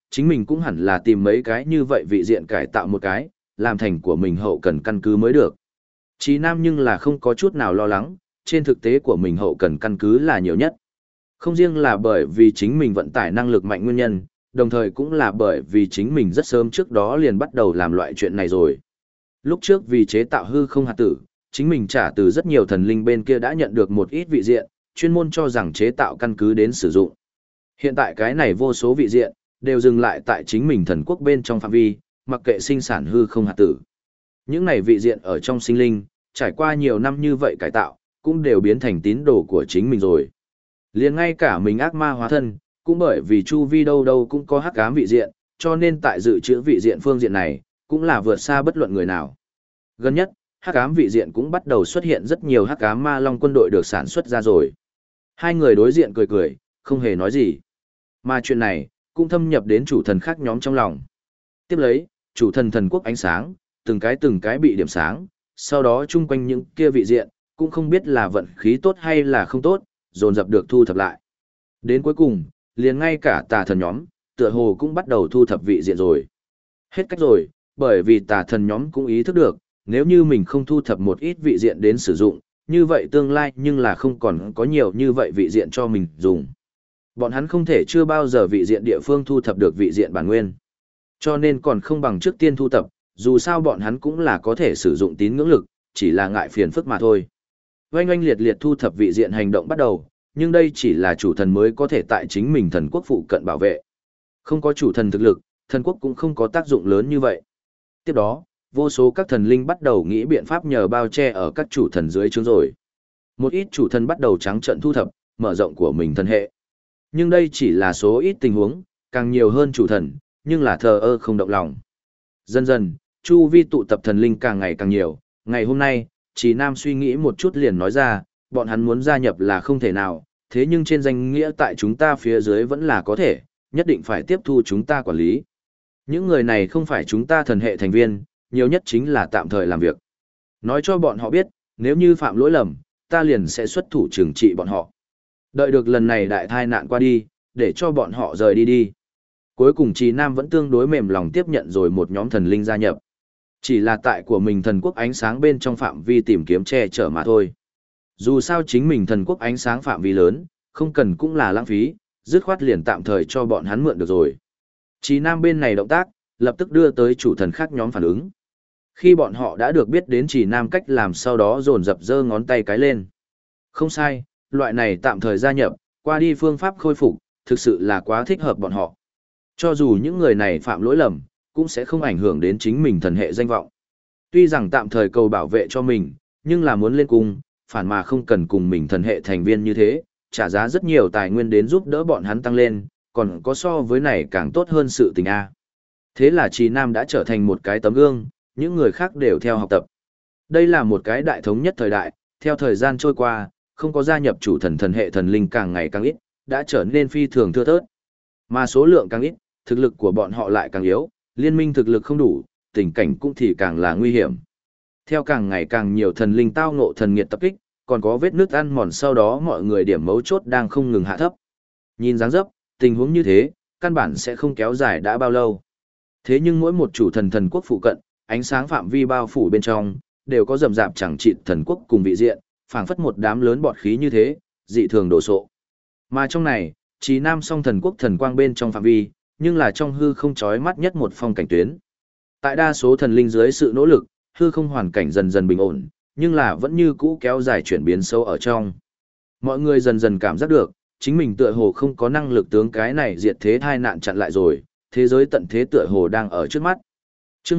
chính mình cũng hẳn là tìm mấy cái như vậy vị diện cải tạo một cái, làm thành của mình hậu cần căn cứ mới được. Chí Nam nhưng là không có chút nào lo lắng, trên thực tế của mình hậu cần căn cứ là nhiều nhất. Không riêng là bởi vì chính mình vận tải năng lực mạnh nguyên nhân, đồng thời cũng là bởi vì chính mình rất sớm trước đó liền bắt đầu làm loại chuyện này rồi. Lúc trước vì chế tạo hư không hạt tử, chính mình trả từ rất nhiều thần linh bên kia đã nhận được một ít vị diện, chuyên môn cho rằng chế tạo căn cứ đến sử dụng. Hiện tại cái này vô số vị diện, đều dừng lại tại chính mình thần quốc bên trong phạm vi, mặc kệ sinh sản hư không hạt tử. Những này vị diện ở trong sinh linh, trải qua nhiều năm như vậy cải tạo, cũng đều biến thành tín đồ của chính mình rồi. Liền ngay cả mình ác ma hóa thân, cũng bởi vì chu vi đâu đâu cũng có hắc ám vị diện, cho nên tại dự trữ vị diện phương diện này, cũng là vượt xa bất luận người nào. Gần nhất, hắc ám vị diện cũng bắt đầu xuất hiện rất nhiều hắc ám ma long quân đội được sản xuất ra rồi. Hai người đối diện cười cười, không hề nói gì. Mà chuyện này, cũng thâm nhập đến chủ thần khác nhóm trong lòng. Tiếp lấy, chủ thần thần quốc ánh sáng, từng cái bị điểm sáng, sau đó chung quanh những kia vị diện, cũng không biết là vận khí tốt hay là không tốt, dồn dập được thu thập lại. Đến cuối cùng, liền ngay cả tà thần nhóm, tựa hồ cũng bắt đầu thu thập vị diện rồi. Hết cách rồi, bởi vì tà thần nhóm cũng ý thức được, nếu như mình không thu thập một ít vị diện đến sử dụng, như vậy tương lai nhưng là không còn có nhiều như vậy vị diện cho mình dùng. Bọn hắn không thể chưa bao giờ vị diện địa phương thu thập được vị diện bản nguyên. Cho nên còn không bằng trước tiên thu thập, dù sao bọn hắn cũng là có thể sử dụng tín ngưỡng lực, chỉ là ngại phiền phức mà thôi. Oanh oanh liệt liệt thu thập vị diện hành động bắt đầu, nhưng đây chỉ là chủ thần mới có thể tại chính mình thần quốc phụ cận bảo vệ. Không có chủ thần thực lực, thần quốc cũng không có tác dụng lớn như vậy. Tiếp đó, vô số các thần linh bắt đầu nghĩ biện pháp nhờ bao che ở các chủ thần dưới trướng rồi. Một ít chủ thần bắt đầu trắng trợn thu thập, mở rộng của mình thần hệ. Nhưng đây chỉ là số ít tình huống, càng nhiều hơn chủ thần, nhưng là thờ ơ không động lòng. Dần dần, chu vi tụ tập thần linh càng ngày càng nhiều, ngày hôm nay, Chỉ Nam suy nghĩ một chút liền nói ra, bọn hắn muốn gia nhập là không thể nào, thế nhưng trên danh nghĩa tại chúng ta phía dưới vẫn là có thể, nhất định phải tiếp thu chúng ta quản lý. Những người này không phải chúng ta thần hệ thành viên, nhiều nhất chính là tạm thời làm việc. Nói cho bọn họ biết, nếu như phạm lỗi lầm, ta liền sẽ xuất thủ trừng trị bọn họ. Đợi được lần này đại tai nạn qua đi, để cho bọn họ rời đi đi. Cuối cùng Trì Nam vẫn tương đối mềm lòng tiếp nhận rồi một nhóm thần linh gia nhập. Chỉ là tại của mình thần quốc ánh sáng bên trong phạm vi tìm kiếm che chở mà thôi. Dù sao chính mình thần quốc ánh sáng phạm vi lớn, không cần cũng là lãng phí, dứt khoát liền tạm thời cho bọn hắn mượn được rồi. Trì Nam bên này động tác, lập tức đưa tới chủ thần khác nhóm phản ứng. Khi bọn họ đã được biết đến Trì Nam cách làm sau đó dồn dập giơ ngón tay cái lên. Không sai, loại này tạm thời gia nhập, qua đi phương pháp khôi phục, thực sự là quá thích hợp bọn họ. Cho dù những người này phạm lỗi lầm, cũng sẽ không ảnh hưởng đến chính mình thần hệ danh vọng. Tuy rằng tạm thời cầu bảo vệ cho mình, nhưng là muốn lên cung, phản mà không cần cùng mình thần hệ thành viên như thế, trả giá rất nhiều tài nguyên đến giúp đỡ bọn hắn tăng lên, còn có so với này càng tốt hơn sự tình A. Thế là Trì Nam đã trở thành một cái tấm gương, những người khác đều theo học tập. Đây là một cái đại thống nhất thời đại, theo thời gian trôi qua, không có gia nhập chủ thần thần hệ thần linh càng ngày càng ít, đã trở nên phi thường thưa thớt. Mà số lượng càng ít, thực lực của bọn họ lại càng yếu, liên minh thực lực không đủ, tình cảnh cũng thì càng là nguy hiểm. Theo càng ngày càng nhiều thần linh tao ngộ thần nghiệt tập kích, còn có vết nước ăn mòn sau đó mọi người điểm mấu chốt đang không ngừng hạ thấp. Nhìn dáng dấp, tình huống như thế, căn bản sẽ không kéo dài đã bao lâu. Thế nhưng mỗi một chủ thần thần quốc phụ cận, ánh sáng phạm vi bao phủ bên trong, đều có rầm rạp chẳng chịt thần quốc cùng vị diện, phảng phất một đám lớn bọt khí như thế, dị thường đổ sộ. Mà trong này, Trì Nam song thần quốc thần quang bên trong phạm vi, nhưng là trong hư không chói mắt nhất một phong cảnh tuyến. Tại đa số thần linh dưới sự nỗ lực, hư không hoàn cảnh dần dần bình ổn, nhưng là vẫn như cũ kéo dài chuyển biến sâu ở trong. Mọi người dần dần cảm giác được, chính mình tựa hồ không có năng lực tướng cái này diệt thế tai nạn chặn lại rồi, thế giới tận thế tựa hồ đang ở trước mắt. Chương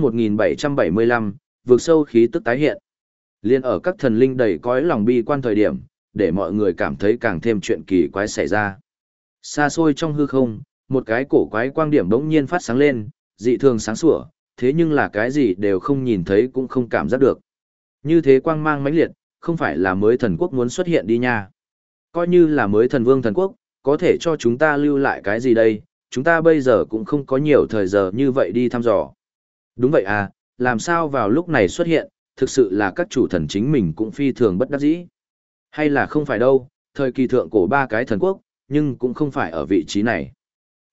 1775, vượt sâu khí tức tái hiện. Liên ở các thần linh đầy cõi lòng bi quan thời điểm, để mọi người cảm thấy càng thêm chuyện kỳ quái xảy ra. Xa xôi trong hư không, một cái cổ quái quang điểm bỗng nhiên phát sáng lên, dị thường sáng sủa, thế nhưng là cái gì đều không nhìn thấy cũng không cảm giác được. Như thế quang mang mãnh liệt, không phải là mới thần quốc muốn xuất hiện đi nha. Coi như là mới thần vương thần quốc, có thể cho chúng ta lưu lại cái gì đây, chúng ta bây giờ cũng không có nhiều thời giờ như vậy đi thăm dò. Đúng vậy à, làm sao vào lúc này xuất hiện, thực sự là các chủ thần chính mình cũng phi thường bất đắc dĩ. Hay là không phải đâu, thời kỳ thượng cổ ba cái thần quốc, nhưng cũng không phải ở vị trí này.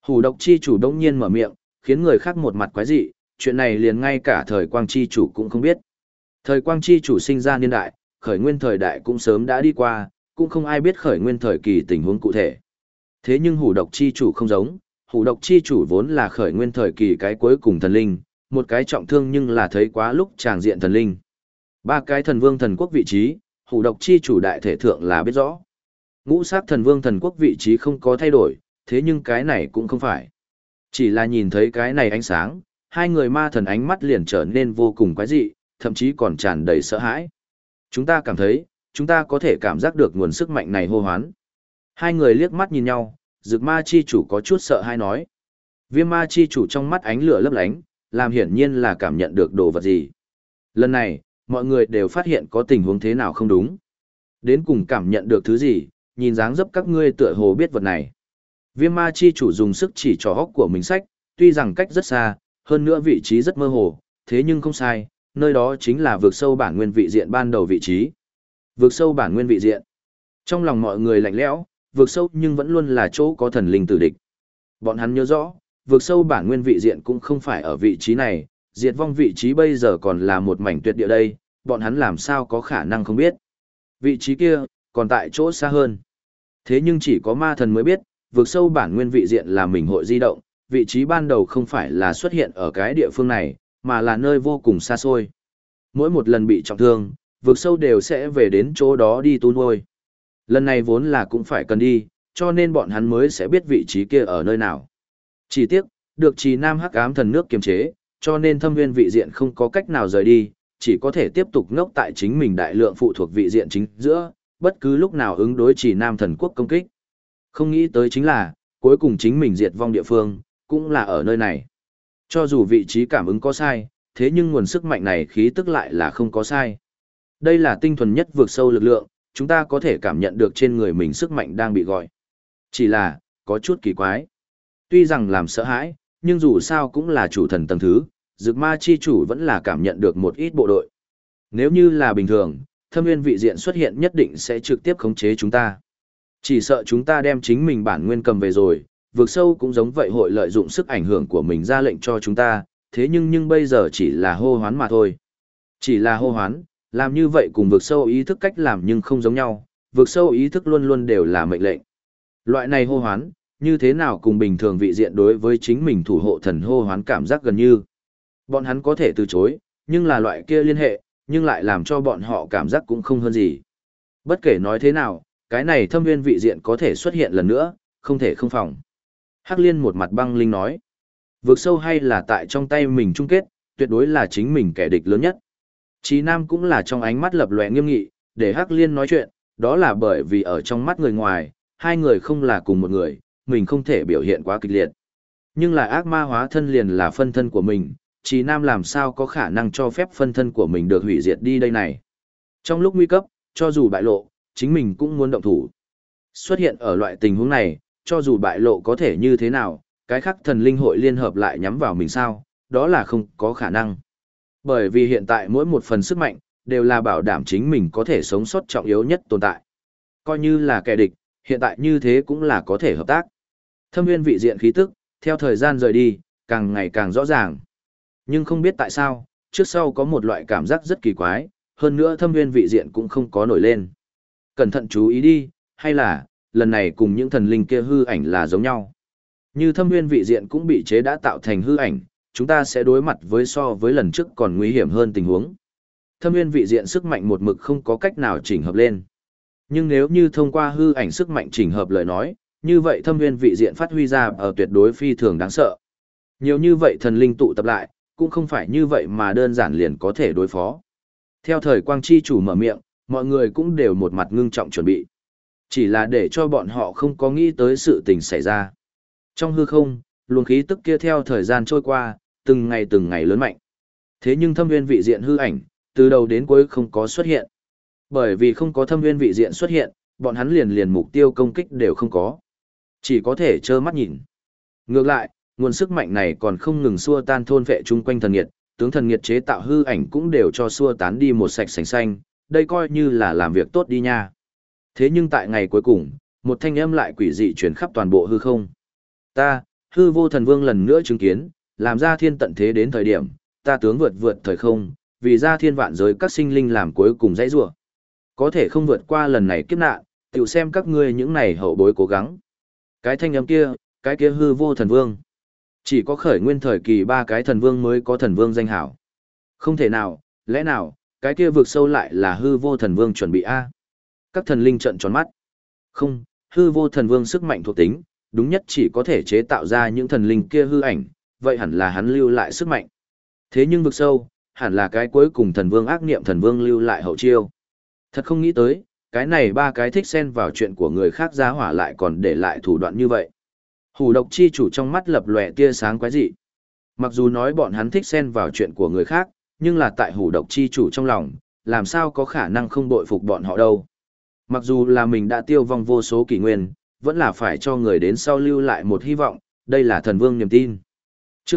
Hủ độc chi chủ đông nhiên mở miệng, khiến người khác một mặt quái dị, chuyện này liền ngay cả thời quang chi chủ cũng không biết. Thời quang chi chủ sinh ra niên đại, khởi nguyên thời đại cũng sớm đã đi qua, cũng không ai biết khởi nguyên thời kỳ tình huống cụ thể. Thế nhưng hủ độc chi chủ không giống, hủ độc chi chủ vốn là khởi nguyên thời kỳ cái cuối cùng thần linh, một cái trọng thương nhưng là thấy quá lúc tràng diện thần linh. Ba cái thần vương thần quốc vị trí, hủ độc chi chủ đại thể thượng là biết rõ. Ngũ sát thần vương thần quốc vị trí không có thay đổi, thế nhưng cái này cũng không phải. Chỉ là nhìn thấy cái này ánh sáng, hai người ma thần ánh mắt liền trở nên vô cùng quái dị, thậm chí còn tràn đầy sợ hãi. Chúng ta cảm thấy, chúng ta có thể cảm giác được nguồn sức mạnh này hô hoán. Hai người liếc mắt nhìn nhau, Dực ma chi chủ có chút sợ hãi nói. Viêm ma chi chủ trong mắt ánh lửa lấp lánh, làm hiển nhiên là cảm nhận được đồ vật gì. Lần này, mọi người đều phát hiện có tình huống thế nào không đúng. Đến cùng cảm nhận được thứ gì, nhìn dáng dấp các ngươi tựa hồ biết vật này. Viêm ma chi chủ dùng sức chỉ trỏ hốc của mình sách, tuy rằng cách rất xa, hơn nữa vị trí rất mơ hồ, thế nhưng không sai, nơi đó chính là vực sâu bản nguyên vị diện ban đầu vị trí. Vực sâu bản nguyên vị diện. Trong lòng mọi người lạnh lẽo, vực sâu nhưng vẫn luôn là chỗ có thần linh tử địch. Bọn hắn nhớ rõ, vực sâu bản nguyên vị diện cũng không phải ở vị trí này, diệt vong vị trí bây giờ còn là một mảnh tuyệt địa đây, bọn hắn làm sao có khả năng không biết. Vị trí kia, còn tại chỗ xa hơn. Thế nhưng chỉ có ma thần mới biết, vực sâu bản nguyên vị diện là mình hội di động, vị trí ban đầu không phải là xuất hiện ở cái địa phương này, mà là nơi vô cùng xa xôi. Mỗi một lần bị trọng thương, vực sâu đều sẽ về đến chỗ đó đi tu nuôi. Lần này vốn là cũng phải cần đi, cho nên bọn hắn mới sẽ biết vị trí kia ở nơi nào. Chỉ tiếc, được Trì Nam Hắc Ám thần nước kiềm chế, cho nên Thâm Nguyên vị diện không có cách nào rời đi, chỉ có thể tiếp tục ngốc tại chính mình đại lượng phụ thuộc vị diện chính giữa, bất cứ lúc nào ứng đối Trì Nam thần quốc công kích. Không nghĩ tới chính là, cuối cùng chính mình diệt vong địa phương, cũng là ở nơi này. Cho dù vị trí cảm ứng có sai, thế nhưng nguồn sức mạnh này khí tức lại là không có sai. Đây là tinh thuần nhất vượt sâu lực lượng, chúng ta có thể cảm nhận được trên người mình sức mạnh đang bị gọi. Chỉ là, có chút kỳ quái. Tuy rằng làm sợ hãi, nhưng dù sao cũng là chủ thần tầng thứ, Dực ma chi chủ vẫn là cảm nhận được một ít bộ đội. Nếu như là bình thường, Thâm Nguyên vị diện xuất hiện nhất định sẽ trực tiếp khống chế chúng ta. Chỉ sợ chúng ta đem chính mình bản nguyên cầm về rồi, vượt sâu cũng giống vậy hội lợi dụng sức ảnh hưởng của mình ra lệnh cho chúng ta, thế nhưng bây giờ chỉ là hô hoán mà thôi. Chỉ là hô hoán, làm như vậy cùng vượt sâu ý thức cách làm nhưng không giống nhau, vượt sâu ý thức luôn luôn đều là mệnh lệnh. Loại này hô hoán, như thế nào cùng bình thường vị diện đối với chính mình thủ hộ thần hô hoán cảm giác gần như. Bọn hắn có thể từ chối, nhưng là loại kia liên hệ, nhưng lại làm cho bọn họ cảm giác cũng không hơn gì. Bất kể nói thế nào, cái này Thâm Nguyên vị diện có thể xuất hiện lần nữa, không thể không phòng. Hắc Liên một mặt băng linh nói, vượt sâu hay là tại trong tay mình chung kết, tuyệt đối là chính mình kẻ địch lớn nhất. Chí Nam cũng là trong ánh mắt lập lòe nghiêm nghị, để Hắc Liên nói chuyện, đó là bởi vì ở trong mắt người ngoài, hai người không là cùng một người, mình không thể biểu hiện quá kịch liệt. Nhưng là ác ma hóa thân liền là phân thân của mình, Chí Nam làm sao có khả năng cho phép phân thân của mình được hủy diệt đi đây này. Trong lúc nguy cấp, cho dù bại lộ, chính mình cũng muốn động thủ. Xuất hiện ở loại tình huống này, cho dù bại lộ có thể như thế nào, cái khác thần linh hội liên hợp lại nhắm vào mình sao, đó là không có khả năng. Bởi vì hiện tại mỗi một phần sức mạnh, đều là bảo đảm chính mình có thể sống sót trọng yếu nhất tồn tại. Coi như là kẻ địch, hiện tại như thế cũng là có thể hợp tác. Thâm Nguyên vị diện khí tức, theo thời gian rời đi, càng ngày càng rõ ràng. Nhưng không biết tại sao, trước sau có một loại cảm giác rất kỳ quái, hơn nữa Thâm Nguyên vị diện cũng không có nổi lên. Cẩn thận chú ý đi, hay là, lần này cùng những thần linh kia hư ảnh là giống nhau. Như Thâm Nguyên vị diện cũng bị chế đã tạo thành hư ảnh, chúng ta sẽ đối mặt với so với lần trước còn nguy hiểm hơn tình huống. Thâm Nguyên vị diện sức mạnh một mực không có cách nào chỉnh hợp lên. Nhưng nếu như thông qua hư ảnh sức mạnh chỉnh hợp lời nói, như vậy Thâm Nguyên vị diện phát huy ra ở tuyệt đối phi thường đáng sợ. Nhiều như vậy thần linh tụ tập lại, cũng không phải như vậy mà đơn giản liền có thể đối phó. Theo thời quang chi chủ mở miệng, mọi người cũng đều một mặt ngưng trọng chuẩn bị. Chỉ là để cho bọn họ không có nghĩ tới sự tình xảy ra. Trong hư không, luồng khí tức kia theo thời gian trôi qua, từng ngày lớn mạnh. Thế nhưng Thâm Nguyên vị diện hư ảnh, từ đầu đến cuối không có xuất hiện. Bởi vì không có Thâm Nguyên vị diện xuất hiện, bọn hắn liền mục tiêu công kích đều không có. Chỉ có thể trơ mắt nhìn. Ngược lại, nguồn sức mạnh này còn không ngừng xua tan thôn vệ chung quanh thần nghiệt, tướng thần nghiệt chế tạo hư ảnh cũng đều cho xua tán đi một sạch sành xanh, đây coi như là làm việc tốt đi nha. Thế nhưng tại ngày cuối cùng, một thanh âm lại quỷ dị truyền khắp toàn bộ hư không. Ta, Hư vô thần vương lần nữa chứng kiến, làm ra thiên tận thế đến thời điểm, ta tướng vượt vượt thời không, vì ra thiên vạn giới các sinh linh làm cuối cùng dãy rủa. Có thể không vượt qua lần này kiếp nạn, tiểu xem các ngươi những này hậu bối cố gắng. Cái thanh âm kia, cái kia hư vô thần vương. Chỉ có khởi nguyên thời kỳ ba cái thần vương mới có thần vương danh hảo. Không thể nào, lẽ nào, cái kia vượt sâu lại là hư vô thần vương chuẩn bị A. Các thần linh trợn tròn mắt. Không, hư vô thần vương sức mạnh thuộc tính, đúng nhất chỉ có thể chế tạo ra những thần linh kia hư ảnh, vậy hẳn là hắn lưu lại sức mạnh. Thế nhưng vực sâu, hẳn là cái cuối cùng thần vương ác niệm thần vương lưu lại hậu chiêu. Thật không nghĩ tới, cái này ba cái thích xen vào chuyện của người khác giá hỏa lại còn để lại thủ đoạn như vậy. Hủ độc chi chủ trong mắt lập lòe tia sáng quái dị. Mặc dù nói bọn hắn thích xen vào chuyện của người khác, nhưng là tại hủ độc chi chủ trong lòng, làm sao có khả năng không bội phục bọn họ đâu. Mặc dù là mình đã tiêu vong vô số kỷ nguyên, vẫn là phải cho người đến sau lưu lại một hy vọng, đây là thần vương niềm tin. Trước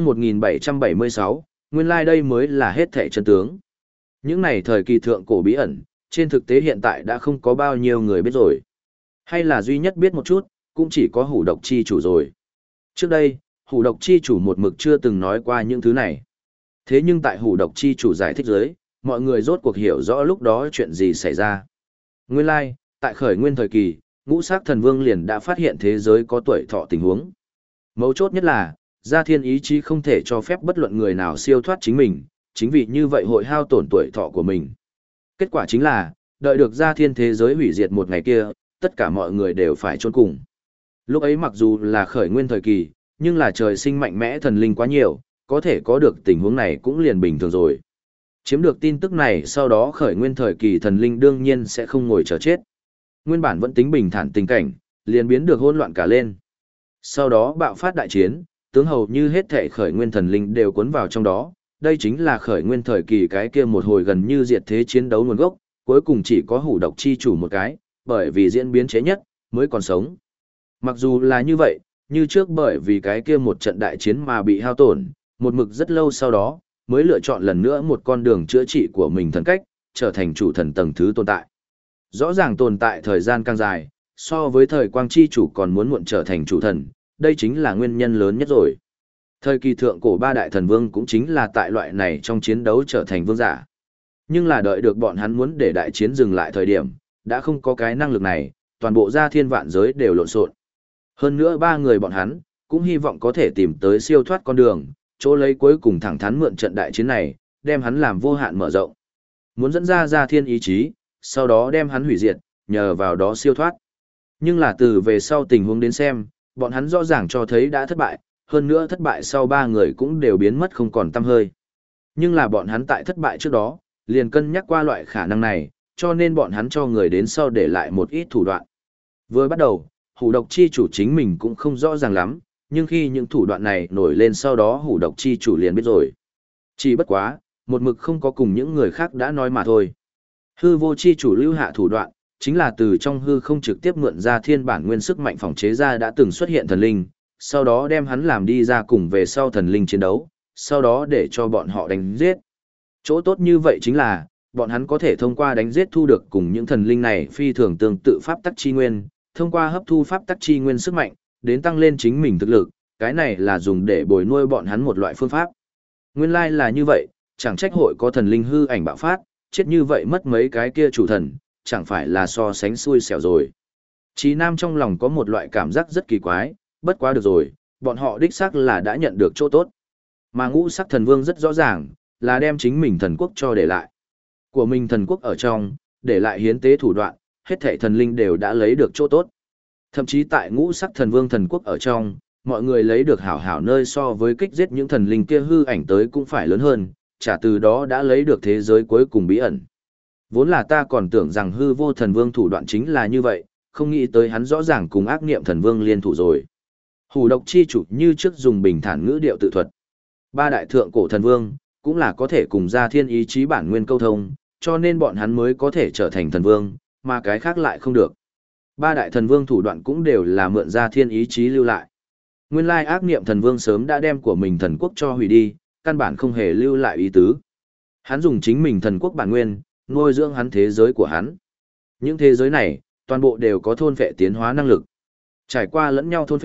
1776, nguyên lai đây mới là hết thảy chân tướng. Những này thời kỳ thượng cổ bí ẩn, trên thực tế hiện tại đã không có bao nhiêu người biết rồi. Hay là duy nhất biết một chút, cũng chỉ có hủ độc chi chủ rồi. Trước đây, hủ độc chi chủ một mực chưa từng nói qua những thứ này. Thế nhưng tại hủ độc chi chủ giải thích dưới, mọi người rốt cuộc hiểu rõ lúc đó chuyện gì xảy ra. Nguyên lai, tại khởi nguyên thời kỳ, ngũ sắc thần vương liền đã phát hiện thế giới có tuổi thọ tình huống. Mấu chốt nhất là, gia thiên ý chí không thể cho phép bất luận người nào siêu thoát chính mình, chính vì như vậy hội hao tổn tuổi thọ của mình. Kết quả chính là, đợi được gia thiên thế giới hủy diệt một ngày kia, tất cả mọi người đều phải chôn cùng. Lúc ấy mặc dù là khởi nguyên thời kỳ, nhưng là trời sinh mạnh mẽ thần linh quá nhiều, có thể có được tình huống này cũng liền bình thường rồi. Chiếm được tin tức này sau đó khởi nguyên thời kỳ thần linh đương nhiên sẽ không ngồi chờ chết. Nguyên bản vẫn tính bình thản tình cảnh, liền biến được hỗn loạn cả lên. Sau đó bạo phát đại chiến, tướng hầu như hết thảy khởi nguyên thần linh đều cuốn vào trong đó, đây chính là khởi nguyên thời kỳ cái kia một hồi gần như diệt thế chiến đấu nguồn gốc, cuối cùng chỉ có hủ độc chi chủ một cái, bởi vì diễn biến chế nhất, mới còn sống. Mặc dù là như vậy, như trước bởi vì cái kia một trận đại chiến mà bị hao tổn, một mực rất lâu sau đó, mới lựa chọn lần nữa một con đường chữa trị của mình thần cách, trở thành chủ thần tầng thứ tồn tại. Rõ ràng tồn tại thời gian càng dài, so với thời quang chi chủ còn muốn muộn trở thành chủ thần, đây chính là nguyên nhân lớn nhất rồi. Thời kỳ thượng cổ ba đại thần vương cũng chính là tại loại này trong chiến đấu trở thành vương giả. Nhưng là đợi được bọn hắn muốn để đại chiến dừng lại thời điểm, đã không có cái năng lực này, toàn bộ gia thiên vạn giới đều lộn xộn. Hơn nữa ba người bọn hắn, cũng hy vọng có thể tìm tới siêu thoát con đường, chỗ lấy cuối cùng thẳng thắn mượn trận đại chiến này, đem hắn làm vô hạn mở rộng. Muốn dẫn ra gia thiên ý chí, sau đó đem hắn hủy diệt, nhờ vào đó siêu thoát. Nhưng là từ về sau tình huống đến xem, bọn hắn rõ ràng cho thấy đã thất bại, hơn nữa thất bại sau ba người cũng đều biến mất không còn tăm hơi. Nhưng là bọn hắn tại thất bại trước đó, liền cân nhắc qua loại khả năng này, cho nên bọn hắn cho người đến sau để lại một ít thủ đoạn. Vừa bắt đầu, hủ độc chi chủ chính mình cũng không rõ ràng lắm, nhưng khi những thủ đoạn này nổi lên sau đó hủ độc chi chủ liền biết rồi. Chỉ bất quá, một mực không có cùng những người khác đã nói mà thôi. Hư vô chi chủ lưu hạ thủ đoạn, chính là từ trong hư không trực tiếp mượn ra thiên bản nguyên sức mạnh phòng chế ra đã từng xuất hiện thần linh, sau đó đem hắn làm đi ra cùng về sau thần linh chiến đấu, sau đó để cho bọn họ đánh giết. Chỗ tốt như vậy chính là, bọn hắn có thể thông qua đánh giết thu được cùng những thần linh này phi thường tương tự pháp tắc chi nguyên, thông qua hấp thu pháp tắc chi nguyên sức mạnh, đến tăng lên chính mình thực lực, cái này là dùng để bồi nuôi bọn hắn một loại phương pháp. Nguyên lai là như vậy, chẳng trách hội có thần linh hư ảnh bạo phát, chết như vậy mất mấy cái kia chủ thần, chẳng phải là so sánh xui xẻo rồi. Chí Nam trong lòng có một loại cảm giác rất kỳ quái, bất quá được rồi, bọn họ đích xác là đã nhận được chỗ tốt. Mà ngũ sắc thần vương rất rõ ràng, là đem chính mình thần quốc cho để lại. Của mình thần quốc ở trong, để lại hiến tế thủ đoạn, hết thảy thần linh đều đã lấy được chỗ tốt. Thậm chí tại ngũ sắc thần vương thần quốc ở trong, mọi người lấy được hảo hảo nơi so với kích giết những thần linh kia hư ảnh tới cũng phải lớn hơn, trả từ đó đã lấy được thế giới cuối cùng bí ẩn. Vốn là ta còn tưởng rằng hư vô thần vương thủ đoạn chính là như vậy, không nghĩ tới hắn rõ ràng cùng ác niệm thần vương liên thủ rồi. Hủ độc chi chủ như trước dùng bình thản ngữ điệu tự thuật. Ba đại thượng cổ thần vương, cũng là có thể cùng gia thiên ý chí bản nguyên câu thông, cho nên bọn hắn mới có thể trở thành thần vương, mà cái khác lại không được. Ba đại thần vương thủ đoạn cũng đều là mượn gia thiên ý chí lưu lại. Nguyên lai ác niệm thần vương sớm đã đem của mình thần quốc cho hủy đi, căn bản không hề lưu lại ý tứ. Hắn dùng chính mình thần quốc bản nguyên, nuôi dưỡng hắn thế giới của hắn. Những thế giới này, toàn bộ đều có thôn phệ tiến hóa năng lực. Trải qua lẫn nhau thôn phệ,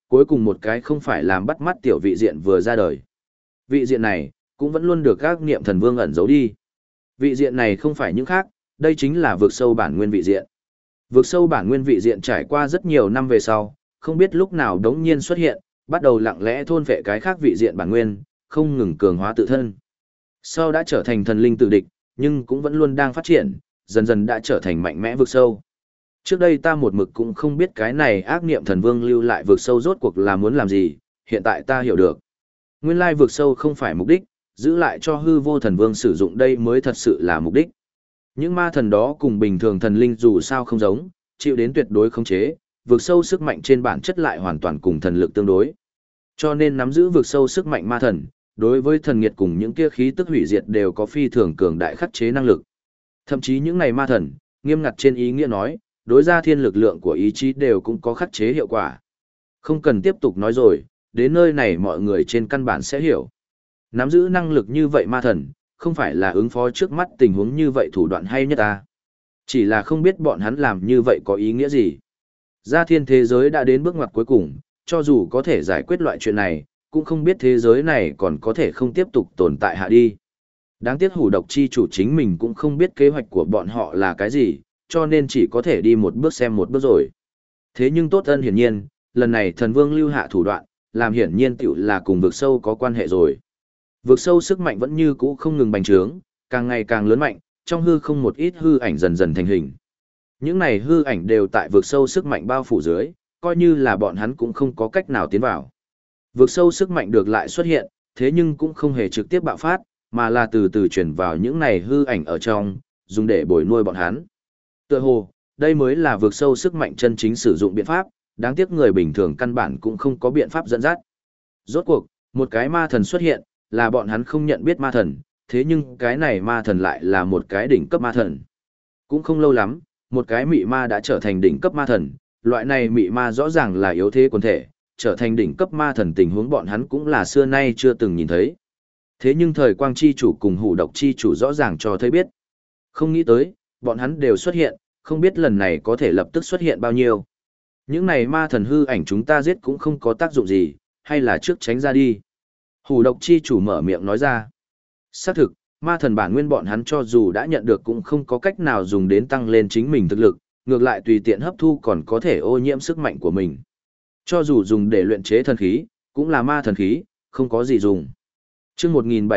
cuối cùng một cái không phải làm bắt mắt tiểu vị diện vừa ra đời. Vị diện này, cũng vẫn luôn được các niệm thần vương ẩn giấu đi. Vị diện này không phải những khác, đây chính là vực sâu bản nguyên vị diện. Vực sâu bản nguyên vị diện trải qua rất nhiều năm về sau, không biết lúc nào đống nhiên xuất hiện, bắt đầu lặng lẽ thôn phệ cái khác vị diện bản nguyên, không ngừng cường hóa tự thân. Sau đã trở thành thần linh tự địch, nhưng cũng vẫn luôn đang phát triển, dần dần đã trở thành mạnh mẽ vực sâu. Trước đây ta một mực cũng không biết cái này ác niệm thần vương lưu lại vực sâu rốt cuộc là muốn làm gì, hiện tại ta hiểu được. Nguyên lai vực sâu không phải mục đích, giữ lại cho hư vô thần vương sử dụng đây mới thật sự là mục đích. Những ma thần đó cùng bình thường thần linh dù sao không giống, chịu đến tuyệt đối khống chế, vực sâu sức mạnh trên bản chất lại hoàn toàn cùng thần lực tương đối. Cho nên nắm giữ vực sâu sức mạnh ma thần, đối với thần nghiệt cùng những kia khí tức hủy diệt đều có phi thường cường đại khắc chế năng lực. Thậm chí những này ma thần, nghiêm ngặt trên ý nghĩa nói, đối ra thiên lực lượng của ý chí đều cũng có khắc chế hiệu quả. Không cần tiếp tục nói rồi, đến nơi này mọi người trên căn bản sẽ hiểu. Nắm giữ năng lực như vậy ma thần, không phải là ứng phó trước mắt tình huống như vậy thủ đoạn hay nhất ta. Chỉ là không biết bọn hắn làm như vậy có ý nghĩa gì. Gia thiên thế giới đã đến bước ngoặt cuối cùng, cho dù có thể giải quyết loại chuyện này, cũng không biết thế giới này còn có thể không tiếp tục tồn tại hạ đi. Đáng tiếc hủ độc chi chủ chính mình cũng không biết kế hoạch của bọn họ là cái gì, cho nên chỉ có thể đi một bước xem một bước rồi. Thế nhưng tốt ân hiển nhiên, lần này thần vương lưu hạ thủ đoạn, làm hiển nhiên tiểu là cùng vực sâu có quan hệ rồi. Vực sâu sức mạnh vẫn như cũ không ngừng bành trướng, càng ngày càng lớn mạnh, trong hư không một ít hư ảnh dần dần thành hình. Những này hư ảnh đều tại vực sâu sức mạnh bao phủ dưới, coi như là bọn hắn cũng không có cách nào tiến vào. Vực sâu sức mạnh được lại xuất hiện, thế nhưng cũng không hề trực tiếp bạo phát, mà là từ từ chuyển vào những này hư ảnh ở trong, dùng để bồi nuôi bọn hắn. Tựa hồ, đây mới là vực sâu sức mạnh chân chính sử dụng biện pháp, đáng tiếc người bình thường căn bản cũng không có biện pháp dẫn dắt. Rốt cuộc, một cái ma thần xuất hiện, là bọn hắn không nhận biết ma thần, thế nhưng cái này ma thần lại là một cái đỉnh cấp ma thần. Cũng không lâu lắm, một cái mị ma đã trở thành đỉnh cấp ma thần, loại này mị ma rõ ràng là yếu thế quần thể, trở thành đỉnh cấp ma thần tình huống bọn hắn cũng là xưa nay chưa từng nhìn thấy. Thế nhưng thời quang chi chủ cùng hủ độc chi chủ rõ ràng cho thấy biết. Không nghĩ tới, bọn hắn đều xuất hiện, không biết lần này có thể lập tức xuất hiện bao nhiêu. Những này ma thần hư ảnh chúng ta giết cũng không có tác dụng gì, hay là trước tránh ra đi. Hủ độc chi chủ mở miệng nói ra. Xác thực, ma thần bản nguyên bọn hắn cho dù đã nhận được cũng không có cách nào dùng đến tăng lên chính mình thực lực, ngược lại tùy tiện hấp thu còn có thể ô nhiễm sức mạnh của mình. Cho dù dùng để luyện chế thần khí, cũng là ma thần khí, không có gì dùng. Chương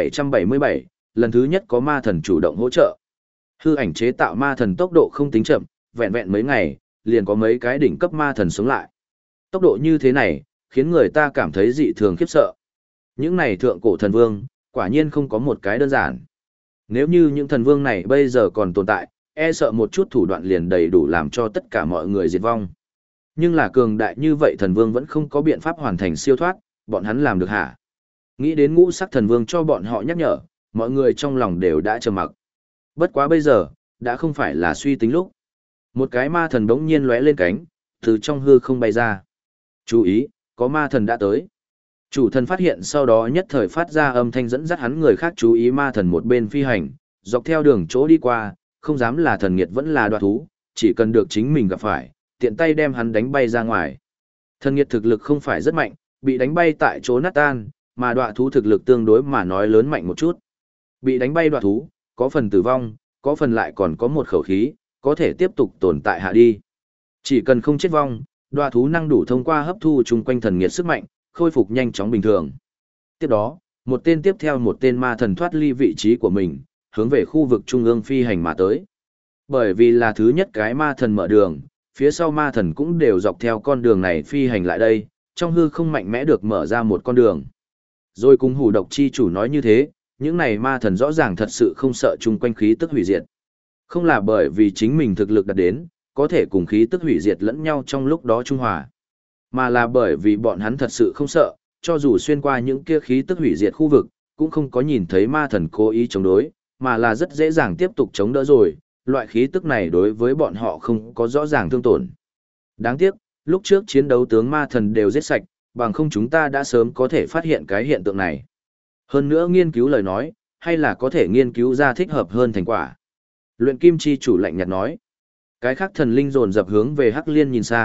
1777, lần thứ nhất có ma thần chủ động hỗ trợ. Hư ảnh chế tạo ma thần tốc độ không tính chậm, vẹn vẹn mấy ngày, liền có mấy cái đỉnh cấp ma thần sống lại. Tốc độ như thế này, khiến người ta cảm thấy dị thường khiếp sợ. Những này thượng cổ thần vương, quả nhiên không có một cái đơn giản. Nếu như những thần vương này bây giờ còn tồn tại, e sợ một chút thủ đoạn liền đầy đủ làm cho tất cả mọi người diệt vong. Nhưng là cường đại như vậy thần vương vẫn không có biện pháp hoàn thành siêu thoát, bọn hắn làm được hả? Nghĩ đến ngũ sắc thần vương cho bọn họ nhắc nhở, mọi người trong lòng đều đã trầm mặc. Bất quá bây giờ, đã không phải là suy tính lúc. Một cái ma thần đống nhiên lóe lên cánh, từ trong hư không bay ra. Chú ý, có ma thần đã tới. Chủ thần phát hiện sau đó nhất thời phát ra âm thanh dẫn dắt hắn người khác chú ý ma thần một bên phi hành, dọc theo đường chỗ đi qua, không dám là thần nghiệt vẫn là đoạt thú, chỉ cần được chính mình gặp phải, tiện tay đem hắn đánh bay ra ngoài. Thần nghiệt thực lực không phải rất mạnh, bị đánh bay tại chỗ nát tan, mà đoạt thú thực lực tương đối mà nói lớn mạnh một chút. Bị đánh bay đoạt thú, có phần tử vong, có phần lại còn có một khẩu khí, có thể tiếp tục tồn tại hạ đi. Chỉ cần không chết vong, đoạt thú năng đủ thông qua hấp thu chung quanh thần nghiệt sức mạnh, khôi phục nhanh chóng bình thường. Tiếp đó, một tên tiếp theo một tên ma thần thoát ly vị trí của mình, hướng về khu vực trung ương phi hành mà tới. Bởi vì là thứ nhất cái ma thần mở đường, phía sau ma thần cũng đều dọc theo con đường này phi hành lại đây, trong hư không mạnh mẽ được mở ra một con đường. Rồi cùng hủ độc chi chủ nói như thế, những này ma thần rõ ràng thật sự không sợ chung quanh khí tức hủy diệt. Không là bởi vì chính mình thực lực đạt đến, có thể cùng khí tức hủy diệt lẫn nhau trong lúc đó trung hòa. Mà là bởi vì bọn hắn thật sự không sợ, cho dù xuyên qua những kia khí tức hủy diệt khu vực, cũng không có nhìn thấy ma thần cố ý chống đối, mà là rất dễ dàng tiếp tục chống đỡ rồi, loại khí tức này đối với bọn họ không có rõ ràng thương tổn. Đáng tiếc, lúc trước chiến đấu tướng ma thần đều giết sạch, bằng không chúng ta đã sớm có thể phát hiện cái hiện tượng này. Hơn nữa nghiên cứu lời nói, hay là có thể nghiên cứu ra thích hợp hơn thành quả. Luyện kim chi chủ lạnh nhạt nói. Cái khác thần linh dồn dập hướng về Hắc Liên nhìn sang,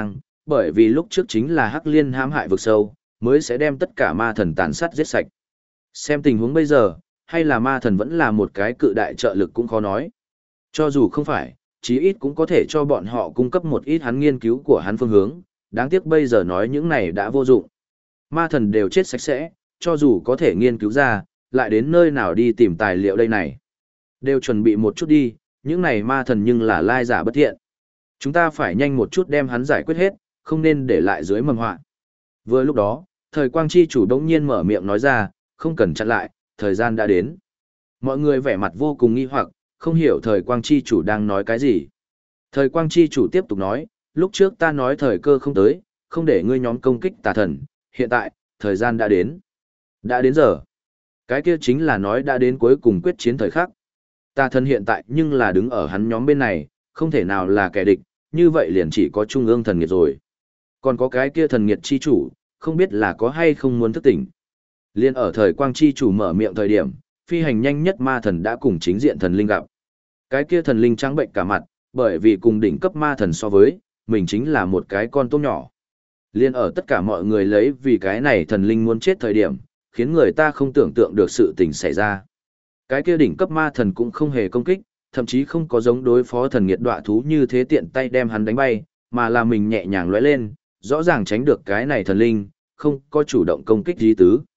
bởi vì lúc trước chính là Hắc Liên hãm hại vực sâu, mới sẽ đem tất cả ma thần tàn sát giết sạch. Xem tình huống bây giờ, hay là ma thần vẫn là một cái cự đại trợ lực cũng khó nói. Cho dù không phải, chí ít cũng có thể cho bọn họ cung cấp một ít hắn nghiên cứu của hắn phương hướng, đáng tiếc bây giờ nói những này đã vô dụng. Ma thần đều chết sạch sẽ, cho dù có thể nghiên cứu ra, lại đến nơi nào đi tìm tài liệu đây này. Đều chuẩn bị một chút đi, những này ma thần nhưng là lai giả bất thiện. Chúng ta phải nhanh một chút đem hắn giải quyết hết, không nên để lại dưới mầm họa. Vừa lúc đó, thời quang chi chủ đống nhiên mở miệng nói ra, không cần chặn lại, thời gian đã đến. Mọi người vẻ mặt vô cùng nghi hoặc, không hiểu thời quang chi chủ đang nói cái gì. Thời quang chi chủ tiếp tục nói, lúc trước ta nói thời cơ không tới, không để ngươi nhóm công kích tà thần, hiện tại, thời gian đã đến. Đã đến giờ. Cái kia chính là nói đã đến cuối cùng quyết chiến thời khắc. Tà thần hiện tại nhưng là đứng ở hắn nhóm bên này, không thể nào là kẻ địch, như vậy liền chỉ có trung ương thần nghiệt rồi. Còn có cái kia thần nghiệt chi chủ, không biết là có hay không muốn thức tỉnh. Liên ở thời quang chi chủ mở miệng thời điểm, phi hành nhanh nhất ma thần đã cùng chính diện thần linh gặp. Cái kia thần linh trắng bệnh cả mặt, bởi vì cùng đỉnh cấp ma thần so với, mình chính là một cái con tôm nhỏ. Liên ở tất cả mọi người lấy vì cái này thần linh muốn chết thời điểm, khiến người ta không tưởng tượng được sự tình xảy ra. Cái kia đỉnh cấp ma thần cũng không hề công kích, thậm chí không có giống đối phó thần nghiệt đọa thú như thế tiện tay đem hắn đánh bay, mà là mình nhẹ nhàng lóe lên, rõ ràng tránh được cái này thần linh, không có chủ động công kích gì tứ.